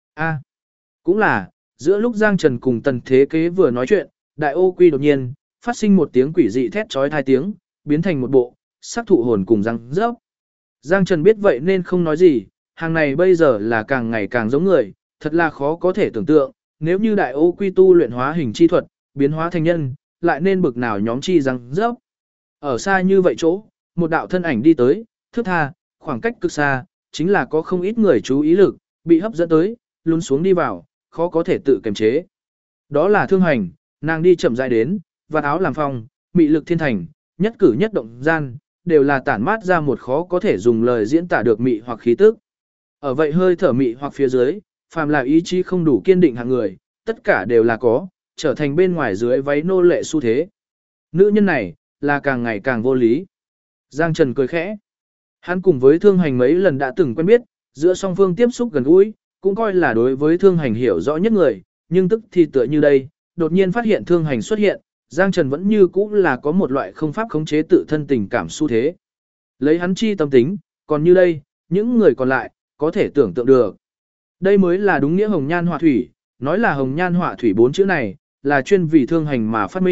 Cũng là, giữa lúc Giang Trần cùng Tần Thế Kế vừa nói chuyện, Đại Ô Quy đột nhiên, phát sinh một tiếng quỷ dị thét chói tai tiếng, biến thành một bộ, sắc thụ hồn cùng răng rớp. Giang Trần biết vậy nên không nói gì, hàng này bây giờ là càng ngày càng giống người, thật là khó có thể tưởng tượng, nếu như Đại Ô Quy tu luyện hóa hình chi thuật, biến hóa thành nhân, lại nên bực nào nhóm chi răng rớp. Ở xa như vậy chỗ, một đạo thân ảnh đi tới, thước tha, khoảng cách cực xa, chính là có không ít người chú ý lực, bị hấp dẫn tới, lún xuống đi vào, khó có thể tự kiềm chế. Đó là Thương Hành, nàng đi chậm rãi đến, vạt áo làm phong, mị lực thiên thành, nhất cử nhất động gian, đều là tản mát ra một khó có thể dùng lời diễn tả được mị hoặc khí tức. Ở vậy hơi thở mị hoặc phía dưới, phàm là ý chí không đủ kiên định hạng người, tất cả đều là có, trở thành bên ngoài dưới váy nô lệ xu thế. Nữ nhân này, là càng ngày càng vô lý. Giang Trần cười khẽ. Hắn cùng với Thương Hành mấy lần đã từng quen biết, giữa song phương tiếp xúc gần gũi, cũng coi là đối với Thương Hành hiểu rõ nhất người, nhưng tức thì tựa như đây, đột nhiên phát hiện Thương Hành xuất hiện, Giang Trần vẫn như cũ là có một loại không pháp khống chế tự thân tình cảm xu thế. Lấy hắn chi tâm tính, còn như đây, những người còn lại, có thể tưởng tượng được. Đây mới là đúng nghĩa hồng nhan họa thủy, nói là hồng nhan họa thủy 4 chữ này, là chuyên vì Thương Hành mà phát minh,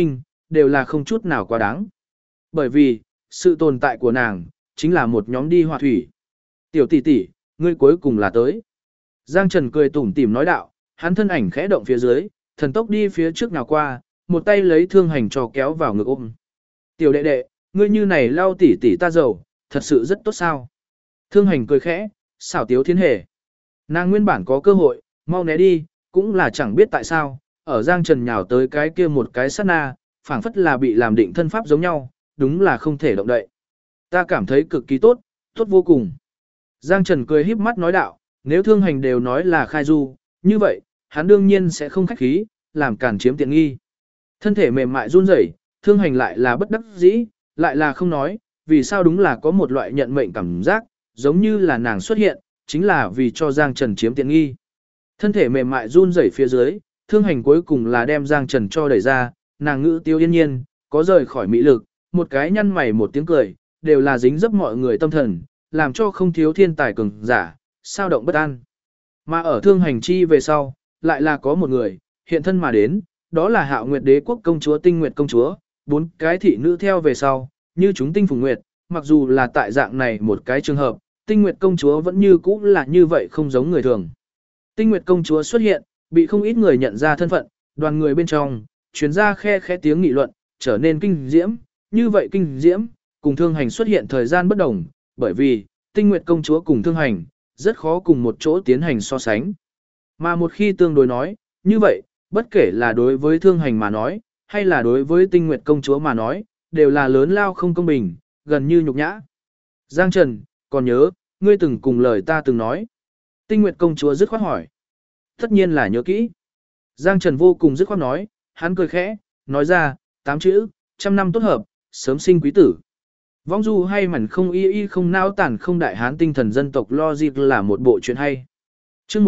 đều là không chút nào quá đáng. Bởi vì, sự tồn tại của nàng, chính là một nhóm đi hỏa thủy. Tiểu tỷ tỷ, ngươi cuối cùng là tới. Giang Trần cười tủm tỉm nói đạo, hắn thân ảnh khẽ động phía dưới, thần tốc đi phía trước nào qua, một tay lấy Thương Hành cho kéo vào ngực ôm. Tiểu đệ đệ, ngươi như này lau tỷ tỷ ta giàu, thật sự rất tốt sao. Thương Hành cười khẽ, xảo tiếu thiên hề. Nàng nguyên bản có cơ hội, mau né đi, cũng là chẳng biết tại sao, ở Giang Trần nhào tới cái kia một cái sát na, phảng phất là bị làm định thân pháp giống nhau, đúng là không thể động đậy. Ta cảm thấy cực kỳ tốt, tốt vô cùng. Giang Trần cười híp mắt nói đạo, nếu Thương Hành đều nói là khai du, như vậy, hắn đương nhiên sẽ không khách khí, làm cản chiếm tiện nghi. Thân thể mềm mại run rẩy, Thương Hành lại là bất đắc dĩ, lại là không nói, vì sao đúng là có một loại nhận mệnh cảm giác, giống như là nàng xuất hiện, chính là vì cho Giang Trần chiếm tiện nghi. Thân thể mềm mại run rẩy phía dưới, Thương Hành cuối cùng là đem Giang Trần cho đẩy ra, nàng ngữ tiêu yên nhiên, có rời khỏi mỹ lực, một cái nhăn mày một tiếng cười, đều là dính dấp mọi người tâm thần, làm cho không thiếu thiên tài cường giả, sao động bất an. Mà ở Thương Hành chi về sau, lại là có một người, hiện thân mà đến, đó là Hạo Nguyệt Đế quốc công chúa Tinh Nguyệt công chúa, 4 cái thị nữ theo về sau, như chúng Tinh Phùng Nguyệt, mặc dù là tại dạng này một cái trường hợp, Tinh Nguyệt công chúa vẫn như cũ là như vậy không giống người thường. Tinh Nguyệt công chúa xuất hiện, bị không ít người nhận ra thân phận, đoàn người bên trong, chuyến ra khe khẽ tiếng nghị luận, trở nên kinh diễm, như vậy kinh diễm, cùng Thương Hành xuất hiện thời gian bất đồng, bởi vì, Tinh Nguyệt công chúa cùng Thương Hành, rất khó cùng một chỗ tiến hành so sánh. Mà một khi tương đối nói, như vậy, bất kể là đối với Thương Hành mà nói, hay là đối với Tinh Nguyệt công chúa mà nói, đều là lớn lao không công bình, gần như nhục nhã. Giang Trần, còn nhớ, ngươi từng cùng lời ta từng nói. Tinh Nguyệt công chúa dứt khoát hỏi. Tất nhiên là nhớ kỹ. Giang Trần vô cùng dứt khoát nói, hắn cười khẽ, nói ra, 8 chữ, trăm năm tốt hợp, sớm sinh quý tử. Vong du hay mảnh không y không nao tản không đại hán tinh thần dân tộc logic là một bộ chuyện hay. Trước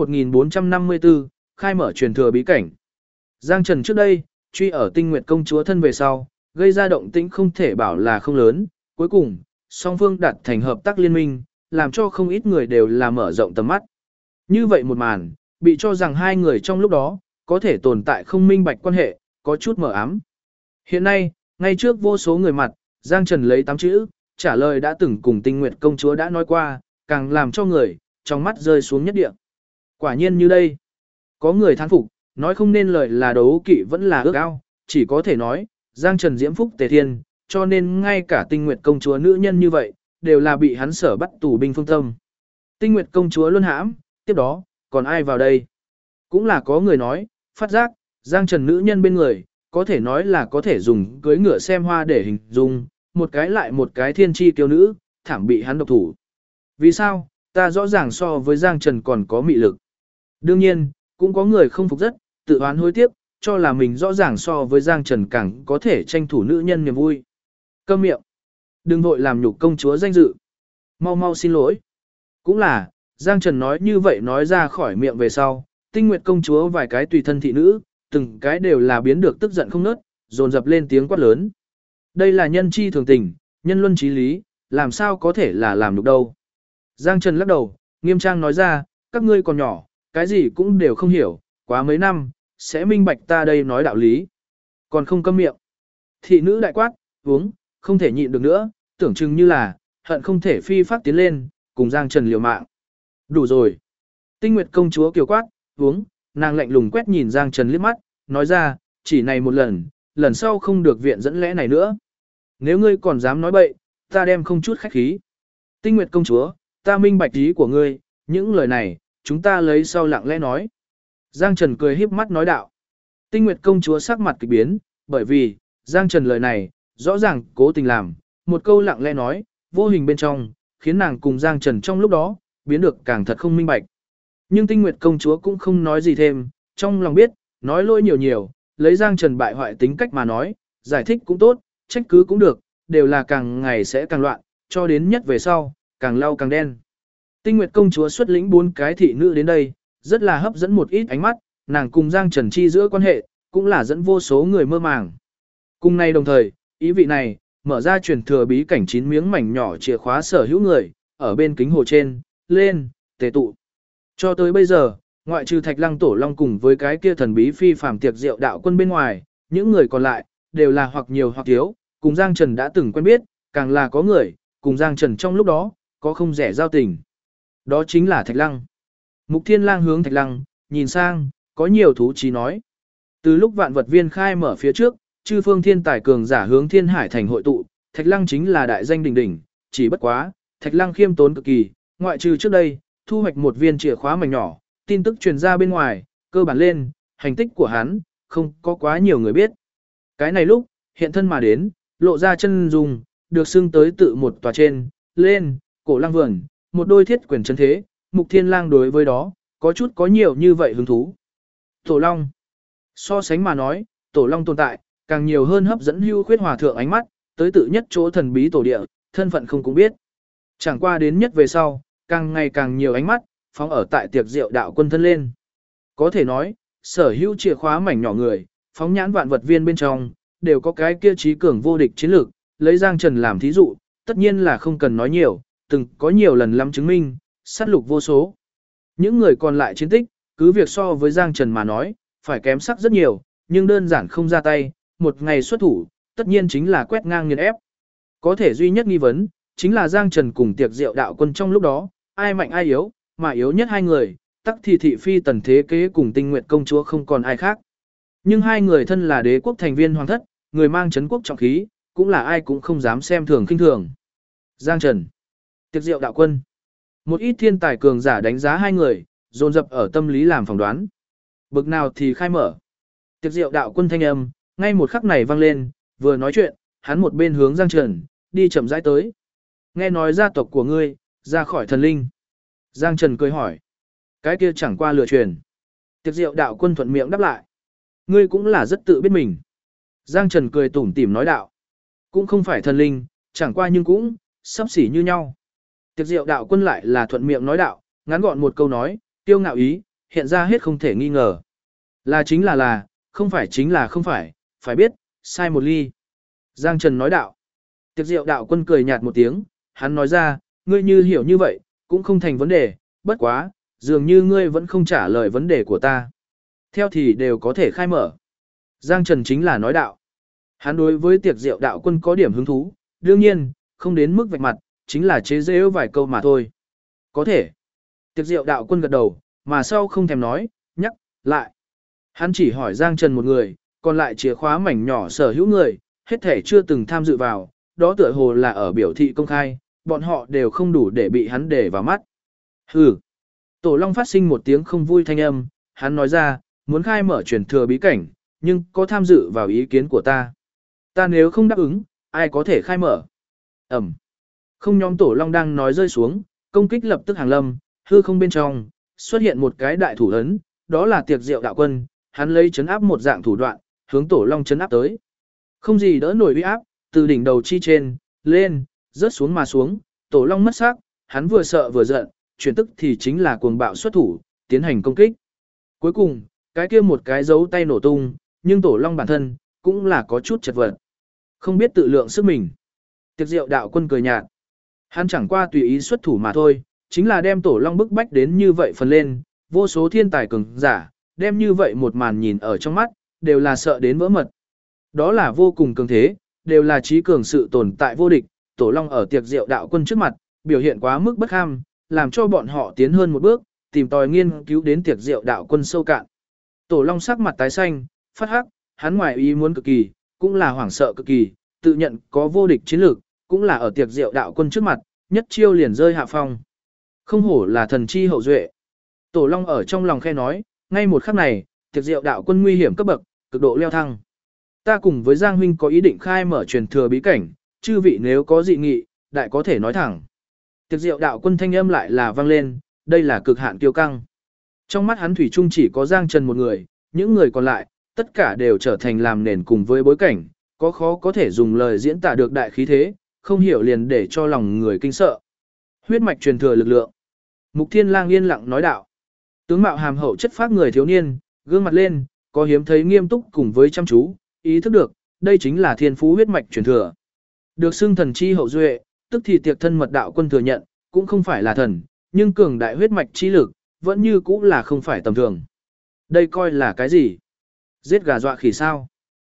1454, khai mở truyền thừa bí cảnh. Giang Trần trước đây, truy ở Tinh Nguyệt công chúa thân về sau, gây ra động tĩnh không thể bảo là không lớn, cuối cùng, song phương đạt thành hợp tác liên minh, làm cho không ít người đều là mở rộng tầm mắt. Như vậy một màn, bị cho rằng hai người trong lúc đó, có thể tồn tại không minh bạch quan hệ, có chút mờ ám. Hiện nay, ngay trước vô số người mặt, Giang Trần lấy 8 chữ, trả lời đã từng cùng Tinh Nguyệt công chúa đã nói qua, càng làm cho người, trong mắt rơi xuống nhất địa. Quả nhiên như đây, có người thán phục, nói không nên lời là đấu kỵ vẫn là ước ao, chỉ có thể nói, Giang Trần diễm phúc tề thiên, cho nên ngay cả Tinh Nguyệt công chúa nữ nhân như vậy, đều là bị hắn sở bắt tù binh phương tâm. Tinh Nguyệt công chúa luân hãm, tiếp đó, còn ai vào đây? Cũng là có người nói, phát giác, Giang Trần nữ nhân bên người, có thể nói là có thể dùng cưới ngựa xem hoa để hình dung, một cái lại một cái thiên chi kiêu nữ, thảm bị hắn độc thủ. Vì sao? Ta rõ ràng so với Giang Trần còn có mị lực. Đương nhiên, cũng có người không phục rất, tự oán hối tiếc, cho là mình rõ ràng so với Giang Trần càng có thể tranh thủ nữ nhân niềm vui. Câm miệng. Đừng vội làm nhục công chúa danh dự. Mau mau xin lỗi. Cũng là, Giang Trần nói như vậy nói ra khỏi miệng về sau, Tinh Nguyệt công chúa vài cái tùy thân thị nữ, từng cái đều là biến được tức giận không nớt, dồn dập lên tiếng quát lớn. Đây là nhân chi thường tình, nhân luân trí lý, làm sao có thể là làm nhục đâu. Giang Trần lắc đầu, nghiêm trang nói ra, các ngươi còn nhỏ, cái gì cũng đều không hiểu, quá mấy năm, sẽ minh bạch ta đây nói đạo lý. Còn không câm miệng. Thị nữ đại quát, uống, không thể nhịn được nữa, tưởng chừng như là, hận không thể phi phát tiến lên, cùng Giang Trần liều mạng. Đủ rồi. Tinh Nguyệt công chúa kiều quát, uống, nàng lạnh lùng quét nhìn Giang Trần liếc mắt, nói ra, chỉ này một lần, lần sau không được viện dẫn lẽ này nữa. Nếu ngươi còn dám nói bậy, ta đem không chút khách khí. Tinh Nguyệt công chúa, ta minh bạch ý của ngươi, những lời này, chúng ta lấy sau lặng lẽ nói. Giang Trần cười híp mắt nói đạo. Tinh Nguyệt công chúa sắc mặt kỳ biến, bởi vì, Giang Trần lời này, rõ ràng cố tình làm, một câu lặng lẽ nói, vô hình bên trong, khiến nàng cùng Giang Trần trong lúc đó, biến được càng thật không minh bạch. Nhưng Tinh Nguyệt công chúa cũng không nói gì thêm, trong lòng biết, nói lỗi nhiều nhiều, lấy Giang Trần bại hoại tính cách mà nói, giải thích cũng tốt, trách cứ cũng được, đều là càng ngày sẽ càng loạn, cho đến nhất về sau, càng lau càng đen. Tinh Nguyệt công chúa xuất lĩnh 4 cái thị nữ đến đây, rất là hấp dẫn một ít ánh mắt, nàng cùng Giang Trần chi giữa quan hệ, cũng là dẫn vô số người mơ màng. Cùng nay đồng thời, ý vị này, mở ra truyền thừa bí cảnh 9 miếng mảnh nhỏ chìa khóa sở hữu người, ở bên kính hồ trên, lên, tề tụ. Cho tới bây giờ, ngoại trừ Thạch Lăng Tổ Long cùng với cái kia thần bí phi phàm tiệc rượu đạo quân bên ngoài, những người còn lại, đều là hoặc nhiều hoặc thiếu, cùng Giang Trần đã từng quen biết, càng là có người, cùng Giang Trần trong lúc đó, có không rẻ giao tình. Đó chính là Thạch Lăng. Mục Thiên Lang hướng Thạch Lăng, nhìn sang, có nhiều thú chí nói. Từ lúc vạn vật viên khai mở phía trước, chư phương thiên tài cường giả hướng Thiên Hải thành hội tụ, Thạch Lăng chính là đại danh đỉnh đỉnh, chỉ bất quá, Thạch Lăng khiêm tốn cực kỳ, ngoại trừ trước đây, thu hoạch một viên chìa khóa mảnh nhỏ, tin tức truyền ra bên ngoài, cơ bản lên, hành tích của hắn, không có quá nhiều người biết. Cái này lúc, hiện thân mà đến, lộ ra chân dung, được xưng tới tự một tòa trên, lên, cổ lăng vườn, một đôi thiết quyền chân thế, Mục Thiên Lang đối với đó, có nhiều như vậy hứng thú. Tổ Long. So sánh mà nói, Tổ Long tồn tại, càng nhiều hơn hấp dẫn Hưu Khuyết Hòa thượng ánh mắt, tới tự nhất chỗ thần bí tổ địa, thân phận không cũng biết. Chẳng qua đến nhất về sau, càng ngày càng nhiều ánh mắt, phóng ở tại tiệc rượu đạo quân thân lên. Có thể nói, sở hữu chìa khóa mảnh nhỏ người, phóng nhãn vạn vật viên bên trong, đều có cái kia trí cường vô địch chiến lược, lấy Giang Trần làm thí dụ, tất nhiên là không cần nói nhiều, từng có nhiều lần lắm chứng minh, sát lục vô số. Những người còn lại chiến tích, cứ việc so với Giang Trần mà nói, phải kém sắc rất nhiều, nhưng đơn giản không ra tay, một ngày xuất thủ, tất nhiên chính là quét ngang nghiền ép. Có thể duy nhất nghi vấn, chính là Giang Trần cùng tiệc rượu đạo quân trong lúc đó, ai mạnh ai yếu, mà yếu nhất hai người, tắc thì thị phi tần thế kế cùng tinh nguyện công chúa không còn ai khác. Nhưng hai người thân là đế quốc thành viên hoàng thất, người mang chấn quốc trọng khí, cũng là ai cũng không dám xem thường khinh thường. Giang Trần, tiệc rượu đạo quân. Một ít thiên tài cường giả đánh giá hai người, dồn dập ở tâm lý làm phỏng đoán. Bực nào thì khai mở. Tiệc rượu đạo quân thanh âm, ngay một khắc này vang lên, vừa nói chuyện, hắn một bên hướng Giang Trần, đi chậm rãi tới. Nghe nói gia tộc của ngươi, ra khỏi thần linh. Giang Trần cười hỏi. Cái kia chẳng qua lừa truyền. Tiệc rượu đạo quân thuận miệng đáp lại. Ngươi cũng là rất tự biết mình. Giang Trần cười tủm tỉm nói đạo. Cũng không phải thần linh, chẳng qua nhưng cũng, sắp xỉ như nhau. Tiệc rượu đạo quân lại là thuận miệng nói đạo, ngắn gọn một câu nói, tiêu ngạo ý, hiện ra hết không thể nghi ngờ. Là chính là, không phải chính là không phải biết, sai một ly. Giang Trần nói đạo. Tiệc rượu đạo quân cười nhạt một tiếng, hắn nói ra, ngươi như hiểu như vậy, cũng không thành vấn đề, bất quá, dường như ngươi vẫn không trả lời vấn đề của ta. Theo thì đều có thể khai mở. Giang Trần chính là nói đạo. Hắn đối với tiệc rượu đạo quân có điểm hứng thú, đương nhiên, không đến mức vạch mặt, chính là chế giễu vài câu mà thôi. Có thể. Tiệc rượu đạo quân gật đầu, mà sau không thèm nói, nhắc, lại. Hắn chỉ hỏi Giang Trần một người, còn lại chìa khóa mảnh nhỏ sở hữu người, hết thể chưa từng tham dự vào, đó tựa hồ là ở biểu thị công khai, bọn họ đều không đủ để bị hắn để vào mắt. Hừ. Tổ Long phát sinh một tiếng không vui thanh âm, hắn nói ra, muốn khai mở truyền thừa bí cảnh, nhưng có tham dự vào ý kiến của ta. Ta nếu không đáp ứng, ai có thể khai mở? Ẩm. Không, nhóm Tổ Long đang nói rơi xuống, công kích lập tức hàng lâm, hư không bên trong, xuất hiện một cái đại thủ ấn, đó là tiệc rượu đạo quân, hắn lấy chấn áp một dạng thủ đoạn, hướng Tổ Long chấn áp tới. Không gì đỡ nổi uy áp, từ đỉnh đầu chi trên, lên, rớt xuống mà xuống, Tổ Long mất sắc, hắn vừa sợ vừa giận, chuyển tức thì chính là cuồng bạo xuất thủ, tiến hành công kích. Cuối cùng, cái kia một cái dấu tay nổ tung, nhưng Tổ Long bản thân, cũng là có chút chật vật. Không biết tự lượng sức mình. Tiệc rượu đạo quân cười nhạt. Hắn chẳng qua tùy ý xuất thủ mà thôi, chính là đem Tổ Long bức bách đến như vậy phần lên, vô số thiên tài cường giả, đem như vậy một màn nhìn ở trong mắt, đều là sợ đến vỡ mật. Đó là vô cùng cường thế, đều là trí cường sự tồn tại vô địch, Tổ Long ở tiệc rượu đạo quân trước mặt, biểu hiện quá mức bất kham, làm cho bọn họ tiến hơn một bước, tìm tòi nghiên cứu đến tiệc rượu đạo quân sâu cạn. Tổ Long sắc mặt tái xanh, phát hắc, hắn ngoài ý muốn cực kỳ, cũng là hoảng sợ cực kỳ, tự nhận có vô địch chiến lược, cũng là ở tiệc rượu đạo quân trước mặt, nhất chiêu liền rơi hạ phong. Không hổ là thần chi hậu duệ. Tổ Long ở trong lòng khe nói, ngay một khắc này, tiệc rượu đạo quân nguy hiểm cấp bậc, cực độ leo thăng. Ta cùng với Giang huynh có ý định khai mở truyền thừa bí cảnh, chư vị nếu có dị nghị, đại có thể nói thẳng. Tiệc rượu đạo quân thanh âm lại là vang lên, đây là cực hạn kiêu căng. Trong mắt hắn thủy chung chỉ có Giang Trần một người, những người còn lại, tất cả đều trở thành làm nền cùng với bối cảnh, có khó có thể dùng lời diễn tả được đại khí thế, không hiểu liền để cho lòng người kinh sợ. Huyết mạch truyền thừa lực lượng. Mục Thiên Lang yên lặng nói đạo. Tướng mạo hàm hậu chất phác người thiếu niên, gương mặt lên, có hiếm thấy nghiêm túc cùng với chăm chú, ý thức được, đây chính là thiên phú huyết mạch truyền thừa. Được xưng thần chi hậu duệ, tức thì tiệc thân mật đạo quân thừa nhận, cũng không phải là thần, nhưng cường đại huyết mạch chi lực, vẫn như cũng là không phải tầm thường. Đây coi là cái gì? Giết gà dọa khỉ sao?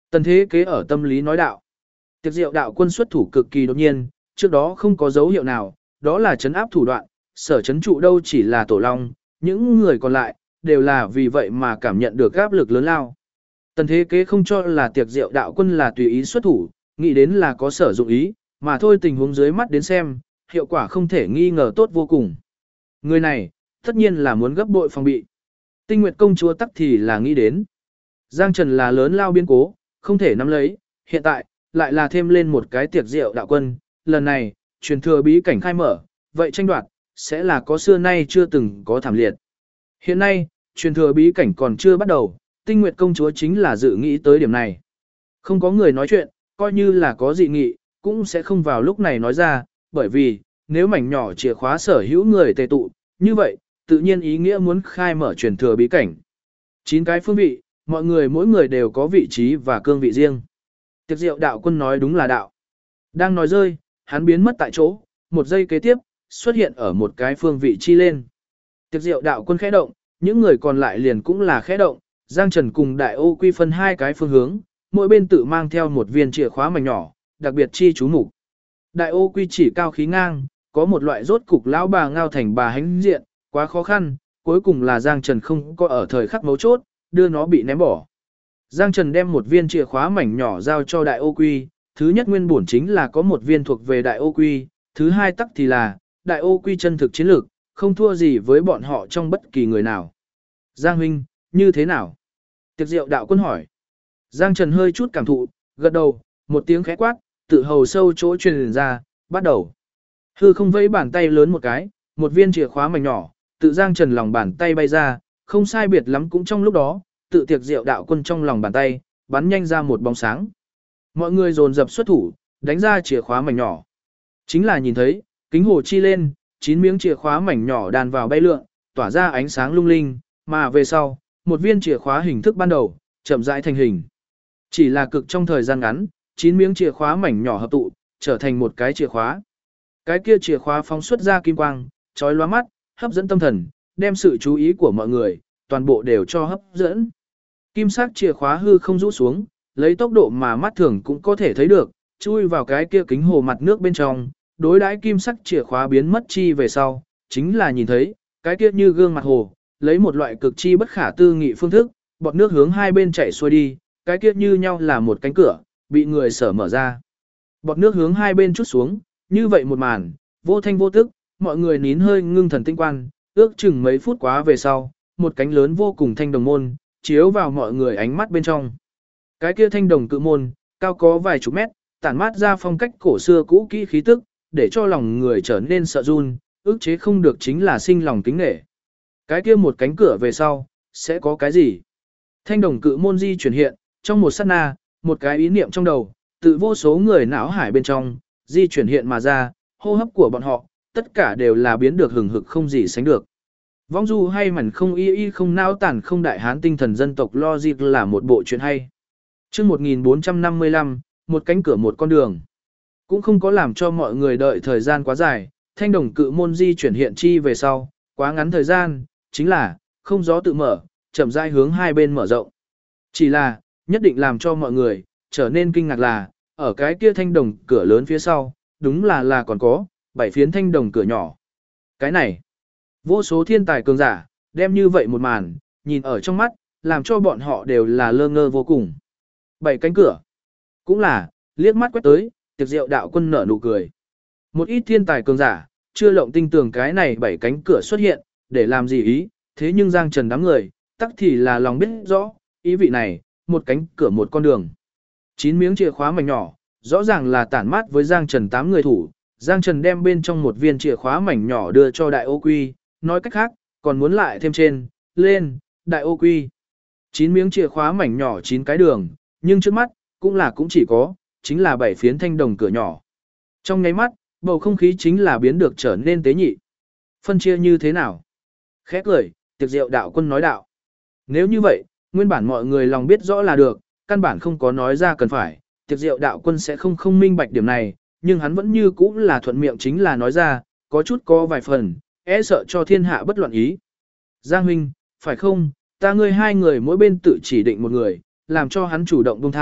Tần Thế Kế ở tâm lý nói đạo. Tiệc rượu đạo quân xuất thủ cực kỳ đột nhiên, trước đó không có dấu hiệu nào, đó là trấn áp thủ đoạn, sở trấn trụ đâu chỉ là Tổ Long, những người còn lại, đều là vì vậy mà cảm nhận được áp lực lớn lao. Tần Thế Kế không cho là tiệc rượu đạo quân là tùy ý xuất thủ, nghĩ đến là có sở dụng ý, mà thôi tình huống dưới mắt đến xem, hiệu quả không thể nghi ngờ tốt vô cùng. Người này, tất nhiên là muốn gấp bội phòng bị. Tinh Nguyệt công chúa tắc thì là nghĩ đến. Giang Trần là lớn lao biến cố, không thể nắm lấy, hiện tại, lại là thêm lên một cái tiệc rượu đạo quân, lần này, truyền thừa bí cảnh khai mở, vậy tranh đoạt, sẽ là có xưa nay chưa từng có thảm liệt. Hiện nay, truyền thừa bí cảnh còn chưa bắt đầu, Tinh Nguyệt công chúa chính là dự nghĩ tới điểm này. Không có người nói chuyện, coi như là có dị nghị, cũng sẽ không vào lúc này nói ra, bởi vì, nếu mảnh nhỏ chìa khóa sở hữu người tề tụ, như vậy, tự nhiên ý nghĩa muốn khai mở truyền thừa bí cảnh. 9 cái phương vị, mọi người mỗi người đều có vị trí và cương vị riêng. Tiệc rượu đạo quân nói đúng là đạo. Đang nói rơi, hắn biến mất tại chỗ, một giây kế tiếp, xuất hiện ở một cái phương vị chi lên. Tiệc rượu đạo quân khẽ động, những người còn lại liền cũng là khẽ động, Giang Trần cùng Đại Ô Quy phân hai cái phương hướng, mỗi bên tự mang theo một viên chìa khóa mảnh nhỏ, đặc biệt chi chú mục. Đại Ô Quy chỉ cao khí ngang, có một loại rốt cục lão bà ngao thành bà hánh diện, quá khó khăn, cuối cùng là Giang Trần không có ở thời khắc mấu chốt, đưa nó bị ném bỏ. Giang Trần đem một viên chìa khóa mảnh nhỏ giao cho Đại Ô Quy, thứ nhất nguyên bổn chính là có một viên thuộc về Đại Ô Quy, thứ hai tắc thì là, Đại Ô Quy chân thực chiến lược, không thua gì với bọn họ trong bất kỳ người nào. Giang huynh, như thế nào? Tiệc rượu đạo quân hỏi. Giang Trần hơi chút cảm thụ, gật đầu, một tiếng khẽ quát, tự hầu sâu chỗ truyền ra, bắt đầu. Hư không vẫy bàn tay lớn một cái, một viên chìa khóa mảnh nhỏ, tự Giang Trần lòng bàn tay bay ra, không sai biệt lắm cũng trong lúc đó, tự tiệc rượu đạo quân trong lòng bàn tay, bắn nhanh ra một bóng sáng. Mọi người dồn dập xuất thủ, đánh ra chìa khóa mảnh nhỏ. Chính là nhìn thấy, kính hồ chi lên, 9 miếng chìa khóa mảnh nhỏ đàn vào bay lượn, tỏa ra ánh sáng lung linh, mà về sau, một viên chìa khóa hình thức ban đầu, chậm rãi thành hình. Chỉ là cực trong thời gian ngắn, 9 miếng chìa khóa mảnh nhỏ hợp tụ, trở thành một cái chìa khóa. Cái kia chìa khóa phóng xuất ra kim quang, chói lóa mắt, hấp dẫn tâm thần, đem sự chú ý của mọi người, toàn bộ đều cho hấp dẫn. Kim sắc chìa khóa hư không rũ xuống, lấy tốc độ mà mắt thường cũng có thể thấy được, chui vào cái kia kính hồ mặt nước bên trong, đối đãi kim sắc chìa khóa biến mất chi về sau, chính là nhìn thấy, cái kia như gương mặt hồ, lấy một loại cực chi bất khả tư nghị phương thức, bọt nước hướng hai bên chảy xuôi đi, cái kia như nhau là một cánh cửa, bị người sở mở ra. Bọt nước hướng hai bên chút xuống, như vậy một màn, vô thanh vô tức, mọi người nín hơi ngưng thần tinh quan, ước chừng mấy phút quá về sau, một cánh lớn vô cùng thanh đồng môn, chiếu vào mọi người ánh mắt bên trong. Cái kia thanh đồng cự môn, cao có vài chục mét, tản mát ra phong cách cổ xưa cũ kỹ khí tức, để cho lòng người trở nên sợ run, ước chế không được chính là sinh lòng kính nể. Cái kia một cánh cửa về sau, sẽ có cái gì? Thanh đồng cự môn di chuyển hiện, trong một sát na, một cái ý niệm trong đầu, tự vô số người não hải bên trong, di chuyển hiện mà ra, hô hấp của bọn họ, tất cả đều là biến được hừng hực không gì sánh được. Vong du hay mảnh không y không não tản không đại hán tinh thần dân tộc logic là một bộ chuyện hay. Trước 1455, một cánh cửa một con đường. Cũng không có làm cho mọi người đợi thời gian quá dài, thanh đồng cự môn di chuyển hiện chi về sau, quá ngắn thời gian, chính là, không gió tự mở, chậm rãi hướng hai bên mở rộng. Chỉ là, nhất định làm cho mọi người, trở nên kinh ngạc là, ở cái kia thanh đồng cửa lớn phía sau, đúng là còn có, 7 phiến thanh đồng cửa nhỏ. Cái này, vô số thiên tài cường giả, đem như vậy một màn, nhìn ở trong mắt, làm cho bọn họ đều là lơ ngơ vô cùng. 7 cánh cửa, cũng là, liếc mắt quét tới, tiệc rượu đạo quân nở nụ cười. Một ít thiên tài cường giả, chưa lộng tinh tường cái này 7 cánh cửa xuất hiện, để làm gì ý, thế nhưng Giang Trần đám người, tắc thì là lòng biết rõ, ý vị này, một cánh cửa một con đường. 9 miếng chìa khóa mảnh nhỏ, rõ ràng là tản mát với Giang Trần 8 người thủ, Giang Trần đem bên trong một viên chìa khóa mảnh nhỏ đưa cho Đại Ô Quy, nói cách khác, còn muốn lại thêm trên, lên, Đại Ô Quy. 9 miếng chìa khóa mảnh nhỏ 9 cái đường, nhưng trước mắt, cũng chỉ có, chính là 7 phiến thanh đồng cửa nhỏ. Trong nháy mắt, bầu không khí chính là biến được trở nên tế nhị. Phân chia như thế nào? Khẽ cười, tiệc rượu đạo quân nói đạo. Nếu như vậy, nguyên bản mọi người lòng biết rõ là được, căn bản không có nói ra cần phải, tiệc rượu đạo quân sẽ không minh bạch điểm này, nhưng hắn vẫn như cũ là thuận miệng chính là nói ra, có chút có vài phần, e sợ cho thiên hạ bất loạn ý. Giang huynh, phải không, ta ngươi hai người mỗi bên tự chỉ định một người, làm cho hắn chủ động buông tha,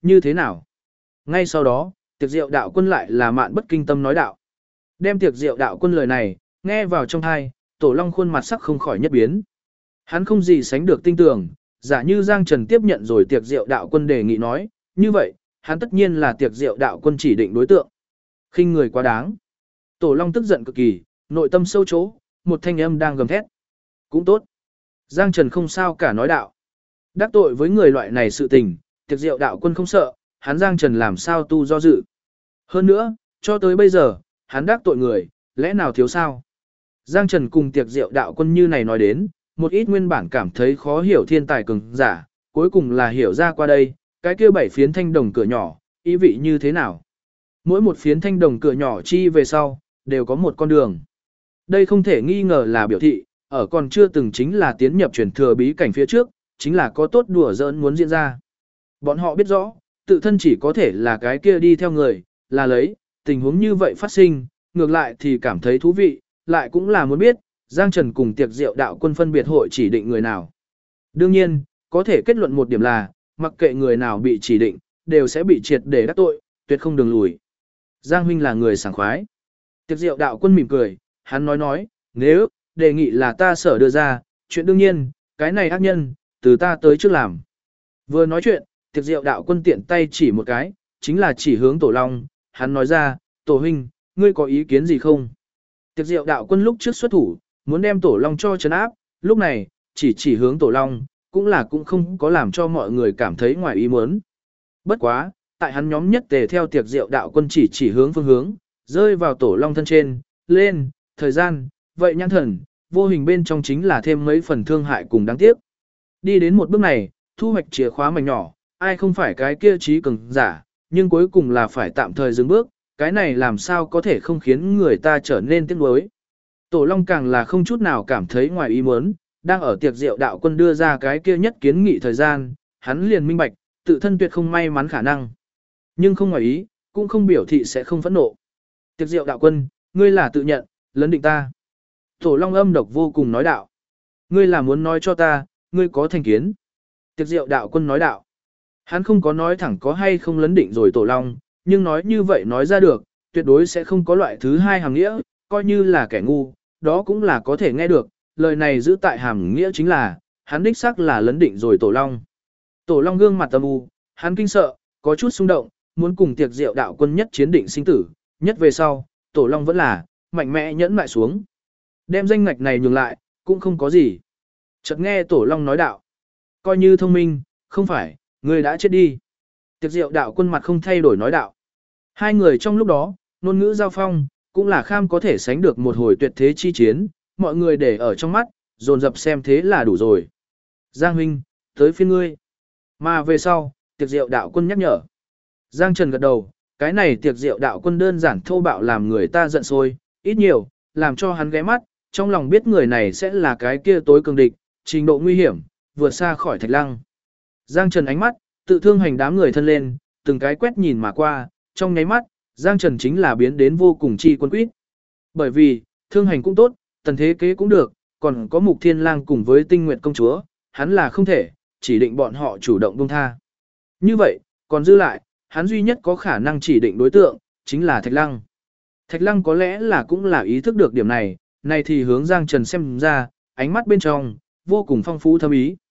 như thế nào? Ngay sau đó, tiệc rượu đạo quân lại là mạn bất kinh tâm nói đạo. Đem tiệc rượu đạo quân lời này, nghe vào trong thai, Tổ Long khuôn mặt sắc không khỏi nhất biến. Hắn không gì sánh được tin tưởng, giả như Giang Trần tiếp nhận rồi tiệc rượu đạo quân đề nghị nói, như vậy, hắn tất nhiên là tiệc rượu đạo quân chỉ định đối tượng. Khinh người quá đáng. Tổ Long tức giận cực kỳ, nội tâm sâu chỗ, một thanh âm đang gầm thét. Cũng tốt. Giang Trần không sao cả nói đạo. Đắc tội với người loại này sự tình, tiệc rượu đạo quân không sợ, hắn Giang Trần làm sao tu do dự. Hơn nữa, cho tới bây giờ, hắn đắc tội người, lẽ nào thiếu sao? Giang Trần cùng tiệc rượu đạo quân như này nói đến, một ít nguyên bản cảm thấy khó hiểu thiên tài cường giả, cuối cùng là hiểu ra qua đây, cái kia 7 phiến thanh đồng cửa nhỏ, ý vị như thế nào? Mỗi một phiến thanh đồng cửa nhỏ chi về sau, đều có một con đường. Đây không thể nghi ngờ là biểu thị, ở còn chưa từng chính là tiến nhập truyền thừa bí cảnh phía trước, chính là có tốt đùa giỡn muốn diễn ra. Bọn họ biết rõ, tự thân chỉ có thể là cái kia đi theo người, là lấy, tình huống như vậy phát sinh, ngược lại thì cảm thấy thú vị, lại cũng là muốn biết, Giang Trần cùng tiệc rượu đạo quân phân biệt hội chỉ định người nào. Đương nhiên, có thể kết luận một điểm là, mặc kệ người nào bị chỉ định, đều sẽ bị triệt để đắc tội, tuyệt không đường lùi. Giang huynh là người sảng khoái. Tiệc rượu đạo quân mỉm cười, hắn nói, nếu đề nghị là ta sở đưa ra, chuyện đương nhiên, cái này ác nhân, từ ta tới trước làm. Vừa nói chuyện, tiệc rượu đạo quân tiện tay chỉ một cái, chính là chỉ hướng Tổ Long, hắn nói ra, Tổ huynh, ngươi có ý kiến gì không? Tiệc rượu đạo quân lúc trước xuất thủ, muốn đem Tổ Long cho trấn áp, lúc này, chỉ hướng Tổ Long, cũng không có làm cho mọi người cảm thấy ngoài ý muốn. Bất quá, tại hắn nhóm nhất tề theo tiệc rượu đạo quân chỉ hướng phương hướng, rơi vào Tổ Long thân trên, lên, thời gian, vậy nhãn thần, vô hình bên trong chính là thêm mấy phần thương hại cùng đáng tiếc. Đi đến một bước này, thu hoạch chìa khóa mảnh nhỏ, ai không phải cái kia trí cường giả, nhưng cuối cùng là phải tạm thời dừng bước, cái này làm sao có thể không khiến người ta trở nên tiếc nuối. Tổ Long càng là không chút nào cảm thấy ngoài ý muốn, đang ở tiệc rượu đạo quân đưa ra cái kia nhất kiến nghị thời gian, hắn liền minh bạch, tự thân tuyệt không may mắn khả năng. Nhưng không ngoài ý, cũng không biểu thị sẽ không phẫn nộ. Tiệc rượu đạo quân, ngươi là tự nhận, lấn định ta. Tổ Long âm độc vô cùng nói đạo. Ngươi là muốn nói cho ta, ngươi có thành kiến. Tiệc rượu đạo quân nói đạo. Hắn không có nói thẳng có hay không lấn định rồi Tổ Long, nhưng nói như vậy nói ra được, tuyệt đối sẽ không có loại thứ hai hàm nghĩa, coi như là kẻ ngu, đó cũng là có thể nghe được, lời này giữ tại hàm nghĩa chính là, hắn đích xác là lấn định rồi Tổ Long. Tổ Long gương mặt âm u, hắn kinh sợ, có chút xung động, muốn cùng tiệc rượu đạo quân nhất chiến định sinh tử, nhất về sau, Tổ Long vẫn là mạnh mẽ nhẫn lại xuống. Đem danh ngạch này nhường lại, cũng không có gì. Chợt nghe Tổ Long nói đạo, coi như thông minh, không phải, ngươi đã chết đi. Tiệc rượu đạo quân mặt không thay đổi nói đạo. Hai người trong lúc đó, ngôn ngữ giao phong, cũng là kham có thể sánh được một hồi tuyệt thế chi chiến, mọi người để ở trong mắt, dồn dập xem thế là đủ rồi. Giang huynh, tới phiên ngươi. Mà về sau, tiệc rượu đạo quân nhắc nhở. Giang Trần gật đầu, cái này tiệc rượu đạo quân đơn giản thô bạo làm người ta giận sôi, ít nhiều, làm cho hắn ghé mắt, trong lòng biết người này sẽ là cái kia tối cường địch, trình độ nguy hiểm, vượt xa khỏi Thạch Lăng. Giang Trần ánh mắt, tự thương hành đám người thân lên, từng cái quét nhìn mà qua, trong nháy mắt, Giang Trần chính là biến đến vô cùng chi quân quýt. Bởi vì, thương hành cũng tốt, tần thế kế cũng được, còn có Mục Thiên Lang cùng với Tinh Nguyệt công chúa, hắn là không thể, chỉ định bọn họ chủ động buông tha. Như vậy, còn dư lại, hắn duy nhất có khả năng chỉ định đối tượng, chính là Thạch Lăng. Thạch Lăng có lẽ là cũng là ý thức được điểm này, này thì hướng Giang Trần xem ra, ánh mắt bên trong, vô cùng phong phú thâm ý.